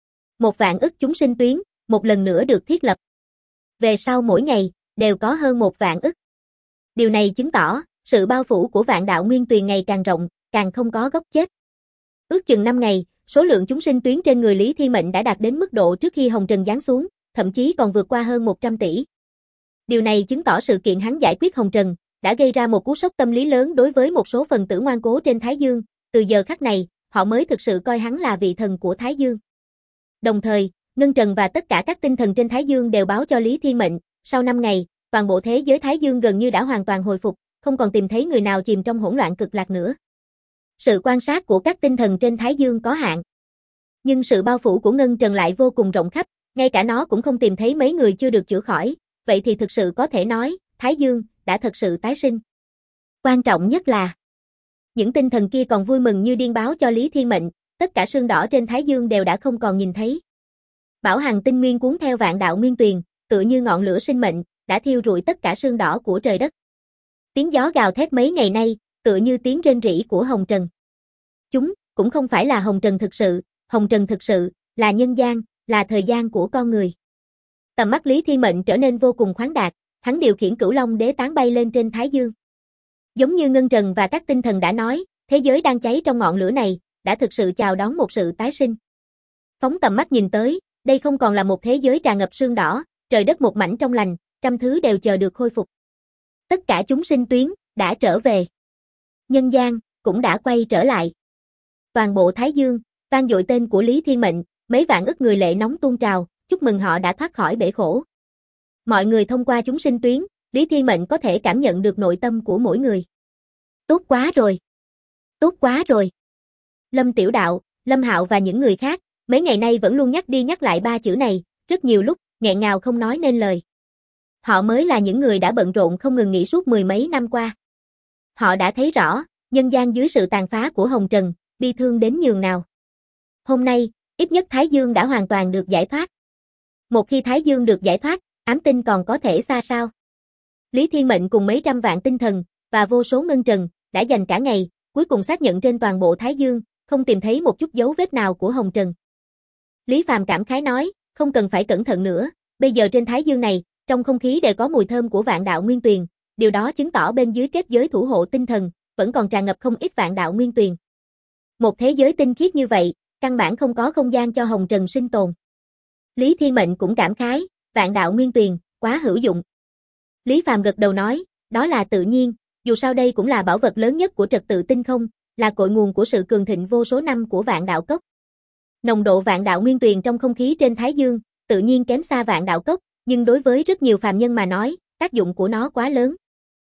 1 vạn ức chúng sinh tuyến, một lần nữa được thiết lập. Về sau mỗi ngày, đều có hơn 1 vạn ức. Điều này chứng tỏ, sự bao phủ của vạn đạo nguyên tuyền ngày càng rộng, càng không có gốc chết. Ước chừng 5 ngày, số lượng chúng sinh tuyến trên người Lý Thiên Mệnh đã đạt đến mức độ trước khi hồng trần giáng xuống, thậm chí còn vượt qua hơn 100 tỷ. Điều này chứng tỏ sự kiện hắn giải quyết hồng trần, đã gây ra một cú sốc tâm lý lớn đối với một số phần tử ngoan cố trên Thái Dương, từ giờ khắc này, họ mới thực sự coi hắn là vị thần của Thái Dương. Đồng thời, Ngân Trần và tất cả các tinh thần trên Thái Dương đều báo cho Lý Thiên Mệnh, sau 5 ngày, toàn bộ thế giới Thái Dương gần như đã hoàn toàn hồi phục, không còn tìm thấy người nào chìm trong hỗn loạn cực lạc nữa. Sự quan sát của các tinh thần trên Thái Dương có hạn. Nhưng sự bao phủ của Ngân Trần lại vô cùng rộng khắp, Ngay cả nó cũng không tìm thấy mấy người chưa được chữa khỏi, vậy thì thực sự có thể nói, Thái Dương đã thật sự tái sinh. Quan trọng nhất là, những tinh thần kia còn vui mừng như điên báo cho Lý Thiên Mệnh, tất cả sương đỏ trên Thái Dương đều đã không còn nhìn thấy. Bảo Hằng tinh nguyên cuốn theo vạn đạo nguyên tuyền, tựa như ngọn lửa sinh mệnh, đã thiêu rụi tất cả sương đỏ của trời đất. Tiếng gió gào thét mấy ngày nay, tựa như tiếng rên rỉ của hồng trần. Chúng cũng không phải là hồng trần thực sự là nhân gian, là thời gian của con người. Tầm mắt Lý Thiên Mệnh trở nên vô cùng khoáng đạt, hắn điều khiển Cửu Long Đế tán bay lên trên Thái Dương. Giống như Ngân Trần và các tinh thần đã nói, thế giới đang cháy trong ngọn lửa này, đã thực sự chào đón một sự tái sinh. Phóng tầm mắt nhìn tới, đây không còn là một thế giới tràn ngập sương đỏ, trời đất một mảnh trong lành, trăm thứ đều chờ được khôi phục. Tất cả chúng sinh tuyến đã trở về. Nhân gian cũng đã quay trở lại. Toàn bộ Thái Dương vang dội tên của Lý Thiên Mệnh, mấy vạn ức người lệ nóng tuôn trào, chúc mừng họ đã thoát khỏi bể khổ. Mọi người thông qua chúng sinh tuyến, Lý Thiên Mệnh có thể cảm nhận được nội tâm của mỗi người. Tốt quá rồi. Tốt quá rồi. Lâm Tiểu Đạo, Lâm Hạo và những người khác, mấy ngày nay vẫn luôn nhắc đi nhắc lại ba chữ này, rất nhiều lúc, nghẹn ngào không nói nên lời. Họ mới là những người đã bận rộn không ngừng nghỉ suốt mười mấy năm qua. Họ đã thấy rõ, nhân gian dưới sự tàn phá của Hồng Trần, bi thương đến nhường nào. Hôm nay, ít nhất Thái Dương đã hoàn toàn được giải thoát. Một khi Thái Dương được giải thoát, ám tinh còn có thể xa sao? Lý Thiên Mệnh cùng mấy trăm vạn tinh thần, và vô số ngân trần, đã dành cả ngày, cuối cùng xác nhận trên toàn bộ Thái Dương, không tìm thấy một chút dấu vết nào của Hồng Trần. Lý Phàm cảm khái nói, không cần phải cẩn thận nữa, bây giờ trên Thái Dương này, trong không khí đều có mùi thơm của vạn đạo nguyên tuyền, điều đó chứng tỏ bên dưới kết giới thủ hộ tinh thần, vẫn còn tràn ngập không ít vạn đạo nguyên tuyền. Một thế giới tinh khiết như vậy, căn bản không có không gian cho Hồng Trần sinh tồn. Lý Thiên Mệnh cũng cảm khái, vạn đạo nguyên tuyền, quá hữu dụng. Lý Phàm gật đầu nói, đó là tự nhiên, dù sao đây cũng là bảo vật lớn nhất của trật tự tinh không, là cội nguồn của sự cường thịnh vô số năm của vạn đạo cốc. Nồng độ vạn đạo nguyên tuyền trong không khí trên Thái Dương, tự nhiên kém xa vạn đạo cốc, nhưng đối với rất nhiều phàm nhân mà nói, tác dụng của nó quá lớn.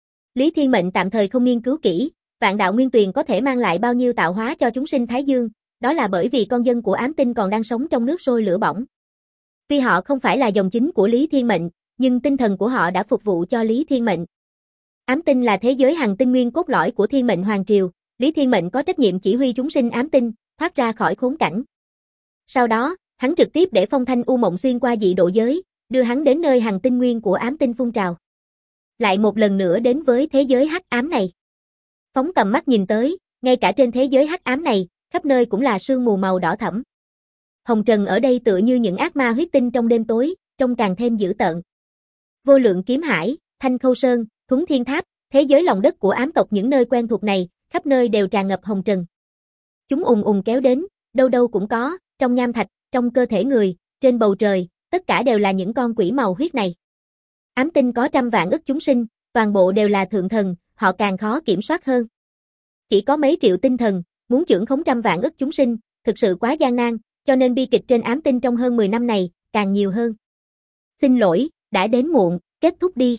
Lý Thiên Mệnh tạm thời không nghiên cứu kỹ, vạn đạo nguyên tuyền có thể mang lại bao nhiêu tạo hóa cho chúng sinh Thái Dương, đó là bởi vì con dân của ám tinh còn đang sống trong nước sôi lửa bỏng. Tuy họ không phải là dòng chính của Lý Thiên Mệnh, nhưng tinh thần của họ đã phục vụ cho Lý Thiên Mệnh. Ám tinh là thế giới hằng tinh nguyên cốt lõi của Thiên Mệnh Hoàng Triều, Lý Thiên Mệnh có trách nhiệm chỉ huy chúng sinh ám tinh, thoát ra khỏi khốn cảnh. Sau đó, hắn trực tiếp để Phong Thanh U Mộng xuyên qua dị độ giới, đưa hắn đến nơi hằng tinh nguyên của ám tinh phun trào. Lại một lần nữa đến với thế giới hắc ám này. Phóng tầm mắt nhìn tới, ngay cả trên thế giới hắc ám này, khắp nơi cũng là sương mù màu đỏ thẫm. Hồng Trần ở đây tựa như những ác ma huyết tinh trong đêm tối, trông càng thêm dữ tợn. Vô lượng kiếm hải, Thanh Khâu Sơn, Thuấn Thiên Tháp, thế giới lòng đất của ám tộc những nơi quen thuộc này, khắp nơi đều tràn ngập hồng trần. Chúng ùn ùn kéo đến, đâu đâu cũng có, trong nham thạch, trong cơ thể người, trên bầu trời, tất cả đều là những con quỷ màu huyết này. Ám tinh có trăm vạn ức chúng sinh, toàn bộ đều là thượng thần, họ càng khó kiểm soát hơn. Chỉ có mấy triệu tinh thần, muốn chưởng khống trăm vạn ức chúng sinh, thực sự quá gian nan, cho nên bi kịch trên ám tinh trong hơn 10 năm này, càng nhiều hơn. Xin lỗi, đã đến muộn, kết thúc đi.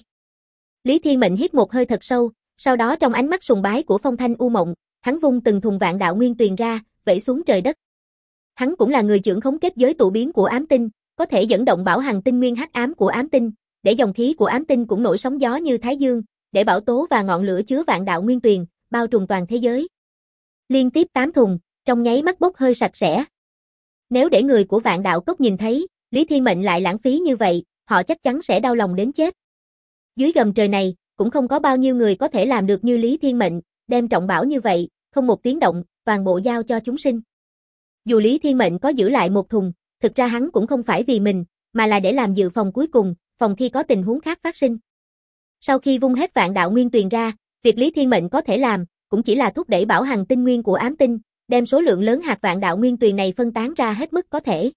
Lý Thiên Mệnh hít một hơi thật sâu, sau đó trong ánh mắt sùng bái của Phong Thanh U Mộng, hắn vung từng thùng vạn đạo nguyên tuyền ra, vẩy xuống trời đất. Hắn cũng là người trưởng khống kết giới tụ biến của ám tinh, có thể dẫn động bảo hằng tinh nguyên hắc ám của ám tinh, để dòng khí của ám tinh cũng nổi sóng gió như Thái Dương, để bảo tố và ngọn lửa chứa vạn đạo nguyên tuyền, bao trùm toàn thế giới. Liên tiếp 8 thùng, trong nháy mắt bốc hơi sạch sẽ. Nếu để người của vạn đạo cốc nhìn thấy, Lý Thiên Mệnh lại lãng phí như vậy, họ chắc chắn sẽ đau lòng đến chết. Dưới gầm trời này, cũng không có bao nhiêu người có thể làm được như Lý Thiên Mệnh, đem trọng bảo như vậy, không một tiếng động, toàn bộ giao cho chúng sinh. Dù Lý Thiên Mệnh có giữ lại một thùng, thực ra hắn cũng không phải vì mình, mà là để làm dự phòng cuối cùng, phòng khi có tình huống khác phát sinh. Sau khi vung hết vạn đạo nguyên tuyền ra, việc Lý Thiên Mệnh có thể làm, cũng chỉ là thúc đẩy bảo hằng tinh nguyên của ám tinh, đem số lượng lớn hạt vạn đạo nguyên tuyền này phân tán ra hết mức có thể.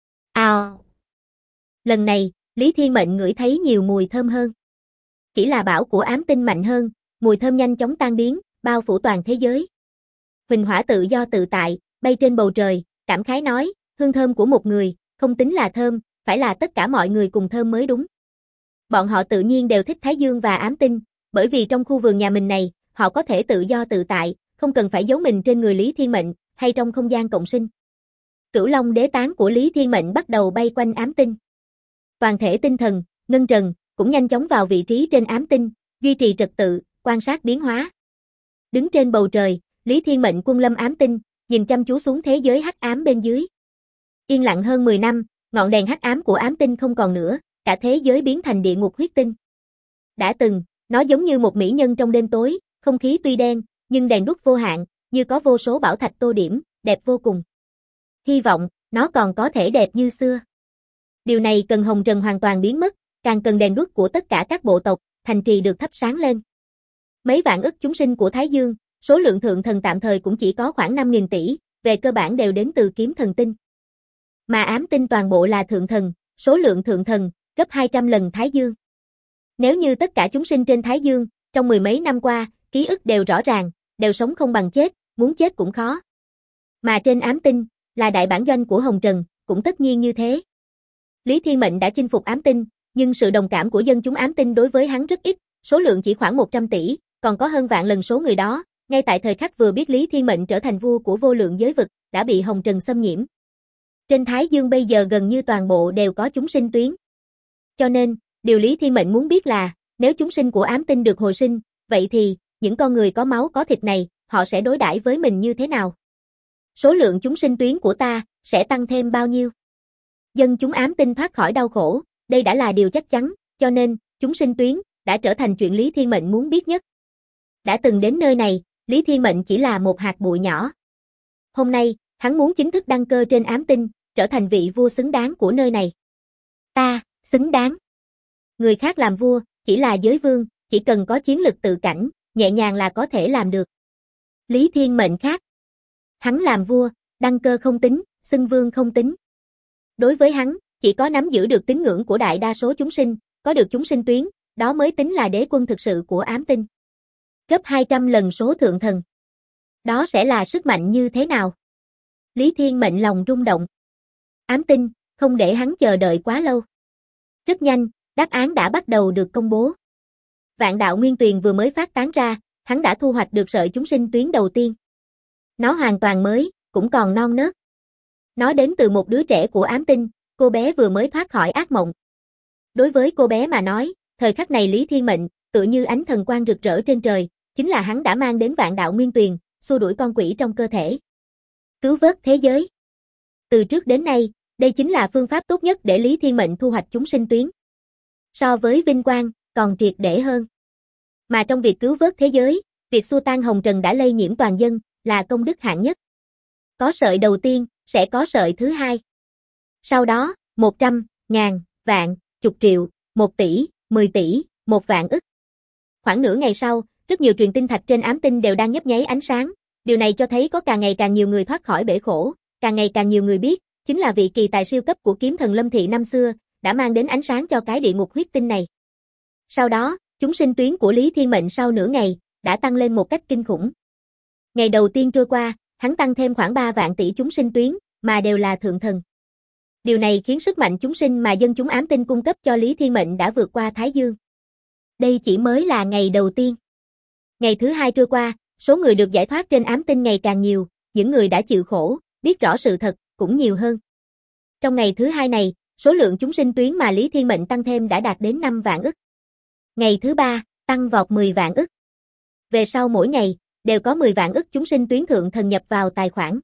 Lần này, Lý Thiên Mệnh ngửi thấy nhiều mùi thơm hơn. Chỉ là bảo của ám tinh mạnh hơn, mùi thơm nhanh chóng tan biến, bao phủ toàn thế giới. Huỳnh Hỏa tự do tự tại, bay trên bầu trời, cảm khái nói, hương thơm của một người, không tính là thơm, phải là tất cả mọi người cùng thơm mới đúng. Bọn họ tự nhiên đều thích Thái Dương và ám tinh, bởi vì trong khu vườn nhà mình này, họ có thể tự do tự tại, không cần phải giấu mình trên người Lý Thiên Mệnh, hay trong không gian cộng sinh. Cửu Long đế tán của Lý Thiên Mệnh bắt đầu bay quanh ám tinh. Toàn thể tinh thần, ngân trần, cũng nhanh chóng vào vị trí trên ám tinh, duy trì trật tự, quan sát biến hóa. Đứng trên bầu trời, Lý Thiên Mệnh quân lâm ám tinh, nhìn chăm chú xuống thế giới hắc ám bên dưới. Yên lặng hơn 10 năm, ngọn đèn hắc ám của ám tinh không còn nữa, cả thế giới biến thành địa ngục huyết tinh. Đã từng, nó giống như một mỹ nhân trong đêm tối, không khí tuy đen, nhưng đèn đuốc vô hạn, như có vô số bảo thạch tô điểm, đẹp vô cùng. Hy vọng, nó còn có thể đẹp như xưa. Điều này cần hồng trần hoàn toàn biến mất, càng cần đèn đuốc của tất cả các bộ tộc, thành trì được thắp sáng lên. Mấy vạn ức chúng sinh của Thái Dương, số lượng thượng thần tạm thời cũng chỉ có khoảng 5.000 tỷ, về cơ bản đều đến từ kiếm thần tinh. Mà ám tinh toàn bộ là thượng thần, số lượng thượng thần, gấp 200 lần Thái Dương. Nếu như tất cả chúng sinh trên Thái Dương, trong mười mấy năm qua, ký ức đều rõ ràng, đều sống không bằng chết, muốn chết cũng khó. Mà trên ám tinh, là đại bản doanh của Hồng Trần, cũng tất nhiên như thế. Lý Thiên Mệnh đã chinh phục ám tinh, nhưng sự đồng cảm của dân chúng ám tinh đối với hắn rất ít, số lượng chỉ khoảng 100 tỷ, còn có hơn vạn lần số người đó, ngay tại thời khắc vừa biết Lý Thiên Mệnh trở thành vua của vô lượng giới vực, đã bị Hồng Trần xâm nhiễm. Trên Thái Dương bây giờ gần như toàn bộ đều có chúng sinh tuyến. Cho nên, điều Lý Thiên Mệnh muốn biết là, nếu chúng sinh của ám tinh được hồi sinh, vậy thì, những con người có máu có thịt này, họ sẽ đối đãi với mình như thế nào? Số lượng chúng sinh tuyến của ta, sẽ tăng thêm bao nhiêu? Dân chúng ám tinh thoát khỏi đau khổ, đây đã là điều chắc chắn, cho nên, chúng sinh tuyến, đã trở thành chuyện Lý Thiên Mệnh muốn biết nhất. Đã từng đến nơi này, Lý Thiên Mệnh chỉ là một hạt bụi nhỏ. Hôm nay, hắn muốn chính thức đăng cơ trên ám tinh, trở thành vị vua xứng đáng của nơi này. Ta, xứng đáng. Người khác làm vua, chỉ là giới vương, chỉ cần có chiến lực tự cảnh, nhẹ nhàng là có thể làm được. Lý Thiên Mệnh khác. Hắn làm vua, đăng cơ không tính, xưng vương không tính. Đối với hắn, chỉ có nắm giữ được tín ngưỡng của đại đa số chúng sinh, có được chúng sinh tuyến, đó mới tính là đế quân thực sự của ám tinh. Gấp 200 lần số thượng thần. Đó sẽ là sức mạnh như thế nào? Lý Thiên Mệnh lòng rung động. Ám tinh, không để hắn chờ đợi quá lâu. Rất nhanh, đáp án đã bắt đầu được công bố. Vạn đạo nguyên tuyền vừa mới phát tán ra, hắn đã thu hoạch được sợi chúng sinh tuyến đầu tiên. Nó hoàn toàn mới, cũng còn non nớt. Nó đến từ một đứa trẻ của ám tinh, cô bé vừa mới thoát khỏi ác mộng. Đối với cô bé mà nói, thời khắc này Lý Thiên Mệnh, tựa như ánh thần quang rực rỡ trên trời, chính là hắn đã mang đến vạn đạo nguyên tuyền, xua đuổi con quỷ trong cơ thể. Cứu vớt thế giới. Từ trước đến nay, đây chính là phương pháp tốt nhất để Lý Thiên Mệnh thu hoạch chúng sinh tuyến. So với vinh quang, còn triệt để hơn. Mà trong việc cứu vớt thế giới, việc xua tan Hồng Trần đã lây nhiễm toàn dân, là công đức hạng nhất. Có sợi đầu tiên, sẽ có sợi thứ hai. Sau đó, 100, ngàn, vạn, chục triệu, 1 tỷ, 10 tỷ, 1 vạn ức. Khoảng nửa ngày sau, rất nhiều truyền tinh thạch trên ám tinh đều đang nhấp nháy ánh sáng. Điều này cho thấy có càng ngày càng nhiều người thoát khỏi bể khổ, càng ngày càng nhiều người biết, chính là vị kỳ tài siêu cấp của kiếm thần Lâm Thị năm xưa, đã mang đến ánh sáng cho cái địa ngục huyết tinh này. Sau đó, chúng sinh tuyến của Lý Thiên Mệnh sau nửa ngày, đã tăng lên một cách kinh khủng. Ngày đầu tiên trôi qua, hắn tăng thêm khoảng 3 vạn tỷ chúng sinh tuyến, mà đều là thượng thần. Điều này khiến sức mạnh chúng sinh mà dân chúng ám tinh cung cấp cho Lý Thiên Mệnh đã vượt qua Thái Dương. Đây chỉ mới là ngày đầu tiên. Ngày thứ hai trôi qua, số người được giải thoát trên ám tinh ngày càng nhiều, những người đã chịu khổ, biết rõ sự thật, cũng nhiều hơn. Trong ngày thứ hai này, số lượng chúng sinh tuyến mà Lý Thiên Mệnh tăng thêm đã đạt đến 5 vạn ức. Ngày thứ ba, tăng vọt 10 vạn ức. Về sau mỗi ngày, đều có 10 vạn ức chúng sinh tuyến thượng thần nhập vào tài khoản.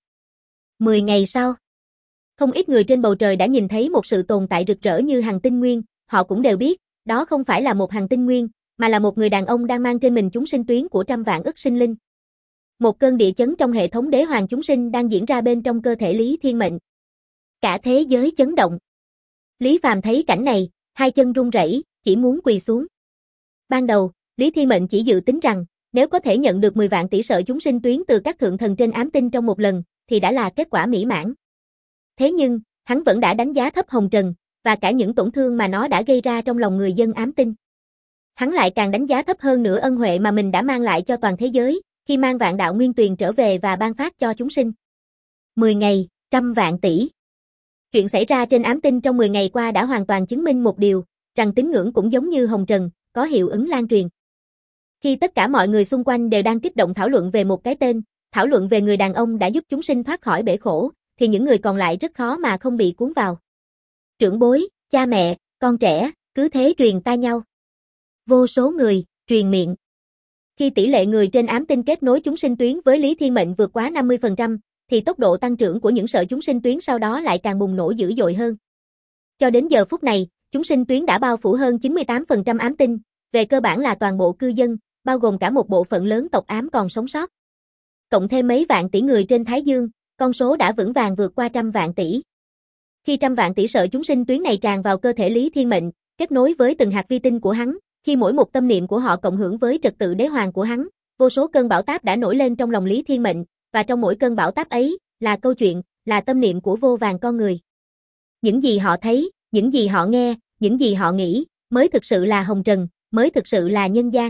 10 ngày sau, không ít người trên bầu trời đã nhìn thấy một sự tồn tại rực rỡ như hành tinh nguyên, họ cũng đều biết, đó không phải là một hành tinh nguyên, mà là một người đàn ông đang mang trên mình chúng sinh tuyến của trăm vạn ức sinh linh. Một cơn địa chấn trong hệ thống đế hoàng chúng sinh đang diễn ra bên trong cơ thể Lý Thiên Mệnh. Cả thế giới chấn động. Lý Phàm thấy cảnh này, hai chân run rẩy, chỉ muốn quỳ xuống. Ban đầu, Lý Thiên Mệnh chỉ dự tính rằng, nếu có thể nhận được 10 vạn tỷ sợi chúng sinh tuyến từ các thượng thần trên ám tinh trong một lần, thì đã là kết quả mỹ mãn. Thế nhưng, hắn vẫn đã đánh giá thấp Hồng Trần, và cả những tổn thương mà nó đã gây ra trong lòng người dân ám tinh. Hắn lại càng đánh giá thấp hơn nữa ân huệ mà mình đã mang lại cho toàn thế giới, khi mang vạn đạo nguyên tuyền trở về và ban phát cho chúng sinh. 10 ngày, trăm vạn tỷ. Chuyện xảy ra trên ám tinh trong 10 ngày qua đã hoàn toàn chứng minh một điều, rằng tín ngưỡng cũng giống như Hồng Trần, có hiệu ứng lan truyền. Khi tất cả mọi người xung quanh đều đang kích động thảo luận về một cái tên, thảo luận về người đàn ông đã giúp chúng sinh thoát khỏi bể khổ, thì những người còn lại rất khó mà không bị cuốn vào. Trưởng bối, cha mẹ, con trẻ, cứ thế truyền tai nhau. Vô số người, truyền miệng. Khi tỷ lệ người trên ám tinh kết nối chúng sinh tuyến với Lý Thiên Mệnh vượt quá 50%, thì tốc độ tăng trưởng của những sợi chúng sinh tuyến sau đó lại càng bùng nổ dữ dội hơn. Cho đến giờ phút này, chúng sinh tuyến đã bao phủ hơn 98% ám tinh, về cơ bản là toàn bộ cư dân, bao gồm cả một bộ phận lớn tộc ám còn sống sót. Cộng thêm mấy vạn tỷ người trên Thái Dương, con số đã vững vàng vượt qua 100 vạn tỷ. Khi 100 vạn tỷ sợi chúng sinh tuyến này tràn vào cơ thể Lý Thiên Mệnh, kết nối với từng hạt vi tinh của hắn, khi mỗi một tâm niệm của họ cộng hưởng với trật tự đế hoàng của hắn, vô số cơn bão táp đã nổi lên trong lòng Lý Thiên Mệnh, và trong mỗi cơn bão táp ấy, là câu chuyện, là tâm niệm của vô vàn con người. Những gì họ thấy, những gì họ nghe, những gì họ nghĩ, mới thực sự là hồng trần, mới thực sự là nhân gian.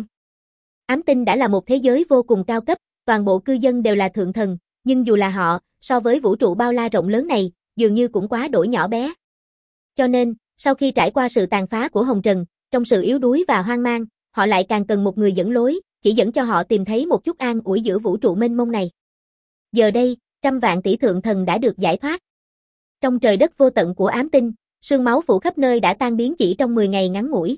Ám tinh đã là một thế giới vô cùng cao cấp, toàn bộ cư dân đều là thượng thần, nhưng dù là họ, so với vũ trụ bao la rộng lớn này, dường như cũng quá đổi nhỏ bé. Cho nên, sau khi trải qua sự tàn phá của hồng trần, trong sự yếu đuối và hoang mang, họ lại càng cần một người dẫn lối, chỉ dẫn cho họ tìm thấy một chút an ủi giữa vũ trụ mênh mông này. Giờ đây, 100 vạn tỷ thượng thần đã được giải thoát. Trong trời đất vô tận của ám tinh, sương máu phủ khắp nơi đã tan biến chỉ trong 10 ngày ngắn ngủi.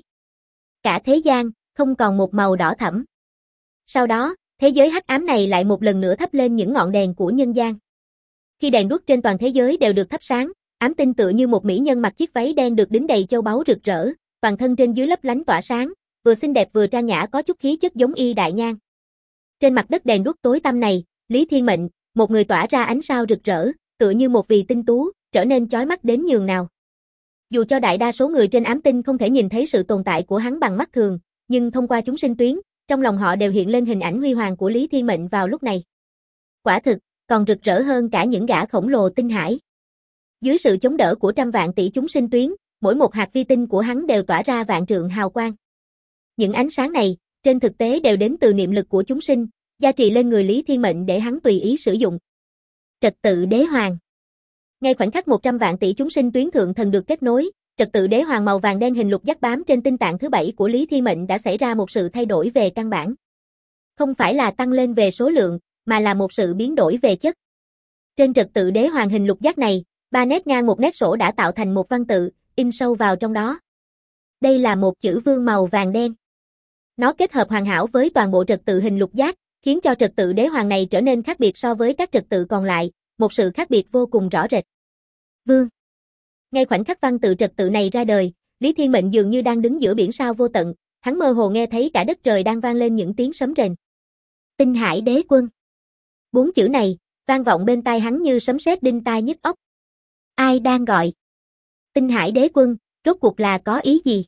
Cả thế gian, không còn một màu đỏ thẫm. Sau đó, thế giới hắc ám này lại một lần nữa thắp lên những ngọn đèn của nhân gian. Khi đèn đuốc trên toàn thế giới đều được thắp sáng, ám tinh tựa như một mỹ nhân mặc chiếc váy đen được đính đầy châu báu rực rỡ, toàn thân trên dưới lấp lánh tỏa sáng, vừa xinh đẹp vừa trang nhã có chút khí chất giống y đại nhan. Trên mặt đất đèn đuốc tối tăm này, Lý Thiên Mệnh, một người tỏa ra ánh sao rực rỡ, tựa như một vì tinh tú, trở nên chói mắt đến nhường nào. Dù cho đại đa số người trên ám tinh không thể nhìn thấy sự tồn tại của hắn bằng mắt thường, nhưng thông qua chúng sinh tuyến, trong lòng họ đều hiện lên hình ảnh huy hoàng của Lý Thiên Mệnh vào lúc này. Quả thực, còn rực rỡ hơn cả những gã khổng lồ tinh hải. Dưới sự chống đỡ của 100 vạn tỷ chúng sinh tuyến, mỗi một hạt vi tinh của hắn đều tỏa ra vạn trượng hào quang. Những ánh sáng này, trên thực tế đều đến từ niệm lực của chúng sinh, gia trì lên người Lý Thiên Mệnh để hắn tùy ý sử dụng. Trật tự đế hoàng. Ngay khoảnh khắc 100 vạn tỷ chúng sinh tuyến thượng thần được kết nối, trật tự đế hoàng màu vàng đen hình lục giác bám trên tinh tạng thứ 7 của Lý Thiên Mệnh đã xảy ra một sự thay đổi về căn bản. Không phải là tăng lên về số lượng, mà là một sự biến đổi về chất. Trên trật tự đế hoàng hình lục giác này, 3 nét ngang một nét sổ đã tạo thành một văn tự, in sâu vào trong đó. Đây là một chữ vương màu vàng đen. Nó kết hợp hoàn hảo với toàn bộ trật tự hình lục giác, khiến cho trật tự đế hoàng này trở nên khác biệt so với các trật tự còn lại, một sự khác biệt vô cùng rõ rệt. Vương. Ngay khoảnh khắc văn tự trật tự này ra đời, Lý Thiên Mệnh dường như đang đứng giữa biển sao vô tận, hắn mơ hồ nghe thấy cả đất trời đang vang lên những tiếng sấm rền. Tinh Hải Đế Quân. 4 chữ này, vang vọng bên tai hắn như sấm sét đinh tai nhức óc. Ai đang gọi? Tinh Hải Đế Quân, rốt cuộc là có ý gì?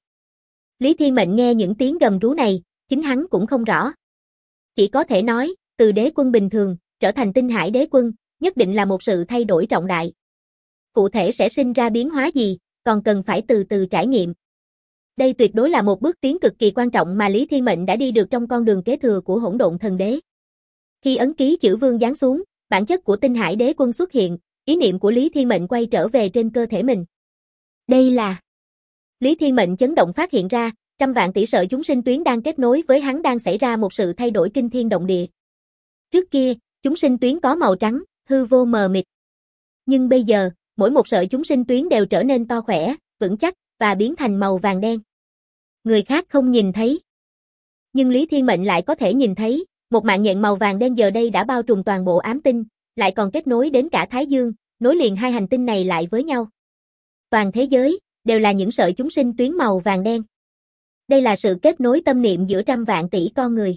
Lý Thiên Mệnh nghe những tiếng gầm rú này, chính hắn cũng không rõ. Chỉ có thể nói, từ đế quân bình thường, trở thành Tinh Hải Đế Quân, nhất định là một sự thay đổi trọng đại. Cụ thể sẽ sinh ra biến hóa gì, còn cần phải từ từ trải nghiệm. Đây tuyệt đối là một bước tiến cực kỳ quan trọng mà Lý Thiên Mệnh đã đi được trong con đường kế thừa của Hỗn Độn Thần Đế. Khi ấn ký chữ vương giáng xuống, bản chất của Tinh Hải Đế Quân xuất hiện, ý niệm của Lý Thiên Mệnh quay trở về trên cơ thể mình. Đây là... Lý Thiên Mệnh chấn động phát hiện ra, 100 vạn tỷ sợi chúng sinh tuyến đang kết nối với hắn đang xảy ra một sự thay đổi kinh thiên động địa. Trước kia, chúng sinh tuyến có màu trắng, hư vô mờ mịt. Nhưng bây giờ, mỗi một sợi chúng sinh tuyến đều trở nên to khỏe, vững chắc, và biến thành màu vàng đen. Người khác không nhìn thấy. Nhưng Lý Thiên Mệnh lại có thể nhìn thấy, một mạng nhện màu vàng đen giờ đây đã bao trùm toàn bộ ám tinh, lại còn kết nối đến cả Thái Dương, nối liền hai hành tinh này lại với nhau. Toàn thế giới, đều là những sợi chúng sinh tuyến màu vàng đen. Đây là sự kết nối tâm niệm giữa 100 vạn tỷ con người.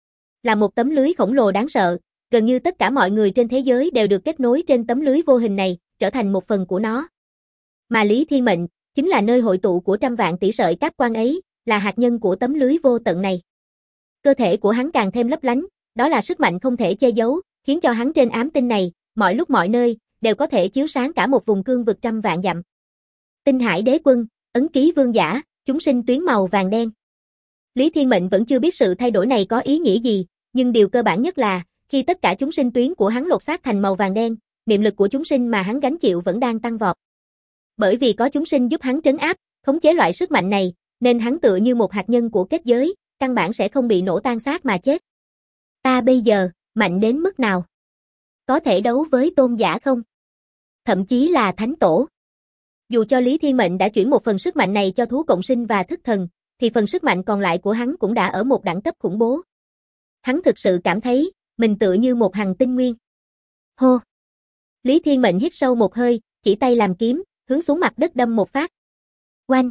Là một tấm lưới khổng lồ đáng sợ, gần như tất cả mọi người trên thế giới đều được kết nối trên tấm lưới vô hình này, trở thành một phần của nó. Mà Lý Thiên Mệnh, chính là nơi hội tụ của 100 vạn tỷ sợi cáp quang ấy, là hạt nhân của tấm lưới vô tận này. Cơ thể của hắn càng thêm lấp lánh, đó là sức mạnh không thể che giấu, khiến cho hắn trên ám tinh này, mọi lúc mọi nơi, đều có thể chiếu sáng cả một vùng cương vực 100 vạn dặm. Tinh Hải Đế Quân, ấn ký vương giả, chúng sinh tuyến màu vàng đen. Lý Thiên Mệnh vẫn chưa biết sự thay đổi này có ý nghĩa gì, nhưng điều cơ bản nhất là, khi tất cả chúng sinh tuyến của hắn lột xác thành màu vàng đen, niệm lực của chúng sinh mà hắn gánh chịu vẫn đang tăng vọt. Bởi vì có chúng sinh giúp hắn trấn áp, khống chế loại sức mạnh này, nên hắn tựa như một hạt nhân của kết giới, căn bản sẽ không bị nổ tan xác mà chết. Ta bây giờ, mạnh đến mức nào? Có thể đấu với tôn giả không? thậm chí là thánh tổ. Dù cho Lý Thiên Mệnh đã chuyển một phần sức mạnh này cho thú cộng sinh và thức thần, thì phần sức mạnh còn lại của hắn cũng đã ở một đẳng cấp khủng bố. Hắn thực sự cảm thấy, mình tựa như một hằng tinh nguyên. Hô! Lý Thiên Mệnh hít sâu một hơi, chỉ tay làm kiếm, hướng xuống mặt đất đâm một phát. Oanh!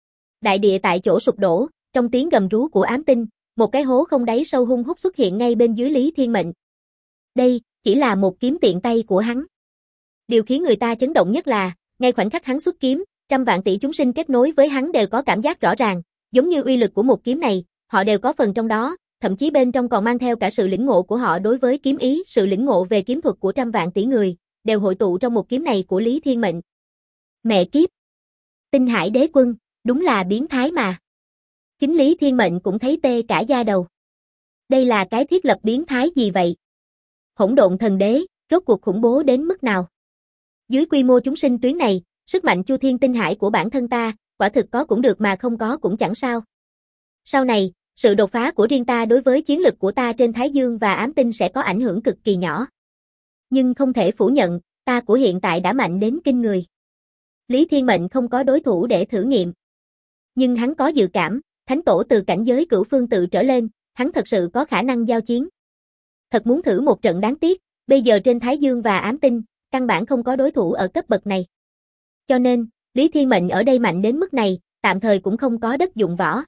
Đại địa tại chỗ sụp đổ, trong tiếng gầm rú của ám tinh, một cái hố không đáy sâu hun hút xuất hiện ngay bên dưới Lý Thiên Mệnh. Đây, chỉ là một kiếm tiện tay của hắn. Điều khiến người ta chấn động nhất là, ngay khoảnh khắc hắn xuất kiếm, trăm vạn tỷ chúng sinh kết nối với hắn đều có cảm giác rõ ràng, giống như uy lực của một kiếm này, họ đều có phần trong đó, thậm chí bên trong còn mang theo cả sự lĩnh ngộ của họ đối với kiếm ý, sự lĩnh ngộ về kiếm thuật của trăm vạn tỷ người, đều hội tụ trong một kiếm này của Lý Thiên Mệnh. Mẹ kiếp! Tinh Hải Đế Quân, đúng là biến thái mà. Chính Lý Thiên Mệnh cũng thấy tê cả da đầu. Đây là cái thiết lập biến thái gì vậy? Hỗn độn thần đế, rốt cuộc khủng bố đến mức nào? Dưới quy mô chúng sinh tuyến này, sức mạnh chu thiên tinh hải của bản thân ta, quả thực có cũng được mà không có cũng chẳng sao. Sau này, sự đột phá của riêng ta đối với chiến lực của ta trên Thái Dương và ám tinh sẽ có ảnh hưởng cực kỳ nhỏ. Nhưng không thể phủ nhận, ta của hiện tại đã mạnh đến kinh người. Lý Thiên Mệnh không có đối thủ để thử nghiệm. Nhưng hắn có dự cảm, thánh tổ từ cảnh giới cửu phương tự trở lên, hắn thật sự có khả năng giao chiến. Thật muốn thử một trận đáng tiếc, bây giờ trên Thái Dương và ám tinh, căn bản không có đối thủ ở cấp bậc này. Cho nên, Lý Thiên Mệnh ở đây mạnh đến mức này, tạm thời cũng không có đất dụng võ.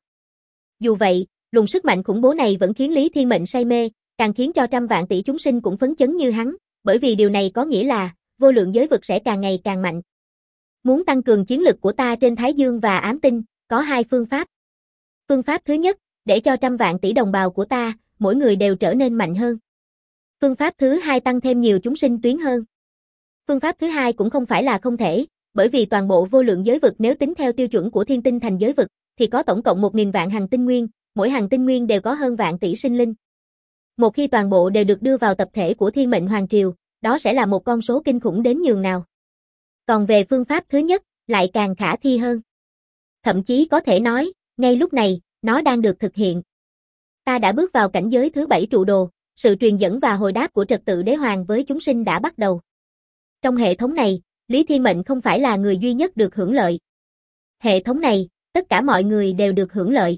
Dù vậy, luồng sức mạnh khủng bố này vẫn khiến Lý Thiên Mệnh say mê, càng khiến cho trăm vạn tỷ chúng sinh cũng phấn chấn như hắn, bởi vì điều này có nghĩa là, vô lượng giới vực sẽ càng ngày càng mạnh. Muốn tăng cường chiến lực của ta trên Thái Dương và ám tinh, có hai phương pháp. Phương pháp thứ nhất, để cho trăm vạn tỷ đồng bào của ta, mỗi người đều trở nên mạnh hơn. Phương pháp thứ hai tăng thêm nhiều chúng sinh tuyến hơn. Phương pháp thứ hai cũng không phải là không thể, bởi vì toàn bộ vô lượng giới vực nếu tính theo tiêu chuẩn của thiên tinh thành giới vực, thì có tổng cộng 1000 vạn hằng tinh nguyên, mỗi hằng tinh nguyên đều có hơn vạn tỷ sinh linh. Một khi toàn bộ đều được đưa vào tập thể của Thiên Mệnh Hoàng Triều, đó sẽ là một con số kinh khủng đến nhường nào. Còn về phương pháp thứ nhất, lại càng khả thi hơn. Thậm chí có thể nói, ngay lúc này, nó đang được thực hiện. Ta đã bước vào cảnh giới thứ 7 trụ đồ, sự truyền dẫn và hồi đáp của trật tự đế hoàng với chúng sinh đã bắt đầu. Trong hệ thống này, Lý Thiên Mệnh không phải là người duy nhất được hưởng lợi. Hệ thống này, tất cả mọi người đều được hưởng lợi.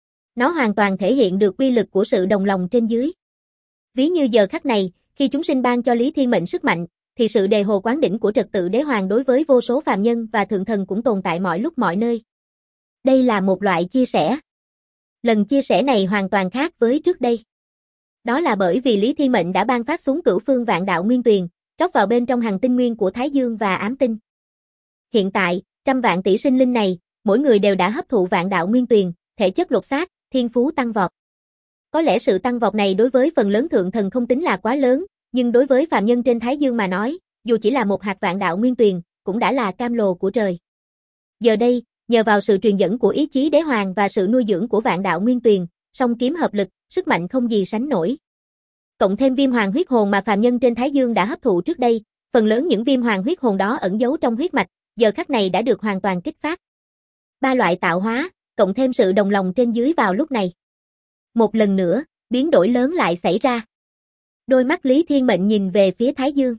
Nó hoàn toàn thể hiện được uy lực của sự đồng lòng trên dưới. Ví như giờ khắc này, khi chúng sinh ban cho Lý Thiên Mệnh sức mạnh, thì sự đề hồ quán đỉnh của trật tự đế hoàng đối với vô số phàm nhân và thượng thần cũng tồn tại mọi lúc mọi nơi. Đây là một loại chia sẻ. Lần chia sẻ này hoàn toàn khác với trước đây. Đó là bởi vì Lý Thiên Mệnh đã ban phát xuống cửu phương vạn đạo nguyên tuyền, rót vào bên trong hằng tinh nguyên của Thái Dương và ám tinh. Hiện tại, trăm vạn tỷ sinh linh này, mỗi người đều đã hấp thụ vạn đạo nguyên tuyền, thể chất lột xác, thiên phú tăng vọt. Có lẽ sự tăng vọt này đối với phần lớn thượng thần không tính là quá lớn, nhưng đối với phàm nhân trên Thái Dương mà nói, dù chỉ là một hạt vạn đạo nguyên tuyền, cũng đã là cam lồ của trời. Giờ đây, nhờ vào sự truyền dẫn của ý chí đế hoàng và sự nuôi dưỡng của vạn đạo nguyên tuyền, song kiếm hợp lực, sức mạnh không gì sánh nổi. Cộng thêm viêm hoàng huyết hồn mà phàm nhân trên Thái Dương đã hấp thụ trước đây, phần lớn những viêm hoàng huyết hồn đó ẩn giấu trong huyết mạch, giờ khắc này đã được hoàn toàn kích phát. Ba loại tạo hóa, cộng thêm sự đồng lòng trên dưới vào lúc này. Một lần nữa, biến đổi lớn lại xảy ra. Đôi mắt Lý Thiên Mệnh nhìn về phía Thái Dương.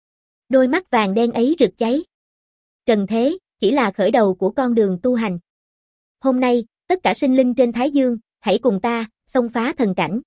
Đôi mắt vàng đen ấy rực cháy. Trần thế, chỉ là khởi đầu của con đường tu hành. Hôm nay, tất cả sinh linh trên Thái Dương, hãy cùng ta, xông phá thần cảnh.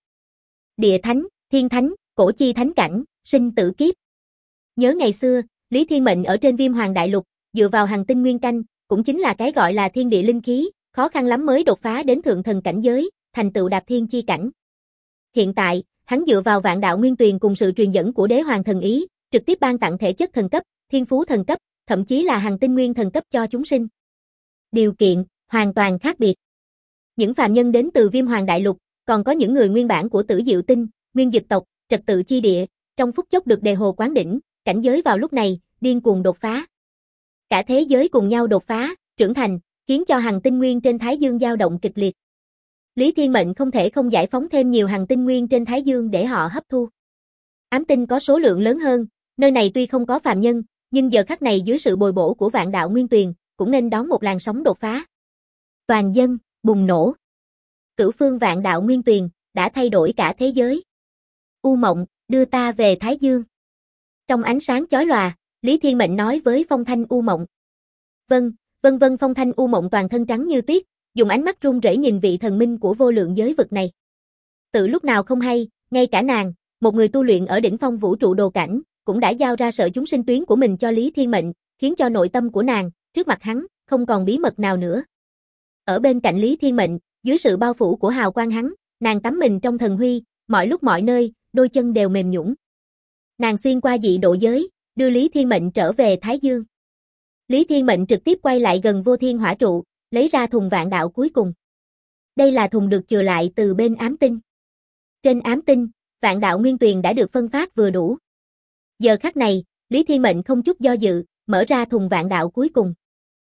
Địa thánh, thiên thánh, cổ chi thánh cảnh, sinh tử kiếp. Nhớ ngày xưa, Lý Thiên Mệnh ở trên Viêm Hoàng Đại Lục, dựa vào hằng tinh nguyên canh, cũng chính là cái gọi là thiên địa linh khí, khó khăn lắm mới đột phá đến thượng thần cảnh giới, thành tựu đạp thiên chi cảnh. Hiện tại, hắn dựa vào vạn đạo nguyên tuyền cùng sự truyền dẫn của đế hoàng thần ý, trực tiếp ban tặng thể chất thần cấp, thiên phú thần cấp, thậm chí là hằng tinh nguyên thần cấp cho chúng sinh. Điều kiện, hoàn toàn khác biệt. Những phàm nhân đến từ Viêm Hoàng Đại Lục, còn có những người nguyên bản của Tử Diệu Tinh, Nguyên Dực tộc, Trật Tự Chi Địa, trong phút chốc được đề hồ quán đỉnh, cảnh giới vào lúc này, điên cuồng đột phá. Cả thế giới cùng nhau đột phá, trưởng thành, khiến cho hằng tinh nguyên trên Thái Dương dao động kịch liệt. Lý Thiên Mệnh không thể không giải phóng thêm nhiều hằng tinh nguyên trên Thái Dương để họ hấp thu. Ám tinh có số lượng lớn hơn, nơi này tuy không có phàm nhân, nhưng giờ khắc này dưới sự bồi bổ của vạn đạo nguyên tuyền, cũng nên đón một làn sóng đột phá. Toàn dân, bùng nổ. Cửu phương vạn đạo nguyên tuyền, đã thay đổi cả thế giới. U Mộng, đưa ta về Thái Dương. Trong ánh sáng chói lòa, Lý Thiên Mệnh nói với Phong Thanh U Mộng. Vâng, vâng. Phong Thanh U Mộng toàn thân trắng như tuyết, dùng ánh mắt run rẩy nhìn vị thần minh của vô lượng giới vực này. Từ lúc nào không hay, ngay cả nàng, một người tu luyện ở đỉnh phong vũ trụ đồ cảnh, cũng đã giao ra sợ chúng sinh tuyến của mình cho Lý Thiên Mệnh, khiến cho nội tâm của nàng, trước mặt hắn, không còn bí mật nào nữa. Ở bên cạnh Lý Thiên Mệnh, dưới sự bao phủ của hào quang hắn, nàng tắm mình trong thần huy, mọi lúc mọi nơi, đôi chân đều mềm nhũn. Nàng xuyên qua dị độ giới, đưa Lý Thiên Mệnh trở về Thái Dương. Lý Thiên Mệnh trực tiếp quay lại gần Vô Thiên Hỏa trụ, lấy ra thùng vạn đạo cuối cùng. Đây là thùng được chừa lại từ bên ám tinh. Trên ám tinh, vạn đạo nguyên tuyền đã được phân phát vừa đủ. Giờ khắc này, Lý Thiên Mệnh không chút do dự, mở ra thùng vạn đạo cuối cùng.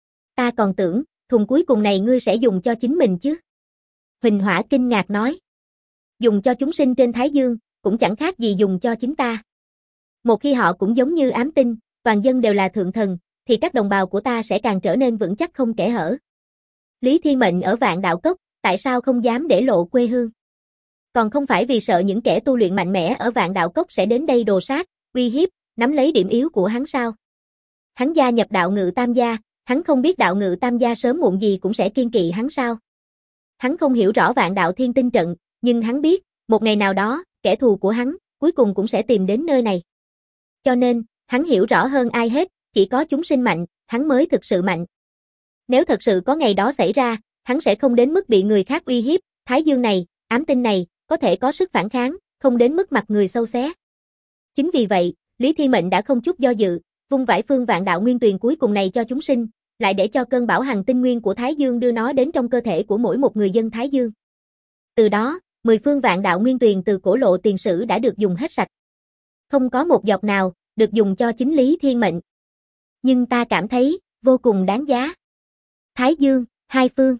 Ta còn tưởng, thùng cuối cùng này ngươi sẽ dùng cho chính mình chứ? Huỳnh Hỏa kinh ngạc nói. Dùng cho chúng sinh trên Thái Dương, cũng chẳng khác gì dùng cho chính ta. Một khi họ cũng giống như ám tinh, toàn dân đều là thượng thần, thì các đồng bào của ta sẽ càng trở nên vững chắc không kẽ hở. Lý Thiên Mệnh ở Vạn Đạo Cốc, tại sao không dám để lộ quê hương? Còn không phải vì sợ những kẻ tu luyện mạnh mẽ ở Vạn Đạo Cốc sẽ đến đây đồ sát, uy hiếp, nắm lấy điểm yếu của hắn sao? Hắn gia nhập đạo ngự tam gia, hắn không biết đạo ngự tam gia sớm muộn gì cũng sẽ kiêng kỵ hắn sao? Hắn không hiểu rõ Vạn Đạo Thiên Tinh trận, nhưng hắn biết, một ngày nào đó, kẻ thù của hắn, cuối cùng cũng sẽ tìm đến nơi này. Cho nên, hắn hiểu rõ hơn ai hết, chỉ có chúng sinh mạnh, hắn mới thực sự mạnh. Nếu thật sự có ngày đó xảy ra, hắn sẽ không đến mức bị người khác uy hiếp, Thái Dương này, ám tinh này, có thể có sức phản kháng, không đến mức mặt người xâu xé. Chính vì vậy, Lý Thiên Mệnh đã không chút do dự, vung vải phương vạn đạo nguyên tuyền cuối cùng này cho chúng sinh, lại để cho cơn bão hằng tinh nguyên của Thái Dương đưa nó đến trong cơ thể của mỗi một người dân Thái Dương. Từ đó, 10 phương vạn đạo nguyên tuyền từ cổ lộ tiền sử đã được dùng hết sạch. Không có một giọt nào, được dùng cho chính Lý Thiên Mệnh. Nhưng ta cảm thấy, vô cùng đáng giá. Thái Dương, hai phương,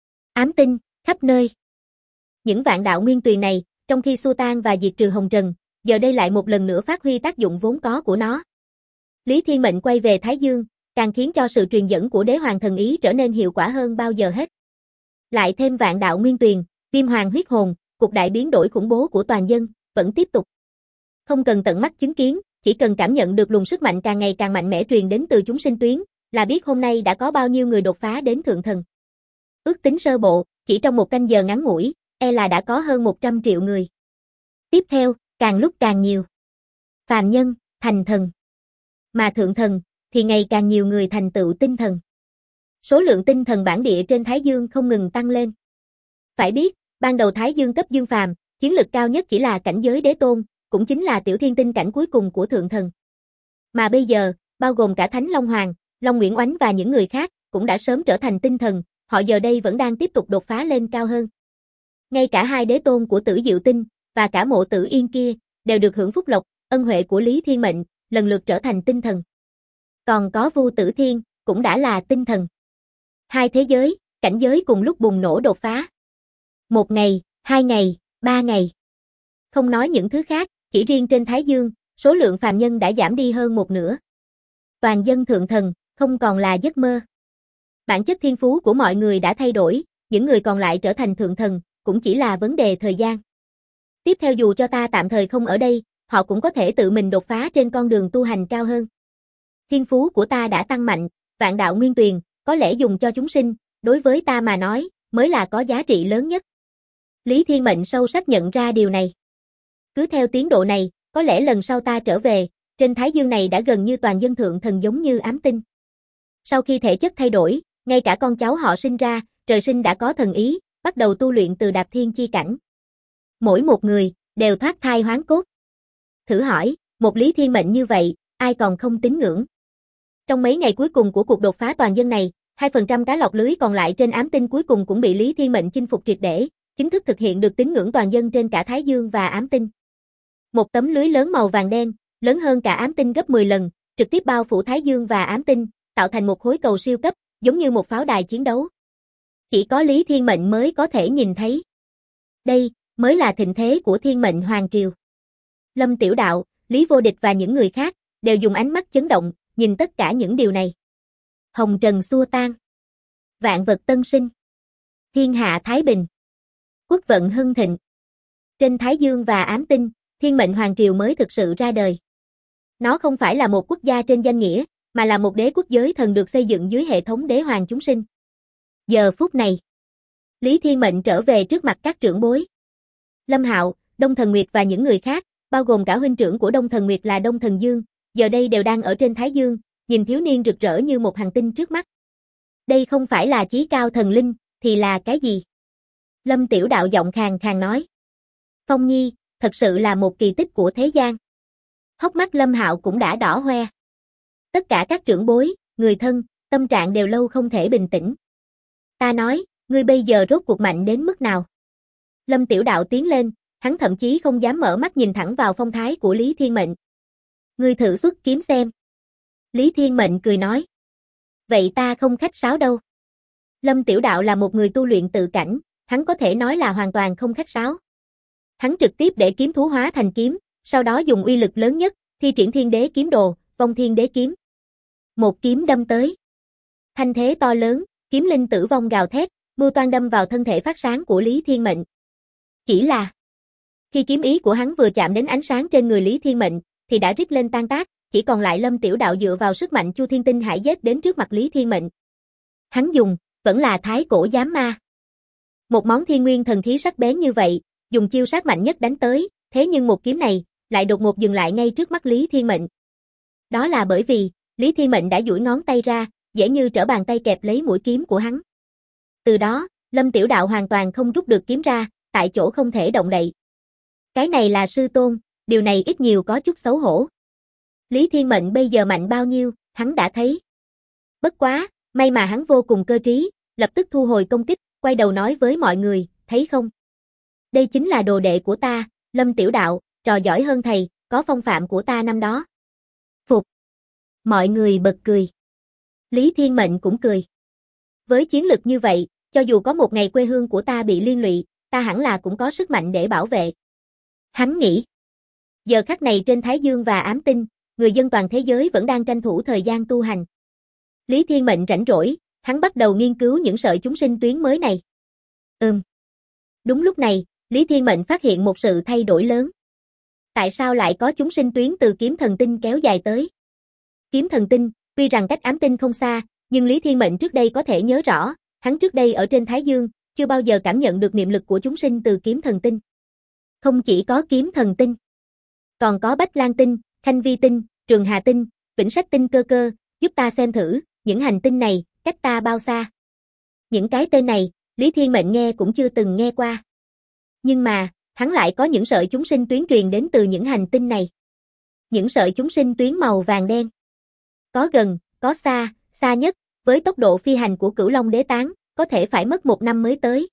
ám tinh, khắp nơi. Những vạn đạo nguyên tuyền này, trong khi xua tan và diệt trừ hồng trần, giờ đây lại một lần nữa phát huy tác dụng vốn có của nó. Lý Thiên Mệnh quay về Thái Dương, càng khiến cho sự truyền dẫn của đế hoàng thần ý trở nên hiệu quả hơn bao giờ hết. Lại thêm vạn đạo nguyên tuyền, viêm hoàng huyết hồn, cuộc đại biến đổi khủng bố của toàn dân, vẫn tiếp tục. Không cần tận mắt chứng kiến, chỉ cần cảm nhận được luồng sức mạnh càng ngày càng mạnh mẽ truyền đến từ chúng sinh tuyến, là biết hôm nay đã có bao nhiêu người đột phá đến thượng thần. Ước tính sơ bộ, chỉ trong một canh giờ ngắn ngủi, là đã có hơn 100 triệu người. Tiếp theo, càng lúc càng nhiều. Phàm nhân, thành thần. Mà thượng thần, thì ngày càng nhiều người thành tựu tinh thần. Số lượng tinh thần bản địa trên Thái Dương không ngừng tăng lên. Phải biết, ban đầu Thái Dương cấp dương phàm, chiến lực cao nhất chỉ là cảnh giới đế tôn, cũng chính là tiểu thiên tinh cảnh cuối cùng của thượng thần. Mà bây giờ, bao gồm cả Thánh Long Hoàng, Long Nguyễn Oánh và những người khác, cũng đã sớm trở thành tinh thần, họ giờ đây vẫn đang tiếp tục đột phá lên cao hơn. Ngay cả hai đế tôn của Tử Diệu Tinh, và cả Mộ Tử Yên kia, đều được hưởng phúc lộc, ân huệ của Lý Thiên Mệnh, lần lượt trở thành tinh thần. Còn có Vu Tử Thiên, cũng đã là tinh thần. Hai thế giới, cảnh giới cùng lúc bùng nổ đột phá. 1 ngày, 2 ngày, 3 ngày. Không nói những thứ khác, chỉ riêng trên Thái Dương, số lượng phàm nhân đã giảm đi hơn một nửa. Toàn dân thượng thần, không còn là giấc mơ. Bản chất thiên phú của mọi người đã thay đổi, những người còn lại trở thành thượng thần, cũng chỉ là vấn đề thời gian. Tiếp theo dù cho ta tạm thời không ở đây, họ cũng có thể tự mình đột phá trên con đường tu hành cao hơn. Thiên phú của ta đã tăng mạnh, vạn đạo nguyên tuyền, có lẽ dùng cho chúng sinh, đối với ta mà nói, mới là có giá trị lớn nhất. Lý Thiên Mệnh sâu sắc nhận ra điều này. Cứ theo tiến độ này, có lẽ lần sau ta trở về, trên Thái Dương này đã gần như toàn dân thượng thần giống như ám tinh. Sau khi thể chất thay đổi, ngay cả con cháu họ sinh ra, trời sinh đã có thần ý, bắt đầu tu luyện từ đạp thiên chi cảnh. Mỗi một người, đều thoát thai hoán cốt. Thử hỏi, một Lý Thiên Mệnh như vậy, ai còn không tín ngưỡng? Trong mấy ngày cuối cùng của cuộc đột phá toàn dân này, 2% cá lọt lưới còn lại trên ám tinh cuối cùng cũng bị Lý Thiên Mệnh chinh phục triệt để, chính thức thực hiện được tín ngưỡng toàn dân trên cả Thái Dương và ám tinh. Một tấm lưới lớn màu vàng đen, lớn hơn cả ám tinh gấp 10 lần, trực tiếp bao phủ Thái Dương và ám tinh, tạo thành một khối cầu siêu cấp, giống như một pháo đài chiến đấu. Chỉ có Lý Thiên Mệnh mới có thể nhìn thấy. Đây, mới là thịnh thế của Thiên Mệnh Hoàng Triều. Lâm Tiểu Đạo, Lý Vô Địch và những người khác, đều dùng ánh mắt chấn động, nhìn tất cả những điều này. Hồng trần xua tan. Vạn vật tân sinh. Thiên hạ thái bình. Quốc vận hưng thịnh. Trên Thái Dương và ám tinh, Thiên Mệnh Hoàng Triều mới thực sự ra đời. Nó không phải là một quốc gia trên danh nghĩa, mà là một đế quốc giới thần được xây dựng dưới hệ thống đế hoàng chúng sinh. Giờ phút này, Lý Thiên Mệnh trở về trước mặt các trưởng bối. Lâm Hạo, Đông Thần Nguyệt và những người khác, bao gồm cả huynh trưởng của Đông Thần Nguyệt là Đông Thần Dương, giờ đây đều đang ở trên Thái Dương, nhìn thiếu niên rực rỡ như một hành tinh trước mắt. Đây không phải là chí cao thần linh, thì là cái gì? Lâm Tiểu Đạo giọng khàn khàn nói. Phong Nhi, thật sự là một kỳ tích của thế gian. Hốc mắt Lâm Hạo cũng đã đỏ hoe. Tất cả các trưởng bối, người thân, tâm trạng đều lâu không thể bình tĩnh. Ta nói, ngươi bây giờ rốt cuộc mạnh đến mức nào? Lâm Tiểu Đạo tiến lên, hắn thậm chí không dám mở mắt nhìn thẳng vào phong thái của Lý Thiên Mệnh. Ngươi thử xuất kiếm xem. Lý Thiên Mệnh cười nói. Vậy ta không khách sáo đâu. Lâm Tiểu Đạo là một người tu luyện tự cảnh, hắn có thể nói là hoàn toàn không khách sáo. Hắn trực tiếp để kiếm thú hóa thành kiếm, sau đó dùng uy lực lớn nhất, thi triển Thiên Đế kiếm đồ, Vong Thiên Đế kiếm. Một kiếm đâm tới. Thanh thế to lớn, kiếm linh tử vong gào thét, mưu toan đâm vào thân thể phát sáng của Lý Thiên Mệnh. Chỉ là, khi kiếm ý của hắn vừa chạm đến ánh sáng trên người Lý Thiên Mệnh, thì đã rít lên tan tác, chỉ còn lại Lâm Tiểu Đạo dựa vào sức mạnh Chu Thiên Tinh Hải giết đến trước mặt Lý Thiên Mệnh. Hắn dùng, vẫn là Thái Cổ Giám Ma. Một món thiên nguyên thần khí sắc bén như vậy, dùng chiêu sát mạnh nhất đánh tới, thế nhưng một kiếm này, lại đột ngột dừng lại ngay trước mắt Lý Thiên Mệnh. Đó là bởi vì, Lý Thiên Mệnh đã duỗi ngón tay ra, dễ như trở bàn tay kẹp lấy mũi kiếm của hắn. Từ đó, Lâm Tiểu Đạo hoàn toàn không rút được kiếm ra, tại chỗ không thể động đậy. Cái này là sư tôn, điều này ít nhiều có chút xấu hổ. Lý Thiên Mệnh bây giờ mạnh bao nhiêu, hắn đã thấy. Bất quá, may mà hắn vô cùng cơ trí, lập tức thu hồi công kích, quay đầu nói với mọi người, thấy không? Đây chính là đồ đệ của ta, Lâm Tiểu Đạo, trò giỏi hơn thầy, có phong phạm của ta năm đó. Phục. Mọi người bật cười. Lý Thiên Mệnh cũng cười. Với chiến lực như vậy, cho dù có một ngày quê hương của ta bị liên lụy, ta hẳn là cũng có sức mạnh để bảo vệ. Hắn nghĩ. Giờ khắc này trên Thái Dương và Ám Tinh, người dân toàn thế giới vẫn đang tranh thủ thời gian tu hành. Lý Thiên Mệnh rảnh rỗi, hắn bắt đầu nghiên cứu những sợi chúng sinh tuyến mới này. Đúng lúc này, Lý Thiên Mệnh phát hiện một sự thay đổi lớn. Tại sao lại có chúng sinh tuyến từ kiếm thần tinh kéo dài tới? Kiếm thần tinh, tuy rằng cách Ám Tinh không xa, nhưng Lý Thiên Mệnh trước đây có thể nhớ rõ, hắn trước đây ở trên Thái Dương, chưa bao giờ cảm nhận được niệm lực của chúng sinh từ kiếm thần tinh. Không chỉ có kiếm thần tinh, còn có Bách Lan tinh, Khanh Vi tinh, Trường Hà tinh, Vĩnh Sách tinh cơ, giúp ta xem thử, những hành tinh này, cách ta bao xa. Những cái tên này, Lý Thiên Mệnh nghe cũng chưa từng nghe qua. Nhưng mà, hắn lại có những sợi chúng sinh tuyến truyền đến từ những hành tinh này. Những sợi chúng sinh tuyến màu vàng đen. Có gần, có xa, xa nhất, với tốc độ phi hành của Cửu Long Đế Tán, có thể phải mất 1 năm mới tới.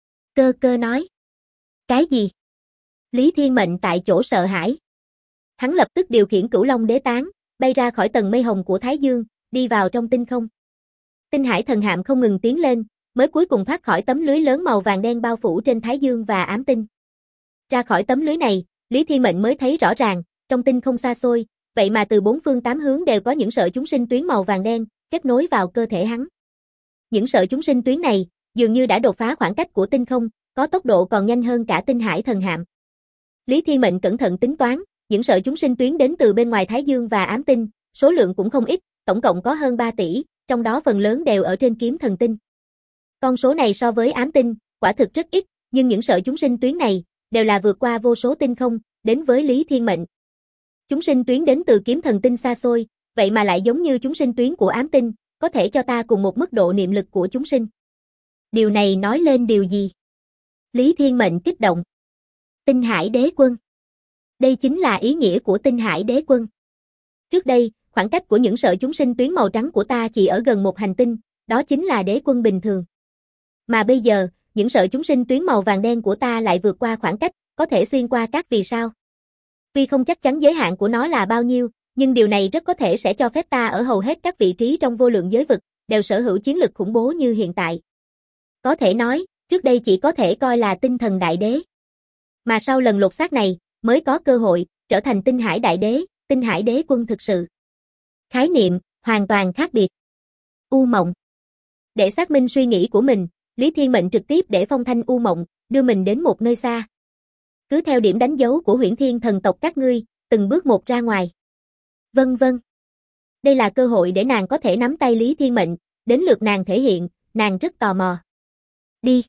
Cơ nói. Cái gì? Lý Thiên Mệnh tại chỗ sợ hãi. Hắn lập tức điều khiển Cửu Long Đế Tán, bay ra khỏi tầng mây hồng của Thái Dương, đi vào trong tinh không. Tinh hải thần hạm không ngừng tiến lên, mới cuối cùng thoát khỏi tấm lưới lớn màu vàng đen bao phủ trên Thái Dương và Ám Tinh. Ra khỏi tấm lưới này, Lý Thiên Mệnh mới thấy rõ ràng, trong tinh không xa xôi, vậy mà từ 4 phương 8 hướng đều có những sợi chúng sinh tuyến màu vàng đen, kết nối vào cơ thể hắn. Những sợi chúng sinh tuyến này, dường như đã đột phá khoảng cách của tinh không, có tốc độ còn nhanh hơn cả tinh hải thần hạm. Lý Thiên Mệnh cẩn thận tính toán, những sợi chúng sinh tuyến đến từ bên ngoài Thái Dương và Ám Tinh, số lượng cũng không ít, tổng cộng có hơn 3 tỷ, trong đó phần lớn đều ở trên kiếm thần tinh. Con số này so với Ám Tinh, quả thực rất ít, nhưng những sợi chúng sinh tuyến này, đều là vượt qua vô số tinh không, đến với Lý Thiên Mệnh. Chúng sinh tuyến đến từ kiếm thần tinh xa xôi, vậy mà lại giống như chúng sinh tuyến của Ám Tinh, có thể cho ta cùng một mức độ niệm lực của chúng sinh. Điều này nói lên điều gì? Lý Thiên Mệnh kích động. Tinh Hải Đế Quân. Đây chính là ý nghĩa của Tinh Hải Đế Quân. Trước đây, khoảng cách của những sợi chúng sinh tuyến màu trắng của ta chỉ ở gần một hành tinh, đó chính là đế quân bình thường. Mà bây giờ, những sợi chúng sinh tuyến màu vàng đen của ta lại vượt qua khoảng cách, có thể xuyên qua các vì sao. Tuy không chắc chắn giới hạn của nó là bao nhiêu, nhưng điều này rất có thể sẽ cho phép ta ở hầu hết các vị trí trong vô lượng giới vực, đều sở hữu chiến lực khủng bố như hiện tại. Có thể nói, trước đây chỉ có thể coi là tinh thần đại đế. Mà sau lần lột xác này, mới có cơ hội, trở thành tinh hải đại đế, tinh hải đế quân thực sự. Khái niệm, hoàn toàn khác biệt. U Mộng. Để xác minh suy nghĩ của mình, Lý Thiên Mệnh trực tiếp để phong thanh U Mộng, đưa mình đến một nơi xa. Cứ theo điểm đánh dấu của Huyễn Thiên thần tộc các ngươi, từng bước một ra ngoài. Vân vân. Đây là cơ hội để nàng có thể nắm tay Lý Thiên Mệnh, đến lượt nàng thể hiện, nàng rất tò mò. Đi.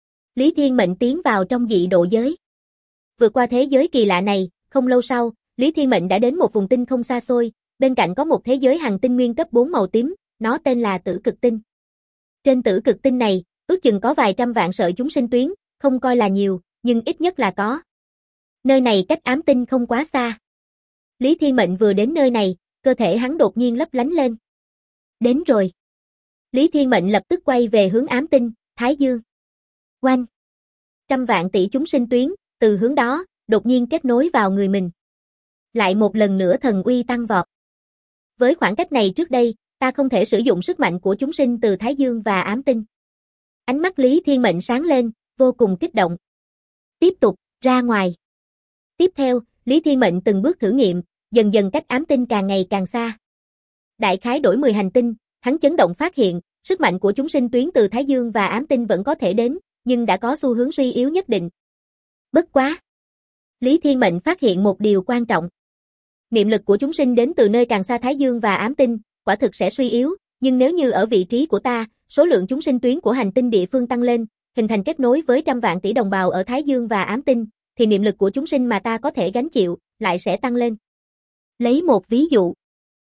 Lý Thiên Mệnh tiến vào trong dị độ giới. Vượt qua thế giới kỳ lạ này, không lâu sau, Lý Thiên Mệnh đã đến một vùng tinh không xa xôi, bên cạnh có một thế giới hành tinh nguyên cấp 4 màu tím, nó tên là Tử Cực Tinh. Trên Tử Cực Tinh này, ước chừng có vài trăm vạn sợi chúng sinh tuyến, không coi là nhiều, nhưng ít nhất là có. Nơi này cách ám tinh không quá xa. Lý Thiên Mệnh vừa đến nơi này, cơ thể hắn đột nhiên lấp lánh lên. Đến rồi. Lý Thiên Mệnh lập tức quay về hướng ám tinh, Thái Dương. Oanh. Trăm vạn tỷ chúng sinh tuyến, từ hướng đó, đột nhiên kết nối vào người mình. Lại một lần nữa thần uy tăng vọt. Với khoảng cách này trước đây, ta không thể sử dụng sức mạnh của chúng sinh từ Thái Dương và ám tinh. Ánh mắt Lý Thiên Mệnh sáng lên, vô cùng kích động. Tiếp tục, ra ngoài. Tiếp theo, Lý Thiên Mệnh từng bước thử nghiệm, dần dần cách ám tinh càng ngày càng xa. Đại khái đổi 10 hành tinh, hắn chấn động phát hiện, sức mạnh của chúng sinh tuyến từ Thái Dương và ám tinh vẫn có thể đến, nhưng đã có xu hướng suy yếu nhất định. Bất quá. Lý Thiên Mệnh phát hiện một điều quan trọng. Niệm lực của chúng sinh đến từ nơi càng xa Thái Dương và ám tinh, quả thực sẽ suy yếu, nhưng nếu như ở vị trí của ta, số lượng chúng sinh tuyến của hành tinh địa phương tăng lên, hình thành kết nối với trăm vạn tỷ đồng bào ở Thái Dương và ám tinh, thì niệm lực của chúng sinh mà ta có thể gánh chịu, lại sẽ tăng lên. Lấy một ví dụ.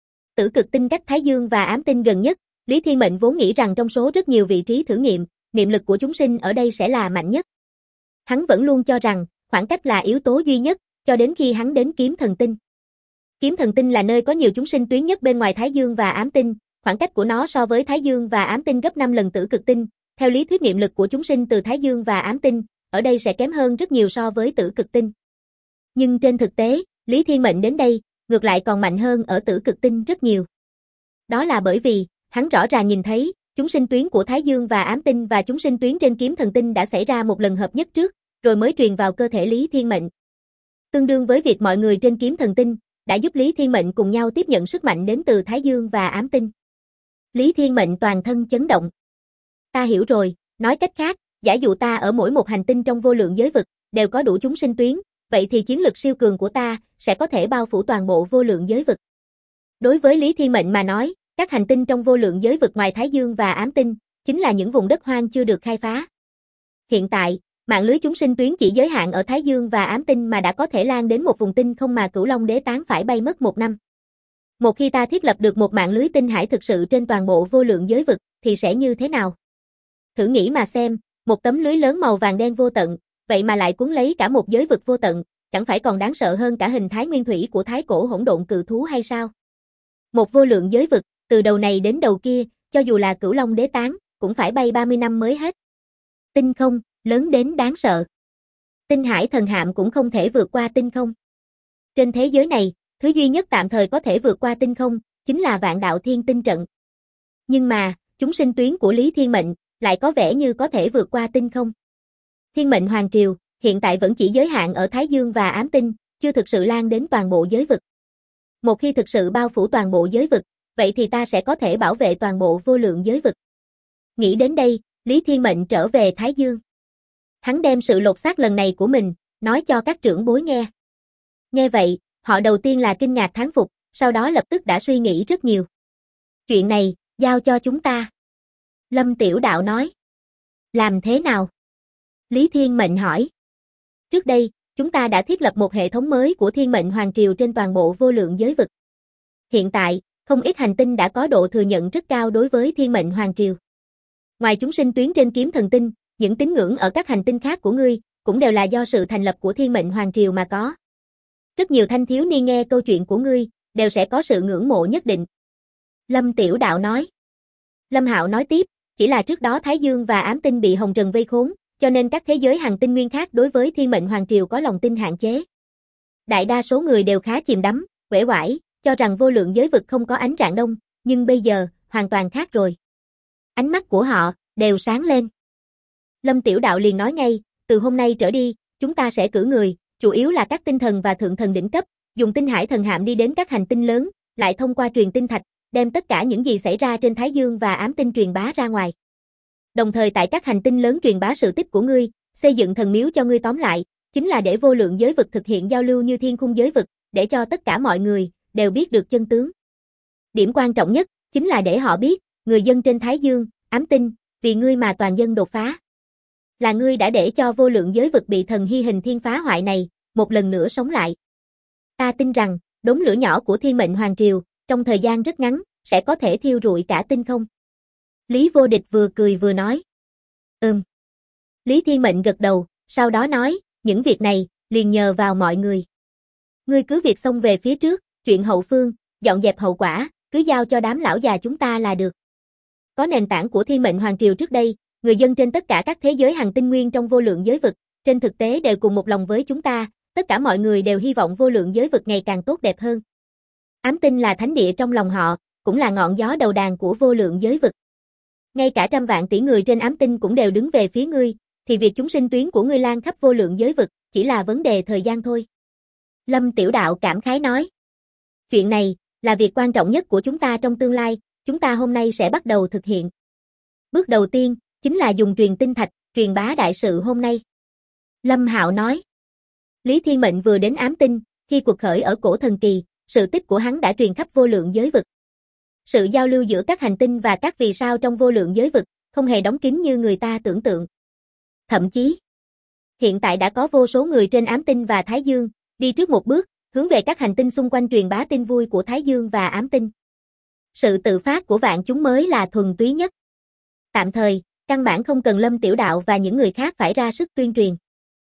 Tử Cực Tinh cách Thái Dương và ám tinh gần nhất, Lý Thiên Mệnh vốn nghĩ rằng trong số rất nhiều vị trí thử nghiệm, niệm lực của chúng sinh ở đây sẽ là mạnh nhất. Hắn vẫn luôn cho rằng, khoảng cách là yếu tố duy nhất, cho đến khi hắn đến Kiếm Thần Tinh. Kiếm Thần Tinh là nơi có nhiều chúng sinh tuyến nhất bên ngoài Thái Dương và ám tinh, khoảng cách của nó so với Thái Dương và ám tinh gấp 5 lần Tử Cực Tinh. Theo lý thuyết niệm lực của chúng sinh từ Thái Dương và ám tinh, ở đây sẽ kém hơn rất nhiều so với Tử Cực Tinh. Nhưng trên thực tế, Lý Thiên Mệnh đến đây, ngược lại còn mạnh hơn ở Tử Cực Tinh rất nhiều. Đó là bởi vì, hắn rõ ràng nhìn thấy, chúng sinh tuyến của Thái Dương và ám tinh và chúng sinh tuyến trên Kiếm Thần Tinh đã xảy ra một lần hợp nhất trước, rồi mới truyền vào cơ thể Lý Thiên Mệnh. Tương đương với việc mọi người trên Kiếm Thần Tinh đã giúp Lý Thiên Mệnh cùng nhau tiếp nhận sức mạnh đến từ Thái Dương và ám tinh. Lý Thiên Mệnh toàn thân chấn động. Ta hiểu rồi, nói cách khác, giả dụ ta ở mỗi một hành tinh trong vô lượng giới vực, đều có đủ chúng sinh tuyến, vậy thì chiến lực siêu cường của ta sẽ có thể bao phủ toàn bộ vô lượng giới vực. Đối với Lý Thiên Mệnh mà nói, các hành tinh trong vô lượng giới vực ngoài Thái Dương và ám tinh, chính là những vùng đất hoang chưa được khai phá. Hiện tại, mạng lưới chúng sinh tuyến chỉ giới hạn ở Thái Dương và ám tinh mà đã có thể lan đến một vùng tinh không mà Cửu Long Đế Tán phải bay mất 1 năm. Một khi ta thiết lập được một mạng lưới tinh hải thực sự trên toàn bộ vô lượng giới vực, thì sẽ như thế nào? Thử nghĩ mà xem, một tấm lưới lớn màu vàng đen vô tận, vậy mà lại cuốn lấy cả một giới vực vô tận, chẳng phải còn đáng sợ hơn cả hình thái nguyên thủy của thái cổ hỗn độn cự thú hay sao? Một vô lượng giới vực, từ đầu này đến đầu kia, cho dù là Cửu Long Đế Tán, cũng phải bay 30 năm mới hết. Tinh không, lớn đến đáng sợ. Tinh hải thần hạm cũng không thể vượt qua tinh không. Trên thế giới này, thứ duy nhất tạm thời có thể vượt qua tinh không, chính là Vạn Đạo Thiên Tinh Trận. Nhưng mà, chúng sinh tuyến của Lý Thiên Mệnh, lại có vẻ như có thể vượt qua tinh không. Thiên Mệnh Hoàng Triều, hiện tại vẫn chỉ giới hạn ở Thái Dương và ám tinh, chưa thực sự lan đến toàn bộ giới vực. Một khi thực sự bao phủ toàn bộ giới vực, vậy thì ta sẽ có thể bảo vệ toàn bộ vô lượng giới vực. Nghĩ đến đây, Lý Thiên Mệnh trở về Thái Dương. Hắn đem sự lột xác lần này của mình, nói cho các trưởng bối nghe. Nghe vậy, họ đầu tiên là kinh ngạc thán phục, sau đó lập tức đã suy nghĩ rất nhiều. Chuyện này, giao cho chúng ta. Lâm Tiểu Đạo nói. Làm thế nào? Lý Thiên Mệnh hỏi. Trước đây, chúng ta đã thiết lập một hệ thống mới của Thiên Mệnh Hoàng Triều trên toàn bộ vô lượng giới vực. Hiện tại, không ít hành tinh đã có độ thừa nhận rất cao đối với Thiên Mệnh Hoàng Triều. Ngoài chúng sinh tuyến trên Kiếm Thần Tinh, những tín ngưỡng ở các hành tinh khác của ngươi, cũng đều là do sự thành lập của Thiên Mệnh Hoàng Triều mà có. Rất nhiều thanh thiếu niên nghe câu chuyện của ngươi, đều sẽ có sự ngưỡng mộ nhất định. Lâm Tiểu Đạo nói. Lâm Hạo nói tiếp, chỉ là trước đó Thái Dương và ám tinh bị Hồng Trần vây khốn, cho nên các thế giới hành tinh nguyên khác đối với Thiên Mệnh Hoàng Triều có lòng tin hạn chế. Đại đa số người đều khá chìm đắm, uể oải, cho rằng vô lượng giới vực không có ánh rạng đông, nhưng bây giờ, hoàn toàn khác rồi. Ánh mắt của họ, đều sáng lên. Lâm Tiểu Đạo liền nói ngay, từ hôm nay trở đi, chúng ta sẽ cử người, chủ yếu là các tinh thần và thượng thần đỉnh cấp, dùng tinh hải thần hạm đi đến các hành tinh lớn, lại thông qua truyền tinh thạch, đem tất cả những gì xảy ra trên Thái Dương và ám tinh truyền bá ra ngoài. Đồng thời tại các hành tinh lớn truyền bá sự tích của ngươi, xây dựng thần miếu cho ngươi tóm lại, chính là để vô lượng giới vực thực hiện giao lưu như thiên khung giới vực, để cho tất cả mọi người đều biết được chân tướng. Điểm quan trọng nhất, chính là để họ biết, người dân trên Thái Dương, ám tinh, vì ngươi mà toàn dân đột phá. Là ngươi đã để cho vô lượng giới vực bị thần hy hình thiên phá hoại này, một lần nữa sống lại. Ta tin rằng, đốm lửa nhỏ của Thiên Mệnh Hoàng Triều, trong thời gian rất ngắn, sẽ có thể thiêu rụi cả tinh không. Lý Vô Địch vừa cười vừa nói. Lý Thiên Mệnh gật đầu, sau đó nói, những việc này, liền nhờ vào mọi người. Ngươi cứ việc xông về phía trước, chuyện hậu phương, dọn dẹp hậu quả, cứ giao cho đám lão già chúng ta là được. Có nền tảng của Thiên Mệnh Hoàng Triều trước đây, người dân trên tất cả các thế giới hành tinh nguyên trong vô lượng giới vực, trên thực tế đều cùng một lòng với chúng ta, tất cả mọi người đều hy vọng vô lượng giới vực ngày càng tốt đẹp hơn. Ám tinh là thánh địa trong lòng họ, cũng là ngọn gió đầu đàn của vô lượng giới vực. Ngay cả trăm vạn tỷ người trên ám tinh cũng đều đứng về phía ngươi, thì việc chúng sinh tuyến của ngươi lan khắp vô lượng giới vực, chỉ là vấn đề thời gian thôi. Lâm Tiểu Đạo cảm khái nói. Chuyện này, là việc quan trọng nhất của chúng ta trong tương lai, chúng ta hôm nay sẽ bắt đầu thực hiện. Bước đầu tiên, chính là dùng truyền tinh thạch, truyền bá đại sự hôm nay. Lâm Hạo nói. Lý Thiên Mệnh vừa đến ám tinh, khi cuộc khởi ở cổ thần kỳ, sự tích của hắn đã truyền khắp vô lượng giới vực. Sự giao lưu giữa các hành tinh và các vì sao trong vô lượng giới vực, không hề đóng kín như người ta tưởng tượng. Thậm chí, hiện tại đã có vô số người trên ám tinh và Thái Dương, đi trước một bước, hướng về các hành tinh xung quanh truyền bá tin vui của Thái Dương và ám tinh. Sự tự phát của vạn chúng mới là thuần túy nhất. Tạm thời, căn bản không cần Lâm Tiểu Đạo và những người khác phải ra sức tuyên truyền.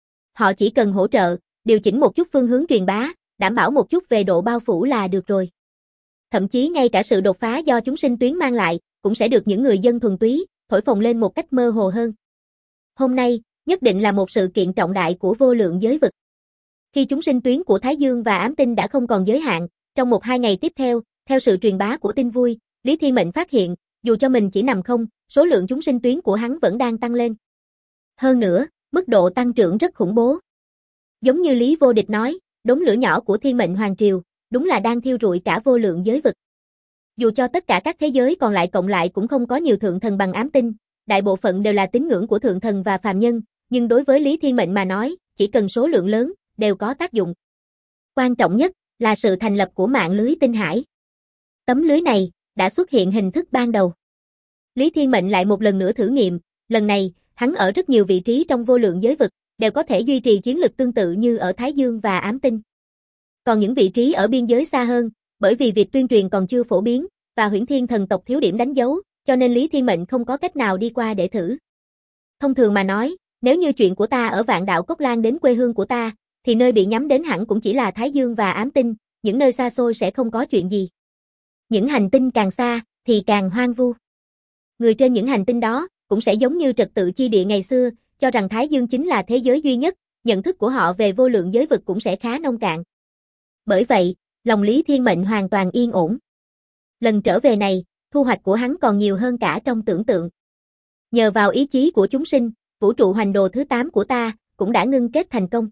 Họ chỉ cần hỗ trợ, điều chỉnh một chút phương hướng truyền bá, đảm bảo một chút về độ bao phủ là được rồi. Thậm chí ngay cả sự đột phá do chúng sinh tuyến mang lại, cũng sẽ được những người dân thuần túy, thổi phồng lên một cách mơ hồ hơn. Hôm nay, nhất định là một sự kiện trọng đại của vô lượng giới vực. Khi chúng sinh tuyến của Thái Dương và ám tinh đã không còn giới hạn, trong 1-2 ngày tiếp theo, theo sự truyền bá của tin vui, Lý Thiên Mệnh phát hiện, dù cho mình chỉ nằm không, số lượng chúng sinh tuyến của hắn vẫn đang tăng lên. Hơn nữa, mức độ tăng trưởng rất khủng bố. Giống như Lý Vô Địch nói, đốm lửa nhỏ của Thiên Mệnh Hoàng Triều, đúng là đang thiêu rụi cả vô lượng giới vực. Dù cho tất cả các thế giới còn lại cộng lại cũng không có nhiều thượng thần bằng ám tinh, đại bộ phận đều là tín ngưỡng của thượng thần và phàm nhân, nhưng đối với Lý Thiên Mệnh mà nói, chỉ cần số lượng lớn, đều có tác dụng. Quan trọng nhất, là sự thành lập của mạng lưới tinh hải. Tấm lưới này, đã xuất hiện hình thức ban đầu. Lý Thiên Mệnh lại một lần nữa thử nghiệm, lần này, hắn ở rất nhiều vị trí trong vô lượng giới vực, đều có thể duy trì chiến lực tương tự như ở Thái Dương và ám tinh. Còn những vị trí ở biên giới xa hơn, bởi vì việc tuyên truyền còn chưa phổ biến, và Huyễn Thiên thần tộc thiếu điểm đánh dấu, cho nên Lý Thiên Mệnh không có cách nào đi qua để thử. Thông thường mà nói, nếu như chuyện của ta ở Vạn Đạo Cốc lan đến quê hương của ta, thì nơi bị nhắm đến hẳn cũng chỉ là Thái Dương và ám tinh, những nơi xa xôi sẽ không có chuyện gì. Những hành tinh càng xa, thì càng hoang vu. Người trên những hành tinh đó, cũng sẽ giống như trật tự chi địa ngày xưa, cho rằng Thái Dương chính là thế giới duy nhất, nhận thức của họ về vô lượng giới vực cũng sẽ khá nông cạn. Bởi vậy, lòng Lý Thiên Mệnh hoàn toàn yên ổn. Lần trở về này, thu hoạch của hắn còn nhiều hơn cả trong tưởng tượng. Nhờ vào ý chí của chúng sinh, vũ trụ hoành đồ thứ 8 của ta, cũng đã ngưng kết thành công.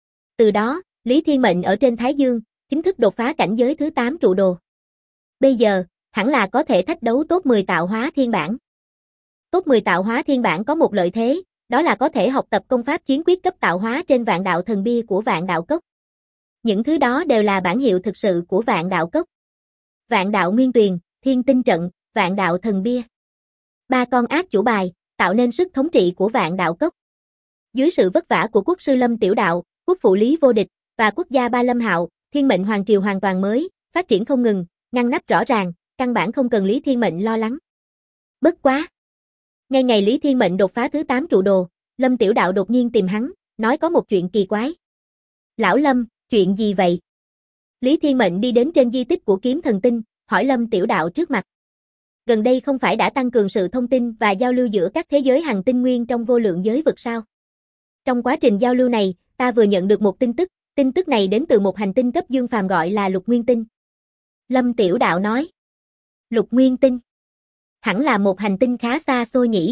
Từ đó, Lý Thiên Mệnh ở trên Thái Dương, chính thức đột phá cảnh giới thứ 8 trụ đồ. Bây giờ, hẳn là có thể thách đấu top 10 tạo hóa thiên bản. Top 10 tạo hóa thiên bản có một lợi thế, đó là có thể học tập công pháp chiến quyết cấp tạo hóa trên Vạn Đạo Thần Bia của Vạn Đạo Cốc. Những thứ đó đều là bản hiệu thực sự của Vạn Đạo Cốc. Vạn Đạo Nguyên Tuyền, Thiên Tinh Trận, Vạn Đạo Thần Bia. 3 con ác chủ bài, tạo nên sức thống trị của Vạn Đạo Cốc. Dưới sự vất vả của quốc sư Lâm Tiểu Đạo, quốc phụ Lý Vô Địch, và quốc gia Ba Lâm Hạo, Thiên Mệnh Hoàng Triều hoàn toàn mới, phát triển không ngừng, ngăn nắp rõ ràng, căn bản không cần Lý Thiên Mệnh lo lắng. Bất quá. Ngay ngày Lý Thiên Mệnh đột phá thứ 8 trụ đồ, Lâm Tiểu Đạo đột nhiên tìm hắn, nói có một chuyện kỳ quái. Lão Lâm, chuyện gì vậy? Lý Thiên Mệnh đi đến trên di tích của Kiếm Thần Tinh, hỏi Lâm Tiểu Đạo trước mặt. Gần đây không phải đã tăng cường sự thông tin và giao lưu giữa các thế giới hành tinh nguyên trong vô lượng giới vực sao? Trong quá trình giao lưu này, ta vừa nhận được một tin tức này đến từ một hành tinh cấp dương phàm gọi là Lục Nguyên Tinh. Lâm Tiểu Đạo nói. Lục Nguyên Tinh. Hẳn là một hành tinh khá xa xôi nhỉ.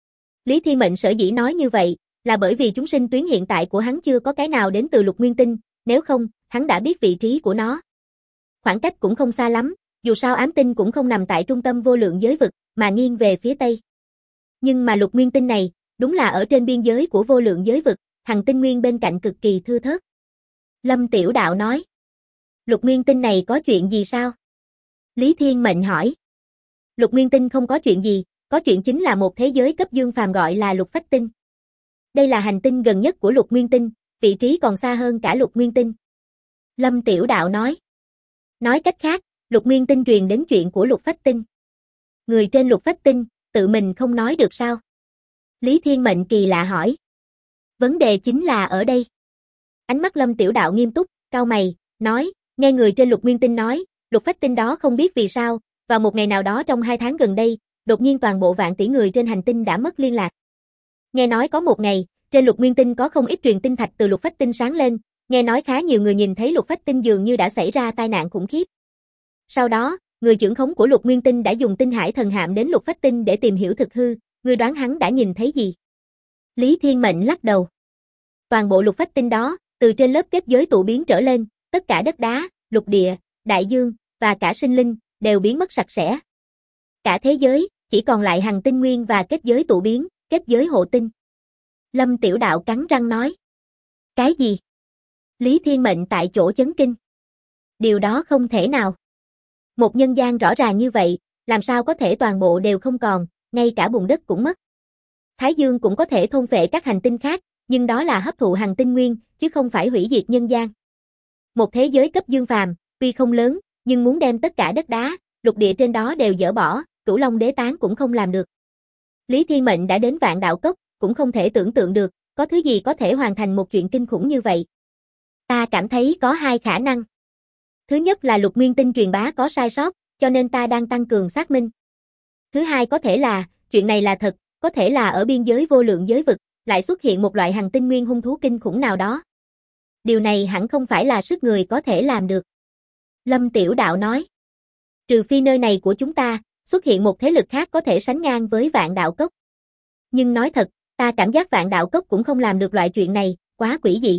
Lý Thiên Mệnh sở dĩ nói như vậy, là bởi vì chúng sinh tuyến hiện tại của hắn chưa có cái nào đến từ Lục Nguyên Tinh, nếu không, hắn đã biết vị trí của nó. Khoảng cách cũng không xa lắm, dù sao ám tinh cũng không nằm tại trung tâm vô lượng giới vực, mà nghiêng về phía Tây. Nhưng mà Lục Nguyên Tinh này, đúng là ở trên biên giới của vô lượng giới vực, hành tinh nguyên bên cạnh cực kỳ thưa thớt. Lâm Tiểu Đạo nói. Lục Nguyên Tinh này có chuyện gì sao? Lý Thiên Mệnh hỏi. Lục Nguyên Tinh không có chuyện gì, có chuyện chính là một thế giới cấp dương phàm gọi là Lục Phách Tinh. Đây là hành tinh gần nhất của Lục Nguyên Tinh, vị trí còn xa hơn cả Lục Nguyên Tinh. Lâm Tiểu Đạo nói. Nói cách khác, Lục Nguyên Tinh truyền đến chuyện của Lục Phách Tinh. Người trên Lục Phách Tinh, tự mình không nói được sao? Lý Thiên Mệnh kỳ lạ hỏi. Vấn đề chính là ở đây. Ánh mắt Lâm Tiểu Đạo nghiêm túc, cau mày, nói, nghe người trên Lục Nguyên Tinh nói, Lục Phách Tinh đó không biết vì sao, vào một ngày nào đó trong 2 tháng gần đây, đột nhiên toàn bộ vạn tỷ người trên hành tinh đã mất liên lạc. Nghe nói có một ngày, trên Lục Nguyên Tinh có không ít truyền tinh thạch từ Lục Phách Tinh sáng lên, nghe nói khá nhiều người nhìn thấy Lục Phách Tinh dường như đã xảy ra tai nạn khủng khiếp. Sau đó, người trưởng khống của Lục Nguyên Tinh đã dùng tinh hải thần hạm đến Lục Phách Tinh để tìm hiểu thực hư, ngươi đoán hắn đã nhìn thấy gì? Lý Thiên Mệnh lắc đầu. Toàn bộ Lục Phách Tinh đó, từ trên lớp kết giới tụ biến trở lên, tất cả đất đá, lục địa, đại dương, và cả sinh linh, đều biến mất sạch sẽ. Cả thế giới, chỉ còn lại hằng tinh nguyên và kết giới tụ biến, kết giới hộ tinh. Lâm Tiểu Đạo cắn răng nói. Cái gì? Lý Thiên Mệnh tại chỗ chấn kinh. Điều đó không thể nào. Một nhân gian rõ ràng như vậy, làm sao có thể toàn bộ đều không còn, ngay cả bùn đất cũng mất. Thái Dương cũng có thể thôn phệ các hành tinh khác, nhưng đó là hấp thụ hằng tinh nguyên, chứ không phải hủy diệt nhân gian. Một thế giới cấp dương phàm, tuy không lớn, nhưng muốn đem tất cả đất đá, lục địa trên đó đều dỡ bỏ, Cửu Long Đế Tán cũng không làm được. Lý Thiên Mệnh đã đến Vạn Đạo Cốc, cũng không thể tưởng tượng được, có thứ gì có thể hoàn thành một chuyện kinh khủng như vậy. Ta cảm thấy có 2 khả năng. Thứ nhất là Lục Nguyên Tinh truyền bá có sai sót, cho nên ta đang tăng cường xác minh. Thứ hai có thể là, chuyện này là thật, có thể là ở biên giới vô lượng giới vực, lại xuất hiện một loại hằng tinh nguyên hung thú kinh khủng nào đó. Điều này hẳn không phải là sức người có thể làm được. Lâm Tiểu Đạo nói. Trừ phi nơi này của chúng ta, xuất hiện một thế lực khác có thể sánh ngang với Vạn Đạo Cốc. Nhưng nói thật, ta cảm giác Vạn Đạo Cốc cũng không làm được loại chuyện này, quá quỷ dị.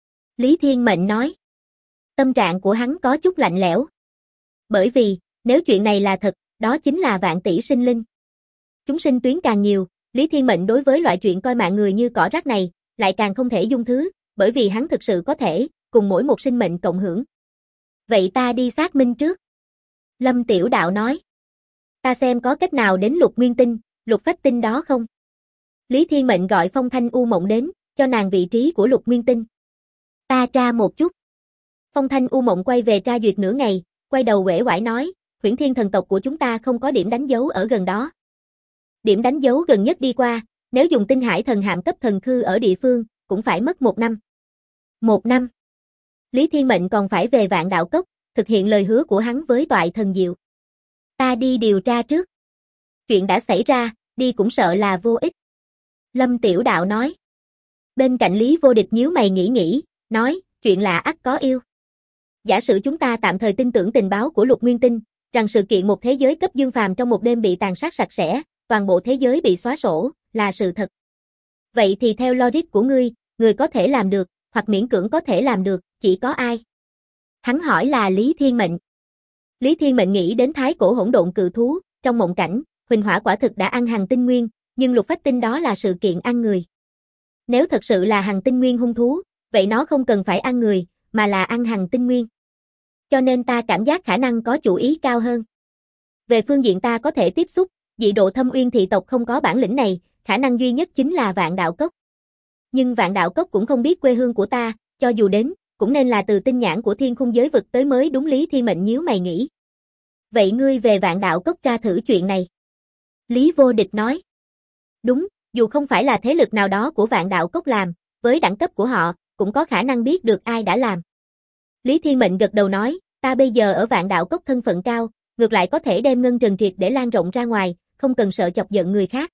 Lý Thiên Mệnh nói. Tâm trạng của hắn có chút lạnh lẽo. Bởi vì, nếu chuyện này là thật, đó chính là vạn tỷ sinh linh. Chúng sinh tuyến càng nhiều, Lý Thiên Mệnh đối với loại chuyện coi mạng người như cỏ rác này, lại càng không thể dung thứ, bởi vì hắn thực sự có thể, cùng mỗi một sinh mệnh cộng hưởng. Vậy ta đi xác minh trước. Lâm Tiểu Đạo nói. Ta xem có cách nào đến Lục Nguyên Tinh, Lục Phách Tinh đó không? Lý Thiên Mệnh gọi Phong Thanh U Mộng đến, cho nàng vị trí của Lục Nguyên Tinh. Ta tra một chút. Phong Thanh U Mộng quay về tra duyệt nửa ngày, quay đầu uể oải nói, Huyễn Thiên thần tộc của chúng ta không có điểm đánh dấu ở gần đó. Điểm đánh dấu gần nhất đi qua, nếu dùng tinh hải thần hạm cấp thần khư ở địa phương, cũng phải mất 1 năm. 1 năm. Lý Thiên Mệnh còn phải về Vạn Đạo Cốc, thực hiện lời hứa của hắn với Toại Thần Diệu. Ta đi điều tra trước. Chuyện đã xảy ra, đi cũng sợ là vô ích. Lâm Tiểu Đạo nói. Bên cạnh Lý Vô Địch nhíu mày nghĩ, nói, chuyện là ắt có yêu. Giả sử chúng ta tạm thời tin tưởng tình báo của Lục Nguyên Tinh, rằng sự kiện một thế giới cấp dương phàm trong một đêm bị tàn sát sạch sẽ, toàn bộ thế giới bị xóa sổ, là sự thật. Vậy thì theo logic của ngươi, người có thể làm được, hoặc miễn cưỡng có thể làm được, chỉ có ai? Hắn hỏi là Lý Thiên Mệnh. Lý Thiên Mệnh nghĩ đến thái cổ hỗn độn cự thú, trong mộng cảnh, Huỳnh Hỏa quả thực đã ăn hằng tinh nguyên, nhưng Lục Phách Tinh đó là sự kiện ăn người. Nếu thật sự là hằng tinh nguyên hung thú, vậy nó không cần phải ăn người, mà là ăn hằng tinh nguyên. Cho nên ta cảm giác khả năng có chủ ý cao hơn. Về phương diện ta có thể tiếp xúc, dị độ Thâm Uyên thị tộc không có bản lĩnh này, khả năng duy nhất chính là Vạn Đạo Cốc. Nhưng Vạn Đạo Cốc cũng không biết quê hương của ta, cho dù đến, cũng nên là từ tinh nhãn của thiên khung giới vực tới mới đúng. Lý Thiên Mệnh nhíu mày nghĩ. Vậy ngươi về Vạn Đạo Cốc tra thử chuyện này. Lý Vô Địch nói. Đúng, dù không phải là thế lực nào đó của Vạn Đạo Cốc làm, với đẳng cấp của họ, cũng có khả năng biết được ai đã làm. Lý Thiên Mệnh gật đầu nói, ta bây giờ ở Vạn Đạo Cốc thân phận cao, ngược lại có thể đem ngân trần triệt để lan rộng ra ngoài, không cần sợ chọc giận người khác.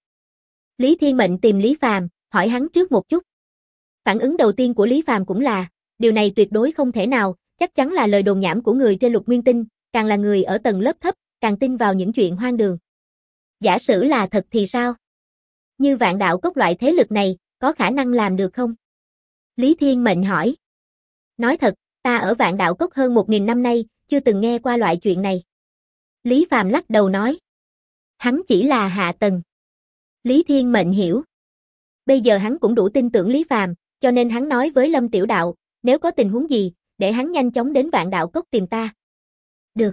Lý Thiên Mệnh tìm Lý Phàm, hỏi hắn trước một chút. Phản ứng đầu tiên của Lý Phàm cũng là, điều này tuyệt đối không thể nào, chắc chắn là lời đồn nhảm của người trên Lục Nguyên Tinh, càng là người ở tầng lớp thấp, càng tin vào những chuyện hoang đường. Giả sử là thật thì sao? Như Vạn Đạo Cốc loại thế lực này, có khả năng làm được không? Lý Thiên Mệnh hỏi. Nói thật, ta ở Vạn Đạo Cốc hơn 1000 năm nay, chưa từng nghe qua loại chuyện này. Lý Phàm lắc đầu nói. Hắn chỉ là hạ tầng. Lý Thiên Mệnh hiểu. Bây giờ hắn cũng đủ tin tưởng Lý Phàm, cho nên hắn nói với Lâm Tiểu Đạo, nếu có tình huống gì, để hắn nhanh chóng đến Vạn Đạo Cốc tìm ta. Được.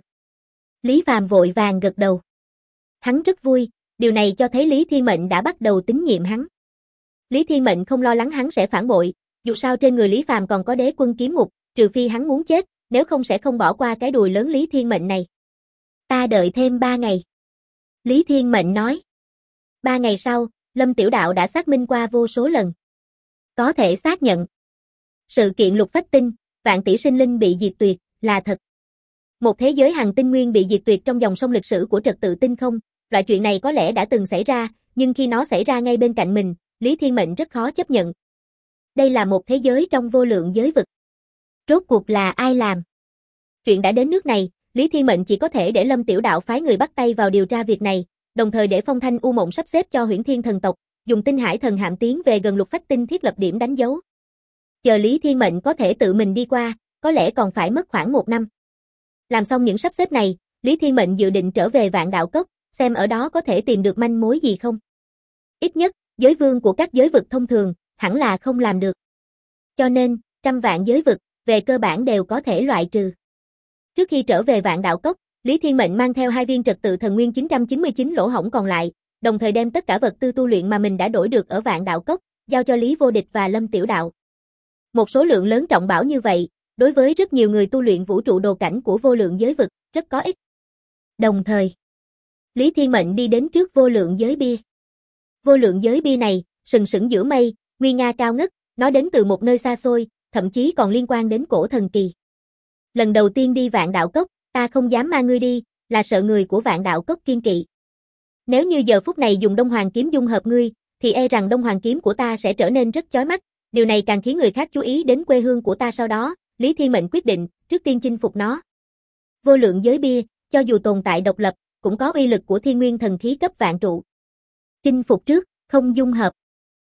Lý Phàm vội vàng gật đầu. Hắn rất vui, điều này cho thấy Lý Thiên Mệnh đã bắt đầu tín nhiệm hắn. Lý Thiên Mệnh không lo lắng hắn sẽ phản bội, dù sao trên người Lý Phàm còn có Đế Quân kiếm ngục, trừ phi hắn muốn chết, nếu không sẽ không bỏ qua cái đùi lớn Lý Thiên Mệnh này. Ta đợi thêm 3 ngày. Lý Thiên Mệnh nói. 3 ngày sau, Lâm Tiểu Đạo đã xác minh qua vô số lần. Có thể xác nhận. Sự kiện Lục Phách Tinh, vạn tỷ sinh linh bị diệt tuyệt, là thật. Một thế giới hành tinh nguyên bị diệt tuyệt trong dòng sông lịch sử của trật tự tinh không, loại chuyện này có lẽ đã từng xảy ra, nhưng khi nó xảy ra ngay bên cạnh mình, Lý Thiên Mệnh rất khó chấp nhận. Đây là một thế giới trong vô lượng giới vực. Rốt cuộc là ai làm? Chuyện đã đến nước này, Lý Thiên Mệnh chỉ có thể để Lâm Tiểu Đạo phái người bắt tay vào điều tra việc này, đồng thời để Phong Thanh U Mộng sắp xếp cho Huyễn Thiên thần tộc, dùng Tinh Hải thần hạm tiến về gần Lục Phách Tinh thiết lập điểm đánh dấu. Chờ Lý Thiên Mệnh có thể tự mình đi qua, có lẽ còn phải mất khoảng 1 năm. Làm xong những sắp xếp này, Lý Thiên Mệnh dự định trở về Vạn Đạo Cốc, xem ở đó có thể tìm được manh mối gì không. Ít nhất, giới vương của các giới vực thông thường, hẳn là không làm được. Cho nên, trăm vạn giới vực, về cơ bản đều có thể loại trừ. Trước khi trở về Vạn Đạo Cốc, Lý Thiên Mệnh mang theo 2 viên trật tự thần nguyên 999 lỗ hổng còn lại, đồng thời đem tất cả vật tư tu luyện mà mình đã đổi được ở Vạn Đạo Cốc, giao cho Lý Vô Địch và Lâm Tiểu Đạo. Một số lượng lớn trọng bảo như vậy, đối với rất nhiều người tu luyện vũ trụ đồ cảnh của vô lượng giới vực, rất có ích. Đồng thời, Lý Thiên Mệnh đi đến trước vô lượng giới bia. Vô lượng giới bia này, sừng sững giữa mây, nguy nga cao ngất, nó đến từ một nơi xa xôi, thậm chí còn liên quan đến cổ thần kỳ. Lần đầu tiên đi Vạn Đạo Cốc, ta không dám mang ngươi đi, là sợ người của Vạn Đạo Cốc kiên kỵ. Nếu như giờ phút này dùng Đông Hoàng kiếm dung hợp ngươi, thì e rằng Đông Hoàng kiếm của ta sẽ trở nên rất chói mắt, điều này càng khiến người khác chú ý đến quê hương của ta sau đó, Lý Thiên Mệnh quyết định, trước tiên chinh phục nó. Vô lượng giới bia, cho dù tồn tại độc lập, cũng có uy lực của thiên nguyên thần khí cấp vạn trụ. Chinh phục trước, không dung hợp.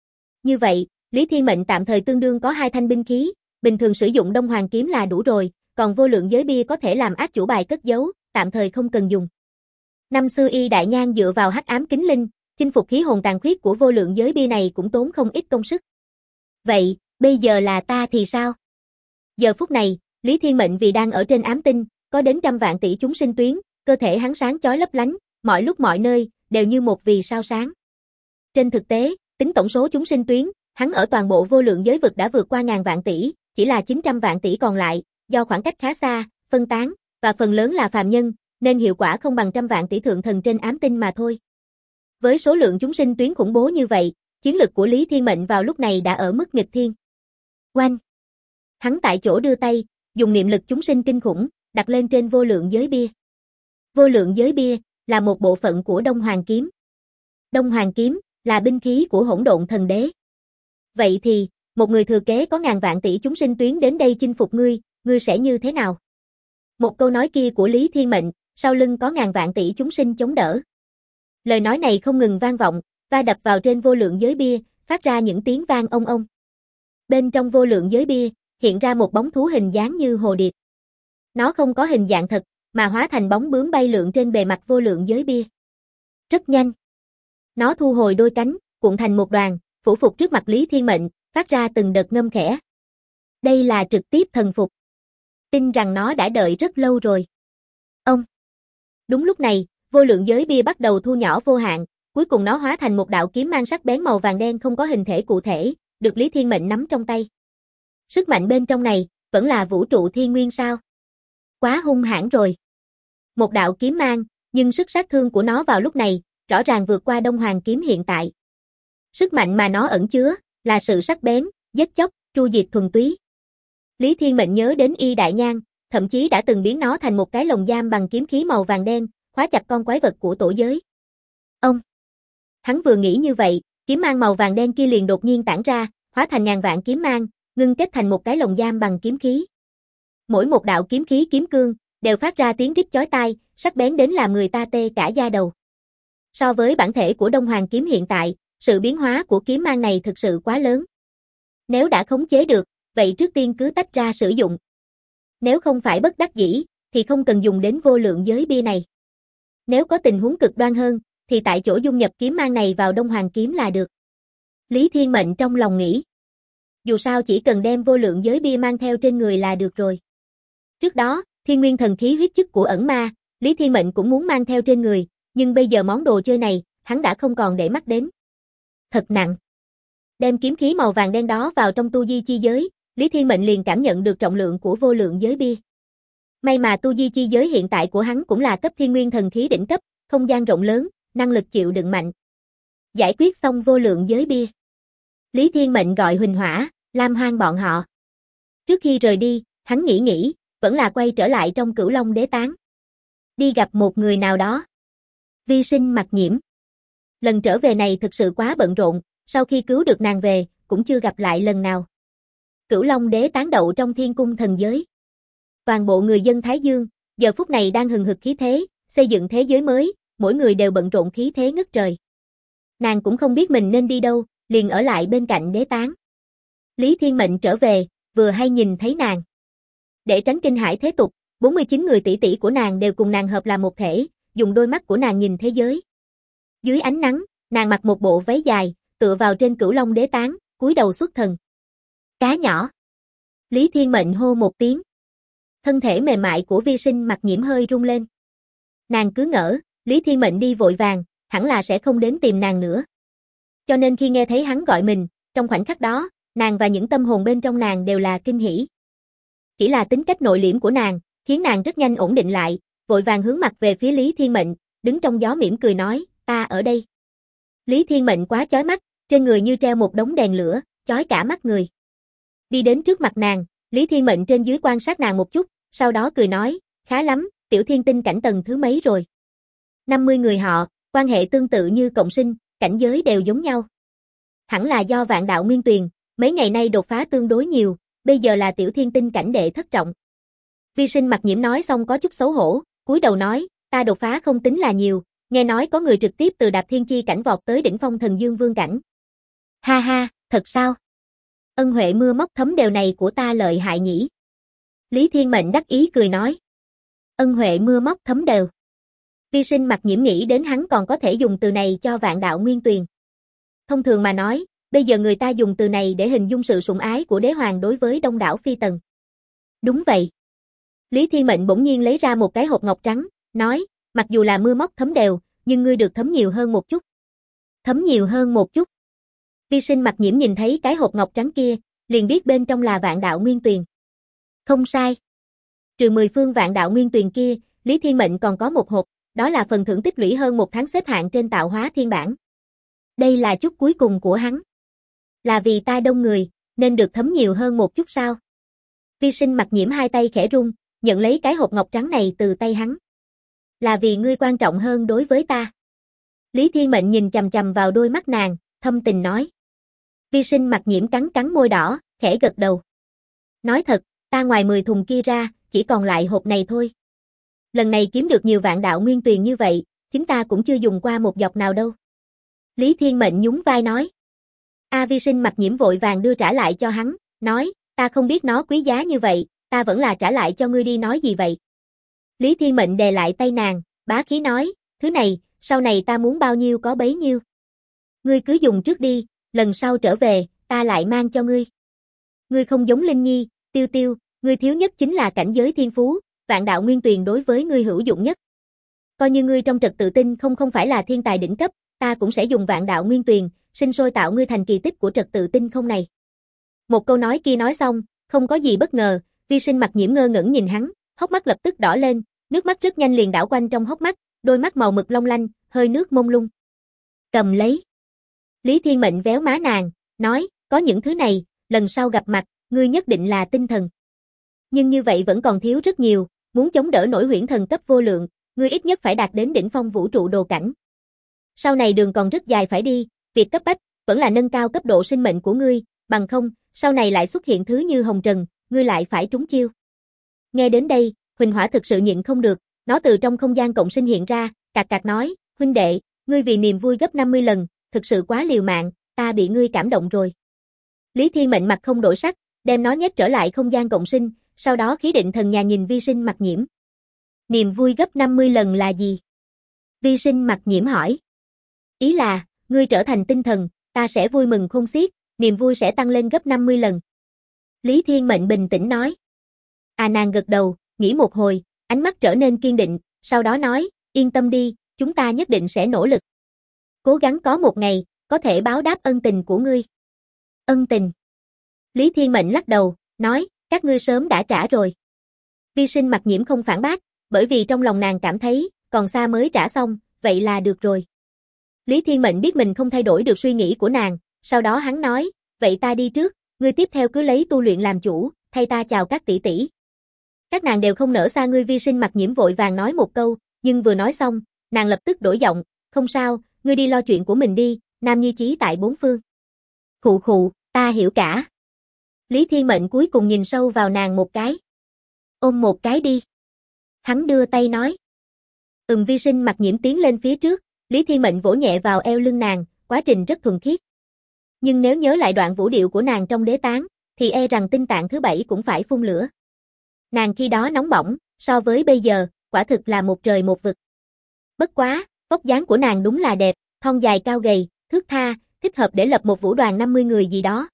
Như vậy, Lý Thiên Mệnh tạm thời tương đương có 2 thanh binh khí, bình thường sử dụng Đông Hoàng kiếm là đủ rồi, còn vô lượng giới bia có thể làm ác chủ bài cất giấu, tạm thời không cần dùng. Năm xưa Y Đại Nhan dựa vào hắc ám kính linh, chinh phục khí hồn tàn khuyết của vô lượng giới bia này cũng tốn không ít công sức. Vậy, bây giờ là ta thì sao? Giờ phút này, Lý Thiên Mệnh vì đang ở trên ám tinh, có đến trăm vạn tỷ chúng sinh tuyến, cơ thể hắn sáng chói lấp lánh, mọi lúc mọi nơi, đều như một vì sao sáng. Trên thực tế, tính tổng số chúng sinh tuyến, hắn ở toàn bộ vô lượng giới vực đã vượt qua ngàn vạn tỷ, chỉ là 900 vạn tỷ còn lại, do khoảng cách khá xa, phân tán, và phần lớn là phàm nhân, nên hiệu quả không bằng trăm vạn tỷ thượng thần trên ám tinh mà thôi. Với số lượng chúng sinh tuyến khủng bố như vậy, chiến lực của Lý Thiên Mệnh vào lúc này đã ở mức nghịch thiên. Oanh! Hắn tại chỗ đưa tay, dùng niệm lực chúng sinh kinh khủng, đặt lên trên vô lượng giới bia. Vô lượng giới bia là một bộ phận của Đông Hoàng kiếm. Đông Hoàng kiếm là binh khí của Hỗn Độn Thần Đế. Vậy thì, một người thừa kế có ngàn vạn tỷ chúng sinh tuyến đến đây chinh phục ngươi, ngươi sẽ như thế nào? Một câu nói kia của Lý Thiên Mệnh, sau lưng có ngàn vạn tỷ chúng sinh chống đỡ. Lời nói này không ngừng vang vọng, va đập vào trên vô lượng giới bia, phát ra những tiếng vang ông ông. Bên trong vô lượng giới bia, hiện ra một bóng thú hình dáng như hồ điệp. Nó không có hình dạng thật, mà hóa thành bóng bướm bay lượn trên bề mặt vô lượng giới bia. Rất nhanh. Nó thu hồi đôi cánh, cuộn thành một đoàn, phủ phục trước mặt Lý Thiên Mệnh, phát ra từng đợt ngâm khẽ. Đây là trực tiếp thần phục. Tin rằng nó đã đợi rất lâu rồi. Ông. Đúng lúc này, vô lượng giới bia bắt đầu thu nhỏ vô hạn, cuối cùng nó hóa thành một đạo kiếm mang sắc bén màu vàng đen không có hình thể cụ thể, được Lý Thiên Mệnh nắm trong tay. Sức mạnh bên trong này, vẫn là vũ trụ thiên nguyên sao? Quá hung hãn rồi. Một đạo kiếm mang, nhưng sức sát thương của nó vào lúc này, rõ ràng vượt qua Đông Hoàng kiếm hiện tại. Sức mạnh mà nó ẩn chứa, là sự sắc bén, giết chóc, tru diệt thuần túy. Lý Thiên Mệnh nhớ đến Y Đại Nhan, thậm chí đã từng biến nó thành một cái lồng giam bằng kiếm khí màu vàng đen, khóa chặt con quái vật của tổ giới. Ông! Hắn vừa nghĩ như vậy, kiếm mang màu vàng đen kia liền đột nhiên tản ra, hóa thành ngàn vạn kiếm mang, ngưng kết thành một cái lồng giam bằng kiếm khí. Mỗi một đạo kiếm khí kiếm cương, đều phát ra tiếng rít chói tai, sắc bén đến làm người ta tê cả da đầu. So với bản thể của Đông Hoàng kiếm hiện tại, sự biến hóa của kiếm mang này thực sự quá lớn. Nếu đã khống chế được, vậy trước tiên cứ tách ra sử dụng. Nếu không phải bất đắc dĩ, thì không cần dùng đến vô lượng giới bia này. Nếu có tình huống cực đoan hơn, thì tại chỗ dung nhập kiếm mang này vào Đông Hoàng kiếm là được. Lý Thiên Mệnh trong lòng nghĩ. Dù sao chỉ cần đem vô lượng giới bia mang theo trên người là được rồi. Trước đó, Thiên Nguyên thần khí huyết chức của ẩn ma, Lý Thiên Mệnh cũng muốn mang theo trên người, nhưng bây giờ món đồ chơi này, hắn đã không còn để mắt đến. Thật nặng. Đem kiếm khí màu vàng đen đó vào trong tu di chi giới, Lý Thiên Mệnh liền cảm nhận được trọng lượng của vô lượng giới bia. May mà tu di chi giới hiện tại của hắn cũng là cấp Thiên Nguyên thần khí đỉnh cấp, không gian rộng lớn, năng lực chịu đựng mạnh. Giải quyết xong vô lượng giới bia, Lý Thiên Mệnh gọi Huỳnh Hỏa, Lam Hoang bọn họ. Trước khi rời đi, hắn nghĩ, vẫn là quay trở lại trong Cửu Long Đế Tán. Đi gặp một người nào đó. Vi Sinh Mặc Nhiễm. Lần trở về này thực sự quá bận rộn, sau khi cứu được nàng về, cũng chưa gặp lại lần nào. Cửu Long Đế Tán đậu trong Thiên Cung thần giới. Toàn bộ người dân Thái Dương, giờ phút này đang hừng hực khí thế, xây dựng thế giới mới, mỗi người đều bận rộn khí thế ngất trời. Nàng cũng không biết mình nên đi đâu, liền ở lại bên cạnh đế tán. Lý Thiên Mệnh trở về, vừa hay nhìn thấy nàng. Để tránh kinh hãi thế tục, 49 người tỷ tỷ của nàng đều cùng nàng hợp làm một thể, dùng đôi mắt của nàng nhìn thế giới. Dưới ánh nắng, nàng mặc một bộ váy dài, tựa vào trên Cửu Long Đế Tán, cúi đầu xuất thần. Cá nhỏ. Lý Thiên Mệnh hô một tiếng. Thân thể mềm mại của Vi Sinh Mặc Nhiễm hơi rung lên. Nàng cứ ngỡ, Lý Thiên Mệnh đi vội vàng, hẳn là sẽ không đến tìm nàng nữa. Cho nên khi nghe thấy hắn gọi mình, trong khoảnh khắc đó, nàng và những tâm hồn bên trong nàng đều là kinh hỉ. Chỉ là tính cách nội liễm của nàng, khiến nàng rất nhanh ổn định lại, vội vàng hướng mặt về phía Lý Thiên Mệnh, đứng trong gió mỉm cười nói, ta ở đây. Lý Thiên Mệnh quá chói mắt, trên người như treo một đống đèn lửa, chói cả mắt người. Đi đến trước mặt nàng, Lý Thiên Mệnh trên dưới quan sát nàng một chút, sau đó cười nói, khá lắm, tiểu thiên tinh cảnh tầng thứ mấy rồi. 50 người họ, quan hệ tương tự như cộng sinh, cảnh giới đều giống nhau. Hẳn là do Vạn Đạo Nguyên Tuyền, mấy ngày nay đột phá tương đối nhiều, bây giờ là tiểu thiên tinh cảnh đệ thất trọng. Vi Sinh Mặc Nhiễm nói xong có chút xấu hổ, cúi đầu nói, ta đột phá không tính là nhiều, nghe nói có người trực tiếp từ Đạp Thiên Chi cảnh vọt tới đỉnh phong Thần Dương Vương cảnh. Ha ha, thật sao? Ân huệ mưa móc thấm đều này của ta lợi hại nhỉ? Lý Thiên Mệnh đắc ý cười nói. Ân huệ mưa móc thấm đều. Vi Sinh Mặc Nhiễm nghĩ đến hắn còn có thể dùng từ này cho Vạn Đạo Nguyên Tuyền. Thông thường mà nói, bây giờ người ta dùng từ này để hình dung sự sủng ái của đế hoàng đối với đông đảo phi tần. Đúng vậy. Lý Thiên Mệnh bỗng nhiên lấy ra một cái hộp ngọc trắng, nói, mặc dù là mưa móc thấm đều, nhưng ngươi được thấm nhiều hơn một chút. Thấm nhiều hơn một chút. Vi Sinh Mặc Nhiễm nhìn thấy cái hộp ngọc trắng kia, liền biết bên trong là Vạn Đạo Nguyên Tuyền. Không sai. Trừ 10 phương Vạn Đạo Nguyên Tuyền kia, Lý Thiên Mệnh còn có một hộp, đó là phần thưởng tích lũy hơn một tháng xếp hạng trên tạo hóa thiên bảng. Đây là chút cuối cùng của hắn. Là vì ta đông người, nên được thấm nhiều hơn một chút sao? Vi Sinh Mặc Nhiễm hai tay khẽ run, nhận lấy cái hộp ngọc trắng này từ tay hắn. Là vì ngươi quan trọng hơn đối với ta. Lý Thiên Mệnh nhìn chằm chằm vào đôi mắt nàng, thâm tình nói. Vi Sinh Mặc Nhiễm cắn cắn môi đỏ, khẽ gật đầu. Nói thật, ta ngoài 10 thùng kia ra, chỉ còn lại hộp này thôi. Lần này kiếm được nhiều Vạn Đạo Nguyên Tuyền như vậy, chúng ta cũng chưa dùng qua một giọt nào đâu. Lý Thiên Mệnh nhún vai nói. Vi Sinh Mặc Nhiễm vội vàng đưa trả lại cho hắn, nói, ta không biết nó quý giá như vậy, ta vẫn là trả lại cho ngươi đi nói gì vậy. Lý Thiên Mệnh đè lại tay nàng, bá khí nói, thứ này, sau này ta muốn bao nhiêu có bấy nhiêu. Ngươi cứ dùng trước đi, lần sau trở về, ta lại mang cho ngươi. Ngươi không giống Linh Nhi, Tiêu Tiêu, ngươi thiếu nhất chính là cảnh giới thiên phú, Vạn Đạo Nguyên Tuyền đối với ngươi hữu dụng nhất. Coi như ngươi trong trật tự tinh không phải là thiên tài đỉnh cấp, ta cũng sẽ dùng Vạn Đạo Nguyên Tuyền, sinh sôi tạo ngươi thành kỳ tích của trật tự tinh không này. Một câu nói kia nói xong, không có gì bất ngờ, Vi Sinh Mặc Nhiễm ngơ ngẩn nhìn hắn, hốc mắt lập tức đỏ lên, nước mắt rất nhanh liền đảo quanh trong hốc mắt, đôi mắt màu mực long lanh, hơi nước mông lung. Cầm lấy. Lý Thiên Mệnh véo má nàng, nói, có những thứ này, lần sau gặp mặt, ngươi nhất định là tinh thần. Nhưng như vậy vẫn còn thiếu rất nhiều, muốn chống đỡ nổi huyễn thần cấp vô lượng, ngươi ít nhất phải đạt đến đỉnh phong vũ trụ đồ cảnh. Sau này đường còn rất dài phải đi, việc cấp bách, vẫn là nâng cao cấp độ sinh mệnh của ngươi, bằng không, sau này lại xuất hiện thứ như hồng trần, ngươi lại phải trúng chiêu. Nghe đến đây, Huỳnh Hỏa thực sự nhịn không được, nó từ trong không gian cộng sinh hiện ra, cạc cạc nói, huynh đệ, ngươi vì niềm vui gấp 50 lần, thực sự quá liều mạng, ta bị ngươi cảm động rồi. Lý Thiên Mệnh mặt không đổi sắc, đem nó nhét trở lại không gian cộng sinh, sau đó khí định thần nhàn nhìn Vi Sinh Mặc Nhiễm. Niềm vui gấp 50 lần là gì? Vi Sinh Mặc Nhiễm hỏi. Ý là, ngươi trở thành tinh thần, ta sẽ vui mừng khôn xiết, niềm vui sẽ tăng lên gấp 50 lần. Lý Thiên Mệnh bình tĩnh nói. Nàng gật đầu, nghĩ một hồi, ánh mắt trở nên kiên định, sau đó nói, yên tâm đi, chúng ta nhất định sẽ nỗ lực. Cố gắng có một ngày, có thể báo đáp ân tình của ngươi. Ân tình. Lý Thiên Mệnh lắc đầu, nói, các ngươi sớm đã trả rồi. Vi Sinh Mặc Nhiễm không phản bác, bởi vì trong lòng nàng cảm thấy, còn xa mới trả xong, vậy là được rồi. Lý Thiên Mệnh biết mình không thay đổi được suy nghĩ của nàng, sau đó hắn nói, vậy ta đi trước, ngươi tiếp theo cứ lấy tu luyện làm chủ, thay ta chào các tỷ tỷ. Các nàng đều không nỡ xa ngươi. Vi Sinh Mặc Nhiễm vội vàng nói một câu, nhưng vừa nói xong, nàng lập tức đổi giọng, không sao, ngươi đi lo chuyện của mình đi, nam nhi chí tại bốn phương. Khụ khụ, ta hiểu cả. Lý Thiên Mệnh cuối cùng nhìn sâu vào nàng một cái. Ôm một cái đi. Hắn đưa tay nói. Vi Sinh Mặc Nhiễm tiến lên phía trước, Lý Thiên Mệnh vỗ nhẹ vào eo lưng nàng, quá trình rất thuần khiết. Nhưng nếu nhớ lại đoạn vũ điệu của nàng trong Đế Tán, thì e rằng tinh tạng thứ 7 cũng phải phun lửa. Nàng khi đó nóng bỏng, so với bây giờ, quả thực là một trời một vực. Bất quá, vóc dáng của nàng đúng là đẹp, thon dài cao gầy, thướt tha, thích hợp để lập một vũ đoàn 50 người gì đó.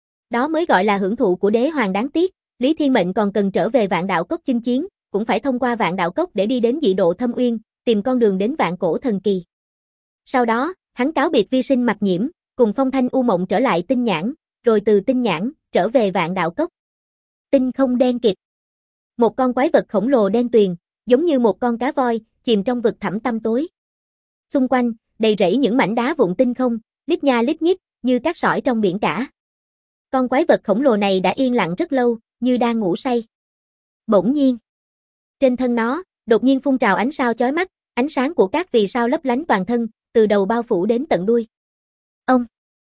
Đó mới gọi là hưởng thụ của đế hoàng. Đáng tiếc, Lý Thiên Mệnh còn cần trở về Vạn Đạo Cốc chinh chiến, cũng phải thông qua Vạn Đạo Cốc để đi đến Dị Độ Thâm Uyên, tìm con đường đến Vạn Cổ Thần Kỳ. Sau đó, hắn cáo biệt Vi Sinh Mặc Nhiễm, cùng Phong Thanh U Mộng trở lại Tinh Nhãn, rồi từ Tinh Nhãn trở về Vạn Đạo Cốc. Tinh không đen kịt. Một con quái vật khổng lồ đen tuyền, giống như một con cá voi, chìm trong vực thẳm tăm tối. Xung quanh, đầy rẫy những mảnh đá vụn tinh không, lít nha lít nhít, như cát sỏi trong biển cả. Con quái vật khổng lồ này đã yên lặng rất lâu, như đang ngủ say. Bỗng nhiên, trên thân nó, đột nhiên phun trào ánh sao chói mắt, ánh sáng của các vì sao lấp lánh toàn thân, từ đầu bao phủ đến tận đuôi. Ông.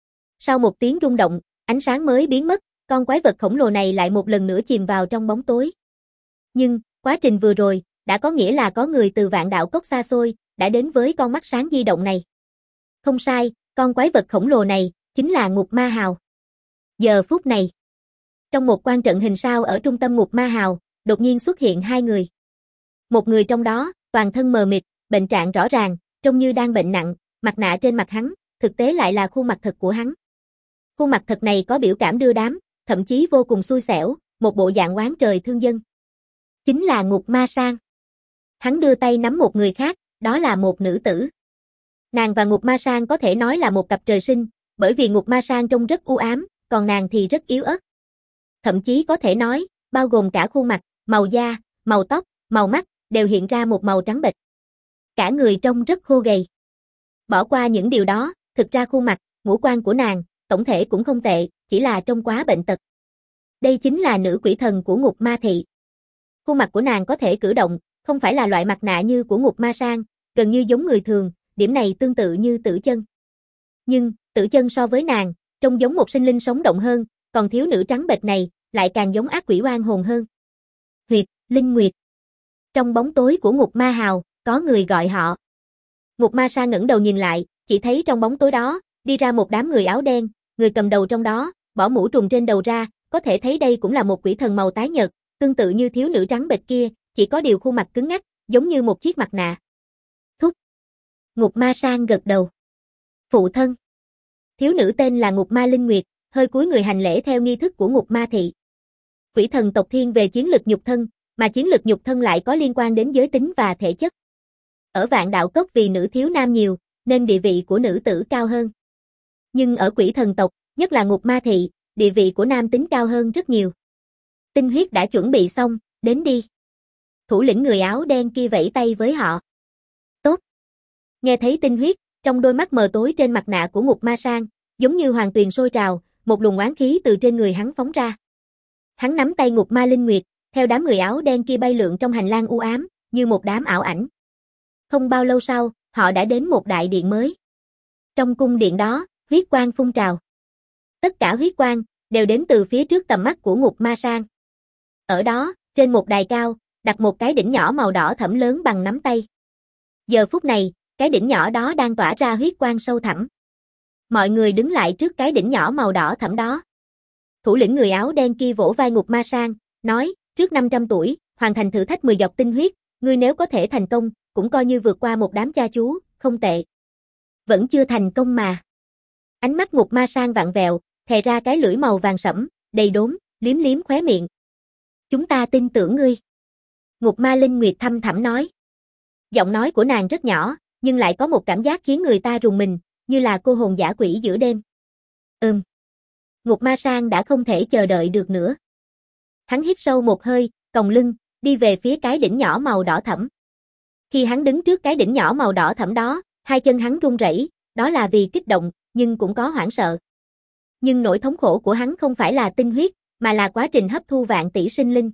Sau một tiếng rung động, ánh sáng mới biến mất, con quái vật khổng lồ này lại một lần nữa chìm vào trong bóng tối. Nhưng, quá trình vừa rồi, đã có nghĩa là có người từ Vạn Đạo Cốc xa xôi, đã đến với con mắt sáng di động này. Không sai, con quái vật khổng lồ này, chính là Ngục Ma Hào. Giờ phút này, trong một quan trận hình sao ở trung tâm Ngục Ma Hào, đột nhiên xuất hiện hai người. Một người trong đó, toàn thân mờ mịt, bệnh trạng rõ ràng, trông như đang bệnh nặng, mặt nạ trên mặt hắn, thực tế lại là khuôn mặt thật của hắn. Khuôn mặt thật này có biểu cảm đưa đám, thậm chí vô cùng xui xẻo, một bộ dạng oán trời thương dân. Chính là Ngục Ma Sang. Hắn đưa tay nắm một người khác, đó là một nữ tử. Nàng và Ngục Ma Sang có thể nói là một cặp trời sinh, bởi vì Ngục Ma Sang trông rất u ám, còn nàng thì rất yếu ớt. Thậm chí có thể nói, bao gồm cả khuôn mặt, màu da, màu tóc, màu mắt, đều hiện ra một màu trắng bệch. Cả người trông rất khô gầy. Bỏ qua những điều đó, thực ra khuôn mặt, ngũ quan của nàng, tổng thể cũng không tệ, chỉ là trông quá bệnh tật. Đây chính là nữ quỷ thần của Ngục Ma Thị. Khuôn mặt của nàng có thể cử động, không phải là loại mặt nạ như của Ngục Ma Sang, gần như giống người thường, điểm này tương tự như Tử Chân. Nhưng, Tử Chân so với nàng, trông giống một sinh linh sống động hơn, còn thiếu nữ trắng bệch này, lại càng giống ác quỷ oan hồn hơn. Huyệt, Linh Nguyệt. Trong bóng tối của Ngục Ma Hào, có người gọi họ. Ngục Ma Sa ngẩng đầu nhìn lại, chỉ thấy trong bóng tối đó, đi ra một đám người áo đen, người cầm đầu trong đó, bỏ mũ trùm trên đầu ra, có thể thấy đây cũng là một quỷ thần màu tái nhợt, tương tự như thiếu nữ trắng bệch kia, chỉ có điều khuôn mặt cứng ngắc, giống như một chiếc mặt nạ. Thúc. Ngục Ma Sang gật đầu. Phụ thân. Thiếu nữ tên là Ngục Ma Linh Nguyệt, hơi cúi người hành lễ theo nghi thức của Ngục Ma Thị. Quỷ thần tộc thiên về chiến lực nhục thân, mà chiến lực nhục thân lại có liên quan đến giới tính và thể chất. Ở Vạn Đạo Cốc vì nữ thiếu nam nhiều, nên địa vị của nữ tử cao hơn. Nhưng ở quỷ thần tộc, nhất là Ngục Ma Thị, địa vị của nam tính cao hơn rất nhiều. Tinh huyết đã chuẩn bị xong, đến đi. Thủ lĩnh người áo đen kia vẫy tay với họ. Tốt. Nghe thấy tinh huyết, trong đôi mắt mờ tối trên mặt nạ của Ngục Ma Sang, giống như hoàng tuyền sôi trào, một luồng oán khí từ trên người hắn phóng ra. Hắn nắm tay Ngục Ma Linh Nguyệt, theo đám người áo đen kia bay lượn trong hành lang u ám, như một đám ảo ảnh. Không bao lâu sau, họ đã đến một đại điện mới. Trong cung điện đó, huyết quang phun trào. Tất cả huyết quang đều đến từ phía trước tầm mắt của Ngục Ma Sang. Ở đó, trên một đài cao, đặt một cái đỉnh nhỏ màu đỏ thẫm lớn bằng nắm tay. Giờ phút này, cái đỉnh nhỏ đó đang tỏa ra huyết quang sâu thẳm. Mọi người đứng lại trước cái đỉnh nhỏ màu đỏ thẫm đó. Thủ lĩnh người áo đen kia vỗ vai Ngục Ma Sang, nói, trước 500 tuổi, hoàn thành thử thách 10 giọt tinh huyết, ngươi nếu có thể thành công, cũng coi như vượt qua một đám cha chú, không tệ. Vẫn chưa thành công mà. Ánh mắt Ngục Ma Sang vặn vẹo, thè ra cái lưỡi màu vàng sẫm, đầy đốm, liếm liếm khóe miệng. Chúng ta tin tưởng ngươi. Ngục Ma Linh Nguyệt thăm thẳm nói. Giọng nói của nàng rất nhỏ, nhưng lại có một cảm giác khiến người ta rùng mình, như là cô hồn dã quỷ giữa đêm. Ngục Ma Sang đã không thể chờ đợi được nữa. Hắn hít sâu một hơi, còng lưng, đi về phía cái đỉnh nhỏ màu đỏ thẫm. Khi hắn đứng trước cái đỉnh nhỏ màu đỏ thẫm đó, hai chân hắn run rẩy, đó là vì kích động, nhưng cũng có hoảng sợ. Nhưng nỗi thống khổ của hắn không phải là tinh huyết, mà là quá trình hấp thu vạn tỷ sinh linh.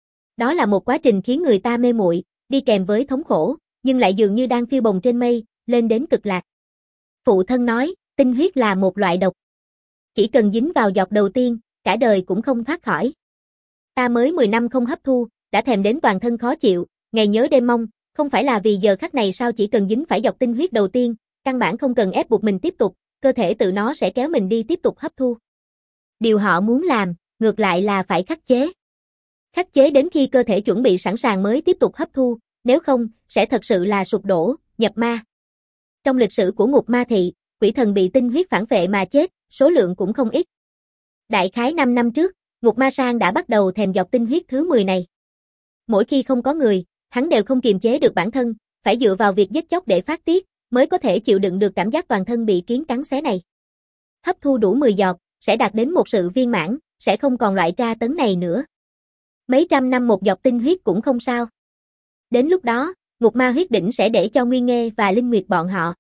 Đó là một quá trình khiến người ta mê muội, đi kèm với thống khổ, nhưng lại dường như đang phiêu bồng trên mây, lên đến cực lạc. Phụ thân nói, tinh huyết là một loại độc. Chỉ cần dính vào giọt đầu tiên, cả đời cũng không thoát khỏi. Ta mới 10 năm không hấp thu, đã thèm đến toàn thân khó chịu, ngày nhớ đêm mong, không phải là vì giờ khắc này sao chỉ cần dính phải giọt tinh huyết đầu tiên, căn bản không cần ép buộc mình tiếp tục, cơ thể tự nó sẽ kéo mình đi tiếp tục hấp thu. Điều họ muốn làm, ngược lại là phải khắc chế. Khắc chế đến khi cơ thể chuẩn bị sẵn sàng mới tiếp tục hấp thu, nếu không, sẽ thật sự là sụp đổ, nhập ma. Trong lịch sử của Ngục Ma Thị, quỷ thần bị tinh huyết phản vệ mà chết, số lượng cũng không ít. Đại khái 5 năm trước, Ngục Ma Sang đã bắt đầu thèm giọt tinh huyết thứ 10 này. Mỗi khi không có người, hắn đều không kiềm chế được bản thân, phải dựa vào việc giết chóc để phát tiết, mới có thể chịu đựng được cảm giác toàn thân bị kiến cắn xé này. Hấp thu đủ 10 giọt, sẽ đạt đến một sự viên mãn, sẽ không còn loại tra tấn này nữa. Mấy trăm năm một giọt tinh huyết cũng không sao. Đến lúc đó, Ngục Ma huyết đỉnh sẽ để cho Nguyên Nghê và Linh Nguyệt bọn họ.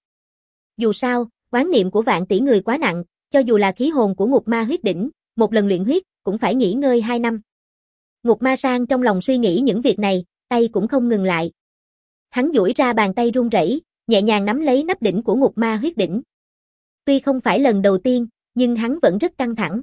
Dù sao, oán niệm của vạn tỷ người quá nặng, cho dù là khí hồn của Ngục Ma huyết đỉnh, một lần luyện huyết, cũng phải nghỉ ngơi 2 năm. Ngục Ma Sang trong lòng suy nghĩ những việc này, tay cũng không ngừng lại. Hắn duỗi ra bàn tay run rẩy, nhẹ nhàng nắm lấy nắp đỉnh của Ngục Ma huyết đỉnh. Tuy không phải lần đầu tiên, nhưng hắn vẫn rất căng thẳng.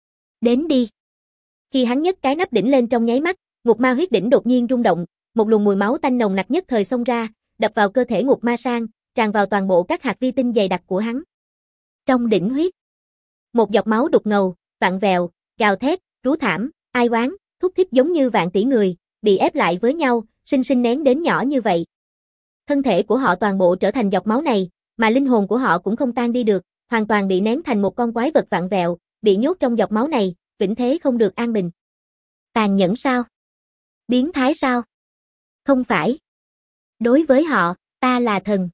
Đến đi. Khi hắn nhấc cái nắp đỉnh lên trong nháy mắt, Ngục Ma huyết đỉnh đột nhiên rung động, một luồng mùi máu tanh nồng nặc nhất thời xông ra, đập vào cơ thể Ngục Ma Sang, tràn vào toàn bộ các hạt vi tinh dày đặc của hắn. Trong đỉnh huyết, một giọt máu đục ngầu, vặn vẹo, gào thét, rú thảm, ai oán, thúc thích giống như vạn tỷ người, bị ép lại với nhau, sinh sinh nén đến nhỏ như vậy. Thân thể của họ toàn bộ trở thành giọt máu này, mà linh hồn của họ cũng không tan đi được, hoàn toàn bị nén thành một con quái vật vặn vẹo, bị nhốt trong giọt máu này, vĩnh thế không được an bình. Tàn nhẫn sao? Biến thái sao? Không phải. Đối với họ, ta là thần.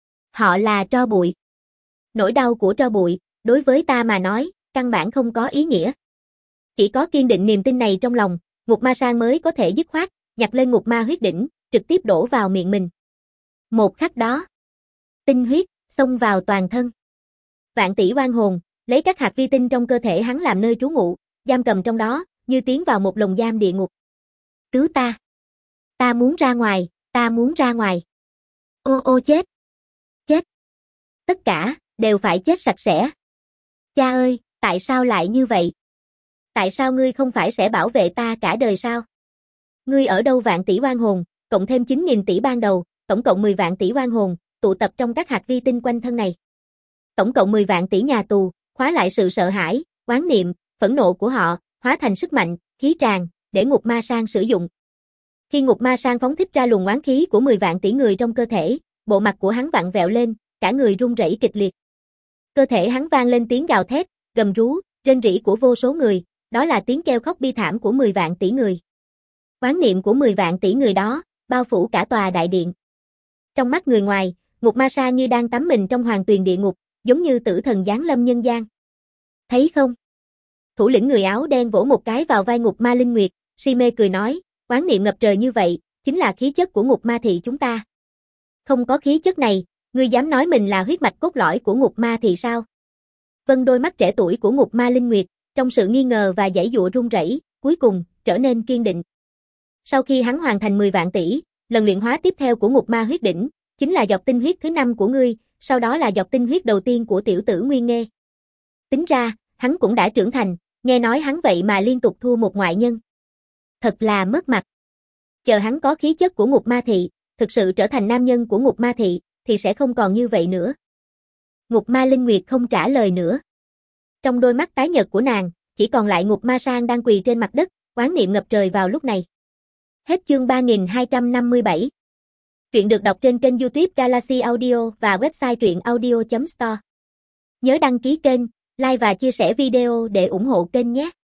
Họ là tro bụi. Nỗi đau của tro bụi, đối với ta mà nói, căn bản không có ý nghĩa. Chỉ có kiên định niềm tin này trong lòng, Ngục Ma Sang mới có thể dứt khoát, nhặt lên Ngục Ma huyết đỉnh, trực tiếp đổ vào miệng mình. Một khắc đó, tinh huyết xông vào toàn thân. Vạn tỷ oan hồn, lấy các hạt vi tinh trong cơ thể hắn làm nơi trú ngụ, giam cầm trong đó, như tiến vào một lồng giam địa ngục. Cứu ta! Ta muốn ra ngoài, ta muốn ra ngoài. Ô ô chết! Chết! Tất cả, đều phải chết sạch sẽ. Cha ơi, tại sao lại như vậy? Tại sao ngươi không phải sẽ bảo vệ ta cả đời sao? Ngươi ở đâu vạn tỷ oan hồn, cộng thêm 9.000 tỷ ban đầu, tổng cộng 10 vạn tỷ oan hồn, tụ tập trong các hạt vi tinh quanh thân này. Tổng cộng 10 vạn tỷ nhà tù, khóa lại sự sợ hãi, oán niệm, phẫn nộ của họ, hóa thành sức mạnh, khí tràn, để Ngục Ma Sang sử dụng. Khi Ngục Ma Sang phóng thích ra luồng oán khí của 10 vạn tỷ người trong cơ thể, bộ mặt của hắn vặn vẹo lên, cả người run rẩy kịch liệt. Cơ thể hắn vang lên tiếng gào thét, gầm rú, rên rỉ của vô số người, đó là tiếng kêu khóc bi thảm của 10 vạn tỷ người. Oán niệm của 10 vạn tỷ người đó, bao phủ cả tòa đại điện. Trong mắt người ngoài, Ngục Ma Sa như đang tắm mình trong hoàng tuyền địa ngục, giống như tử thần giáng lâm nhân gian. Thấy không? Thủ lĩnh người áo đen vỗ một cái vào vai Ngục Ma Linh Nguyệt, si mê cười nói, oán niệm ngập trời như vậy, chính là khí chất của Ngục Ma Thị chúng ta. Không có khí chất này, ngươi dám nói mình là huyết mạch cốt lõi của Ngục Ma Thị sao? Vân đôi mắt trẻ tuổi của Ngục Ma Linh Nguyệt, trong sự nghi ngờ và giãy giụa run rẩy, cuối cùng trở nên kiên định. Sau khi hắn hoàn thành 10 vạn tỷ, lần luyện hóa tiếp theo của Ngục Ma huyết đỉnh, chính là giọt tinh huyết thứ 5 của ngươi, sau đó là giọt tinh huyết đầu tiên của tiểu tử Nguyên Nghê. Tính ra, hắn cũng đã trưởng thành, nghe nói hắn vậy mà liên tục thua một ngoại nhân. Thật là mất mặt. Chờ hắn có khí chất của Ngục Ma Thị, thực sự trở thành nam nhân của Ngục Ma Thị, thì sẽ không còn như vậy nữa. Ngục Ma Linh Nguyệt không trả lời nữa. Trong đôi mắt tái nhợt của nàng, chỉ còn lại Ngục Ma Sang đang quỳ trên mặt đất, oán niệm ngập trời vào lúc này. Hết chương 3257. Truyện được đọc trên kênh YouTube Galaxy Audio và website truyệnaudio.store. Nhớ đăng ký kênh, like và chia sẻ video để ủng hộ kênh nhé.